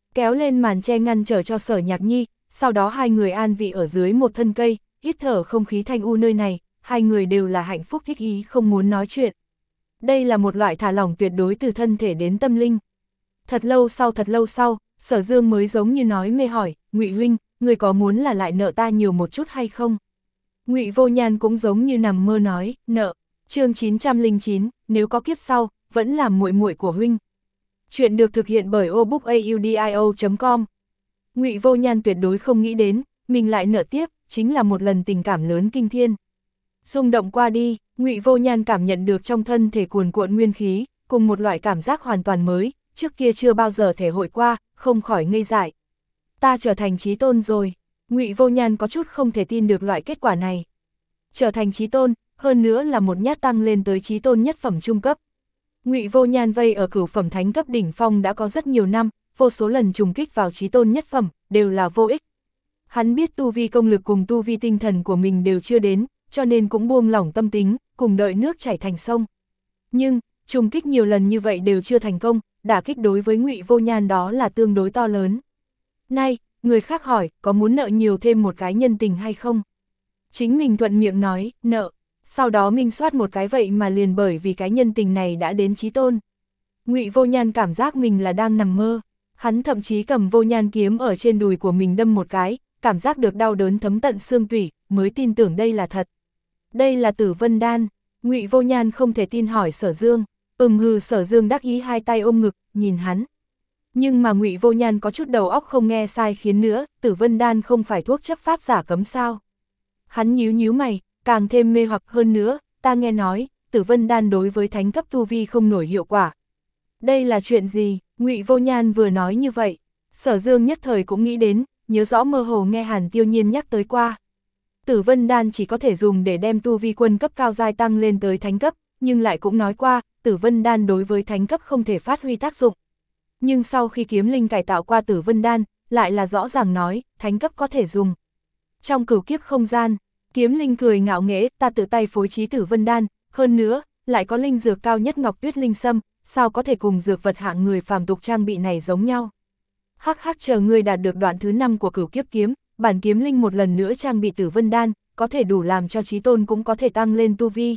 kéo lên màn che ngăn trở cho Sở Nhạc Nhi, sau đó hai người an vị ở dưới một thân cây, hít thở không khí thanh u nơi này, hai người đều là hạnh phúc thích ý không muốn nói chuyện. Đây là một loại thả lỏng tuyệt đối từ thân thể đến tâm linh. Thật lâu sau thật lâu sau, Sở Dương mới giống như nói mê hỏi, Ngụy huynh, người có muốn là lại nợ ta nhiều một chút hay không? Ngụy Vô Nhan cũng giống như nằm mơ nói, nợ. Chương chín trăm lẻ chín, nếu có kiếp sau, vẫn làm muội muội của huynh. Chuyện được thực hiện bởi ô book audio chấm com. Ngụy Vô Nhan tuyệt đối không nghĩ đến, mình lại nợ tiếp, chính là một lần tình cảm lớn kinh thiên. Rung động qua đi, Ngụy Vô Nhan cảm nhận được trong thân thể cuồn cuộn nguyên khí, cùng một loại cảm giác hoàn toàn mới, trước kia chưa bao giờ thể hội qua, không khỏi ngây dại. Ta trở thành chí tôn rồi. Ngụy Vô Nhan có chút không thể tin được loại kết quả này. Trở thành chí tôn, hơn nữa là một nhát tăng lên tới chí tôn nhất phẩm trung cấp. Ngụy Vô Nhan vây ở cửu phẩm thánh cấp đỉnh phong đã có rất nhiều năm, vô số lần trùng kích vào chí tôn nhất phẩm, đều là vô ích. Hắn biết tu vi công lực cùng tu vi tinh thần của mình đều chưa đến, cho nên cũng buông lỏng tâm tính, cùng đợi nước chảy thành sông. Nhưng, trùng kích nhiều lần như vậy đều chưa thành công, đả kích đối với Ngụy Vô Nhan đó là tương đối to lớn. Nay, người khác hỏi, có muốn nợ nhiều thêm một cái nhân tình hay không? Chính mình thuận miệng nói, nợ. Sau đó minh soát một cái vậy mà liền bởi vì cái nhân tình này đã đến chí tôn. Ngụy Vô Nhan cảm giác mình là đang nằm mơ. Hắn thậm chí cầm Vô Nhan kiếm ở trên đùi của mình đâm một cái, cảm giác được đau đớn thấm tận xương tủy, mới tin tưởng đây là thật. Đây là Tử Vân Đan. Ngụy Vô Nhan không thể tin hỏi Sở Dương. Ừm hừ, Sở Dương đắc ý hai tay ôm ngực, nhìn hắn. Nhưng mà Ngụy Vô Nhan có chút đầu óc không nghe sai khiến nữa, Tử Vân Đan không phải thuốc chấp pháp giả cấm sao. Hắn nhíu nhíu mày, càng thêm mê hoặc hơn nữa, ta nghe nói, Tử Vân Đan đối với thánh cấp tu vi không nổi hiệu quả. Đây là chuyện gì? Ngụy Vô Nhan vừa nói như vậy, Sở Dương nhất thời cũng nghĩ đến, nhớ rõ mơ hồ nghe Hàn Tiêu Nhiên nhắc tới qua. Tử Vân Đan chỉ có thể dùng để đem tu vi quân cấp cao giai tăng lên tới thánh cấp, nhưng lại cũng nói qua, Tử Vân Đan đối với thánh cấp không thể phát huy tác dụng. Nhưng sau khi Kiếm Linh cải tạo qua Tử Vân Đan, lại là rõ ràng nói, thánh cấp có thể dùng. Trong cửu kiếp không gian, Kiếm Linh cười ngạo nghễ, ta tự tay phối trí Tử Vân Đan, hơn nữa, lại có linh dược cao nhất Ngọc Tuyết Linh Sâm, sao có thể cùng dược vật hạng người phàm tục trang bị này giống nhau. Hắc hắc, chờ ngươi đạt được đoạn thứ năm của cửu kiếp kiếm, bản Kiếm Linh một lần nữa trang bị Tử Vân Đan, có thể đủ làm cho chí tôn cũng có thể tăng lên tu vi.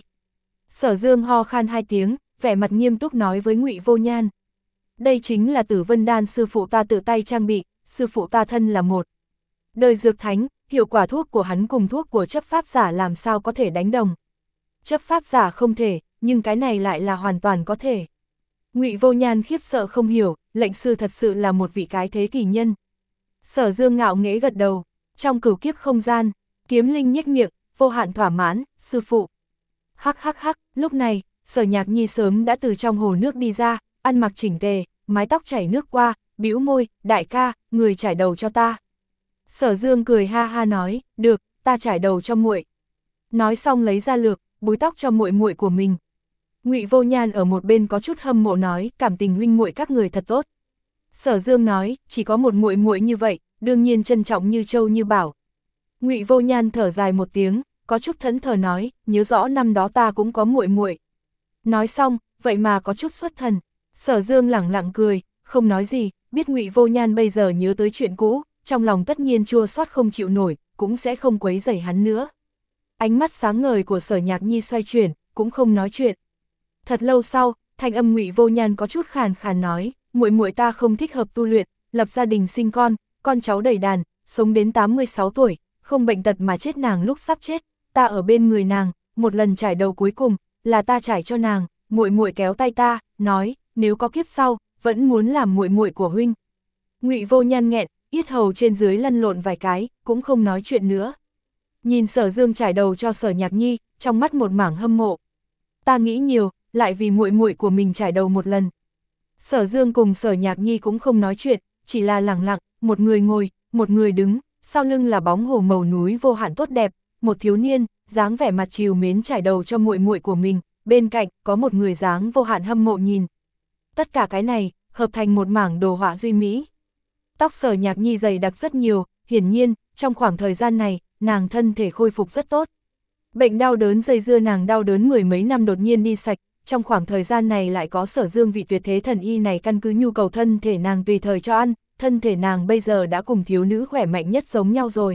Sở Dương ho khan hai tiếng, vẻ mặt nghiêm túc nói với Ngụy Vô Nhan. Đây chính là Tử Vân Đan sư phụ ta tự tay trang bị, sư phụ ta thân là một đời dược thánh, hiệu quả thuốc của hắn cùng thuốc của chấp pháp giả làm sao có thể đánh đồng. Chấp pháp giả không thể, nhưng cái này lại là hoàn toàn có thể. Ngụy Vô Nhan khiếp sợ không hiểu, lệnh sư thật sự là một vị cái thế kỳ nhân. Sở Dương ngạo nghễ gật đầu, trong cửu kiếp không gian, Kiếm Linh nhếch miệng, vô hạn thỏa mãn, sư phụ. Hắc hắc hắc, lúc này, Sở Nhạc Nhi sớm đã từ trong hồ nước đi ra, ăn mặc chỉnh tề, mái tóc chảy nước qua, bĩu môi, đại ca, người trải đầu cho ta. Sở Dương cười ha ha nói, được, ta trải đầu cho muội. Nói xong lấy ra lược, búi tóc cho muội muội của mình. Ngụy Vô Nhan ở một bên có chút hâm mộ nói, cảm tình huynh muội các người thật tốt. Sở Dương nói, chỉ có một muội muội như vậy, đương nhiên trân trọng như châu như bảo. Ngụy Vô Nhan thở dài một tiếng, có chút thẫn thờ nói, nhớ rõ năm đó ta cũng có muội muội. Nói xong, vậy mà có chút xuất thần. Sở Dương lẳng lặng cười, không nói gì, biết Ngụy Vô Nhan bây giờ nhớ tới chuyện cũ, trong lòng tất nhiên chua xót không chịu nổi, cũng sẽ không quấy rầy hắn nữa. Ánh mắt sáng ngời của Sở Nhạc Nhi xoay chuyển, cũng không nói chuyện. Thật lâu sau, thanh âm Ngụy Vô Nhan có chút khàn khàn nói, muội muội ta không thích hợp tu luyện, lập gia đình sinh con, con cháu đầy đàn, sống đến tám mươi sáu tuổi, không bệnh tật mà chết nàng lúc sắp chết, ta ở bên người nàng, một lần trải đầu cuối cùng, là ta trải cho nàng, muội muội kéo tay ta, nói, nếu có kiếp sau, vẫn muốn làm muội muội của huynh. Ngụy Vô Nhan nghẹn, yết hầu trên dưới lăn lộn vài cái, cũng không nói chuyện nữa. Nhìn Sở Dương trải đầu cho Sở Nhạc Nhi, trong mắt một mảng hâm mộ. Ta nghĩ nhiều, lại vì muội muội của mình trải đầu một lần. Sở Dương cùng Sở Nhạc Nhi cũng không nói chuyện, chỉ là lặng lặng, một người ngồi, một người đứng, sau lưng là bóng hồ màu núi vô hạn tốt đẹp, một thiếu niên, dáng vẻ mặt trìu mến trải đầu cho muội muội của mình, bên cạnh có một người dáng vô hạn hâm mộ nhìn. Tất cả cái này, hợp thành một mảng đồ họa duy mỹ. Tóc Sở Nhạc Nhi dày đặc rất nhiều, hiển nhiên, trong khoảng thời gian này, nàng thân thể khôi phục rất tốt. Bệnh đau đớn dây dưa nàng đau đớn mười mấy năm đột nhiên đi sạch, trong khoảng thời gian này lại có Sở Dương vị tuyệt thế thần y này căn cứ nhu cầu thân thể nàng tùy thời cho ăn, thân thể nàng bây giờ đã cùng thiếu nữ khỏe mạnh nhất giống nhau rồi.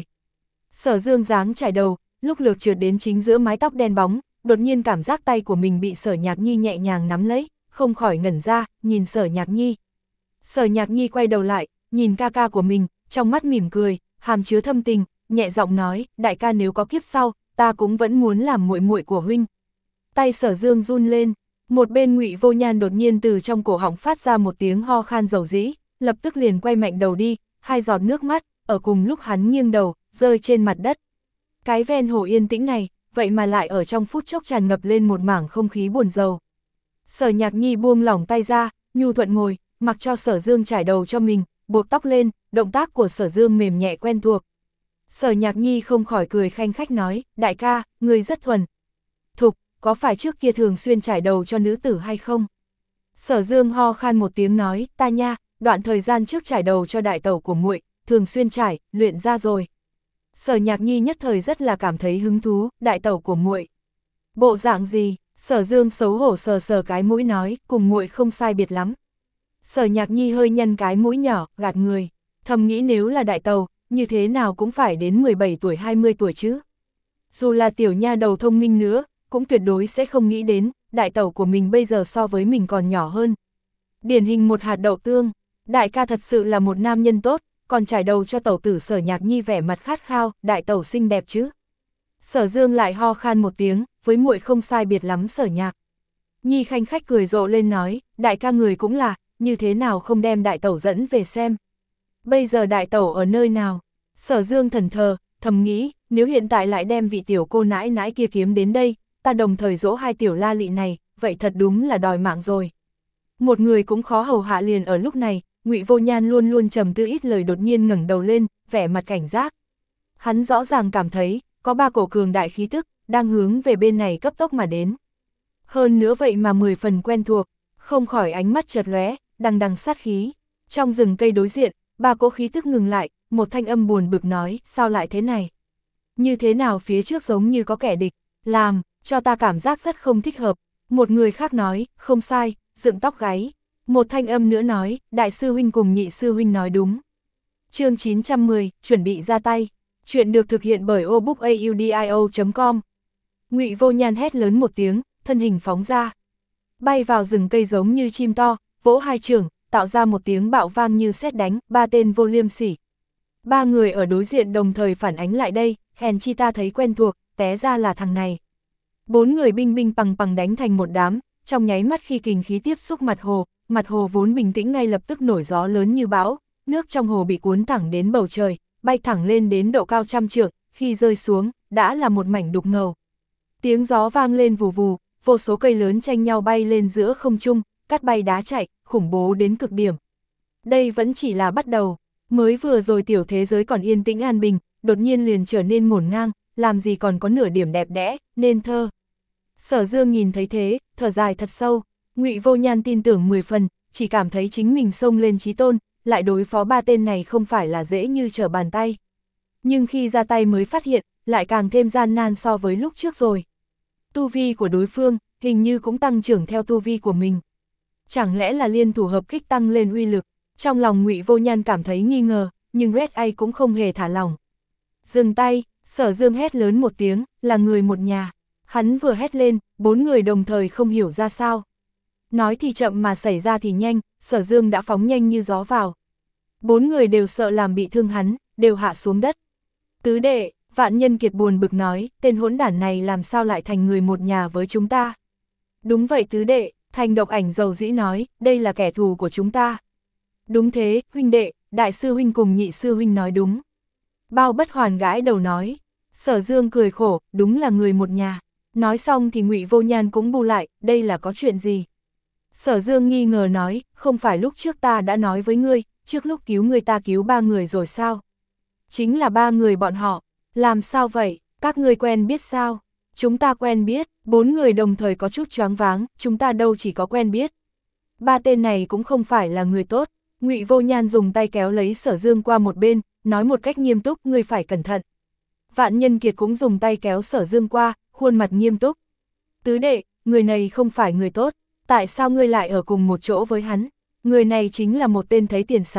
Sở Dương dáng trải đầu, lúc lượt trượt đến chính giữa mái tóc đen bóng, đột nhiên cảm giác tay của mình bị Sở Nhạc Nhi nhẹ nhàng nắm lấy, không khỏi ngẩn ra, nhìn Sở Nhạc Nhi. Sở Nhạc Nhi quay đầu lại, nhìn ca ca của mình, trong mắt mỉm cười, hàm chứa thâm tình, nhẹ giọng nói, đại ca nếu có kiếp sau, ta cũng vẫn muốn làm muội muội của huynh. Tay Sở Dương run lên, một bên Ngụy Vô Nhan đột nhiên từ trong cổ họng phát ra một tiếng ho khan dầu dĩ, lập tức liền quay mạnh đầu đi, hai giọt nước mắt, ở cùng lúc hắn nghiêng đầu, rơi trên mặt đất. Cái ven hồ yên tĩnh này, vậy mà lại ở trong phút chốc tràn ngập lên một mảng không khí buồn rầu. Sở Nhạc Nhi buông lỏng tay ra, nhu thuận ngồi, mặc cho Sở Dương trải đầu cho mình, buộc tóc lên, động tác của Sở Dương mềm nhẹ quen thuộc. Sở Nhạc Nhi không khỏi cười khanh khách nói, đại ca, người rất thuần. Thục, có phải trước kia thường xuyên trải đầu cho nữ tử hay không? Sở Dương ho khan một tiếng nói, ta nha, đoạn thời gian trước trải đầu cho đại tẩu của muội, thường xuyên trải, luyện ra rồi. Sở Nhạc Nhi nhất thời rất là cảm thấy hứng thú, đại tẩu của muội. Bộ dạng gì? Sở Dương xấu hổ sờ sờ cái mũi nói, cùng muội không sai biệt lắm. Sở Nhạc Nhi hơi nhăn cái mũi nhỏ, gạt người, thầm nghĩ nếu là đại tẩu, như thế nào cũng phải đến mười bảy tuổi hai mươi tuổi chứ. Dù là tiểu nha đầu thông minh nữa, cũng tuyệt đối sẽ không nghĩ đến, đại tẩu của mình bây giờ so với mình còn nhỏ hơn. Điển hình một hạt đậu tương, đại ca thật sự là một nam nhân tốt, còn trải đầu cho tẩu tử. Sở Nhạc Nhi vẻ mặt khát khao, đại tẩu xinh đẹp chứ. Sở Dương lại ho khan một tiếng, với muội không sai biệt lắm Sở Nhạc Nhi khanh khách cười rộ lên nói, đại ca người cũng là, như thế nào không đem đại tẩu dẫn về xem. Bây giờ đại tẩu ở nơi nào? Sở Dương thần thờ, thầm nghĩ, nếu hiện tại lại đem vị tiểu cô nãi nãi kia kiếm đến đây, ta đồng thời dỗ hai tiểu la lị này, vậy thật đúng là đòi mạng rồi. Một người cũng khó hầu hạ liền ở lúc này, Ngụy Vô Nhan luôn luôn trầm tư ít lời đột nhiên ngẩng đầu lên, vẻ mặt cảnh giác. Hắn rõ ràng cảm thấy, có ba cổ cường đại khí tức, đang hướng về bên này cấp tốc mà đến. Hơn nữa vậy mà mười phần quen thuộc, không khỏi ánh mắt chợt lóe, đằng đằng sát khí. Trong rừng cây đối diện, ba cỗ khí tức ngừng lại, một thanh âm buồn bực nói, sao lại thế này? Như thế nào phía trước giống như có kẻ địch, làm, cho ta cảm giác rất không thích hợp. Một người khác nói, không sai, dựng tóc gáy. Một thanh âm nữa nói, đại sư huynh cùng nhị sư huynh nói đúng. Chương chín trăm mười, chuẩn bị ra tay. Chuyện được thực hiện bởi obookaudio chấm com. Ngụy Vô Nhan hét lớn một tiếng, thân hình phóng ra. Bay vào rừng cây giống như chim to, vỗ hai chưởng, tạo ra một tiếng bạo vang như sét đánh, ba tên vô liêm sỉ. Ba người ở đối diện đồng thời phản ánh lại đây, hèn chi ta thấy quen thuộc, té ra là thằng này. Bốn người binh binh pằng pằng đánh thành một đám, trong nháy mắt khi kình khí tiếp xúc mặt hồ, mặt hồ vốn bình tĩnh ngay lập tức nổi gió lớn như bão, nước trong hồ bị cuốn thẳng đến bầu trời, bay thẳng lên đến độ cao trăm trượng, khi rơi xuống, đã là một mảnh đục ngầu. Tiếng gió vang lên vù vù, vô số cây lớn tranh nhau bay lên giữa không trung, cát bay đá chạy, khủng bố đến cực điểm. Đây vẫn chỉ là bắt đầu, mới vừa rồi tiểu thế giới còn yên tĩnh an bình, đột nhiên liền trở nên ngổn ngang, làm gì còn có nửa điểm đẹp đẽ, nên thơ. Sở Dương nhìn thấy thế, thở dài thật sâu, Ngụy Vô Nhan tin tưởng mười phần, chỉ cảm thấy chính mình xông lên chí tôn, lại đối phó ba tên này không phải là dễ như trở bàn tay. Nhưng khi ra tay mới phát hiện, lại càng thêm gian nan so với lúc trước rồi. Tu vi của đối phương, hình như cũng tăng trưởng theo tu vi của mình. Chẳng lẽ là liên thủ hợp kích tăng lên uy lực? Trong lòng Ngụy Vô Nhan cảm thấy nghi ngờ, nhưng Red A cũng không hề thả lỏng. Dừng tay, Sở Dương hét lớn một tiếng, là người một nhà. Hắn vừa hét lên, bốn người đồng thời không hiểu ra sao. Nói thì chậm mà xảy ra thì nhanh, Sở Dương đã phóng nhanh như gió vào. Bốn người đều sợ làm bị thương hắn, đều hạ xuống đất. Tứ đệ, Vạn Nhân Kiệt buồn bực nói, tên hỗn đản này làm sao lại thành người một nhà với chúng ta? Đúng vậy tứ đệ, Thành Độc Ảnh dầu dĩ nói, đây là kẻ thù của chúng ta. Đúng thế, huynh đệ, đại sư huynh cùng nhị sư huynh nói đúng. Bao Bất Hoàn gãi đầu nói. Sở Dương cười khổ, đúng là người một nhà. Nói xong thì Ngụy Vô Nhan cũng bu lại, đây là có chuyện gì? Sở Dương nghi ngờ nói, không phải lúc trước ta đã nói với ngươi, trước lúc cứu ngươi ta cứu ba người rồi sao? Chính là ba người bọn họ, làm sao vậy, các ngươi quen biết sao? Chúng ta quen biết, bốn người đồng thời có chút choáng váng, chúng ta đâu chỉ có quen biết. Ba tên này cũng không phải là người tốt. Ngụy Vô Nhan dùng tay kéo lấy Sở Dương qua một bên, nói một cách nghiêm túc, ngươi phải cẩn thận. Vạn Nhân Kiệt cũng dùng tay kéo Sở Dương qua, khuôn mặt nghiêm túc. Tứ đệ, người này không phải người tốt, tại sao ngươi lại ở cùng một chỗ với hắn? Người này chính là một tên thấy tiền sáng mắt,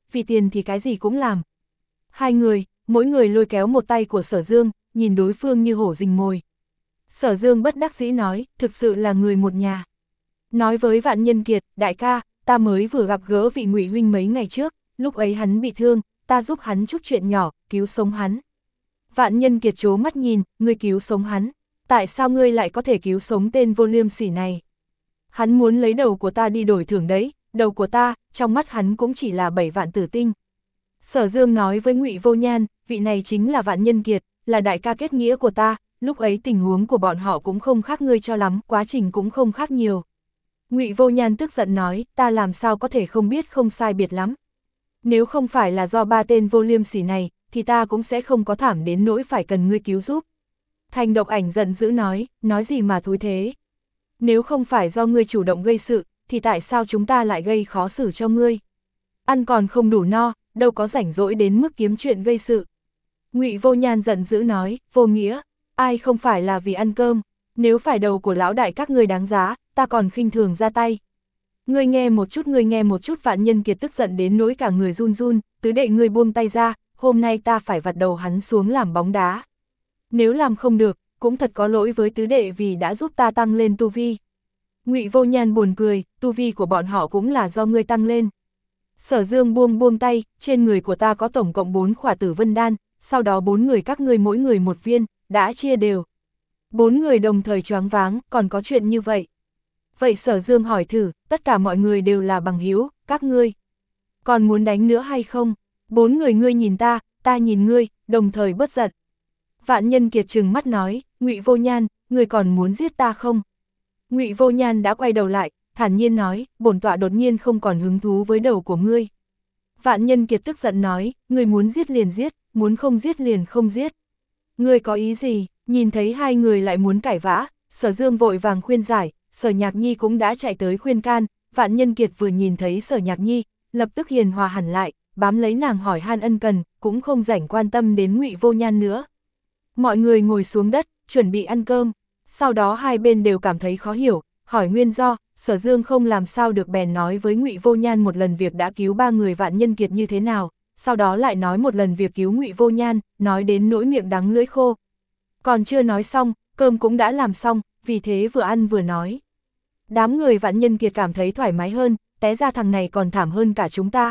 vì tiền thì cái gì cũng làm. Hai người, mỗi người lôi kéo một tay của Sở Dương, nhìn đối phương như hổ rình mồi. Sở Dương bất đắc dĩ nói, thực sự là người một nhà. Nói với Vạn Nhân Kiệt, đại ca, ta mới vừa gặp gỡ vị Ngụy huynh mấy ngày trước, lúc ấy hắn bị thương, ta giúp hắn chút chuyện nhỏ, cứu sống hắn. Vạn Nhân Kiệt trố mắt nhìn, ngươi cứu sống hắn, tại sao ngươi lại có thể cứu sống tên vô liêm sỉ này? Hắn muốn lấy đầu của ta đi đổi thưởng đấy, đầu của ta, trong mắt hắn cũng chỉ là bảy vạn tử tinh. Sở Dương nói với Ngụy Vô Nhan, vị này chính là Vạn Nhân Kiệt, là đại ca kết nghĩa của ta, lúc ấy tình huống của bọn họ cũng không khác ngươi cho lắm, quá trình cũng không khác nhiều. Ngụy Vô Nhan tức giận nói, ta làm sao có thể không biết không sai biệt lắm. Nếu không phải là do ba tên vô liêm sỉ này, thì ta cũng sẽ không có thảm đến nỗi phải cần ngươi cứu giúp. Thành Độc Ảnh giận dữ nói, nói gì mà thúi thế. Nếu không phải do ngươi chủ động gây sự, thì tại sao chúng ta lại gây khó xử cho ngươi? Ăn còn không đủ no, đâu có rảnh rỗi đến mức kiếm chuyện gây sự. Ngụy Vô Nhan giận dữ nói, vô nghĩa, ai không phải là vì ăn cơm, nếu phải đầu của lão đại các ngươi đáng giá, ta còn khinh thường ra tay. Ngươi nghe một chút, ngươi nghe một chút. Vạn Nhân Kiệt tức giận đến nỗi cả người run run, tứ đệ ngươi buông tay ra, hôm nay ta phải vặt đầu hắn xuống làm bóng đá. Nếu làm không được, cũng thật có lỗi với tứ đệ vì đã giúp ta tăng lên tu vi. Ngụy Vô Nhan buồn cười, tu vi của bọn họ cũng là do ngươi tăng lên. Sở Dương buông buông tay, trên người của ta có tổng cộng bốn khỏa tử vân đan, sau đó bốn người các ngươi mỗi người một viên, đã chia đều. Bốn người đồng thời choáng váng, còn có chuyện như vậy. Vậy Sở Dương hỏi thử, tất cả mọi người đều là bằng hữu, các ngươi còn muốn đánh nữa hay không? Bốn người ngươi nhìn ta, ta nhìn ngươi, đồng thời bất giận. Vạn Nhân Kiệt trừng mắt nói, Ngụy Vô Nhan, ngươi còn muốn giết ta không? Ngụy Vô Nhan đã quay đầu lại, thản nhiên nói, bổn tọa đột nhiên không còn hứng thú với đầu của ngươi. Vạn Nhân Kiệt tức giận nói, ngươi muốn giết liền giết, muốn không giết liền không giết. Ngươi có ý gì? Nhìn thấy hai người lại muốn cãi vã, Sở Dương vội vàng khuyên giải, Sở Nhạc Nhi cũng đã chạy tới khuyên can. Vạn Nhân Kiệt vừa nhìn thấy Sở Nhạc Nhi, lập tức hiền hòa hẳn lại, bám lấy nàng hỏi han ân cần, cũng không rảnh quan tâm đến Ngụy Vô Nhan nữa. Mọi người ngồi xuống đất, chuẩn bị ăn cơm, sau đó hai bên đều cảm thấy khó hiểu, hỏi nguyên do. Sở Dương không làm sao được bèn nói với Ngụy Vô Nhan một lần việc đã cứu ba người Vạn Nhân Kiệt như thế nào, sau đó lại nói một lần việc cứu Ngụy Vô Nhan, nói đến nỗi miệng đắng lưỡi khô. Còn chưa nói xong, cơm cũng đã làm xong, vì thế vừa ăn vừa nói. Đám người Vạn Nhân Kiệt cảm thấy thoải mái hơn, té ra thằng này còn thảm hơn cả chúng ta.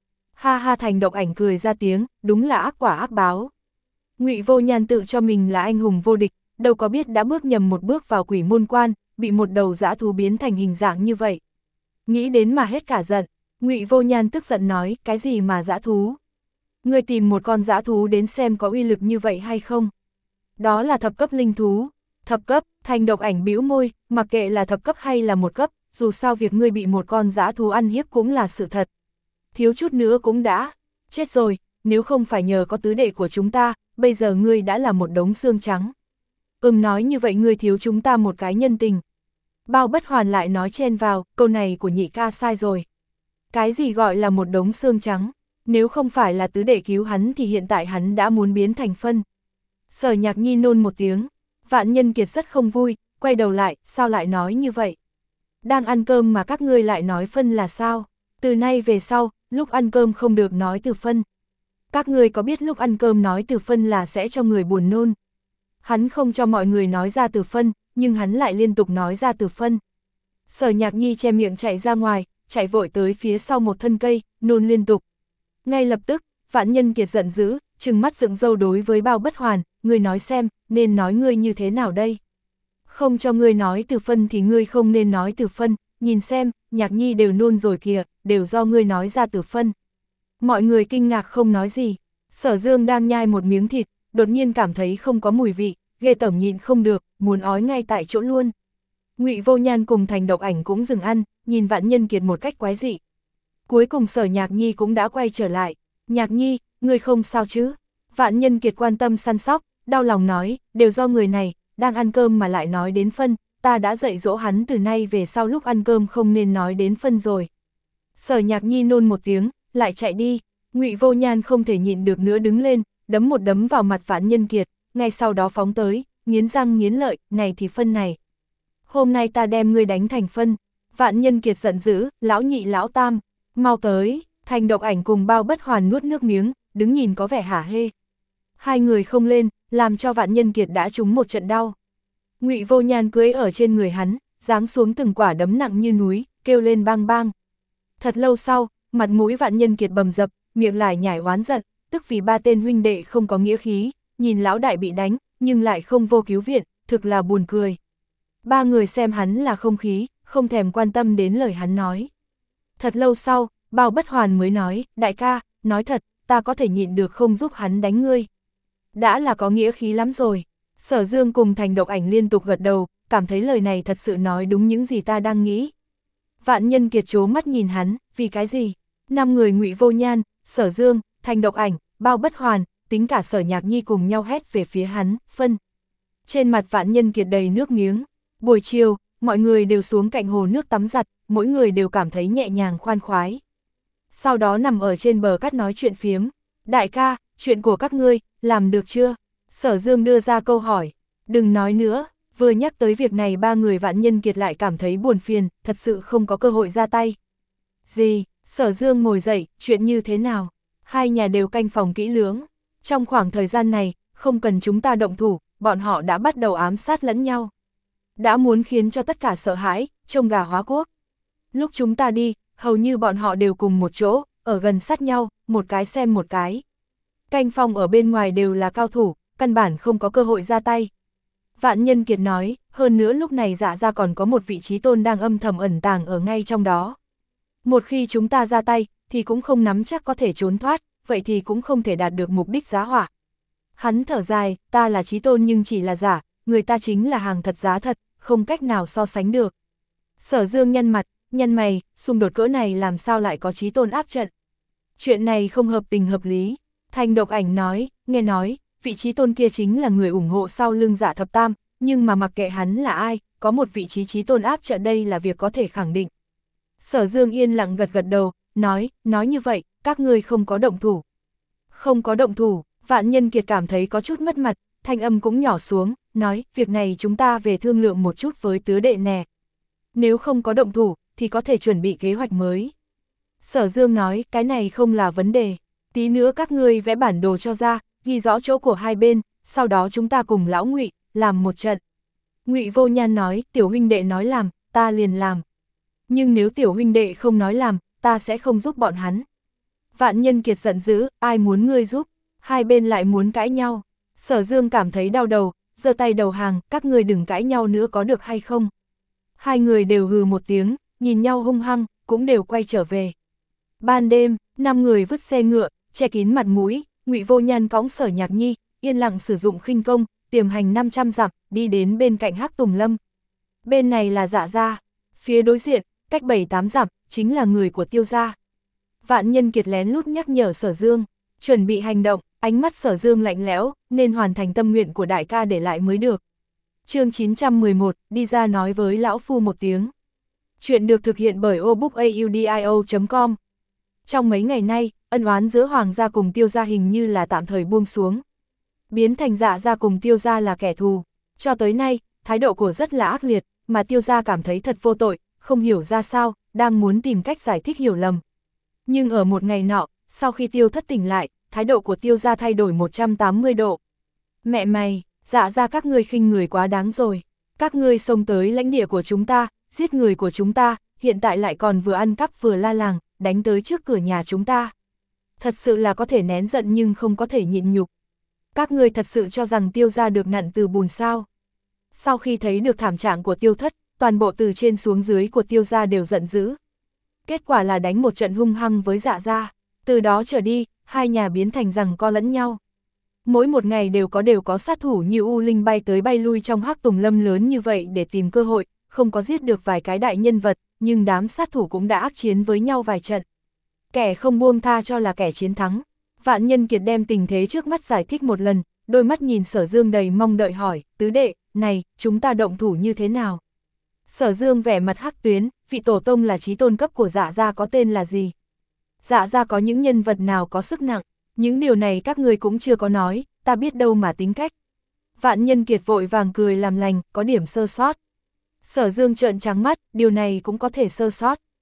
Ha ha. Thành Độc Ảnh cười ra tiếng, đúng là ác quả ác báo. Ngụy Vô Nhan tự cho mình là anh hùng vô địch, đâu có biết đã bước nhầm một bước vào quỷ môn quan, bị một đầu dã thú biến thành hình dạng như vậy. Nghĩ đến mà hết cả giận, Ngụy Vô Nhan tức giận nói, cái gì mà dã thú? Ngươi tìm một con dã thú đến xem có uy lực như vậy hay không? Đó là thập cấp linh thú. Thập cấp. Thành Độc Ảnh bĩu môi, mặc kệ là thập cấp hay là một cấp, dù sao việc ngươi bị một con dã thú ăn hiếp cũng là sự thật. Thiếu chút nữa cũng đã chết rồi, nếu không phải nhờ có tứ đệ của chúng ta, bây giờ ngươi đã là một đống xương trắng. Ừm, nói như vậy ngươi thiếu chúng ta một cái nhân tình. Bao Bất Hoàn lại nói chen vào, câu này của nhị ca sai rồi. Cái gì gọi là một đống xương trắng? Nếu không phải là tứ đệ cứu hắn thì hiện tại hắn đã muốn biến thành phân. Sở Nhạc Nhi nôn một tiếng. Vạn Nhân Kiệt rất không vui, quay đầu lại, sao lại nói như vậy? Đang ăn cơm mà các ngươi lại nói phân là sao? Từ nay về sau, lúc ăn cơm không được nói từ phân. Các ngươi có biết lúc ăn cơm nói từ phân là sẽ cho người buồn nôn? Hắn không cho mọi người nói ra từ phân, nhưng hắn lại liên tục nói ra từ phân. Sở Nhạc Nhi che miệng chạy ra ngoài, chạy vội tới phía sau một thân cây, nôn liên tục. Ngay lập tức, Vạn Nhân Kiệt giận dữ, trừng mắt dựng râu đối với Bao Bất Hoàn, ngươi nói xem, nên nói ngươi như thế nào đây? Không cho ngươi nói từ phân thì ngươi không nên nói từ phân, nhìn xem, Nhạc Nhi đều nôn rồi kìa, đều do ngươi nói ra từ phân. Mọi người kinh ngạc không nói gì. Sở Dương đang nhai một miếng thịt, đột nhiên cảm thấy không có mùi vị, ghê tởm nhịn không được, muốn ói ngay tại chỗ luôn. Ngụy Vô Nhan cùng Thành Độc Ảnh cũng dừng ăn, nhìn Vạn Nhân Kiệt một cách quái dị. Cuối cùng Sở Nhạc Nhi cũng đã quay trở lại. Nhạc Nhi, ngươi không sao chứ? Vạn Nhân Kiệt quan tâm săn sóc, đau lòng nói, đều do người này, đang ăn cơm mà lại nói đến phân, ta đã dạy dỗ hắn từ nay về sau lúc ăn cơm không nên nói đến phân rồi. Sở Nhạc Nhi nôn một tiếng, lại chạy đi. Ngụy Vô Nhan không thể nhịn được nữa đứng lên, đấm một đấm vào mặt Vạn Nhân Kiệt, ngay sau đó phóng tới, nghiến răng nghiến lợi, này thì phân này. Hôm nay ta đem ngươi đánh thành phân. Vạn Nhân Kiệt giận dữ, lão nhị lão tam, mau tới. Thành Độc Ảnh cùng Bao Bất Hoàn nuốt nước miếng, đứng nhìn có vẻ hả hê. Hai người không lên, làm cho Vạn Nhân Kiệt đã trúng một trận đau. Ngụy Vô Nhan cưỡi ở trên người hắn, giáng xuống từng quả đấm nặng như núi, kêu lên bang bang. Thật lâu sau, mặt mũi Vạn Nhân Kiệt bầm dập, miệng lại nhảy oán giận, tức vì ba tên huynh đệ không có nghĩa khí, nhìn lão đại bị đánh, nhưng lại không vô cứu viện, thực là buồn cười. Ba người xem hắn là không khí, không thèm quan tâm đến lời hắn nói. Thật lâu sau, Bao Bất Hoàn mới nói, đại ca, nói thật, ta có thể nhịn được không giúp hắn đánh ngươi. Đã là có nghĩa khí lắm rồi. Sở Dương cùng Thành Độc Ảnh liên tục gật đầu, cảm thấy lời này thật sự nói đúng những gì ta đang nghĩ. Vạn Nhân Kiệt trố mắt nhìn hắn, vì cái gì? Năm người Ngụy Vô Nhan, Sở Dương, Thành Độc Ảnh, Bao Bất Hoàn, tính cả Sở Nhạc Nhi cùng nhau hét về phía hắn, phân. Trên mặt Vạn Nhân Kiệt đầy nước miếng. Buổi chiều, mọi người đều xuống cạnh hồ nước tắm giặt, mỗi người đều cảm thấy nhẹ nhàng khoan khoái. Sau đó nằm ở trên bờ cát nói chuyện phiếm. Đại ca, chuyện của các ngươi, làm được chưa? Sở Dương đưa ra câu hỏi. Đừng nói nữa, vừa nhắc tới việc này ba người Vạn Nhân Kiệt lại cảm thấy buồn phiền, thật sự không có cơ hội ra tay. Gì? Sở Dương ngồi dậy, chuyện như thế nào? Hai nhà đều canh phòng kỹ lưỡng. Trong khoảng thời gian này, không cần chúng ta động thủ, bọn họ đã bắt đầu ám sát lẫn nhau. Đã muốn khiến cho tất cả sợ hãi, trông gà hóa quốc. Lúc chúng ta đi, hầu như bọn họ đều cùng một chỗ, ở gần sát nhau, một cái xem một cái. Canh phòng ở bên ngoài đều là cao thủ, căn bản không có cơ hội ra tay. Vạn Nhân Kiệt nói, hơn nữa lúc này Dạ Gia còn có một vị trí tôn đang âm thầm ẩn tàng ở ngay trong đó. Một khi chúng ta ra tay, thì cũng không nắm chắc có thể trốn thoát, vậy thì cũng không thể đạt được mục đích giá họa. Hắn thở dài, ta là trí tôn nhưng chỉ là giả, người ta chính là hàng thật giá thật, không cách nào so sánh được. Sở Dương nhăn mặt, nhăn mày, xung đột cỡ này làm sao lại có trí tôn áp trận. Chuyện này không hợp tình hợp lý. Thành Độc Ảnh nói, nghe nói, vị trí tôn kia chính là người ủng hộ sau lưng Dạ Thập Tam, nhưng mà mặc kệ hắn là ai, có một vị trí trí tôn áp trận đây là việc có thể khẳng định. Sở Dương yên lặng gật gật đầu, nói, nói như vậy, các ngươi không có động thủ. Không có động thủ, Vạn Nhân Kiệt cảm thấy có chút mất mặt, thanh âm cũng nhỏ xuống, nói, việc này chúng ta về thương lượng một chút với tứ đệ nè. Nếu không có động thủ, thì có thể chuẩn bị kế hoạch mới. Sở Dương nói, cái này không là vấn đề. Tí nữa các ngươi vẽ bản đồ cho ra, ghi rõ chỗ của hai bên, sau đó chúng ta cùng lão Ngụy làm một trận. Ngụy Vô Nhan nói, tiểu huynh đệ nói làm, ta liền làm. Nhưng nếu tiểu huynh đệ không nói làm, ta sẽ không giúp bọn hắn. Vạn Nhân Kiệt giận dữ, ai muốn ngươi giúp? Hai bên lại muốn cãi nhau. Sở Dương cảm thấy đau đầu, giơ tay đầu hàng, các ngươi đừng cãi nhau nữa có được hay không? Hai người đều hừ một tiếng, nhìn nhau hung hăng, cũng đều quay trở về. Ban đêm, năm người vứt xe ngựa, che kín mặt mũi, Ngụy Vô Nhan cõng Sở Nhạc Nhi, yên lặng sử dụng khinh công, tiềm hành năm trăm dặm, đi đến bên cạnh Hắc Tùng Lâm. Bên này là Dạ Gia, phía đối diện, cách bảy tám dặm, chính là người của Tiêu gia. Vạn Nhân Kiệt lén lút nhắc nhở Sở Dương, chuẩn bị hành động, ánh mắt Sở Dương lạnh lẽo, nên hoàn thành tâm nguyện của đại ca để lại mới được. Chương chín trăm mười một, đi ra nói với lão phu một tiếng. Chuyện được thực hiện bởi obookaudio chấm com. Trong mấy ngày nay, ân oán giữa Hoàng gia cùng Tiêu gia hình như là tạm thời buông xuống. Biến thành Dạ gia cùng Tiêu gia là kẻ thù. Cho tới nay, thái độ của rất là ác liệt, mà Tiêu gia cảm thấy thật vô tội, không hiểu ra sao, đang muốn tìm cách giải thích hiểu lầm. Nhưng ở một ngày nọ, sau khi Tiêu Thất tỉnh lại, thái độ của Tiêu gia thay đổi một trăm tám mươi độ. Mẹ mày, Dạ gia các ngươi khinh người quá đáng rồi. Các ngươi xông tới lãnh địa của chúng ta, giết người của chúng ta, hiện tại lại còn vừa ăn cắp vừa la làng, đánh tới trước cửa nhà chúng ta. Thật sự là có thể nén giận nhưng không có thể nhịn nhục. Các ngươi thật sự cho rằng Tiêu gia được nặn từ bùn sao? Sau khi thấy được thảm trạng của Tiêu Thất, toàn bộ từ trên xuống dưới của Tiêu gia đều giận dữ. Kết quả là đánh một trận hung hăng với Dạ gia. Từ đó trở đi, hai nhà biến thành giằng co lẫn nhau. Mỗi một ngày đều có đều có sát thủ như U Linh bay tới bay lui trong Hắc Tùng Lâm lớn như vậy để tìm cơ hội, không có giết được vài cái đại nhân vật, nhưng đám sát thủ cũng đã ác chiến với nhau vài trận. Kẻ không buông tha cho là kẻ chiến thắng. Vạn Nhân Kiệt đem tình thế trước mắt giải thích một lần, đôi mắt nhìn Sở Dương đầy mong đợi hỏi, tứ đệ, này, chúng ta động thủ như thế nào? Sở Dương vẻ mặt hắc tuyến, vị tổ tông là chí tôn cấp của Dạ gia có tên là gì? Dạ gia có những nhân vật nào có sức nặng? Những điều này các người cũng chưa có nói, ta biết đâu mà tính cách. Vạn Nhân Kiệt vội vàng cười làm lành, có điểm sơ sót. Sở Dương trợn trắng mắt, điều này cũng có thể sơ sót.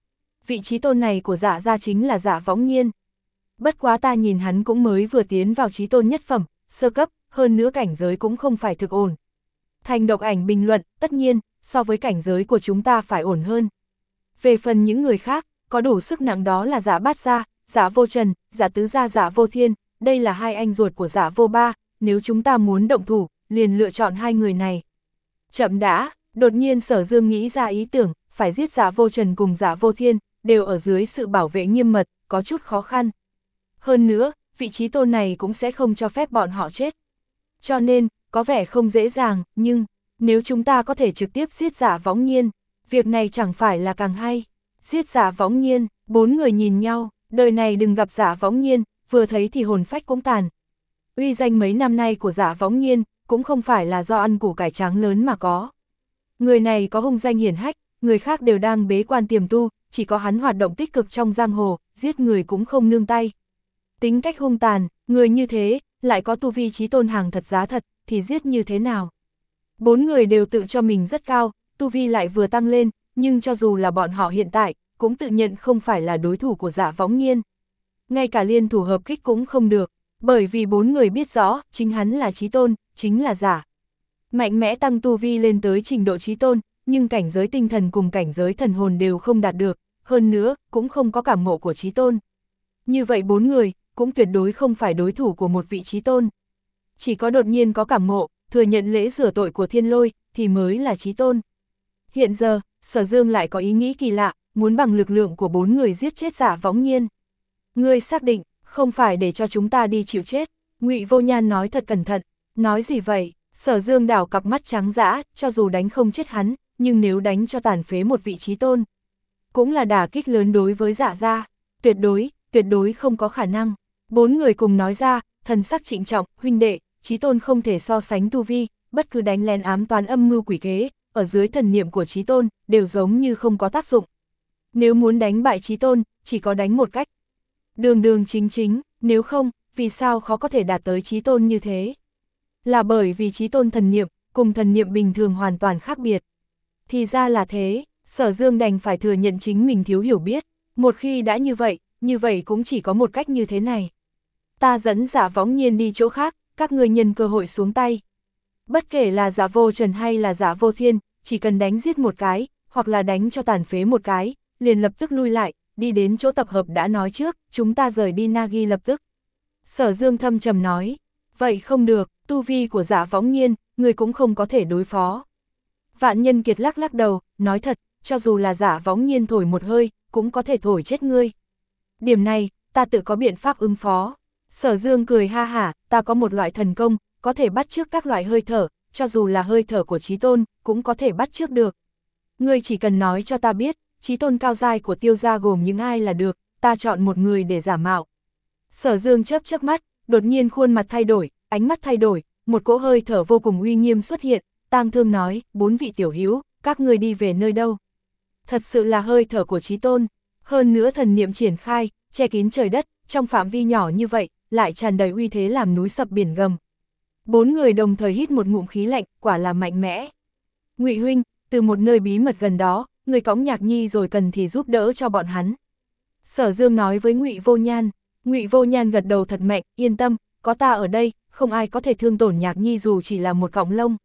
vị trí tôn này của Dạ gia chính là Dạ Võng Nhiên. Bất quá ta nhìn hắn cũng mới vừa tiến vào chí tôn nhất phẩm, sơ cấp, hơn nữa cảnh giới cũng không phải thực ổn. Thành Độc Ảnh bình luận, tất nhiên, so với cảnh giới của chúng ta phải ổn hơn. Về phần những người khác, có đủ sức nặng đó là Dạ Bát Gia, Dạ Vô Trần, Dạ Tứ Gia, Dạ Vô Thiên, đây là hai anh ruột của Dạ Vô Ba, nếu chúng ta muốn động thủ, liền lựa chọn hai người này. Chậm đã, đột nhiên Sở Dương nghĩ ra ý tưởng, phải giết Dạ Vô Trần cùng Dạ Vô Thiên, đều ở dưới sự bảo vệ nghiêm mật, có chút khó khăn. Hơn nữa, vị trí tôn này cũng sẽ không cho phép bọn họ chết. Cho nên, có vẻ không dễ dàng, nhưng, nếu chúng ta có thể trực tiếp giết Dạ Võng Nhiên, việc này chẳng phải là càng hay. Giết Dạ Võng Nhiên, bốn người nhìn nhau, đời này đừng gặp Dạ Võng Nhiên, vừa thấy thì hồn phách cũng tàn. Uy danh mấy năm nay của Dạ Võng Nhiên, cũng không phải là do ăn củ cải trắng lớn mà có. Người này có hung danh hiển hách, người khác đều đang bế quan tiềm tu, chỉ có hắn hoạt động tích cực trong giang hồ, giết người cũng không nương tay. Tính cách hung tàn, người như thế, lại có tu vi chí tôn hàng thật giá thật, thì giết như thế nào? Bốn người đều tự cho mình rất cao, tu vi lại vừa tăng lên, nhưng cho dù là bọn họ hiện tại, cũng tự nhận không phải là đối thủ của Dạ Võng Nhiên. Ngay cả liên thủ hợp kích cũng không được, bởi vì bốn người biết rõ, chính hắn là chí tôn, chính là giả. Mạnh mẽ tăng tu vi lên tới trình độ chí tôn, nhưng cảnh giới tinh thần cùng cảnh giới thần hồn đều không đạt được, hơn nữa, cũng không có cảm ngộ của chí tôn. Như vậy bốn người, cũng tuyệt đối không phải đối thủ của một vị chí tôn. Chỉ có đột nhiên có cảm ngộ, thừa nhận lễ rửa tội của Thiên Lôi, thì mới là chí tôn. Hiện giờ, Sở Dương lại có ý nghĩ kỳ lạ, muốn bằng lực lượng của bốn người giết chết Dạ Võng Nhiên. Ngươi xác định, không phải để cho chúng ta đi chịu chết, Ngụy Vô Nhan nói thật cẩn thận. Nói gì vậy? Sở Dương đảo cặp mắt trắng dã, cho dù đánh không chết hắn, nhưng nếu đánh cho tàn phế một vị chí tôn, cũng là đả kích lớn đối với Dạ gia. Tuyệt đối, tuyệt đối không có khả năng. Bốn người cùng nói ra, thần sắc trịnh trọng, huynh đệ, chí tôn không thể so sánh tu vi, bất cứ đánh lén ám toán âm mưu quỷ kế, ở dưới thần niệm của chí tôn, đều giống như không có tác dụng. Nếu muốn đánh bại chí tôn, chỉ có đánh một cách. Đường đường chính chính, nếu không, vì sao khó có thể đạt tới chí tôn như thế? Là bởi vì chí tôn thần niệm, cùng thần niệm bình thường hoàn toàn khác biệt. Thì ra là thế, Sở Dương đành phải thừa nhận chính mình thiếu hiểu biết. Một khi đã như vậy, như vậy cũng chỉ có một cách như thế này. Ta dẫn Dạ Võng Nhiên đi chỗ khác, các ngươi nhân cơ hội xuống tay. Bất kể là Dạ Vô Trần hay là Dạ Vô Thiên, chỉ cần đánh giết một cái, hoặc là đánh cho tàn phế một cái, liền lập tức lui lại, đi đến chỗ tập hợp đã nói trước, chúng ta rời đi Nagi lập tức. Sở Dương thâm trầm nói, vậy không được, tu vi của Dạ Võng Nhiên, người cũng không có thể đối phó. Vạn Nhân Kiệt lắc lắc đầu, nói thật, cho dù là Dạ Võng Nhiên thổi một hơi, cũng có thể thổi chết ngươi. Điểm này, ta tự có biện pháp ứng phó. Sở Dương cười ha hả, ta có một loại thần công, có thể bắt chước các loại hơi thở, cho dù là hơi thở của chí tôn, cũng có thể bắt chước được. Ngươi chỉ cần nói cho ta biết, chí tôn cao giai của Tiêu gia gồm những ai là được, ta chọn một người để giả mạo. Sở Dương chớp chớp mắt, đột nhiên khuôn mặt thay đổi, ánh mắt thay đổi, một cỗ hơi thở vô cùng uy nghiêm xuất hiện, tang thương nói, bốn vị tiểu hữu, các ngươi đi về nơi đâu? Thật sự là hơi thở của chí tôn, hơn nữa thần niệm triển khai, che kín trời đất, trong phạm vi nhỏ như vậy, lại tràn đầy uy thế làm núi sập biển gầm. Bốn người đồng thời hít một ngụm khí lạnh, quả là mạnh mẽ. Ngụy huynh, từ một nơi bí mật gần đó, người cõng Nhạc Nhi rồi cần thì giúp đỡ cho bọn hắn. Sở Dương nói với Ngụy Vô Nhan. Ngụy Vô Nhan gật đầu thật mạnh, yên tâm, có ta ở đây, không ai có thể thương tổn Nhạc Nhi dù chỉ là một cọng lông.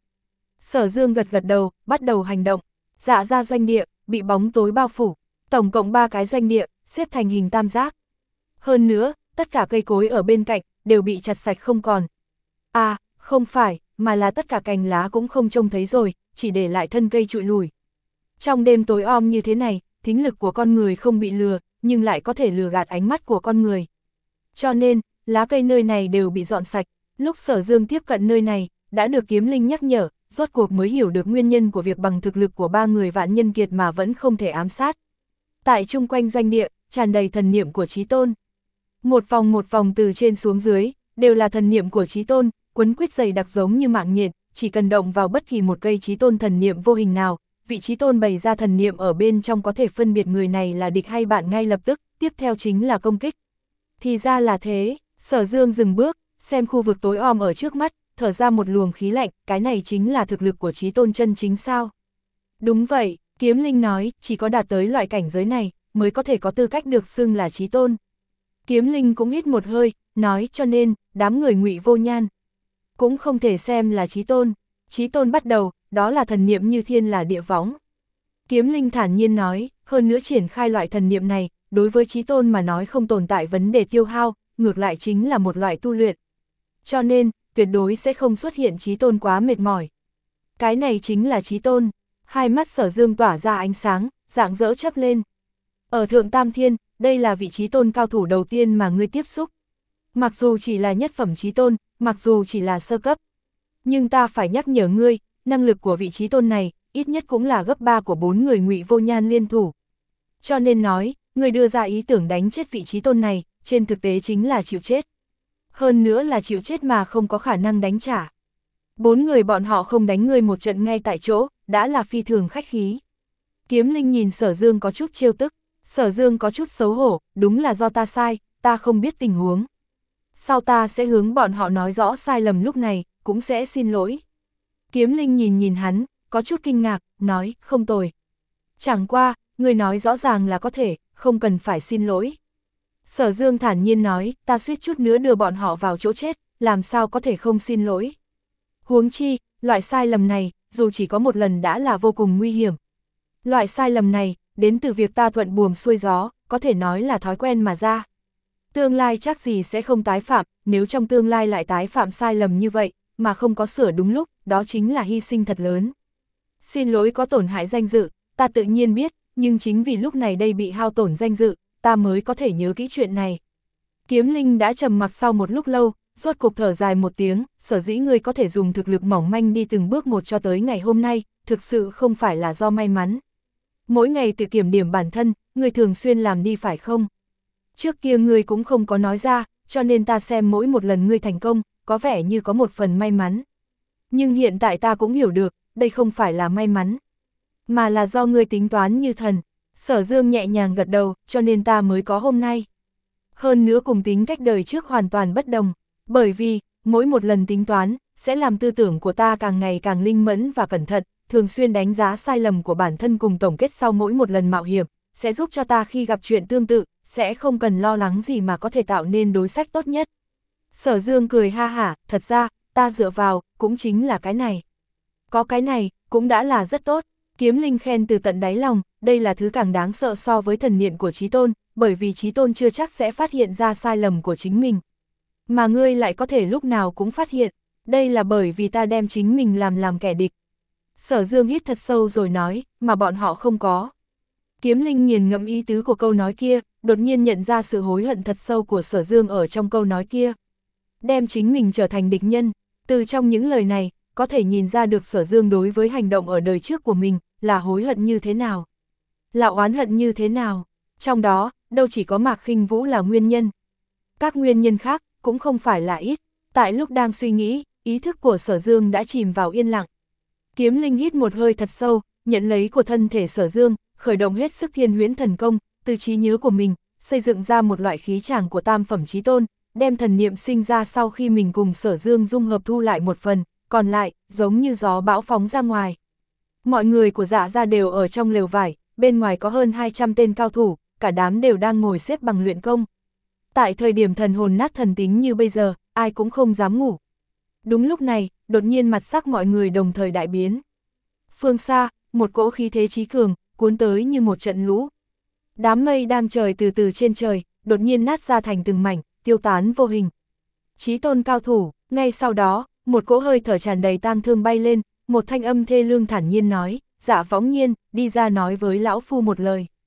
Sở Dương gật gật đầu, bắt đầu hành động. Dạ ra doanh địa, bị bóng tối bao phủ, tổng cộng ba cái doanh địa, xếp thành hình tam giác. Hơn nữa, tất cả cây cối ở bên cạnh, đều bị chặt sạch không còn. À, không phải, mà là tất cả cành lá cũng không trông thấy rồi, chỉ để lại thân cây trụi lùi. Trong đêm tối om như thế này, thính lực của con người không bị lừa, nhưng lại có thể lừa gạt ánh mắt của con người. Cho nên, lá cây nơi này đều bị dọn sạch. Lúc Sở Dương tiếp cận nơi này, đã được Kiếm Linh nhắc nhở, rốt cuộc mới hiểu được nguyên nhân của việc bằng thực lực của ba người Vạn Nhân Kiệt mà vẫn không thể ám sát. Tại chung quanh doanh địa, tràn đầy thần niệm của chí tôn. Một vòng một vòng từ trên xuống dưới, đều là thần niệm của chí tôn, quấn quýt dày đặc giống như mạng nhện, chỉ cần động vào bất kỳ một cây chí tôn thần niệm vô hình nào, vị chí tôn bày ra thần niệm ở bên trong có thể phân biệt người này là địch hay bạn ngay lập tức, tiếp theo chính là công kích. Thì ra là thế, Sở Dương dừng bước, xem khu vực tối om ở trước mắt, thở ra một luồng khí lạnh, cái này chính là thực lực của chí tôn chân chính sao? Đúng vậy, Kiếm Linh nói, chỉ có đạt tới loại cảnh giới này, mới có thể có tư cách được xưng là chí tôn. Kiếm Linh cũng hít một hơi, nói cho nên, đám người Ngụy Vô Nhan cũng không thể xem là chí tôn. Chí tôn bắt đầu, đó là thần niệm như thiên là địa võng. Kiếm Linh thản nhiên nói, hơn nữa triển khai loại thần niệm này, đối với chí tôn mà nói không tồn tại vấn đề tiêu hao, ngược lại chính là một loại tu luyện. Cho nên, tuyệt đối sẽ không xuất hiện chí tôn quá mệt mỏi. Cái này chính là chí tôn. Hai mắt Sở Dương tỏa ra ánh sáng, rạng rỡ chớp lên. Ở Thượng Tam Thiên, đây là vị chí tôn cao thủ đầu tiên mà ngươi tiếp xúc. Mặc dù chỉ là nhất phẩm chí tôn, mặc dù chỉ là sơ cấp. Nhưng ta phải nhắc nhở ngươi, năng lực của vị chí tôn này, ít nhất cũng là gấp ba của bốn người Ngụy Vô Nhan liên thủ. Cho nên nói, ngươi đưa ra ý tưởng đánh chết vị chí tôn này, trên thực tế chính là chịu chết. Hơn nữa là chịu chết mà không có khả năng đánh trả. Bốn người bọn họ không đánh ngươi một trận ngay tại chỗ, đã là phi thường khách khí. Kiếm Linh nhìn Sở Dương có chút trêu tức, Sở Dương có chút xấu hổ, đúng là do ta sai, ta không biết tình huống. Sau ta sẽ hướng bọn họ nói rõ sai lầm lúc này, cũng sẽ xin lỗi. Kiếm Linh nhìn nhìn hắn, có chút kinh ngạc, nói, không tồi. Chẳng qua, người nói rõ ràng là có thể, không cần phải xin lỗi. Sở Dương thản nhiên nói, ta suýt chút nữa đưa bọn họ vào chỗ chết, làm sao có thể không xin lỗi. Huống chi, loại sai lầm này, dù chỉ có một lần đã là vô cùng nguy hiểm. Loại sai lầm này, đến từ việc ta thuận buồm xuôi gió, có thể nói là thói quen mà ra. Tương lai chắc gì sẽ không tái phạm, nếu trong tương lai lại tái phạm sai lầm như vậy, mà không có sửa đúng lúc, đó chính là hy sinh thật lớn. Xin lỗi có tổn hại danh dự, ta tự nhiên biết, nhưng chính vì lúc này đây bị hao tổn danh dự, ta mới có thể nhớ kỹ chuyện này. Kiếm Linh đã trầm mặc sau một lúc lâu, rốt cục thở dài một tiếng, sở dĩ ngươi có thể dùng thực lực mỏng manh đi từng bước một cho tới ngày hôm nay, thực sự không phải là do may mắn. Mỗi ngày tự kiểm điểm bản thân, ngươi thường xuyên làm đi phải không? Trước kia ngươi cũng không có nói ra, cho nên ta xem mỗi một lần ngươi thành công, có vẻ như có một phần may mắn. Nhưng hiện tại ta cũng hiểu được, đây không phải là may mắn, mà là do ngươi tính toán như thần. Sở Dương nhẹ nhàng gật đầu, cho nên ta mới có hôm nay. Hơn nữa cùng tính cách đời trước hoàn toàn bất đồng, bởi vì, mỗi một lần tính toán, sẽ làm tư tưởng của ta càng ngày càng linh mẫn và cẩn thận, thường xuyên đánh giá sai lầm của bản thân cùng tổng kết sau mỗi một lần mạo hiểm, sẽ giúp cho ta khi gặp chuyện tương tự, sẽ không cần lo lắng gì mà có thể tạo nên đối sách tốt nhất. Sở Dương cười ha hả, thật ra, ta dựa vào, cũng chính là cái này. Có cái này, cũng đã là rất tốt. Kiếm Linh khen từ tận đáy lòng, đây là thứ càng đáng sợ so với thần niệm của chí tôn, bởi vì chí tôn chưa chắc sẽ phát hiện ra sai lầm của chính mình. Mà ngươi lại có thể lúc nào cũng phát hiện, đây là bởi vì ta đem chính mình làm làm kẻ địch. Sở Dương hít thật sâu rồi nói, mà bọn họ không có. Kiếm Linh nghiền ngẫm ý tứ của câu nói kia, đột nhiên nhận ra sự hối hận thật sâu của Sở Dương ở trong câu nói kia. Đem chính mình trở thành địch nhân, từ trong những lời này, có thể nhìn ra được Sở Dương đối với hành động ở đời trước của mình, là hối hận như thế nào, là oán hận như thế nào. Trong đó, đâu chỉ có Mạc Khinh Vũ là nguyên nhân. Các nguyên nhân khác, cũng không phải là ít. Tại lúc đang suy nghĩ, ý thức của Sở Dương đã chìm vào yên lặng. Kiếm Linh hít một hơi thật sâu, nhận lấy của thân thể Sở Dương, khởi động hết sức thiên huyễn thần công, từ trí nhớ của mình, xây dựng ra một loại khí tràng của tam phẩm chí tôn, đem thần niệm sinh ra sau khi mình cùng Sở Dương dung hợp thu lại một phần, còn lại, giống như gió bão phóng ra ngoài. Mọi người của Dạ gia đều ở trong lều vải, bên ngoài có hơn hai trăm tên cao thủ, cả đám đều đang ngồi xếp bằng luyện công. Tại thời điểm thần hồn nát thần tính như bây giờ, ai cũng không dám ngủ. Đúng lúc này, đột nhiên mặt sắc mọi người đồng thời đại biến. Phương xa, một cỗ khí thế chí cường, cuốn tới như một trận lũ. Đám mây đang trời từ từ trên trời, đột nhiên nát ra thành từng mảnh, tiêu tán vô hình. Chí tôn cao thủ, ngay sau đó, một cỗ hơi thở tràn đầy tang thương bay lên, một thanh âm thê lương thản nhiên nói, Dạ Võng Nhiên, đi ra nói với lão phu một lời.